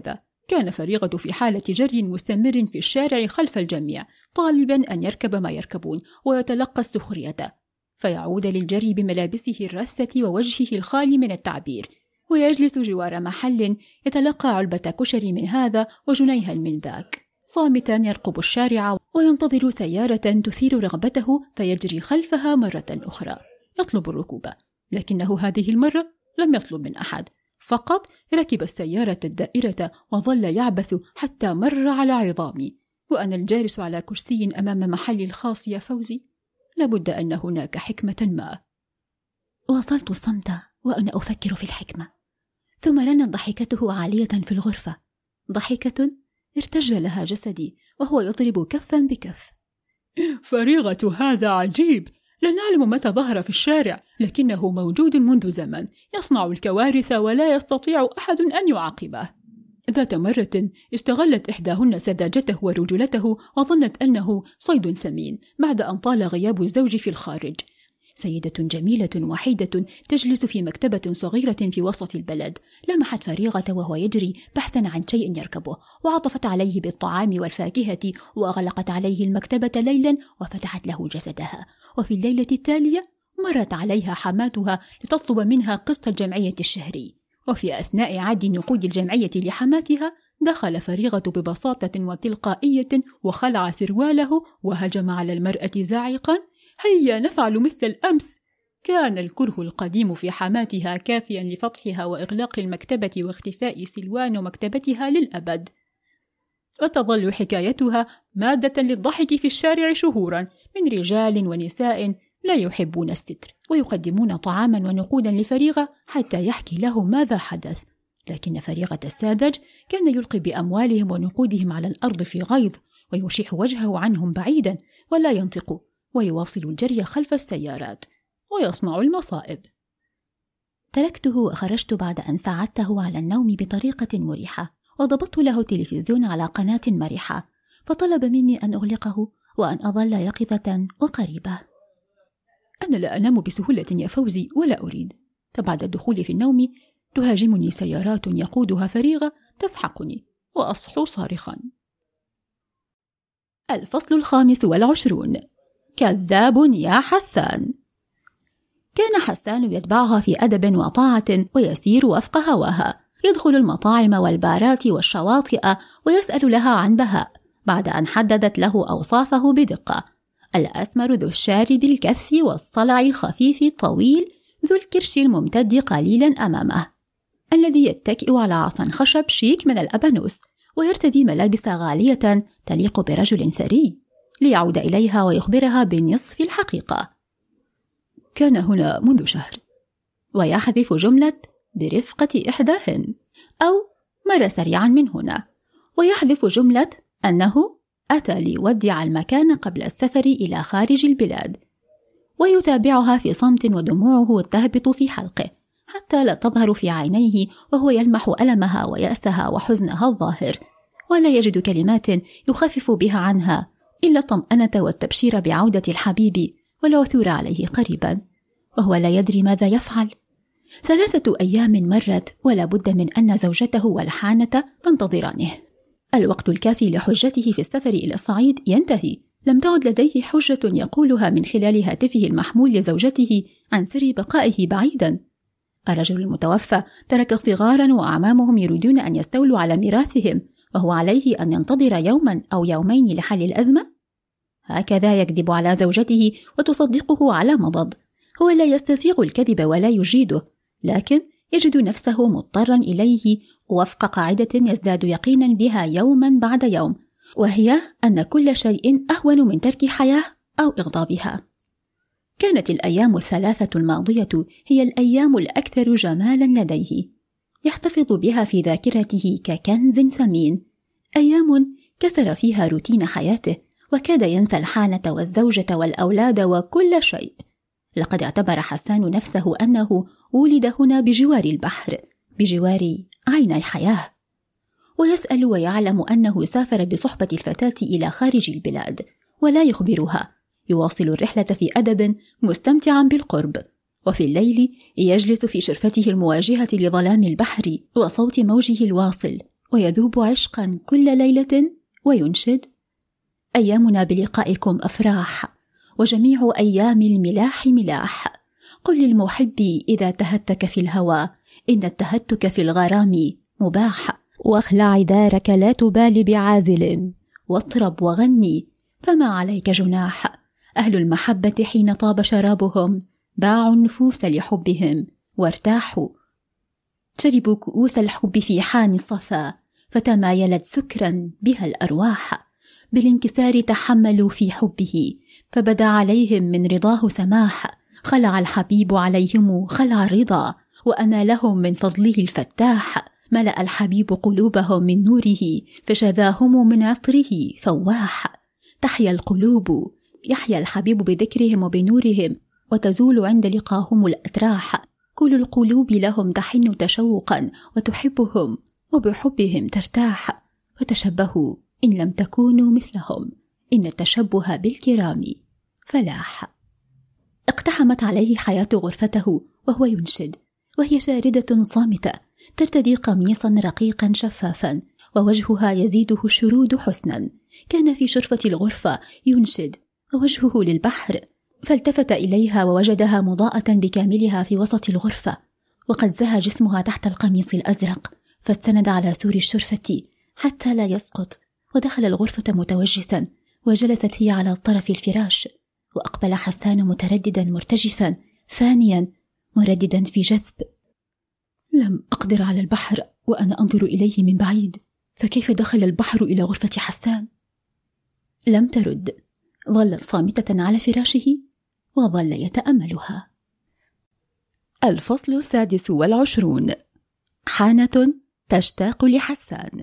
كان فريغة في حالة جري مستمر في الشارع خلف الجميع، طالبا أن يركب ما يركبون ويتلقى السخرية، فيعود للجري بملابسه الرثة ووجهه الخالي من التعبير، ويجلس جوار محل يتلقى علبة كشري من هذا وجنيها من ذاك، صامتا يرقب الشارع وينتظر سيارة تثير رغبته فيجري خلفها مرة أخرى يطلب الركوب، لكنه هذه المرة لم يطلب من أحد، فقط ركب السيارة الدائرة وظل يعبث حتى مر على عظامي، وأنا الجالس على كرسي أمام محلي الخاص يا فوزي، لابد أن هناك حكمة ما. واصلت الصمت وأنا أفكر في الحكمة، ثم رنت ضحكته عالية في الغرفة، ضحكة ارتج لها جسدي وهو يضرب كفا بكف. فريغة هذا عجيب، لا نعلم متى ظهر في الشارع، لكنه موجود منذ زمن، يصنع الكوارث ولا يستطيع أحد أن يعاقبه. ذات مرة استغلت إحداهن سذاجته ورجولته وظنت أنه صيد ثمين بعد أن طال غياب الزوج في الخارج. سيدة جميلة وحيدة تجلس في مكتبة صغيرة في وسط البلد، لمحت فريغة وهو يجري بحثا عن شيء يركبه، وعطفت عليه بالطعام والفاكهة، وأغلقت عليه المكتبة ليلا وفتحت له جسدها. وفي الليلة التالية مرت عليها حماتها لتطلب منها قسط الجمعية الشهري، وفي أثناء عد نقود الجمعية لحماتها دخل فريغة ببساطة وتلقائية وخلع سرواله وهجم على المرأة زاعقا: هيا نفعل مثل الأمس. كان الكره القديم في حماتها كافيا لفتحها وإغلاق المكتبة واختفاء سلوان مكتبتها للأبد، وتظل حكايتها مادة للضحك في الشارع شهورا من رجال ونساء لا يحبون الستر ويقدمون طعاما ونقودا لفريغة حتى يحكي له ماذا حدث، لكن فريغة الساذج كان يلقي بأموالهم ونقودهم على الأرض في غيظ ويشيح وجهه عنهم بعيدا ولا ينطق، ويواصل الجري خلف السيارات ويصنع المصائب. تركته وخرجت بعد أن ساعدته على النوم بطريقة مريحة، وضبطت له التلفزيون على قناة مرحة، فطلب مني أن أغلقه وأن أظل يقظة وقريبة. أنا لا أنام بسهولة يا فوزي ولا أريد، فبعد الدخول في النوم تهاجمني سيارات يقودها فريغة تسحقني وأصحو صارخا. الفصل 25. كذاب يا حسان. كان حسان يتبعها في أدب وطاعة ويسير وفق هواها، يدخل المطاعم والبارات والشواطئ ويسأل لها عن بهاء بعد أن حددت له أوصافه بدقة: الأسمر ذو الشارب الكث والصلع الخفيف الطويل ذو الكرش الممتد قليلا أمامه، الذي يتكئ على عصا خشب شيك من الأبانوس ويرتدي ملابس غالية تليق برجل ثري، ليعود إليها ويخبرها بنصف الحقيقة. كان هنا منذ شهر، ويحذف جملة برفقة إحداهن، أو مر سريعا من هنا، ويحذف جملة أنه أتى ليودع المكان قبل السفر إلى خارج البلاد، ويتابعها في صمت ودموعه تهبط في حلقه حتى لا تظهر في عينيه وهو يلمح ألمها ويأسها وحزنها الظاهر، ولا يجد كلمات يخفف بها عنها إلا الطمأنة والتبشير بعودة الحبيب والعثور عليه قريبا، وهو لا يدري ماذا يفعل. 3 أيام مرت ولا بد من أن زوجته والحانة تنتظرانه. الوقت الكافي لحجته في السفر إلى الصعيد ينتهي، لم تعد لديه حجة يقولها من خلال هاتفه المحمول لزوجته عن سر بقائه بعيدا. الرجل المتوفى ترك صغارا وأعمامهم يريدون أن يستولوا على ميراثهم، وهو عليه أن ينتظر يوما أو يومين لحل الأزمة. هكذا يكذب على زوجته وتصدقه على مضض. هو لا يستسيغ الكذب ولا يجيده، لكن يجد نفسه مضطرا إليه وفق قاعدة يزداد يقينا بها يوما بعد يوم، وهي أن كل شيء أهون من ترك حياة أو إغضابها. كانت الأيام 3 الماضية هي الأيام الأكثر جمالا لديه، يحتفظ بها في ذاكرته ككنز ثمين، أيام كسر فيها روتين حياته وكاد ينسى الحانة والزوجة والأولاد وكل شيء. لقد اعتبر حسان نفسه أنه ولد هنا بجوار البحر، بجوار عين الحياة، ويسأل ويعلم أنه سافر بصحبة الفتاة إلى خارج البلاد ولا يخبرها. يواصل الرحلة في أدب مستمتعا بالقرب، وفي الليل يجلس في شرفته المواجهة لظلام البحر وصوت موجه الواصل ويذوب عشقا كل ليلة وينشد: أيامنا بلقائكم أفراح، وجميع أيام الملاح ملاح. قل للمحب إذا تهتك في الهوى إن التهتك في الغرام مباح. واخلع دارك لا تبال بعازل، واطرب وغني فما عليك جناح. أهل المحبة حين طاب شرابهم باعوا النفوس لحبهم وارتاحوا. شربوا كؤوس الحب في حان الصفا، فتمايلت سكرا بها الأرواح. بالانكسار تحملوا في حبه، فبدا عليهم من رضاه سماح. خلع الحبيب عليهم خلع الرضا، وأنا لهم من فضله الفتاح. ملأ الحبيب قلوبهم من نوره، فشذاهم من عطره فواح. تحيا القلوب، يحيا الحبيب بذكرهم وبنورهم، وتزول عند لقاهم الأتراح. كل القلوب لهم تحن تشوقا وتحبهم، وبحبهم ترتاح. وتشبهوا إن لم تكونوا مثلهم، إن التشبه بالكرام فلاح. اقتحمت عليه حياة غرفته وهو ينشد، وهي شاردة صامتة ترتدي قميصا رقيقا شفافا، ووجهها يزيده الشرود حسنا. كان في شرفة الغرفة ينشد ووجهه للبحر، فالتفت إليها ووجدها مضاءة بكاملها في وسط الغرفة، وقد زهى جسمها تحت القميص الأزرق، فاستند على سور الشرفة حتى لا يسقط، ودخل الغرفة متوجسا، وجلست هي على طرف الفراش، وأقبل حسان مترددا مرتجفا فانيا مرددا في جذب. لم أقدر على البحر وأنا أنظر إليه من بعيد، فكيف دخل البحر إلى غرفة حسان؟ لم ترد، ظلت صامتة على فراشه وظل يتأملها. الفصل 26. حانة تشتاق لحسان.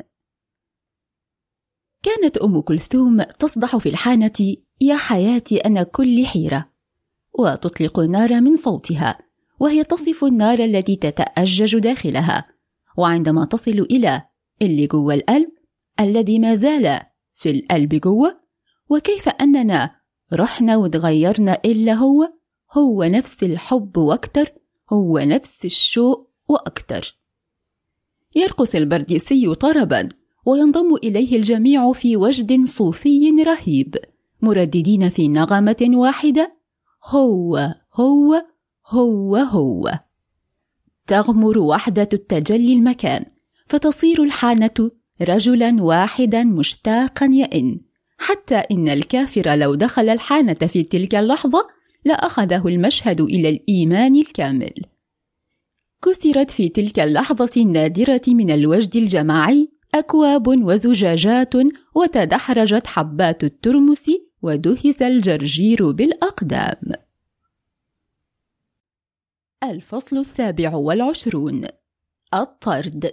كانت أم كلثوم تصدح في الحانة: يا حياتي أنا كل حيرة، وتطلق النار من صوتها، وهي تصف النار التي تتأجج داخلها. وعندما تصل إلى اللي جوه القلب، الذي ما زال في القلب جوه، وكيف أننا رحنا وتغيرنا، إلا هو نفس الحب وأكتر، هو نفس الشوق وأكتر. يرقص البرديسي طربا، وينضم إليه الجميع في وجد صوفي رهيب، مرددين في نغمة واحدة: هو هو هو هو. تغمر وحدة التجلي المكان، فتصير الحانة رجلا واحدا مشتاقا يئن، حتى إن الكافر لو دخل الحانة في تلك اللحظة لأخذه المشهد إلى الإيمان الكامل. كسرت في تلك اللحظة النادرة من الوجد الجماعي أكواب وزجاجات، وتدحرجت حبات الترمس، ودهس الجرجير بالأقدام. الفصل 27. الطرد.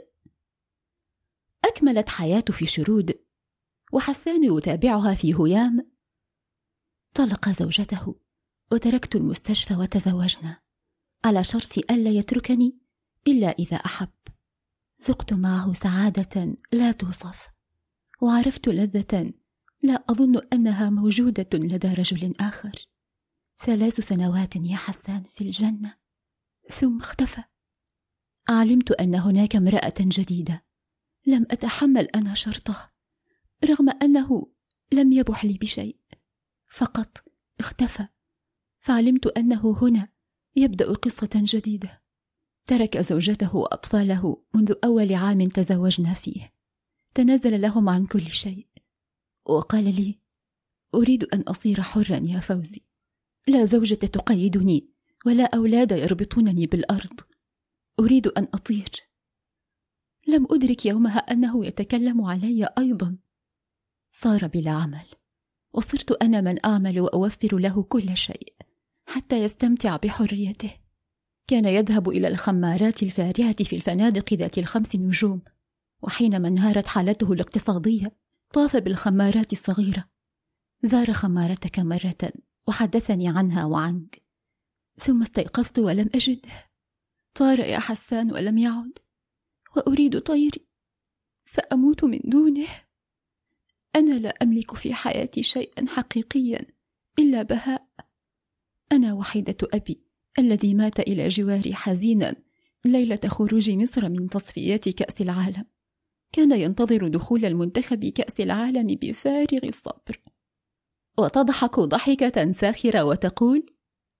أكملت حياة في شرود، وحسان يتابعها في هيام. طلق زوجته، وتركت المستشفى وتزوجنا، على شرط ألا يتركني إلا إذا أحب. ذقت معه سعادة لا توصف، وعرفت لذة لا أظن أنها موجودة لدى رجل آخر. 3 سنوات يا حسان في الجنة، ثم اختفى. علمت أن هناك امرأة جديدة، لم أتحمل أنا شرطه، رغم أنه لم يبح لي بشيء، فقط اختفى. فعلمت أنه هنا يبدأ قصة جديدة. ترك زوجته وأطفاله منذ أول عام تزوجنا فيه، تنازل لهم عن كل شيء، وقال لي: أريد أن أصير حرا يا فوزي، لا زوجة تقيدني ولا أولاد يربطونني بالأرض، أريد أن أطير. لم أدرك يومها أنه يتكلم علي أيضا. صار بلا عمل، وصرت أنا من أعمل وأوفر له كل شيء حتى يستمتع بحريته. كان يذهب إلى الخمارات الفارهة في الفنادق ذات ال5 نجوم، وحينما انهارت حالته الاقتصادية طاف بالخمارات الصغيرة. زار خمارتك مرة وحدثني عنها وعنك، ثم استيقظت ولم أجده. طار يا حسان ولم يعد، وأريد طيري، سأموت من دونه. أنا لا أملك في حياتي شيئا حقيقيا إلا بهاء. أنا وحيدة أبي الذي مات إلى جواري حزينا ليلة خروج مصر من تصفيات كأس العالم. كان ينتظر دخول المنتخب كأس العالم بفارغ الصبر، وتضحك ضحكة ساخرة وتقول: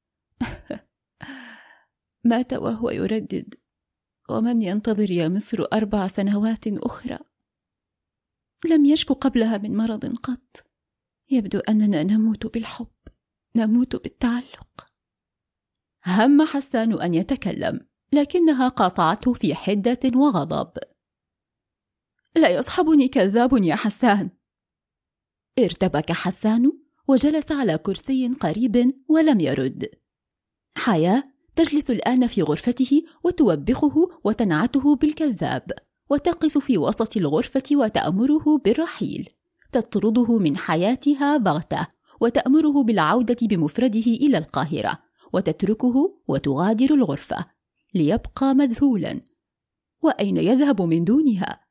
مات وهو يردد: ومن ينتظر يا مصر 4 سنوات أخرى؟ لم يشك قبلها من مرض قط. يبدو أننا نموت بالحب، نموت بالتعلق. هم حسان أن يتكلم، لكنها قاطعته في حدة وغضب: لا يصحبني كذاب يا حسان. ارتبك حسان وجلس على كرسي قريب ولم يرد. حياة تجلس الآن في غرفته وتوبخه وتنعته بالكذاب، وتقف في وسط الغرفة وتأمره بالرحيل، تطرده من حياتها بغتة، وتأمره بالعودة بمفرده إلى القاهرة، وتتركه وتغادر الغرفة ليبقى مذهولا. وأين يذهب من دونها؟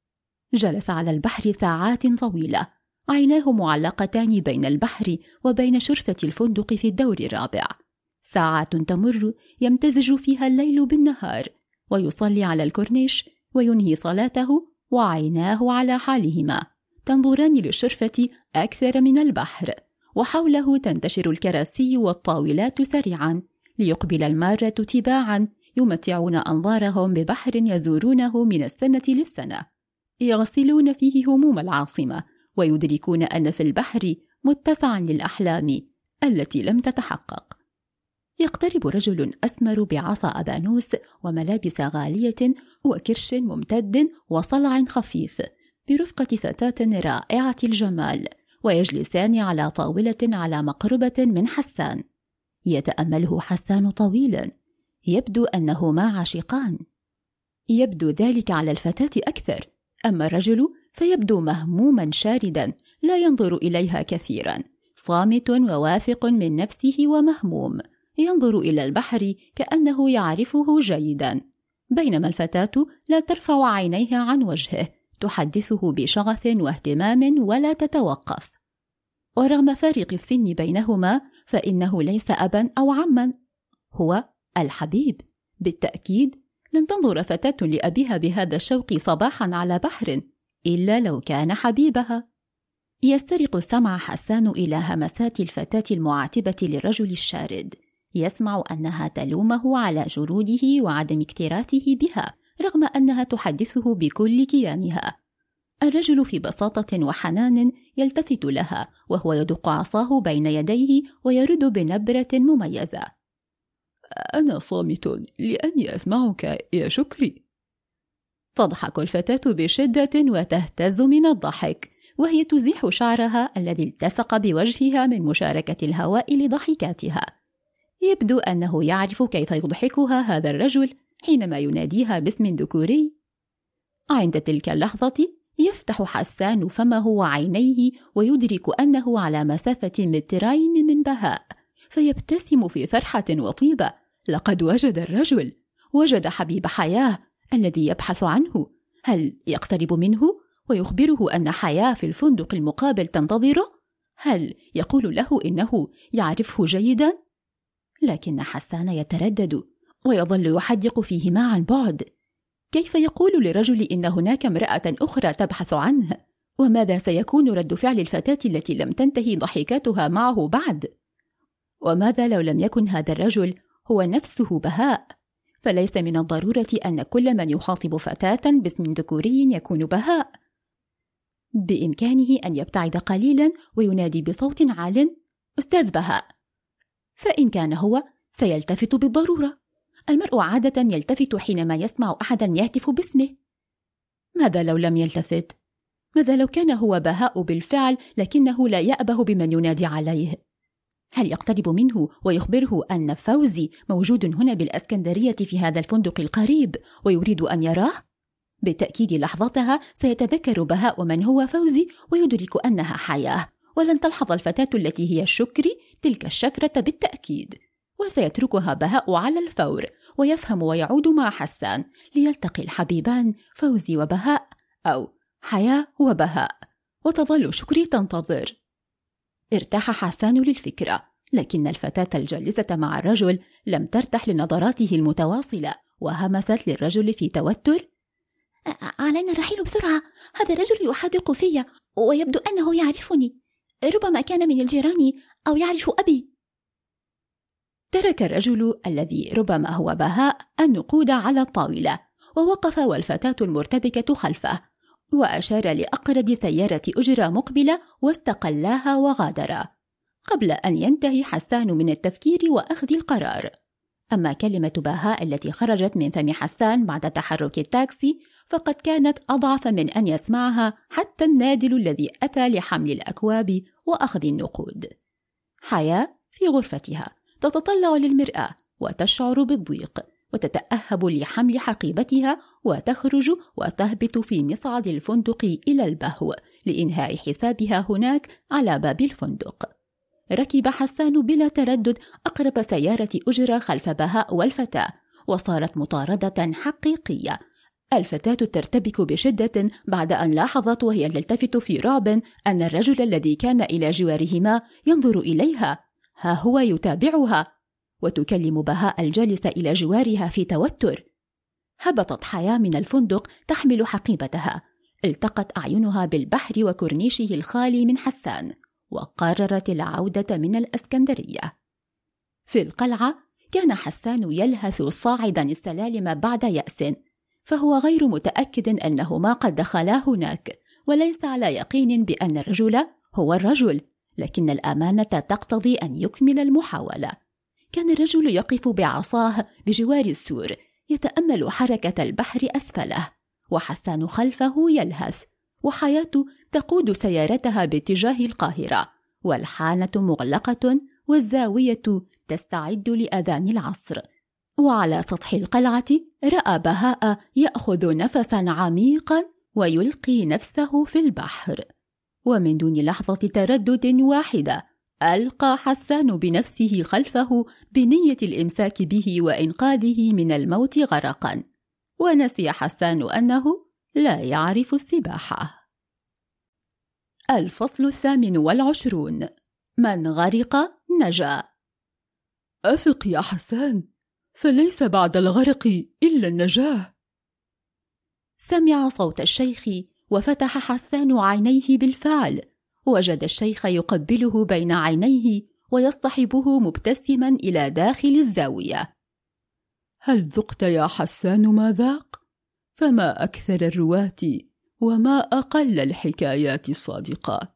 جلس على البحر ساعات طويلة، عيناه معلقتان بين البحر وبين شرفة الفندق في الدور الرابع. ساعات تمر يمتزج فيها الليل بالنهار، ويصلي على الكورنيش وينهي صلاته وعيناه على حالهما تنظران للشرفة أكثر من البحر، وحوله تنتشر الكراسي والطاولات سريعا، ليقبل المارة تباعا يمتعون أنظارهم ببحر يزورونه من السنة للسنة، يغسلون فيه هموم العاصمة، ويدركون أن في البحر متسعا للأحلام التي لم تتحقق. يقترب رجل أسمر بعصا أبانوس وملابس غالية وكرش ممتد وصلع خفيف برفقة فتاة رائعة الجمال، ويجلسان على طاولة على مقربة من حسان. يتأمله حسان طويلا، يبدو أنهما عاشقان. يبدو ذلك على الفتاة أكثر، أما الرجل فيبدو مهموما شاردا لا ينظر إليها كثيرا، صامت وواثق من نفسه ومهموم، ينظر إلى البحر كأنه يعرفه جيدا، بينما الفتاة لا ترفع عينيها عن وجهه، تحدثه بشغف واهتمام ولا تتوقف. ورغم فارق السن بينهما فإنه ليس أبا أو عما، هو الحبيب. بالتأكيد لن تنظر فتاة لأبيها بهذا الشوق صباحا على بحر إلا لو كان حبيبها. يسترق السمع حسان إلى همسات الفتاة المعاتبة للرجل الشارد، يسمع أنها تلومه على جروده وعدم اكتراثه بها رغم أنها تحدثه بكل كيانها. الرجل في بساطة وحنان يلتفت لها وهو يدق عصاه بين يديه ويرد بنبرة مميزة: أنا صامت لأني أسمعك يا شكري. تضحك الفتاة بشدة وتهتز من الضحك، وهي تزيح شعرها الذي التصق بوجهها من مشاركة الهواء لضحكاتها. يبدو أنه يعرف كيف يضحكها هذا الرجل حينما يناديها باسم ذكوري. عند تلك اللحظة يفتح حسان فمه وعينيه ويدرك أنه على مسافة 2 متر من بهاء، فيبتسم في فرحة وطيبة. لقد وجد الرجل، وجد حبيب حياة الذي يبحث عنه. هل يقترب منه ويخبره أن حياة في الفندق المقابل تنتظره؟ هل يقول له إنه يعرفه جيدا؟ لكن حسان يتردد ويظل يحدق فيهما عن بعد. كيف يقول لرجل إن هناك امرأة أخرى تبحث عنه؟ وماذا سيكون رد فعل الفتاة التي لم تنتهي ضحكاتها معه بعد؟ وماذا لو لم يكن هذا الرجل هو نفسه بهاء؟ فليس من الضرورة أن كل من يخاطب فتاة باسم ذكوري يكون بهاء. بإمكانه أن يبتعد قليلا وينادي بصوت عال: أستاذ بهاء. فإن كان هو سيلتفت بالضرورة. المرء عادة يلتفت حينما يسمع أحدا يهتف باسمه. ماذا لو لم يلتفت؟ ماذا لو كان هو بهاء بالفعل لكنه لا يأبه بمن ينادي عليه؟ هل يقترب منه ويخبره أن فوزي موجود هنا بالأسكندرية في هذا الفندق القريب ويريد أن يراه؟ بالتأكيد لحظتها سيتذكر بهاء من هو فوزي ويدرك أنها حياة، ولن تلحظ الفتاة التي هي الشكري تلك الشفرة بالتأكيد، وسيتركها بهاء على الفور ويفهم ويعود مع حسان ليلتقي الحبيبان فوزي وبهاء، أو حياة وبهاء، وتظل شكري تنتظر. ارتاح حسان للفكرة، لكن الفتاة الجالسة مع الرجل لم ترتاح لنظراته المتواصلة، وهمست للرجل في توتر: علينا الرحيل بسرعة، هذا الرجل يحدق في ويبدو أنه يعرفني، ربما كان من الجيران أو يعرف أبي. ترك الرجل الذي ربما هو بهاء النقود على الطاولة، ووقف والفتاة المرتبكة خلفه، وأشار لأقرب سيارة أجرة مقبلة واستقلاها وغادرا، قبل أن ينتهي حسان من التفكير وأخذ القرار. أما كلمة بهاء التي خرجت من فم حسان بعد تحرك التاكسي فقد كانت أضعف من أن يسمعها حتى النادل الذي أتى لحمل الأكواب وأخذ النقود. حياة في غرفتها تتطلع للمرآة وتشعر بالضيق، وتتأهب لحمل حقيبتها وتخرج وتهبط في مصعد الفندق إلى البهو لإنهاء حسابها هناك على باب الفندق. ركب حسان بلا تردد أقرب سيارة أجرة خلف بهاء والفتاة، وصارت مطاردة حقيقية. الفتاة ترتبك بشدة بعد أن لاحظت وهي تلتفت في رعب أن الرجل الذي كان إلى جوارهما ينظر إليها، ها هو يتابعها، وتكلم بهاء الجالس إلى جوارها في توتر. هبطت حياة من الفندق تحمل حقيبتها، التقت أعينها بالبحر وكورنيشه الخالي من حسان، وقررت العودة من الإسكندرية. في القلعة كان حسان يلهث صاعدا السلالم بعد يأس، فهو غير متأكد أنهما قد دخلا هناك، وليس على يقين بأن الرجل هو الرجل، لكن الأمانة تقتضي أن يكمل المحاولة. كان الرجل يقف بعصاه بجوار السور يتأمل حركة البحر أسفله، وحسان خلفه يلهث، وحياة تقود سيارتها باتجاه القاهرة، والحانة مغلقة والزاوية تستعد لأذان العصر. وعلى سطح القلعة رأى بهاء يأخذ نفسا عميقا ويلقي نفسه في البحر، ومن دون لحظة تردد واحدة ألقى حسان بنفسه خلفه بنية الإمساك به وإنقاذه من الموت غرقا، ونسي حسان أنه لا يعرف السباحة. الفصل 28. من غرق نجا. أثق يا حسان، فليس بعد الغرق إلا النجاة. سمع صوت الشيخ وفتح حسان عينيه بالفعل، وجد الشيخ يقبله بين عينيه ويصطحبه مبتسما إلى داخل الزاوية. هل ذقت يا حسان ما ذاق؟ فما أكثر الرواة وما أقل الحكايات الصادقة.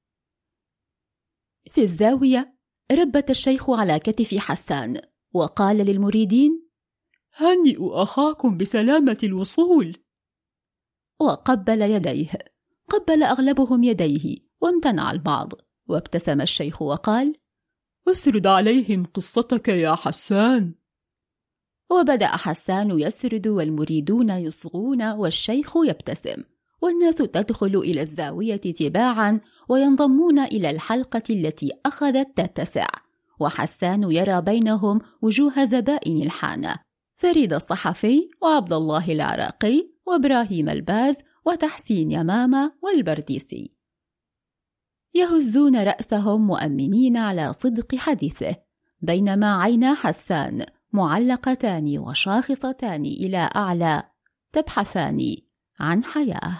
في الزاوية ربت الشيخ على كتف حسان وقال للمريدين: هنئوا أخاكم بسلامة الوصول. وقبل يديه، قبل أغلبهم يديه وامتنع البعض، وابتسم الشيخ وقال: أسرد عليهم قصتك يا حسان. وبدأ حسان يسرد والمريدون يصغون والشيخ يبتسم، والناس تدخل إلى الزاوية تباعا وينضمون إلى الحلقة التي أخذت تتسع، وحسان يرى بينهم وجوه زبائن الحانة: فريد الصحفي وعبد الله العراقي وإبراهيم الباز وتحسين يمامة والبرديسي، يهزون رأسهم مؤمنين على صدق حديثه، بينما عينا حسان معلقتان وشاخصتان إلى أعلى تبحثان عن حياة.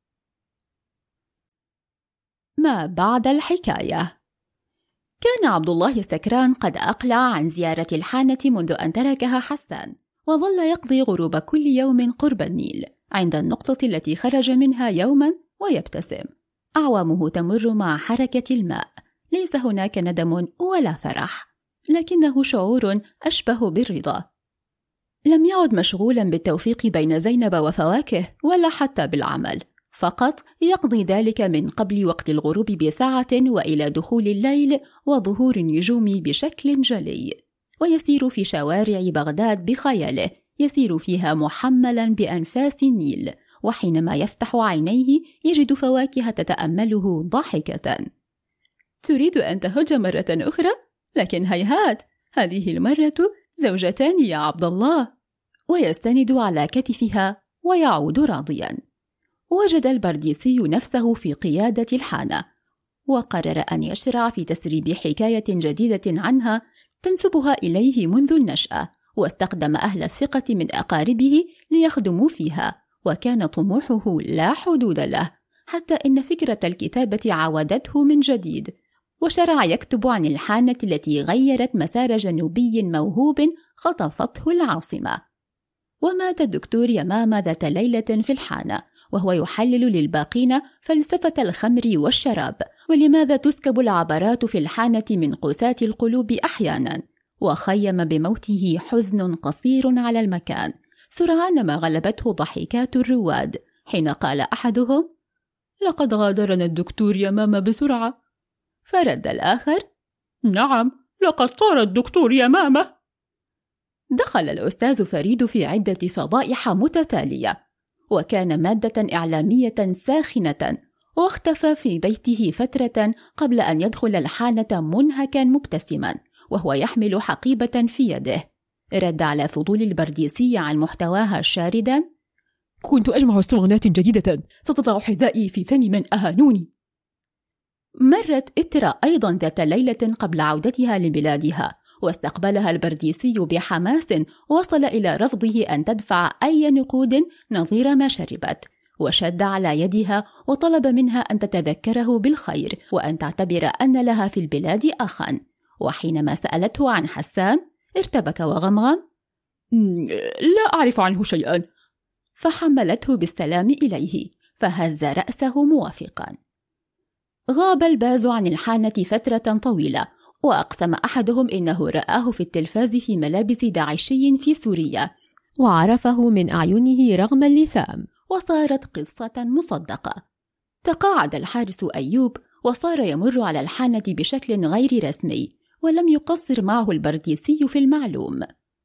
ما بعد الحكاية. كان عبد الله السكران قد أقلع عن زيارة الحانة منذ أن تركها حسان، وظل يقضي غروب كل يوم قرب النيل عند النقطة التي خرج منها يوما ويبتسم. أعوامه تمر مع حركة الماء، ليس هناك ندم ولا فرح، لكنه شعور أشبه بالرضا. لم يعد مشغولا بالتوفيق بين زينب وفواكه ولا حتى بالعمل، فقط يقضي ذلك من قبل وقت الغروب بساعة وإلى دخول الليل وظهور النجوم بشكل جلي، ويسير في شوارع بغداد بخياله، يسير فيها محملا بأنفاس النيل، وحينما يفتح عينيه يجد فواكه تتأمله ضاحكة. تريد أن تهج مرة أخرى؟ لكن هيهات، هذه المرة زوجتان يا عبد الله. ويستند على كتفها ويعود راضيا. وجد البرديسي نفسه في قيادة الحانة، وقرر أن يشرع في تسريب حكاية جديدة عنها تنسبها إليه منذ النشأة، واستخدم أهل الثقة من أقاربه ليخدموا فيها، وكان طموحه لا حدود له، حتى إن فكرة الكتابة عاودته من جديد، وشرع يكتب عن الحانة التي غيرت مسار جنوبي موهوب خطفته العاصمة. ومات الدكتور يماما ذات ليلة في الحانة وهو يحلل للباقين فلسفة الخمر والشراب، ولماذا تسكب العبرات في الحانة من قساة القلوب أحيانا. وخيم بموته حزن قصير على المكان، سرعان ما غلبته ضحكات الرواد حين قال أحدهم: لقد غادرنا الدكتور يماما بسرعة. فرد الآخر: نعم، لقد طار الدكتور يماما. دخل الأستاذ فريد في عدة فضائح متتالية، وكان مادة إعلامية ساخنة، واختفى في بيته فترة قبل أن يدخل الحانة منهكا مبتسما وهو يحمل حقيبة في يده. رد على فضول البرديسي عن محتواها شاردا: كنت أجمع اسطوانات جديدة، ستضع حذائي في فم من أهانوني. مرت إترا أيضا ذات ليلة قبل عودتها لبلادها، واستقبلها البرديسي بحماس وصل إلى رفضه أن تدفع أي نقود نظير ما شربت، وشد على يدها وطلب منها أن تتذكره بالخير وأن تعتبر أن لها في البلاد أخا. وحينما سألته عن حسان ارتبك وغمغم: لا أعرف عنه شيئا. فحملته بالسلام إليه، فهز رأسه موافقا. غاب الباز عن الحانة فترة طويلة، وأقسم أحدهم إنه رآه في التلفاز في ملابس داعشي في سوريا، وعرفه من أعينه رغم اللثام، وصارت قصة مصدقة. تقاعد الحارس أيوب وصار يمر على الحانة بشكل غير رسمي، ولم يقصر معه البرديسي في المعلوم.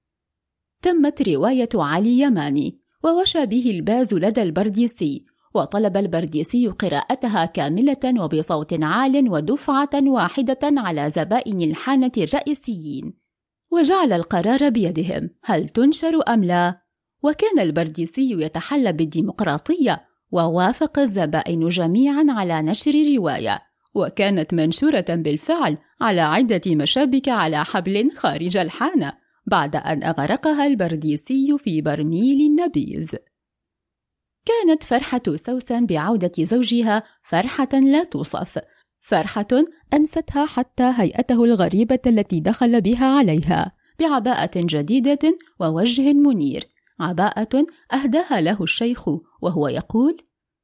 تمت رواية علي يماني، ووشى به الباز لدى البرديسي، وطلب البرديسي قراءتها كاملة وبصوت عال ودفعة واحدة على زبائن الحانة الرئيسيين، وجعل القرار بيدهم هل تنشر أم لا. وكان البرديسي يتحلى بالديمقراطية، ووافق الزبائن جميعا على نشر رواية، وكانت منشورة بالفعل على عدة مشابك على حبل خارج الحانة، بعد أن أغرقها البرديسي في برميل النبيذ. كانت فرحة سوسن بعودة زوجها فرحة لا توصف، فرحة أنستها حتى هيئته الغريبة التي دخل بها عليها، بعباءة جديدة ووجه منير، عباءة أهداها له الشيخ وهو يقول: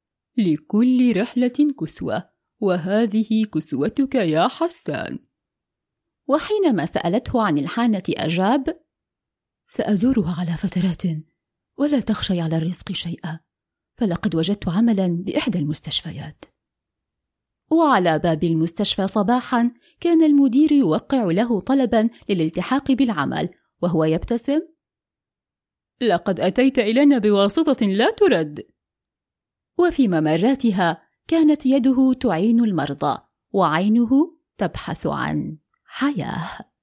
لكل رحلة كسوة، وهذه كسوتك يا حسان. وحينما سألته عن الحانة أجاب: سأزورها على فترات، ولا تخشي على الرزق شيئا، فلقد وجدت عملا بإحدى المستشفيات. وعلى باب المستشفى صباحا كان المدير يوقع له طلبا للالتحاق بالعمل، وهو يبتسم: لقد أتيت إلينا بواسطة لا ترد. وفي ممراتها كانت يده تعين المرضى، وعينه تبحث عن حياة.